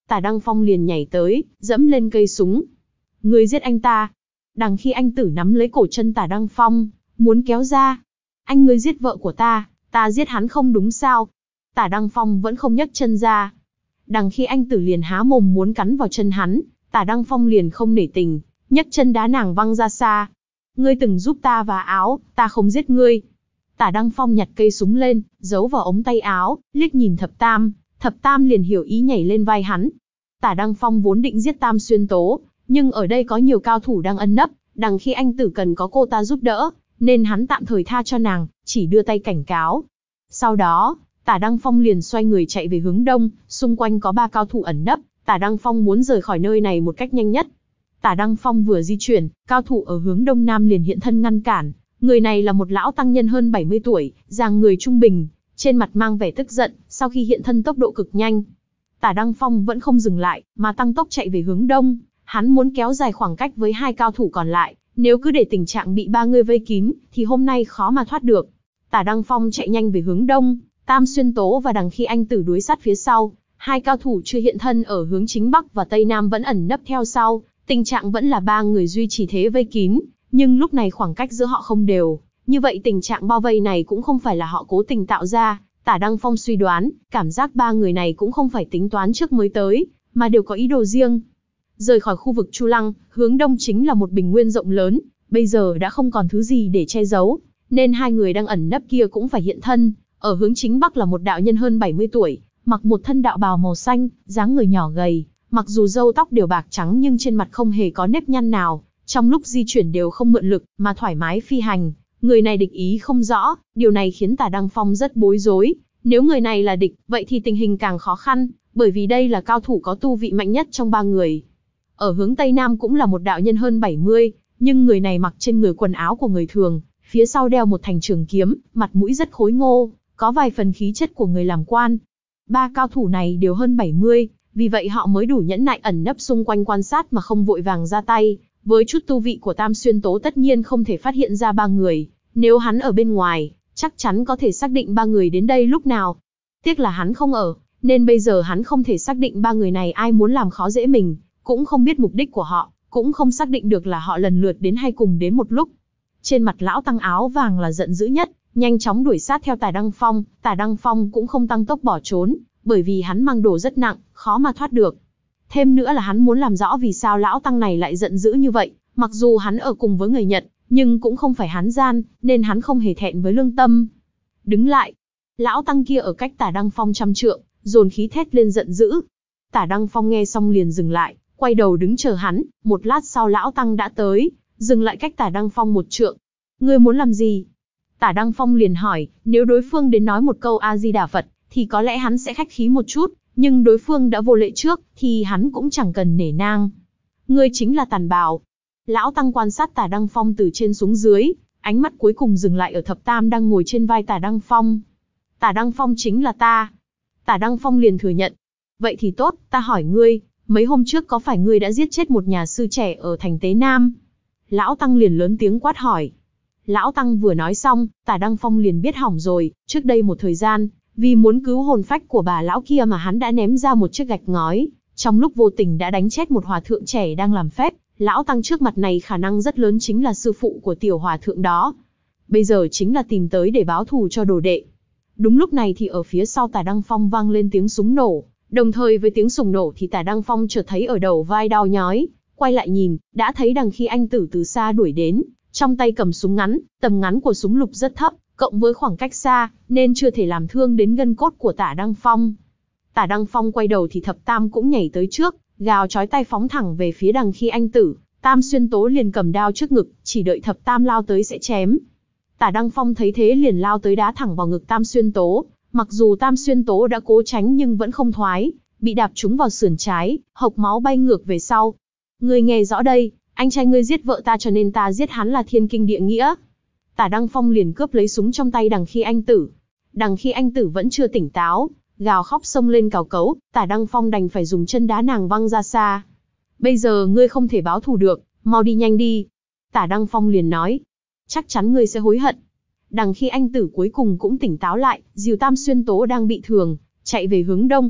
Tả Đăng Phong liền nhảy tới, dẫm lên cây súng. Ngươi giết anh ta. Đằng Khi Anh Tử nắm lấy cổ chân Tả Đăng Phong, muốn kéo ra. Anh ngươi giết vợ của ta, ta giết hắn không đúng sao? Tả Đăng Phong vẫn không nhấc chân ra. Đằng Khi Anh Tử liền há mồm muốn cắn vào chân hắn, Tả Đăng Phong liền không nể tình, nhấc chân đá nàng văng ra xa. Ngươi từng giúp ta vá áo, ta không giết ngươi. Tả Đăng Phong nhặt cây súng lên, giấu vào ống tay áo, liếc nhìn Thập Tam, Thập Tam liền hiểu ý nhảy lên vai hắn. Tả Đăng Phong vốn định giết Tam Xuyên Tố, nhưng ở đây có nhiều cao thủ đang ẩn nấp, Đằng Khi Anh Tử cần có cô ta giúp đỡ, nên hắn tạm thời tha cho nàng, chỉ đưa tay cảnh cáo. Sau đó, Tả Đăng Phong liền xoay người chạy về hướng đông, xung quanh có ba cao thủ ẩn nấp, Tả Đăng Phong muốn rời khỏi nơi này một cách nhanh nhất. Tả Đăng Phong vừa di chuyển, cao thủ ở hướng đông nam liền hiện thân ngăn cản. Người này là một lão tăng nhân hơn bảy mươi tuổi, dáng người trung bình, trên mặt mang vẻ tức giận, sau khi hiện thân tốc độ cực nhanh. Tả Đăng Phong vẫn không dừng lại, mà tăng tốc chạy về hướng đông, hắn muốn kéo dài khoảng cách với hai cao thủ còn lại, nếu cứ để tình trạng bị ba người vây kín, thì hôm nay khó mà thoát được. Tả Đăng Phong chạy nhanh về hướng đông, Tam Xuyên Tố và Đằng Khi Anh Tử đuổi sát phía sau, hai cao thủ chưa hiện thân ở hướng chính bắc và tây nam vẫn ẩn nấp theo sau, tình trạng vẫn là ba người duy trì thế vây kín, nhưng lúc này khoảng cách giữa họ không đều, như vậy tình trạng bao vây này cũng không phải là họ cố tình tạo ra. Tả Đăng Phong suy đoán, cảm giác ba người này cũng không phải tính toán trước mới tới, mà đều có ý đồ riêng. Rời khỏi khu vực Chu Lăng, hướng đông chính là một bình nguyên rộng lớn, bây giờ đã không còn thứ gì để che giấu, nên hai người đang ẩn nấp kia cũng phải hiện thân. Ở hướng chính bắc là một đạo nhân hơn bảy mươi tuổi, mặc một thân đạo bào màu xanh, dáng người nhỏ gầy, mặc dù râu tóc đều bạc trắng nhưng trên mặt không hề có nếp nhăn nào, trong lúc di chuyển đều không mượn lực, mà thoải mái phi hành. Người này địch ý không rõ, điều này khiến Tả Đăng Phong rất bối rối. Nếu người này là địch, vậy thì tình hình càng khó khăn, bởi vì đây là cao thủ có tu vị mạnh nhất trong ba người. Ở hướng Tây Nam cũng là một đạo nhân hơn bảy mươi, nhưng người này mặc trên người quần áo của người thường, phía sau đeo một thanh trường kiếm, mặt mũi rất khối ngô, có vài phần khí chất của người làm quan. Ba cao thủ này đều hơn bảy mươi, vì vậy họ mới đủ nhẫn nại ẩn nấp xung quanh quan sát mà không vội vàng ra tay. Với chút tu vị của Tam Xuyên Tố tất nhiên không thể phát hiện ra ba người, nếu hắn ở bên ngoài, chắc chắn có thể xác định ba người đến đây lúc nào. Tiếc là hắn không ở, nên bây giờ hắn không thể xác định ba người này ai muốn làm khó dễ mình, cũng không biết mục đích của họ, cũng không xác định được là họ lần lượt đến hay cùng đến một lúc. Trên mặt lão tăng áo vàng là giận dữ nhất, nhanh chóng đuổi sát theo Tả Đăng Phong. Tả Đăng Phong cũng không tăng tốc bỏ trốn, bởi vì hắn mang đồ rất nặng, khó mà thoát được. Thêm nữa là hắn muốn làm rõ vì sao lão tăng này lại giận dữ như vậy, mặc dù hắn ở cùng với người Nhật, nhưng cũng không phải hắn gian, nên hắn không hề thẹn với lương tâm. Đứng lại! Lão tăng kia ở cách Tả Đăng Phong trăm trượng, dồn khí thét lên giận dữ. Tả Đăng Phong nghe xong liền dừng lại, quay đầu đứng chờ hắn. Một lát sau lão tăng đã tới, dừng lại cách Tả Đăng Phong một trượng. Ngươi muốn làm gì? Tả Đăng Phong liền hỏi. Nếu đối phương đến nói một câu A Di Đà Phật, thì có lẽ hắn sẽ khách khí một chút, nhưng đối phương đã vô lễ trước, thì hắn cũng chẳng cần nể nang. Ngươi chính là Tản Bảo. Lão tăng quan sát Tả Đăng Phong từ trên xuống dưới, ánh mắt cuối cùng dừng lại ở Thập Tam đang ngồi trên vai Tả Đăng Phong. Tả Đăng Phong chính là ta. Tả Đăng Phong liền thừa nhận. Vậy thì tốt, ta hỏi ngươi, mấy hôm trước có phải ngươi đã giết chết một nhà sư trẻ ở thành Tế Nam? Lão tăng liền lớn tiếng quát hỏi. Lão tăng vừa nói xong, Tả Đăng Phong liền biết hỏng rồi. Trước đây một thời gian, vì muốn cứu hồn phách của bà lão kia mà hắn đã ném ra một chiếc gạch ngói, trong lúc vô tình đã đánh chết một hòa thượng trẻ đang làm phép. Lão tăng trước mặt này khả năng rất lớn chính là sư phụ của tiểu hòa thượng đó. Bây giờ chính là tìm tới để báo thù cho đồ đệ. Đúng lúc này thì ở phía sau Tả Đăng Phong vang lên tiếng súng nổ. Đồng thời với tiếng súng nổ thì Tả Đăng Phong chợt thấy ở đầu vai đau nhói, quay lại nhìn, đã thấy Đằng Khi Anh Tử từ xa đuổi đến, trong tay cầm súng ngắn, tầm ngắn của súng lục rất thấp, cộng với khoảng cách xa, nên chưa thể làm thương đến gân cốt của Tả Đăng Phong. Tả Đăng Phong quay đầu thì Thập Tam cũng nhảy tới trước, gào chói tay phóng thẳng về phía Đằng Khi Anh Tử. Tam Xuyên Tố liền cầm đao trước ngực, chỉ đợi Thập Tam lao tới sẽ chém. Tả Đăng Phong thấy thế liền lao tới đá thẳng vào ngực Tam Xuyên Tố. Mặc dù Tam Xuyên Tố đã cố tránh nhưng vẫn không thoái, bị đạp trúng vào sườn trái, hộc máu bay ngược về sau. Ngươi nghe rõ đây, anh trai ngươi giết vợ ta cho nên ta giết hắn là thiên kinh địa nghĩa. Tả Đăng Phong liền cướp lấy súng trong tay Đằng Khi Anh Tử. Đằng Khi Anh Tử vẫn chưa tỉnh táo, gào khóc xông lên cào cấu. Tả Đăng Phong đành phải dùng chân đá nàng văng ra xa. Bây giờ ngươi không thể báo thù được, mau đi nhanh đi. Tả Đăng Phong liền nói. Chắc chắn ngươi sẽ hối hận. Đằng Khi Anh Tử cuối cùng cũng tỉnh táo lại, dìu Tam Xuyên Tố đang bị thương, chạy về hướng đông.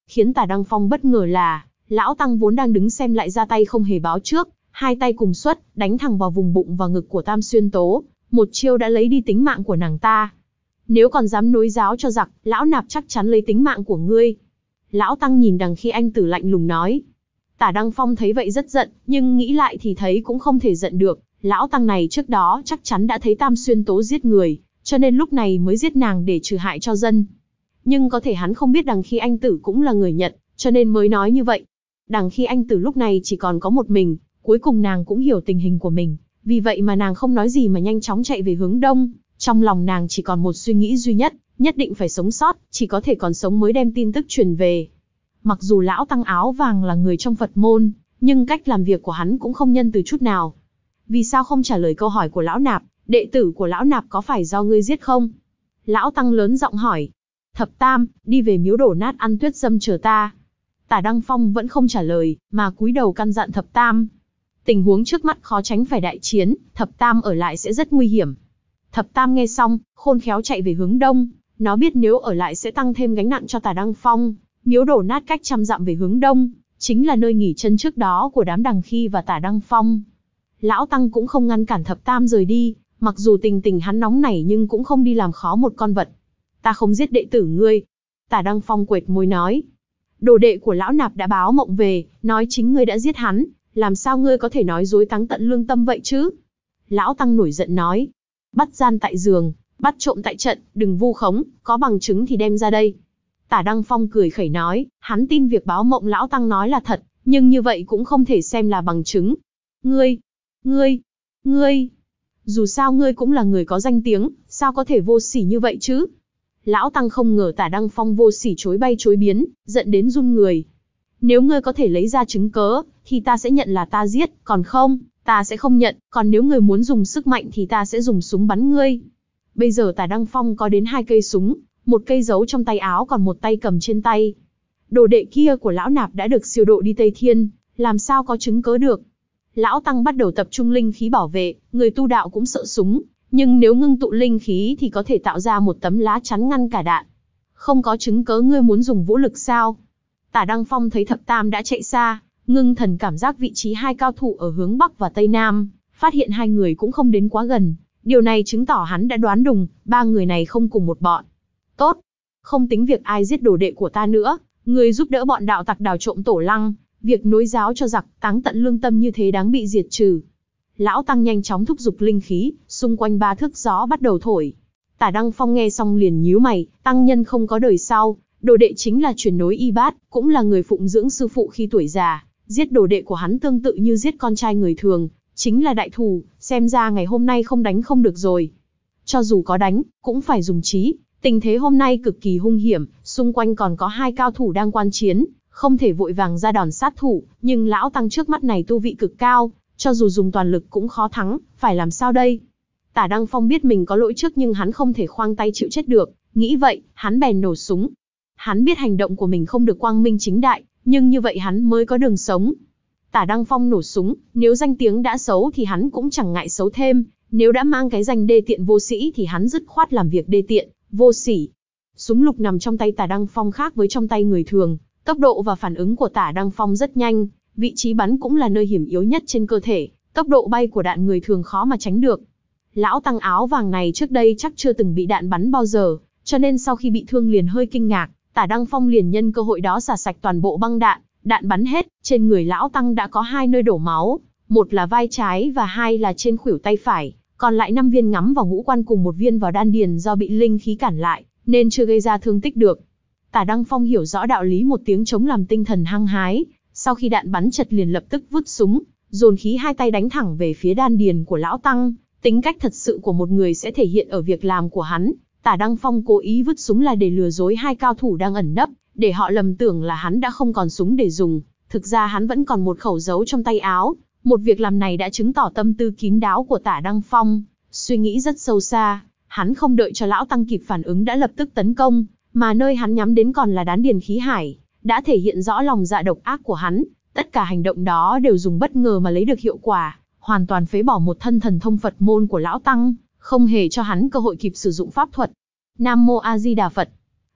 Khiến Tả Đăng Phong bất ngờ là, lão tăng vốn đang đứng xem lại ra tay không hề báo trước, hai tay cùng xuất, đánh thẳng vào vùng bụng và ngực của Tam Xuyên Tố, một chiêu đã lấy đi tính mạng của nàng ta. Nếu còn dám nối giáo cho giặc, lão nạp chắc chắn lấy tính mạng của ngươi. Lão tăng nhìn Đằng Khi Anh Tử lạnh lùng nói. Tả Đăng Phong thấy vậy rất giận, nhưng nghĩ lại thì thấy cũng không thể giận được. Lão tăng này trước đó chắc chắn đã thấy Tam Xuyên Tố giết người, cho nên lúc này mới giết nàng để trừ hại cho dân. Nhưng có thể hắn không biết Đằng Khi Anh Tử cũng là người Nhật, cho nên mới nói như vậy. Đằng Khi Anh Tử lúc này chỉ còn có một mình, cuối cùng nàng cũng hiểu tình hình của mình, vì vậy mà nàng không nói gì mà nhanh chóng chạy về hướng đông. Trong lòng nàng chỉ còn một suy nghĩ duy nhất, nhất định phải sống sót, chỉ có thể còn sống mới đem tin tức truyền về. Mặc dù lão tăng áo vàng là người trong Phật môn, nhưng cách làm việc của hắn cũng không nhân từ chút nào. Vì sao không trả lời câu hỏi của lão nạp, đệ tử của lão nạp có phải do ngươi giết không? Lão tăng lớn giọng hỏi. Thập Tam, đi về miếu đổ nát ăn tuyết dâm chờ ta. Tả Đăng Phong vẫn không trả lời, mà cúi đầu căn dặn Thập Tam. Tình huống trước mắt khó tránh phải đại chiến, Thập Tam ở lại sẽ rất nguy hiểm. Thập Tam nghe xong, khôn khéo chạy về hướng đông. Nó biết nếu ở lại sẽ tăng thêm gánh nặng cho Tả Đăng Phong. Miếu đổ nát cách trăm dặm về hướng đông, chính là nơi nghỉ chân trước đó của đám Đằng Khi và Tả Đăng Phong. Lão tăng cũng không ngăn cản Thập Tam rời đi, mặc dù tình tình hắn nóng nảy nhưng cũng không đi làm khó một con vật. Ta không giết đệ tử ngươi. Tả Đăng Phong quệt môi nói. Đồ đệ của lão nạp đã báo mộng về, nói chính ngươi đã giết hắn, làm sao ngươi có thể nói dối táng tận lương tâm vậy chứ? Lão tăng nổi giận nói. Bắt gian tại giường, bắt trộm tại trận, đừng vu khống, có bằng chứng thì đem ra đây. Tả Đăng Phong cười khẩy nói, hắn tin việc báo mộng lão tăng nói là thật, nhưng như vậy cũng không thể xem là bằng chứng. Ngươi, ngươi, ngươi, dù sao ngươi cũng là người có danh tiếng, sao có thể vô sỉ như vậy chứ? Lão tăng không ngờ Tả Đăng Phong vô sỉ chối bay chối biến, giận đến run người. Nếu ngươi có thể lấy ra chứng cớ, thì ta sẽ nhận là ta giết, còn không, ta sẽ không nhận, còn nếu ngươi muốn dùng sức mạnh thì ta sẽ dùng súng bắn ngươi. Bây giờ Tả Đăng Phong có đến hai cây súng, một cây giấu trong tay áo còn một tay cầm trên tay. Đồ đệ kia của lão nạp đã được siêu độ đi Tây Thiên, làm sao có chứng cớ được. Lão tăng bắt đầu tập trung linh khí bảo vệ, người tu đạo cũng sợ súng, nhưng nếu ngưng tụ linh khí thì có thể tạo ra một tấm lá chắn ngăn cả đạn. Không có chứng cớ ngươi muốn dùng vũ lực sao? Tả Đăng Phong thấy Thập Tam đã chạy xa, ngưng thần cảm giác vị trí hai cao thủ ở hướng Bắc và Tây Nam, phát hiện hai người cũng không đến quá gần. Điều này chứng tỏ hắn đã đoán đúng, ba người này không cùng một bọn. Tốt, không tính việc ai giết đồ đệ của ta nữa, người giúp đỡ bọn đạo tặc đào trộm tổ lăng, việc nối giáo cho giặc, táng tận lương tâm như thế đáng bị diệt trừ. Lão tăng nhanh chóng thúc giục linh khí, xung quanh ba thước gió bắt đầu thổi. Tả Đăng Phong nghe xong liền nhíu mày, tăng nhân không có đời sau, đồ đệ chính là truyền nối y bát, cũng là người phụng dưỡng sư phụ khi tuổi già, giết đồ đệ của hắn tương tự như giết con trai người thường, chính là đại thù, xem ra ngày hôm nay không đánh không được rồi. Cho dù có đánh, cũng phải dùng trí, tình thế hôm nay cực kỳ hung hiểm, xung quanh còn có hai cao thủ đang quan chiến, không thể vội vàng ra đòn sát thủ, nhưng lão tăng trước mắt này tu vị cực cao, cho dù dùng toàn lực cũng khó thắng, phải làm sao đây? Tả Đăng Phong biết mình có lỗi trước nhưng hắn không thể khoang tay chịu chết được, nghĩ vậy, hắn bèn nổ súng. Hắn biết hành động của mình không được quang minh chính đại, nhưng như vậy hắn mới có đường sống. Tả Đăng Phong nổ súng, nếu danh tiếng đã xấu thì hắn cũng chẳng ngại xấu thêm, nếu đã mang cái danh đê tiện vô sĩ thì hắn dứt khoát làm việc đê tiện, vô sỉ. Súng lục nằm trong tay Tả Đăng Phong khác với trong tay người thường, tốc độ và phản ứng của Tả Đăng Phong rất nhanh, vị trí bắn cũng là nơi hiểm yếu nhất trên cơ thể, tốc độ bay của đạn người thường khó mà tránh được. Lão tăng áo vàng này trước đây chắc chưa từng bị đạn bắn bao giờ, cho nên sau khi bị thương liền hơi kinh ngạc, Tả Đăng Phong liền nhân cơ hội đó xả sạch toàn bộ băng đạn, đạn bắn hết, trên người lão tăng đã có hai nơi đổ máu, một là vai trái và hai là trên khuỷu tay phải, còn lại năm viên ngắm vào ngũ quan cùng một viên vào đan điền do bị linh khí cản lại, nên chưa gây ra thương tích được. Tả Đăng Phong hiểu rõ đạo lý một tiếng trống làm tinh thần hăng hái, sau khi đạn bắn chật liền lập tức vứt súng, dồn khí hai tay đánh thẳng về phía đan điền của lão tăng. Tính cách thật sự của một người sẽ thể hiện ở việc làm của hắn. Tả Đăng Phong cố ý vứt súng là để lừa dối hai cao thủ đang ẩn nấp, để họ lầm tưởng là hắn đã không còn súng để dùng. Thực ra hắn vẫn còn một khẩu giấu trong tay áo. Một việc làm này đã chứng tỏ tâm tư kín đáo của Tả Đăng Phong, suy nghĩ rất sâu xa. Hắn không đợi cho lão tăng kịp phản ứng đã lập tức tấn công, mà nơi hắn nhắm đến còn là đán điền khí hải, đã thể hiện rõ lòng dạ độc ác của hắn. Tất cả hành động đó đều dùng bất ngờ mà lấy được hiệu quả, hoàn toàn phế bỏ một thân thần thông Phật môn của lão tăng, không hề cho hắn cơ hội kịp sử dụng pháp thuật. Nam Mô A Di Đà Phật.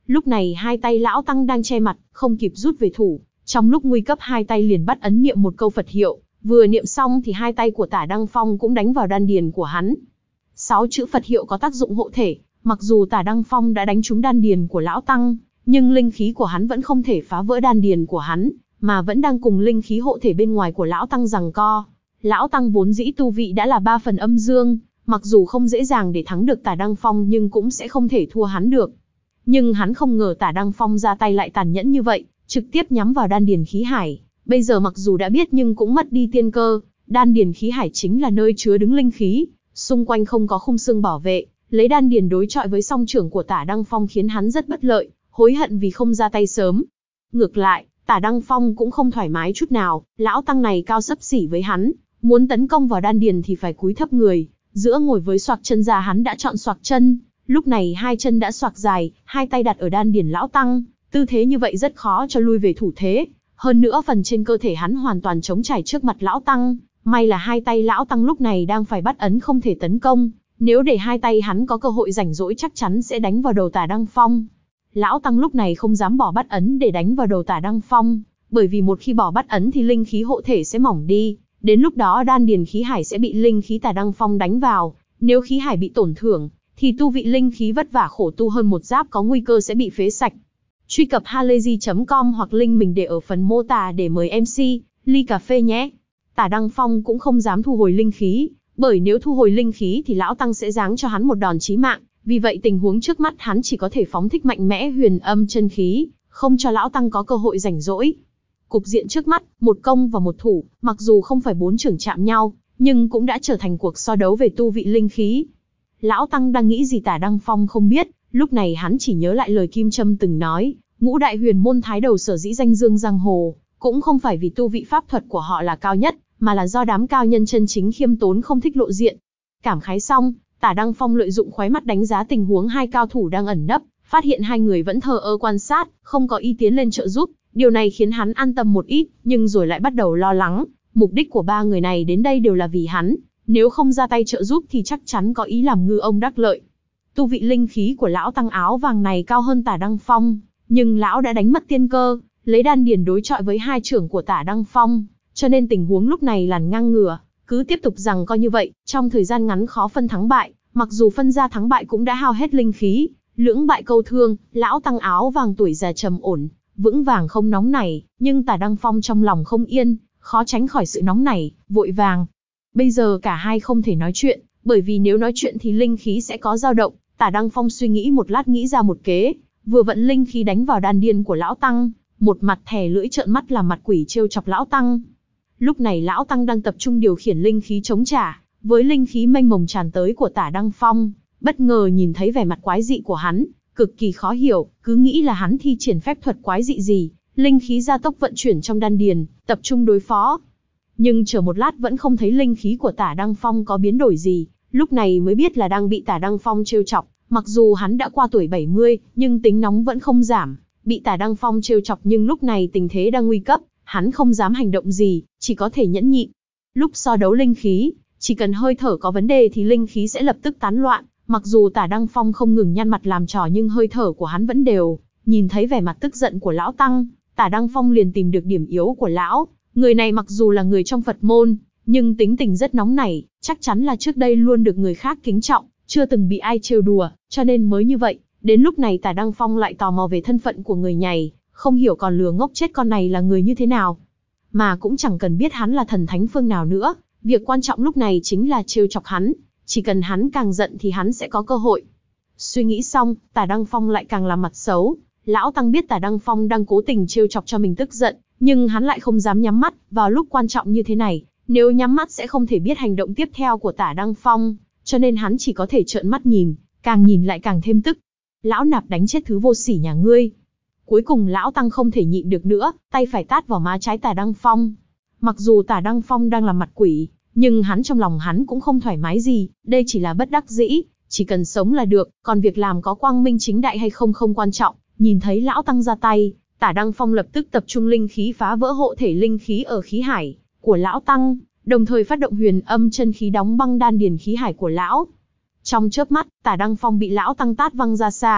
Lúc này hai tay lão tăng đang che mặt, không kịp rút về thủ. Trong lúc nguy cấp hai tay liền bắt ấn niệm một câu Phật hiệu, vừa niệm xong thì hai tay của Tả Đăng Phong cũng đánh vào đan điền của hắn. Sáu chữ Phật hiệu có tác dụng hộ thể, mặc dù Tả Đăng Phong đã đánh trúng đan điền của lão tăng, nhưng linh khí của hắn vẫn không thể phá vỡ đan điền của hắn, mà vẫn đang cùng linh khí hộ thể bên ngoài của lão tăng giằng co. Lão tăng vốn dĩ tu vị đã là ba phần âm dương, mặc dù không dễ dàng để thắng được Tả Đăng Phong nhưng cũng sẽ không thể thua hắn được. Nhưng hắn không ngờ Tả Đăng Phong ra tay lại tàn nhẫn như vậy, trực tiếp nhắm vào đan điền khí hải. Bây giờ mặc dù đã biết nhưng cũng mất đi tiên cơ, đan điền khí hải chính là nơi chứa đứng linh khí, xung quanh không có khung xương bảo vệ, lấy đan điền đối chọi với song trưởng của Tả Đăng Phong khiến hắn rất bất lợi, hối hận vì không ra tay sớm. Ngược lại, Tả Đăng Phong cũng không thoải mái chút nào, lão tăng này cao xấp xỉ với hắn, muốn tấn công vào đan điền thì phải cúi thấp người, giữa ngồi với xoạc chân ra hắn đã chọn xoạc chân, lúc này hai chân đã xoạc dài, hai tay đặt ở đan điền lão tăng, tư thế như vậy rất khó cho lui về thủ thế, hơn nữa phần trên cơ thể hắn hoàn toàn trống trải trước mặt lão tăng, may là hai tay lão tăng lúc này đang phải bắt ấn không thể tấn công, nếu để hai tay hắn có cơ hội rảnh rỗi chắc chắn sẽ đánh vào đầu Tả Đăng Phong. Lão tăng lúc này không dám bỏ bắt ấn để đánh vào đầu Tả Đăng Phong, bởi vì một khi bỏ bắt ấn thì linh khí hộ thể sẽ mỏng đi, đến lúc đó đan điền khí hải sẽ bị linh khí Tả Đăng Phong đánh vào, nếu khí hải bị tổn thương, thì tu vị linh khí vất vả khổ tu hơn một giáp có nguy cơ sẽ bị phế sạch. Truy cập halayzi chấm com hoặc link mình để ở phần mô tả để mời em xê, ly cà phê nhé. Tả Đăng Phong cũng không dám thu hồi linh khí, bởi nếu thu hồi linh khí thì lão tăng sẽ giáng cho hắn một đòn chí mạng, vì vậy tình huống trước mắt hắn chỉ có thể phóng thích mạnh mẽ huyền âm chân khí, không cho lão tăng có cơ hội rảnh rỗi. Cục diện trước mắt, một công và một thủ, mặc dù không phải bốn trưởng chạm nhau, nhưng cũng đã trở thành cuộc so đấu về tu vị linh khí. Lão tăng đang nghĩ gì Tả Đăng Phong không biết, lúc này hắn chỉ nhớ lại lời Kim Trâm từng nói, ngũ đại huyền môn thái đầu sở dĩ danh dương giang hồ, cũng không phải vì tu vị pháp thuật của họ là cao nhất, mà là do đám cao nhân chân chính khiêm tốn không thích lộ diện. Cảm khái xong, Tả Đăng Phong lợi dụng khóe mắt đánh giá tình huống hai cao thủ đang ẩn nấp, phát hiện hai người vẫn thờ ơ quan sát, không có ý tiến lên trợ giúp, điều này khiến hắn an tâm một ít, nhưng rồi lại bắt đầu lo lắng, mục đích của ba người này đến đây đều là vì hắn, nếu không ra tay trợ giúp thì chắc chắn có ý làm ngư ông đắc lợi. Tu vị linh khí của lão tăng áo vàng này cao hơn Tả Đăng Phong, nhưng lão đã đánh mất tiên cơ, lấy đan điền đối chọi với hai trưởng của Tả Đăng Phong, cho nên tình huống lúc này làn ngang ngửa, cứ tiếp tục rằng coi như vậy, trong thời gian ngắn khó phân thắng bại, mặc dù phân ra thắng bại cũng đã hao hết linh khí, lưỡng bại câu thương, lão tăng áo vàng tuổi già trầm ổn, vững vàng không nóng nảy, nhưng Tả Đăng Phong trong lòng không yên, khó tránh khỏi sự nóng nảy, vội vàng. Bây giờ cả hai không thể nói chuyện, bởi vì nếu nói chuyện thì linh khí sẽ có dao động. Tả Đăng Phong suy nghĩ một lát nghĩ ra một kế, vừa vận linh khí đánh vào đan điền của lão tăng, một mặt thè lưỡi trợn mắt làm mặt quỷ trêu chọc lão tăng. Lúc này lão tăng đang tập trung điều khiển linh khí chống trả, với linh khí mênh mông tràn tới của Tả Đăng Phong, bất ngờ nhìn thấy vẻ mặt quái dị của hắn, cực kỳ khó hiểu, cứ nghĩ là hắn thi triển phép thuật quái dị gì, linh khí gia tốc vận chuyển trong đan điền, tập trung đối phó. Nhưng chờ một lát vẫn không thấy linh khí của Tả Đăng Phong có biến đổi gì, lúc này mới biết là đang bị Tả Đăng Phong trêu chọc, mặc dù hắn đã qua tuổi bảy mươi, nhưng tính nóng vẫn không giảm, bị Tả Đăng Phong trêu chọc nhưng lúc này tình thế đang nguy cấp, hắn không dám hành động gì, chỉ có thể nhẫn nhịn. Lúc so đấu linh khí, chỉ cần hơi thở có vấn đề thì linh khí sẽ lập tức tán loạn, mặc dù Tả Đăng Phong không ngừng nhăn mặt làm trò nhưng hơi thở của hắn vẫn đều, nhìn thấy vẻ mặt tức giận của lão tăng, Tả Đăng Phong liền tìm được điểm yếu của lão. Người này mặc dù là người trong Phật môn, nhưng tính tình rất nóng nảy, chắc chắn là trước đây luôn được người khác kính trọng, chưa từng bị ai trêu đùa, cho nên mới như vậy. Đến lúc này Tả Đăng Phong lại tò mò về thân phận của người này, không hiểu còn lừa ngốc chết con này là người như thế nào. Mà cũng chẳng cần biết hắn là thần thánh phương nào nữa, việc quan trọng lúc này chính là trêu chọc hắn, chỉ cần hắn càng giận thì hắn sẽ có cơ hội. Suy nghĩ xong, Tả Đăng Phong lại càng làm mặt xấu, lão tăng biết Tả Đăng Phong đang cố tình trêu chọc cho mình tức giận, nhưng hắn lại không dám nhắm mắt, vào lúc quan trọng như thế này, nếu nhắm mắt sẽ không thể biết hành động tiếp theo của Tả Đăng Phong, cho nên hắn chỉ có thể trợn mắt nhìn, càng nhìn lại càng thêm tức. Lão nạp đánh chết thứ vô sỉ nhà ngươi. Cuối cùng lão tăng không thể nhịn được nữa, tay phải tát vào má trái Tả Đăng Phong. Mặc dù Tả Đăng Phong đang làm mặt quỷ, nhưng hắn trong lòng hắn cũng không thoải mái gì, đây chỉ là bất đắc dĩ, chỉ cần sống là được, còn việc làm có quang minh chính đại hay không không quan trọng. Nhìn thấy lão tăng ra tay, Tả Đăng Phong lập tức tập trung linh khí phá vỡ hộ thể linh khí ở khí hải của lão tăng, đồng thời phát động huyền âm chân khí đóng băng đan điền khí hải của lão. Trong chớp mắt, Tả Đăng Phong bị lão tăng tát văng ra xa,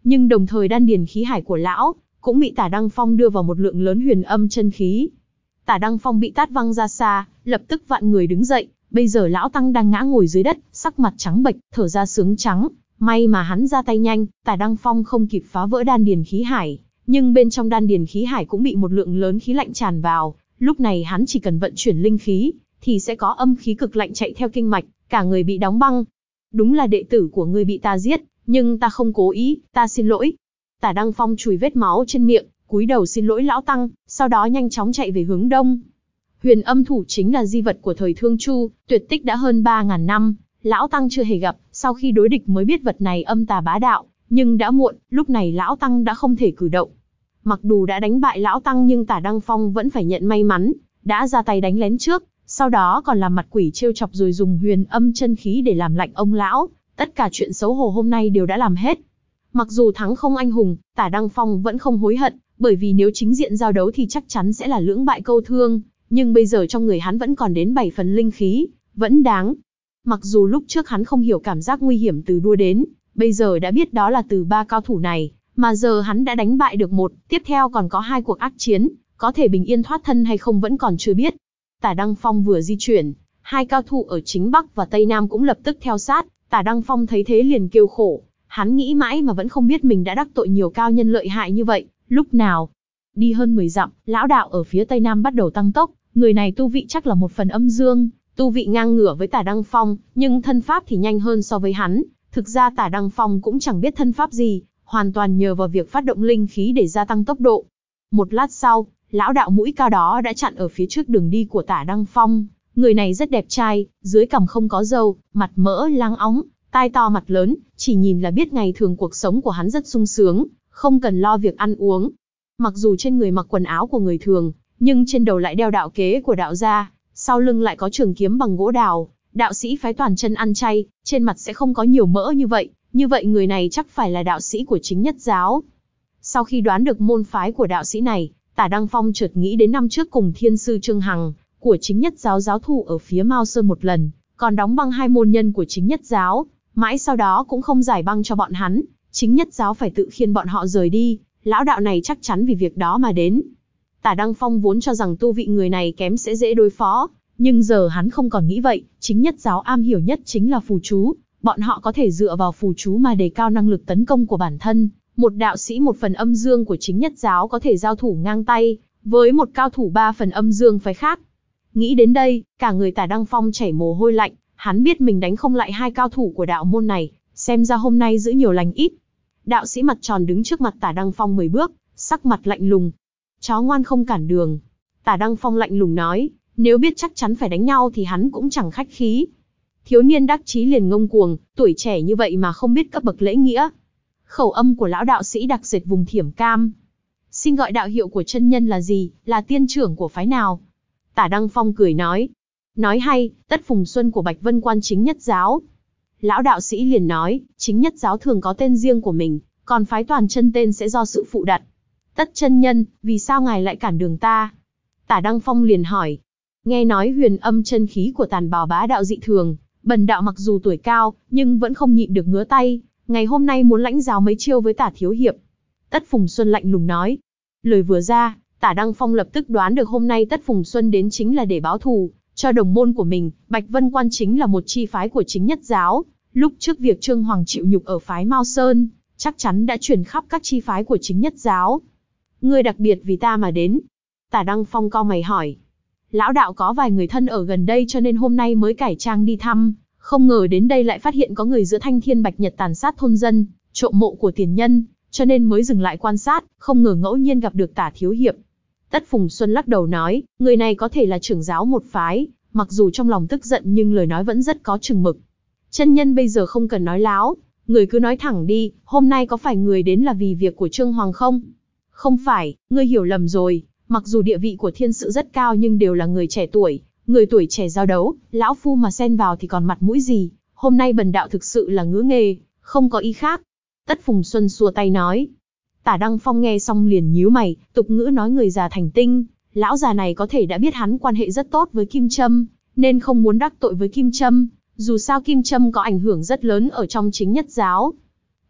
nhưng đồng thời đan điền khí hải của lão cũng bị Tả Đăng Phong đưa vào một lượng lớn huyền âm chân khí. Tả Đăng Phong bị tát văng ra xa, lập tức vạn người đứng dậy, bây giờ lão tăng đang ngã ngồi dưới đất, sắc mặt trắng bệch, thở ra sướng trắng, may mà hắn ra tay nhanh, Tả Đăng Phong không kịp phá vỡ đan điền khí hải, nhưng bên trong đan điền khí hải cũng bị một lượng lớn khí lạnh tràn vào, lúc này hắn chỉ cần vận chuyển linh khí, thì sẽ có âm khí cực lạnh chạy theo kinh mạch, cả người bị đóng băng. Đúng là đệ tử của ngươi bị ta giết, nhưng ta không cố ý, ta xin lỗi. Tả Đăng Phong chùi vết máu trên miệng, cúi đầu xin lỗi lão tăng, sau đó nhanh chóng chạy về hướng đông. Huyền âm thủ chính là di vật của thời Thương Chu, tuyệt tích đã hơn ba ngàn năm, lão tăng chưa hề gặp, sau khi đối địch mới biết vật này âm tà bá đạo, nhưng đã muộn, lúc này lão tăng đã không thể cử động. Mặc dù đã đánh bại lão tăng nhưng Tả Đăng Phong vẫn phải nhận may mắn, đã ra tay đánh lén trước, sau đó còn làm mặt quỷ trêu chọc rồi dùng huyền âm chân khí để làm lạnh ông lão, tất cả chuyện xấu hổ hôm nay đều đã làm hết. Mặc dù thắng không anh hùng, Tả Đăng Phong vẫn không hối hận, bởi vì nếu chính diện giao đấu thì chắc chắn sẽ là lưỡng bại câu thương, nhưng bây giờ trong người hắn vẫn còn đến bảy phần linh khí, vẫn đáng. Mặc dù lúc trước hắn không hiểu cảm giác nguy hiểm từ đua đến, bây giờ đã biết đó là từ ba cao thủ này, mà giờ hắn đã đánh bại được một, tiếp theo còn có hai cuộc ác chiến, có thể bình yên thoát thân hay không vẫn còn chưa biết. Tả Đăng Phong vừa di chuyển, hai cao thủ ở chính Bắc và Tây Nam cũng lập tức theo sát, Tả Đăng Phong thấy thế liền kêu khổ, hắn nghĩ mãi mà vẫn không biết mình đã đắc tội nhiều cao nhân lợi hại như vậy, lúc nào. Đi hơn mười dặm, lão đạo ở phía Tây Nam bắt đầu tăng tốc, người này tu vị chắc là một phần âm dương, tu vị ngang ngửa với Tả Đăng Phong, nhưng thân pháp thì nhanh hơn so với hắn. Thực ra Tả Đăng Phong cũng chẳng biết thân pháp gì, hoàn toàn nhờ vào việc phát động linh khí để gia tăng tốc độ. Một lát sau, lão đạo mũi cao đó đã chặn ở phía trước đường đi của Tả Đăng Phong. Người này rất đẹp trai, dưới cằm không có râu, mặt mỡ láng óng, tai to mặt lớn, chỉ nhìn là biết ngày thường cuộc sống của hắn rất sung sướng, không cần lo việc ăn uống. Mặc dù trên người mặc quần áo của người thường, nhưng trên đầu lại đeo đạo kế của đạo gia, sau lưng lại có trường kiếm bằng gỗ đào. Đạo sĩ phái toàn chân ăn chay, trên mặt sẽ không có nhiều mỡ như vậy, như vậy người này chắc phải là đạo sĩ của Chính Nhất Giáo. Sau khi đoán được môn phái của đạo sĩ này, Tả Đăng Phong chợt nghĩ đến năm trước cùng Thiên sư Trương Hằng của Chính Nhất Giáo giáo thủ ở phía Mao Sơn một lần, còn đóng băng hai môn nhân của Chính Nhất Giáo, mãi sau đó cũng không giải băng cho bọn hắn, Chính Nhất Giáo phải tự khiêng bọn họ rời đi, lão đạo này chắc chắn vì việc đó mà đến. Tả Đăng Phong vốn cho rằng tu vị người này kém sẽ dễ đối phó, nhưng giờ hắn không còn nghĩ vậy, Chính Nhất Giáo am hiểu nhất chính là phù chú, bọn họ có thể dựa vào phù chú mà đề cao năng lực tấn công của bản thân. Một đạo sĩ một phần âm dương của Chính Nhất Giáo có thể giao thủ ngang tay với một cao thủ ba phần âm dương phái khác. Nghĩ đến đây, cả người Tả Đăng Phong chảy mồ hôi lạnh, hắn biết mình đánh không lại hai cao thủ của đạo môn này, xem ra hôm nay giữ nhiều lành ít. Đạo sĩ mặt tròn đứng trước mặt Tả Đăng Phong mười bước, sắc mặt lạnh lùng. Chó ngoan không cản đường. Tả Đăng Phong lạnh lùng nói, nếu biết chắc chắn phải đánh nhau thì hắn cũng chẳng khách khí. Thiếu niên đắc chí liền ngông cuồng, tuổi trẻ như vậy mà không biết cấp bậc lễ nghĩa. Khẩu âm của lão đạo sĩ đặc dệt vùng Thiểm Cam. Xin gọi đạo hiệu của chân nhân là gì, là tiên trưởng của phái nào? Tả Đăng Phong cười nói. Nói hay, Tất Phùng Xuân của Bạch Vân Quan Chính Nhất Giáo. Lão đạo sĩ liền nói, Chính Nhất Giáo thường có tên riêng của mình, còn phái toàn chân tên sẽ do sự phụ đặt. Tất chân nhân, vì sao ngài lại cản đường ta? Tả Đăng Phong liền hỏi. Nghe nói huyền âm chân khí của Tàn Bào bá đạo dị thường, bần đạo mặc dù tuổi cao, nhưng vẫn không nhịn được ngứa tay, ngày hôm nay muốn lãnh giáo mấy chiêu với Tả thiếu hiệp. Tất Phùng Xuân lạnh lùng nói. Lời vừa ra, Tả Đăng Phong lập tức đoán được hôm nay Tất Phùng Xuân đến chính là để báo thù cho đồng môn của mình. Bạch Vân Quan chính là một chi phái của Chính Nhất Giáo, lúc trước việc Trương Hoàng chịu nhục ở phái Mao Sơn, chắc chắn đã truyền khắp các chi phái của Chính Nhất Giáo. Ngươi đặc biệt vì ta mà đến. Tả Đăng Phong cau mày hỏi. Lão đạo có vài người thân ở gần đây cho nên hôm nay mới cải trang đi thăm, không ngờ đến đây lại phát hiện có người giữa Thanh Thiên Bạch Nhật tàn sát thôn dân, trộm mộ của tiền nhân, cho nên mới dừng lại quan sát, không ngờ ngẫu nhiên gặp được Tả thiếu hiệp. Tất Phùng Xuân lắc đầu nói, người này có thể là trưởng giáo một phái, mặc dù trong lòng tức giận nhưng lời nói vẫn rất có chừng mực. Chân nhân bây giờ không cần nói láo, người cứ nói thẳng đi, hôm nay có phải người đến là vì việc của Trương Hoàng không? Không phải, ngươi hiểu lầm rồi, mặc dù địa vị của thiên sự rất cao nhưng đều là người trẻ tuổi, người tuổi trẻ giao đấu, lão phu mà xen vào thì còn mặt mũi gì, hôm nay bần đạo thực sự là ngứa nghề, không có ý khác. Tất Phùng Xuân xua tay nói. Tả Đăng Phong nghe xong liền nhíu mày, tục ngữ nói người già thành tinh, lão già này có thể đã biết hắn quan hệ rất tốt với Kim Trâm, nên không muốn đắc tội với Kim Trâm, dù sao Kim Trâm có ảnh hưởng rất lớn ở trong Chính Nhất Giáo.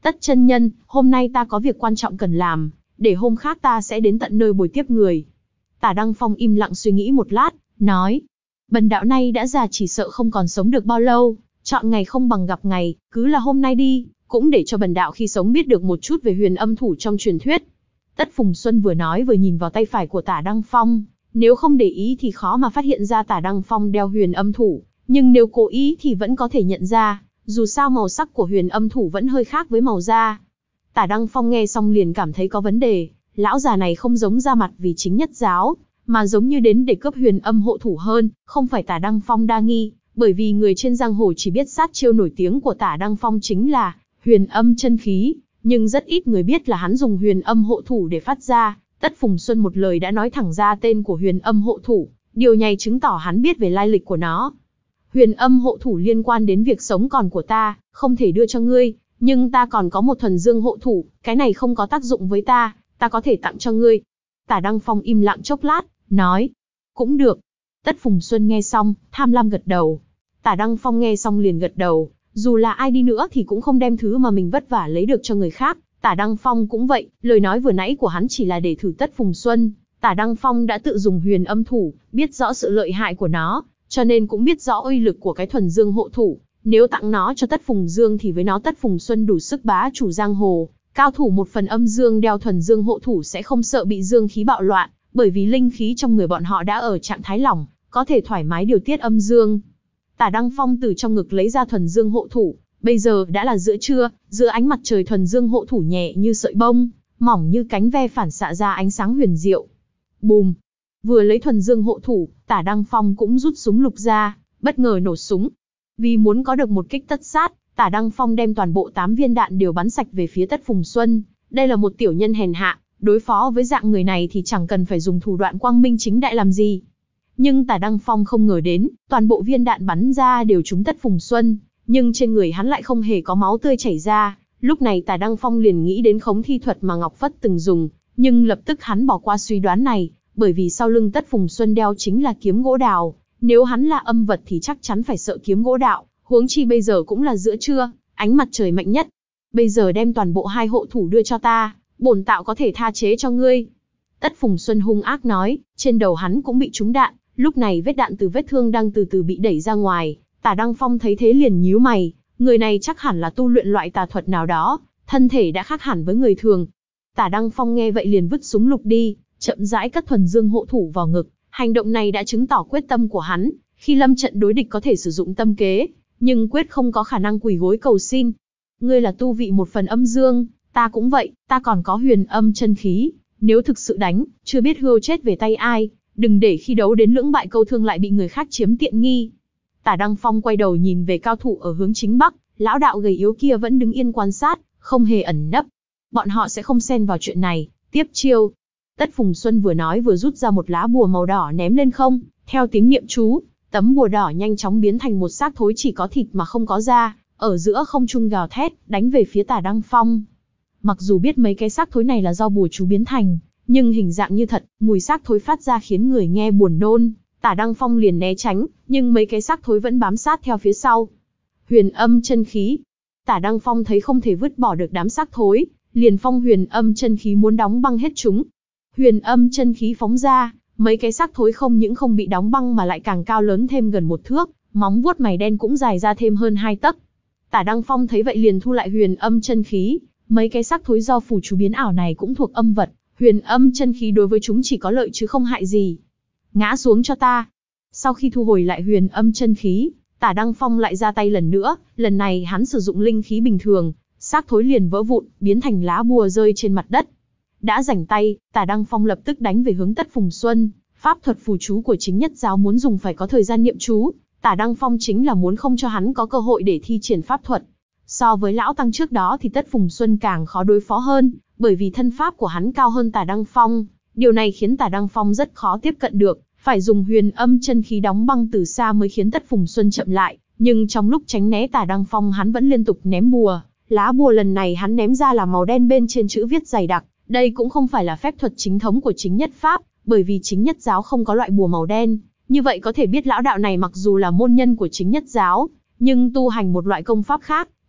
Tất chân nhân, hôm nay ta có việc quan trọng cần làm, để hôm khác ta sẽ đến tận nơi bồi tiếp người. Tả Đăng Phong im lặng suy nghĩ một lát, nói. Bần đạo nay đã già chỉ sợ không còn sống được bao lâu, chọn ngày không bằng gặp ngày, cứ là hôm nay đi, cũng để cho bần đạo khi sống biết được một chút về huyền âm thủ trong truyền thuyết. Tất Phùng Xuân vừa nói vừa nhìn vào tay phải của Tả Đăng Phong, nếu không để ý thì khó mà phát hiện ra Tả Đăng Phong đeo huyền âm thủ, nhưng nếu cố ý thì vẫn có thể nhận ra, dù sao màu sắc của huyền âm thủ vẫn hơi khác với màu da. Tả Đăng Phong nghe xong liền cảm thấy có vấn đề, lão già này không giống ra mặt vì chính nhất giáo, mà giống như đến để cướp huyền âm hộ thủ hơn. Không phải Tả Đăng Phong đa nghi, bởi vì người trên giang hồ chỉ biết sát chiêu nổi tiếng của Tả Đăng Phong chính là huyền âm chân khí, nhưng rất ít người biết là hắn dùng huyền âm hộ thủ để phát ra. Tất Phùng Xuân một lời đã nói thẳng ra tên của huyền âm hộ thủ, điều này chứng tỏ hắn biết về lai lịch của nó. Huyền âm hộ thủ liên quan đến việc sống còn của ta, không thể đưa cho ngươi, nhưng ta còn có một thuần dương hộ thủ, cái này không có tác dụng với ta, ta có thể tặng cho ngươi. Tả Đăng Phong im lặng chốc lát, nói, cũng được. Tất Phùng Xuân nghe xong, tham lam gật đầu. Tả Đăng Phong nghe xong liền gật đầu, dù là ai đi nữa thì cũng không đem thứ mà mình vất vả lấy được cho người khác. Tả Đăng Phong cũng vậy, lời nói vừa nãy của hắn chỉ là để thử Tất Phùng Xuân. Tả Đăng Phong đã tự dùng huyền âm thủ, biết rõ sự lợi hại của nó, cho nên cũng biết rõ uy lực của cái thuần dương hộ thủ. Nếu tặng nó cho Tất Phùng Dương thì với nó Tất Phùng Xuân đủ sức bá chủ giang hồ. Cao thủ một phần âm dương đeo thuần dương hộ thủ sẽ không sợ bị dương khí bạo loạn, bởi vì linh khí trong người bọn họ đã ở trạng thái lỏng, có thể thoải mái điều tiết âm dương. Tả Đăng Phong từ trong ngực lấy ra thuần dương hộ thủ, bây giờ đã là giữa trưa, giữa ánh mặt trời thuần dương hộ thủ nhẹ như sợi bông, mỏng như cánh ve phản xạ ra ánh sáng huyền diệu. Bùm! Vừa lấy thuần dương hộ thủ, Tả Đăng Phong cũng rút súng lục ra, bất ngờ nổ súng. Vì muốn có được một kích tất sát, Tả Đăng Phong đem toàn bộ tám viên đạn đều bắn sạch về phía Tất Phùng Xuân. Đây là một tiểu nhân hèn hạ, đối phó với dạng người này thì chẳng cần phải dùng thủ đoạn quang minh chính đại làm gì. Nhưng Tả Đăng Phong không ngờ đến, toàn bộ viên đạn bắn ra đều trúng Tất Phùng Xuân, nhưng trên người hắn lại không hề có máu tươi chảy ra. Lúc này Tả Đăng Phong liền nghĩ đến khống thi thuật mà Ngọc Phất từng dùng, nhưng lập tức hắn bỏ qua suy đoán này, bởi vì sau lưng Tất Phùng Xuân đeo chính là kiếm gỗ đào, nếu hắn là âm vật thì chắc chắn phải sợ kiếm gỗ đạo, huống chi bây giờ cũng là giữa trưa, ánh mặt trời mạnh nhất. Bây giờ đem toàn bộ hai hộ thủ đưa cho ta, bổn tạo có thể tha chế cho ngươi. Tất Phùng Xuân hung ác nói, trên đầu hắn cũng bị trúng đạn, lúc này vết đạn từ vết thương đang từ từ bị đẩy ra ngoài. Tả Đăng Phong thấy thế liền nhíu mày, người này chắc hẳn là tu luyện loại tà thuật nào đó, thân thể đã khác hẳn với người thường. Tả Đăng Phong nghe vậy liền vứt súng lục đi, chậm rãi cất thuần dương hộ thủ vào ngực. Hành động này đã chứng tỏ quyết tâm của hắn, khi lâm trận đối địch có thể sử dụng tâm kế, nhưng quyết không có khả năng quỳ gối cầu xin. Ngươi là tu vị một phần âm dương, ta cũng vậy, ta còn có huyền âm chân khí, nếu thực sự đánh, chưa biết hươu chết về tay ai, đừng để khi đấu đến lưỡng bại câu thương lại bị người khác chiếm tiện nghi. Tả Đăng Phong quay đầu nhìn về cao thủ ở hướng chính bắc, lão đạo gầy yếu kia vẫn đứng yên quan sát, không hề ẩn nấp. Bọn họ sẽ không xen vào chuyện này, tiếp chiêu. Tất Phùng Xuân vừa nói vừa rút ra một lá bùa màu đỏ ném lên không, theo tiếng niệm chú, tấm bùa đỏ nhanh chóng biến thành một xác thối chỉ có thịt mà không có da, ở giữa không trung gào thét, đánh về phía Tả Đăng Phong. Mặc dù biết mấy cái xác thối này là do bùa chú biến thành, nhưng hình dạng như thật, mùi xác thối phát ra khiến người nghe buồn nôn. Tả Đăng Phong liền né tránh, nhưng mấy cái xác thối vẫn bám sát theo phía sau. Huyền âm chân khí. Tả Đăng Phong thấy không thể vứt bỏ được đám xác thối, liền phong huyền âm chân khí muốn đóng băng hết chúng. Huyền âm chân khí phóng ra, mấy cái xác thối không những không bị đóng băng mà lại càng cao lớn thêm gần một thước, móng vuốt mày đen cũng dài ra thêm hơn hai tấc. Tả Đăng Phong thấy vậy liền thu lại huyền âm chân khí, mấy cái xác thối do phù chú biến ảo này cũng thuộc âm vật, huyền âm chân khí đối với chúng chỉ có lợi chứ không hại gì. Ngã xuống cho ta. Sau khi thu hồi lại huyền âm chân khí, Tả Đăng Phong lại ra tay lần nữa, lần này hắn sử dụng linh khí bình thường, xác thối liền vỡ vụn, biến thành lá bùa rơi trên mặt đất. Đã rảnh tay, Tả Đăng Phong lập tức đánh về hướng Tất Phùng Xuân. Pháp thuật phù chú của chính nhất giáo muốn dùng phải có thời gian niệm chú, Tả Đăng Phong chính là muốn không cho hắn có cơ hội để thi triển pháp thuật. So với lão tăng trước đó thì Tất Phùng Xuân càng khó đối phó hơn, bởi vì thân pháp của hắn cao hơn Tả Đăng Phong. Điều này khiến Tả Đăng Phong rất khó tiếp cận được, phải dùng huyền âm chân khí đóng băng từ xa mới khiến Tất Phùng Xuân chậm lại. Nhưng trong lúc tránh né Tả Đăng Phong hắn vẫn liên tục ném bùa. Lá bùa lần này hắn ném ra là màu đen bên trên chữ viết dày đặc. Đây cũng không phải là phép thuật chính thống của chính nhất pháp, bởi vì chính nhất giáo không có loại bùa màu đen. Như vậy có thể biết lão đạo này mặc dù là môn nhân của chính nhất giáo, nhưng tu hành một loại công pháp khác,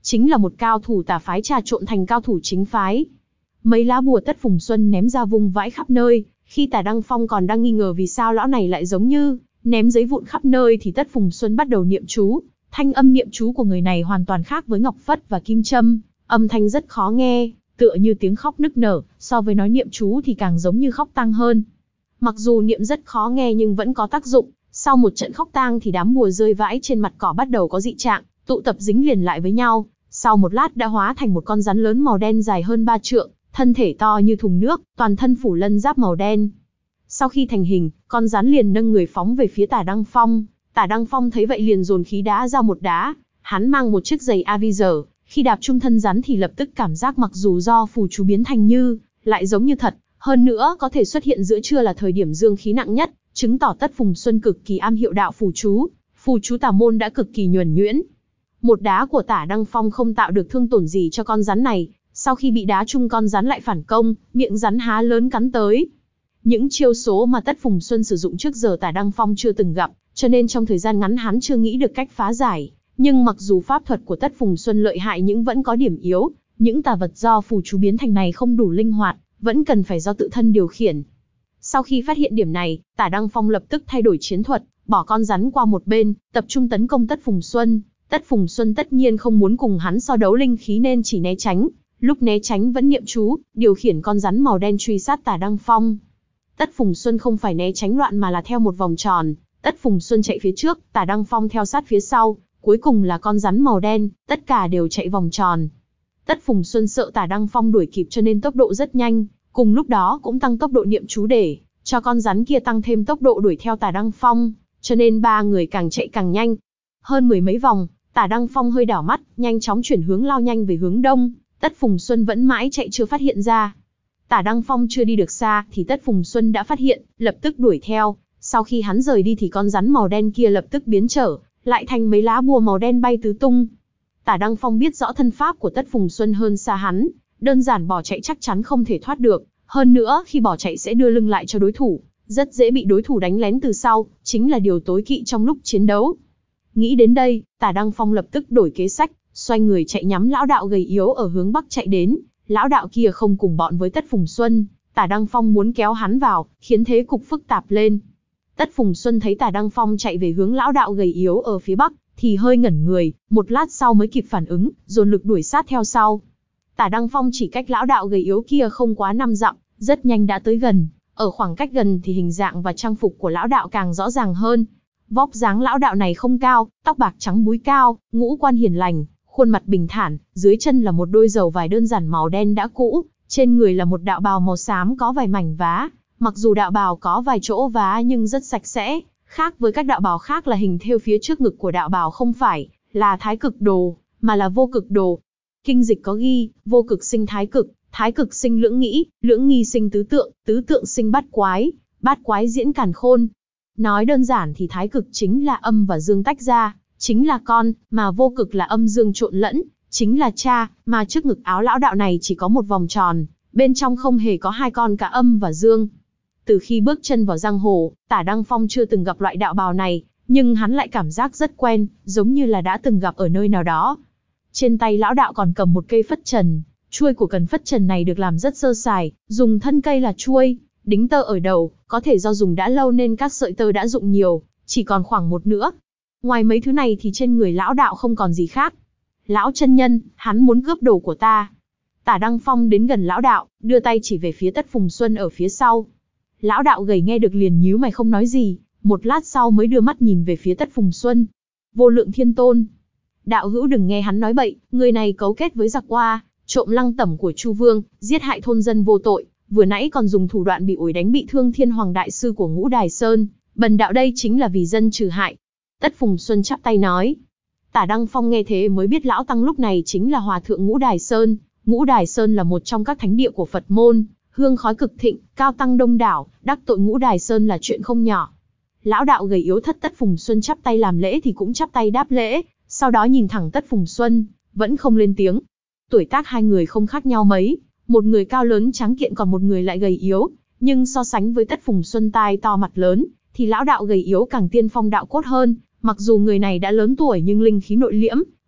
chính là một cao thủ tà phái trà trộn thành cao thủ chính phái. Mấy lá bùa Tất Phùng Xuân ném ra vung vãi khắp nơi, khi Tả Đăng Phong còn đang nghi ngờ vì sao lão này lại giống như ném giấy vụn khắp nơi thì Tất Phùng Xuân bắt đầu niệm chú. Thanh âm niệm chú của người này hoàn toàn khác với Ngọc Phất và Kim Châm, âm thanh rất khó nghe, tựa như tiếng khóc nức nở, so với nói niệm chú thì càng giống như khóc tang hơn. Mặc dù niệm rất khó nghe nhưng vẫn có tác dụng, sau một trận khóc tang thì đám bùa rơi vãi trên mặt cỏ bắt đầu có dị trạng, tụ tập dính liền lại với nhau, sau một lát đã hóa thành một con rắn lớn màu đen dài hơn ba trượng, thân thể to như thùng nước, toàn thân phủ lân giáp màu đen. Sau khi thành hình, con rắn liền nâng người phóng về phía Tả Đăng Phong. Tả Đăng Phong thấy vậy liền dồn khí đá ra một đá, hắn mang một chiếc giày Avizer, khi đạp trung thân rắn thì lập tức cảm giác mặc dù do phù chú biến thành như, lại giống như thật, hơn nữa có thể xuất hiện giữa trưa là thời điểm dương khí nặng nhất, chứng tỏ Tất Phùng Xuân cực kỳ am hiệu đạo phù chú, phù chú tà môn đã cực kỳ nhuần nhuyễn. Một đá của Tả Đăng Phong không tạo được thương tổn gì cho con rắn này, sau khi bị đá trúng con rắn lại phản công, miệng rắn há lớn cắn tới. Những chiêu số mà Tất Phùng Xuân sử dụng trước giờ Tả Đăng Phong chưa từng gặp, cho nên trong thời gian ngắn hắn chưa nghĩ được cách phá giải. Nhưng mặc dù pháp thuật của Tất Phùng Xuân lợi hại nhưng vẫn có điểm yếu, những tà vật do phù chú biến thành này không đủ linh hoạt, vẫn cần phải do tự thân điều khiển. Sau khi phát hiện điểm này, Tả Đăng Phong lập tức thay đổi chiến thuật, bỏ con rắn qua một bên, tập trung tấn công Tất Phùng Xuân. Tất Phùng Xuân tất nhiên không muốn cùng hắn so đấu linh khí nên chỉ né tránh, lúc né tránh vẫn niệm chú, điều khiển con rắn màu đen truy sát Tả Đăng Phong. Tất Phùng Xuân không phải né tránh loạn mà là theo một vòng tròn, Tất Phùng Xuân chạy phía trước, Tả Đăng Phong theo sát phía sau, cuối cùng là con rắn màu đen, tất cả đều chạy vòng tròn. Tất Phùng Xuân sợ Tả Đăng Phong đuổi kịp cho nên tốc độ rất nhanh, cùng lúc đó cũng tăng tốc độ niệm chú để cho con rắn kia tăng thêm tốc độ đuổi theo Tả Đăng Phong, cho nên ba người càng chạy càng nhanh. Hơn mười mấy vòng, Tả Đăng Phong hơi đảo mắt, nhanh chóng chuyển hướng lao nhanh về hướng đông, Tất Phùng Xuân vẫn mãi chạy chưa phát hiện ra. Tả Đăng Phong chưa đi được xa thì Tất Phùng Xuân đã phát hiện, lập tức đuổi theo, sau khi hắn rời đi thì con rắn màu đen kia lập tức biến trở, lại thành mấy lá bùa màu đen bay tứ tung. Tả Đăng Phong biết rõ thân pháp của Tất Phùng Xuân hơn xa hắn, đơn giản bỏ chạy chắc chắn không thể thoát được, hơn nữa khi bỏ chạy sẽ đưa lưng lại cho đối thủ, rất dễ bị đối thủ đánh lén từ sau, chính là điều tối kỵ trong lúc chiến đấu. Nghĩ đến đây, Tả Đăng Phong lập tức đổi kế sách, xoay người chạy nhắm lão đạo gầy yếu ở hướng bắc chạy đến. Lão đạo kia không cùng bọn với Tất Phùng Xuân, Tả Đăng Phong muốn kéo hắn vào, khiến thế cục phức tạp lên. Tất Phùng Xuân thấy Tả Đăng Phong chạy về hướng lão đạo gầy yếu ở phía bắc, thì hơi ngẩn người, một lát sau mới kịp phản ứng, dồn lực đuổi sát theo sau. Tả Đăng Phong chỉ cách lão đạo gầy yếu kia không quá năm dặm, rất nhanh đã tới gần. Ở khoảng cách gần thì hình dạng và trang phục của lão đạo càng rõ ràng hơn. Vóc dáng lão đạo này không cao, tóc bạc trắng búi cao, ngũ quan hiền lành, khuôn mặt bình thản, dưới chân là một đôi giày vải đơn giản màu đen đã cũ, trên người là một đạo bào màu xám có vài mảnh vá. Mặc dù đạo bào có vài chỗ vá nhưng rất sạch sẽ, khác với các đạo bào khác là hình thêu phía trước ngực của đạo bào không phải là thái cực đồ, mà là vô cực đồ. Kinh dịch có ghi, vô cực sinh thái cực, thái cực sinh lưỡng nghĩ, lưỡng nghi sinh tứ tượng, tứ tượng sinh bát quái, bát quái diễn càn khôn. Nói đơn giản thì thái cực chính là âm và dương tách ra, chính là con, mà vô cực là âm dương trộn lẫn, chính là cha, mà trước ngực áo lão đạo này chỉ có một vòng tròn, bên trong không hề có hai con cả âm và dương. Từ khi bước chân vào giang hồ, Tả Đăng Phong chưa từng gặp loại đạo bào này, nhưng hắn lại cảm giác rất quen, giống như là đã từng gặp ở nơi nào đó. Trên tay lão đạo còn cầm một cây phất trần, chuôi của cần phất trần này được làm rất sơ sài, dùng thân cây là chuôi, đính tơ ở đầu, có thể do dùng đã lâu nên các sợi tơ đã rụng nhiều, chỉ còn khoảng một nửa. Ngoài mấy thứ này thì trên người lão đạo không còn gì khác. Lão chân nhân, hắn muốn cướp đồ của ta. Tả Đăng Phong đến gần lão đạo, đưa tay chỉ về phía Tất Phùng Xuân ở phía sau. Lão đạo gầy nghe được liền nhíu mày không nói gì, một lát sau mới đưa mắt nhìn về phía Tất Phùng Xuân. Vô Lượng Thiên Tôn. Đạo hữu đừng nghe hắn nói bậy, người này cấu kết với giặc Hoa, trộm lăng tẩm của Chu Vương, giết hại thôn dân vô tội, vừa nãy còn dùng thủ đoạn bị ủi đánh bị thương Thiên Hoàng đại sư của Ngũ Đài Sơn, bần đạo đây chính là vì dân trừ hại. Tất Phùng Xuân chắp tay nói. Tả Đăng Phong nghe thế mới biết lão tăng lúc này chính là hòa thượng Ngũ Đài Sơn. Ngũ Đài Sơn là một trong các thánh địa của Phật môn, hương khói cực thịnh, cao tăng đông đảo, đắc tội Ngũ Đài Sơn là chuyện không nhỏ. Lão đạo gầy yếu thất Tất Phùng Xuân chắp tay làm lễ thì cũng chắp tay đáp lễ, sau đó nhìn thẳng Tất Phùng Xuân, vẫn không lên tiếng. Tuổi tác hai người không khác nhau mấy, một người cao lớn tráng kiện còn một người lại gầy yếu, nhưng so sánh với Tất Phùng Xuân tai to mặt lớn, thì lão đạo gầy yếu càng tiên phong đạo cốt hơn. Mặc dù người này đã lớn tuổi nhưng linh khí nội liễm,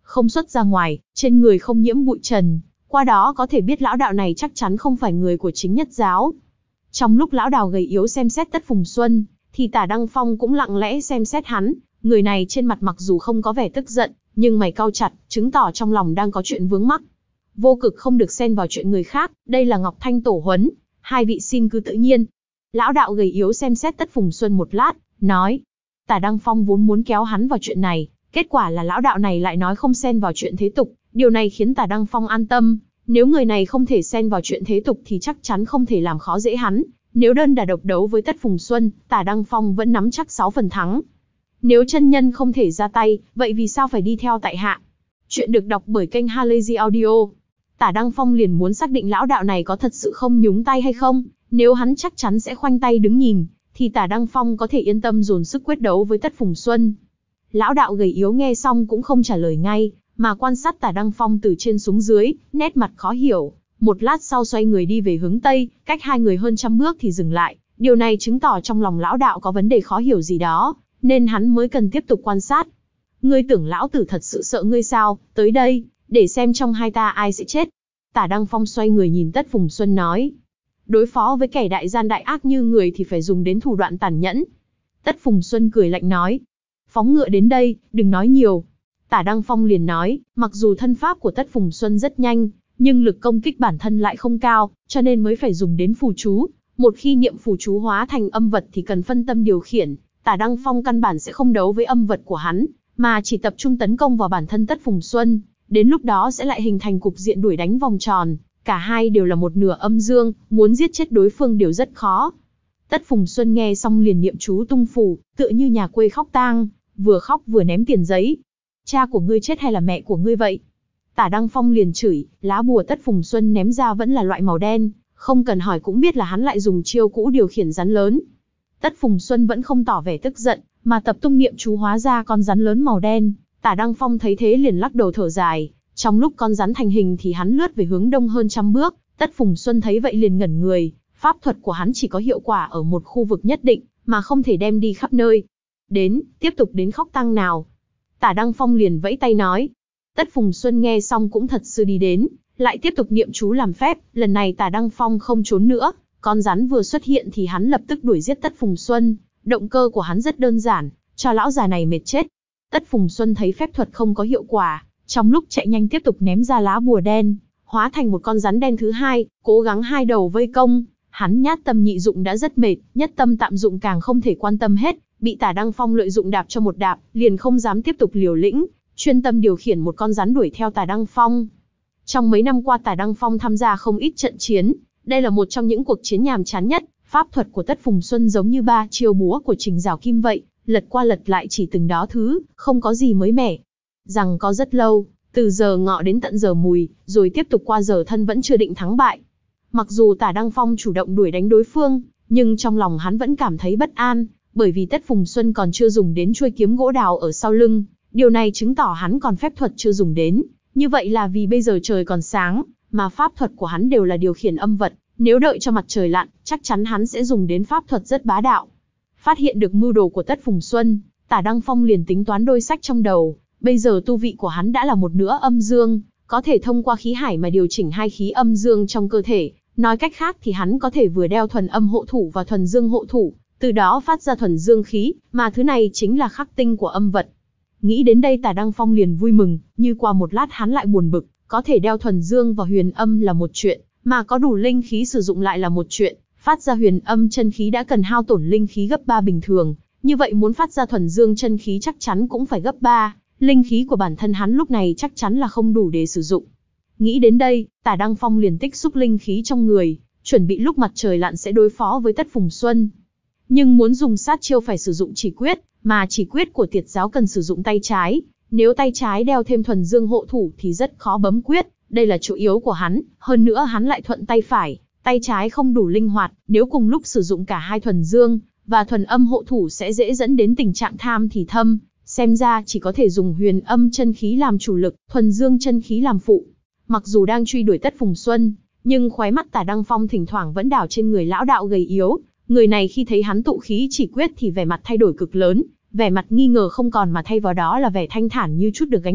không xuất ra ngoài, trên người không nhiễm bụi trần, qua đó có thể biết lão đạo này chắc chắn không phải người của chính nhất giáo. Trong lúc lão đào gầy yếu xem xét Tất Phùng Xuân, thì Tả Đăng Phong cũng lặng lẽ xem xét hắn, người này trên mặt mặc dù không có vẻ tức giận, nhưng mày cau chặt, chứng tỏ trong lòng đang có chuyện vướng mắc. Vô cực không được xen vào chuyện người khác, đây là Ngọc Thanh tổ huấn, hai vị xin cứ tự nhiên. Lão đạo gầy yếu xem xét Tất Phùng Xuân một lát, nói. Tả Đăng Phong vốn muốn kéo hắn vào chuyện này, kết quả là lão đạo này lại nói không xen vào chuyện thế tục, điều này khiến Tả Đăng Phong an tâm. Nếu người này không thể xen vào chuyện thế tục thì chắc chắn không thể làm khó dễ hắn. Nếu đơn đả độc đấu với Tất Phùng Xuân, Tả Đăng Phong vẫn nắm chắc sáu phần thắng. Nếu chân nhân không thể ra tay, vậy vì sao phải đi theo tại hạ? Chuyện được đọc bởi kênh Halazy Audio. Tả Đăng Phong liền muốn xác định lão đạo này có thật sự không nhúng tay hay không. Nếu hắn chắc chắn sẽ khoanh tay đứng nhìn, thì Tả Đăng Phong có thể yên tâm dồn sức quyết đấu với Tất Phùng Xuân. Lão đạo gầy yếu nghe xong cũng không trả lời ngay, mà quan sát Tả Đăng Phong từ trên xuống dưới, nét mặt khó hiểu. Một lát sau xoay người đi về hướng Tây, cách hai người hơn trăm bước thì dừng lại. Điều này chứng tỏ trong lòng lão đạo có vấn đề khó hiểu gì đó, nên hắn mới cần tiếp tục quan sát. Ngươi tưởng lão tử thật sự sợ ngươi sao? Tới đây, để xem trong hai ta ai sẽ chết. Tả Đăng Phong xoay người nhìn Tất Phùng Xuân nói. Đối phó với kẻ đại gian đại ác như người thì phải dùng đến thủ đoạn tàn nhẫn. Tất Phùng Xuân cười lạnh nói. Phóng ngựa đến đây, đừng nói nhiều. Tả Đăng Phong liền nói, mặc dù thân pháp của Tất Phùng Xuân rất nhanh, nhưng lực công kích bản thân lại không cao, cho nên mới phải dùng đến phù chú. Một khi niệm phù chú hóa thành âm vật thì cần phân tâm điều khiển. Tả Đăng Phong căn bản sẽ không đấu với âm vật của hắn, mà chỉ tập trung tấn công vào bản thân Tất Phùng Xuân. Đến lúc đó sẽ lại hình thành cục diện đuổi đánh vòng tròn. Cả hai đều là một nửa âm dương, muốn giết chết đối phương đều rất khó. Tất Phùng Xuân nghe xong liền niệm chú tung phù, tựa như nhà quê khóc tang, vừa khóc vừa ném tiền giấy. Cha của ngươi chết hay là mẹ của ngươi vậy? Tả Đăng Phong liền chửi, lá bùa Tất Phùng Xuân ném ra vẫn là loại màu đen, không cần hỏi cũng biết là hắn lại dùng chiêu cũ điều khiển rắn lớn. Tất Phùng Xuân vẫn không tỏ vẻ tức giận, mà tập trung niệm chú hóa ra con rắn lớn màu đen. Tả Đăng Phong thấy thế liền lắc đầu thở dài. Trong lúc con rắn thành hình thì hắn lướt về hướng đông hơn trăm bước. Tất Phùng Xuân thấy vậy liền ngẩn người. Pháp thuật của hắn chỉ có hiệu quả ở một khu vực nhất định, mà không thể đem đi khắp nơi. Đến, tiếp tục đến khóc tăng nào. Tả Đăng Phong liền vẫy tay nói. Tất Phùng Xuân nghe xong cũng thật sự đi đến, lại tiếp tục niệm chú làm phép. Lần này Tả Đăng Phong không trốn nữa, con rắn vừa xuất hiện thì hắn lập tức đuổi giết Tất Phùng Xuân. Động cơ của hắn rất đơn giản, cho lão già này mệt chết. Tất Phùng Xuân thấy phép thuật không có hiệu quả, trong lúc chạy nhanh tiếp tục ném ra lá bùa đen, hóa thành một con rắn đen thứ hai, cố gắng hai đầu vây công. Hắn nhát tâm nhị dụng đã rất mệt, nhất tâm tạm dụng càng không thể quan tâm hết, bị Tả Đăng Phong lợi dụng đạp cho một đạp, liền không dám tiếp tục liều lĩnh, chuyên tâm điều khiển một con rắn đuổi theo Tả Đăng Phong. Trong mấy năm qua Tả Đăng Phong tham gia không ít trận chiến, đây là một trong những cuộc chiến nhàm chán nhất. Pháp thuật của Tất Phùng Xuân giống như ba chiêu búa của Trình Giảo Kim vậy, lật qua lật lại chỉ từng đó thứ, không có gì mới mẻ. Rằng có rất lâu, từ giờ ngọ đến tận giờ mùi, rồi tiếp tục qua giờ thân vẫn chưa định thắng bại. Mặc dù Tả Đăng Phong chủ động đuổi đánh đối phương, nhưng trong lòng hắn vẫn cảm thấy bất an, bởi vì Tất Phùng Xuân còn chưa dùng đến chuôi kiếm gỗ đào ở sau lưng. Điều này chứng tỏ hắn còn phép thuật chưa dùng đến. Như vậy là vì bây giờ trời còn sáng, mà pháp thuật của hắn đều là điều khiển âm vật. Nếu đợi cho mặt trời lặn, chắc chắn hắn sẽ dùng đến pháp thuật rất bá đạo. Phát hiện được mưu đồ của Tất Phùng Xuân, Tả Đăng Phong liền tính toán đôi sách trong đầu. Bây giờ tu vị của hắn đã là một nửa âm dương, có thể thông qua khí hải mà điều chỉnh hai khí âm dương trong cơ thể. Nói cách khác thì hắn có thể vừa đeo thuần âm hộ thủ và thuần dương hộ thủ, từ đó phát ra thuần dương khí, mà thứ này chính là khắc tinh của âm vật. Nghĩ đến đây Tả Đăng Phong liền vui mừng, như qua một lát hắn lại buồn bực, có thể đeo thuần dương và huyền âm là một chuyện, mà có đủ linh khí sử dụng lại là một chuyện. Phát ra huyền âm chân khí đã cần hao tổn linh khí gấp ba bình thường, như vậy muốn phát ra thuần dương chân khí chắc chắn cũng phải gấp ba. Linh khí của bản thân hắn lúc này chắc chắn là không đủ để sử dụng. Nghĩ đến đây, Tả Đăng Phong liền tích xúc linh khí trong người, chuẩn bị lúc mặt trời lặn sẽ đối phó với Tất Phùng Xuân. Nhưng muốn dùng sát chiêu phải sử dụng chỉ quyết, mà chỉ quyết của Tiệt giáo cần sử dụng tay trái. Nếu tay trái đeo thêm thuần dương hộ thủ thì rất khó bấm quyết, đây là chỗ yếu của hắn, hơn nữa hắn lại thuận tay phải, tay trái không đủ linh hoạt, nếu cùng lúc sử dụng cả hai thuần dương và thuần âm hộ thủ sẽ dễ dẫn đến tình trạng tham thì thâm, xem ra chỉ có thể dùng huyền âm chân khí làm chủ lực, thuần dương chân khí làm phụ. Mặc dù đang truy đuổi Tất Phùng Xuân, nhưng khóe mắt Tả Đăng Phong thỉnh thoảng vẫn đảo trên người lão đạo gầy yếu. Người này khi thấy hắn tụ khí chỉ quyết thì vẻ mặt thay đổi cực lớn, vẻ mặt nghi ngờ không còn mà thay vào đó là vẻ thanh thản như chút được gánh nặng.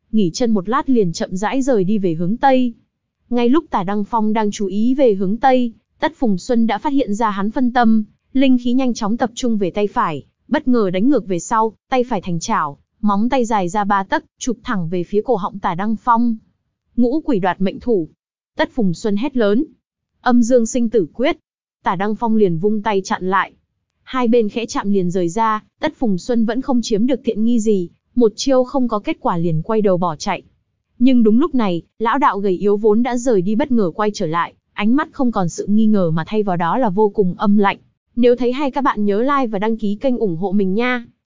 nghỉ chân một lát liền chậm rãi rời đi về hướng Tây. Ngay lúc Tả Đăng Phong đang chú ý về hướng Tây, Tất Phùng Xuân đã phát hiện ra hắn phân tâm, linh khí nhanh chóng tập trung về tay phải, bất ngờ đánh ngược về sau, tay phải thành chảo, móng tay dài ra ba tấc, chụp thẳng về phía cổ họng Tả Đăng Phong. Ngũ quỷ đoạt mệnh thủ. Tất Phùng Xuân hét lớn. Âm dương sinh tử quyết. Tả Đăng Phong liền vung tay chặn lại. Hai bên khẽ chạm liền rời ra, Tất Phùng Xuân vẫn không chiếm được tiện nghi gì, một chiêu không có kết quả liền quay đầu bỏ chạy. Nhưng đúng lúc này, lão đạo gầy yếu vốn đã rời đi bất ngờ quay trở lại, ánh mắt không còn sự nghi ngờ mà thay vào đó là vô cùng âm lạnh. Nếu thấy hay các bạn nhớ like và đăng ký kênh ủng hộ mình nha.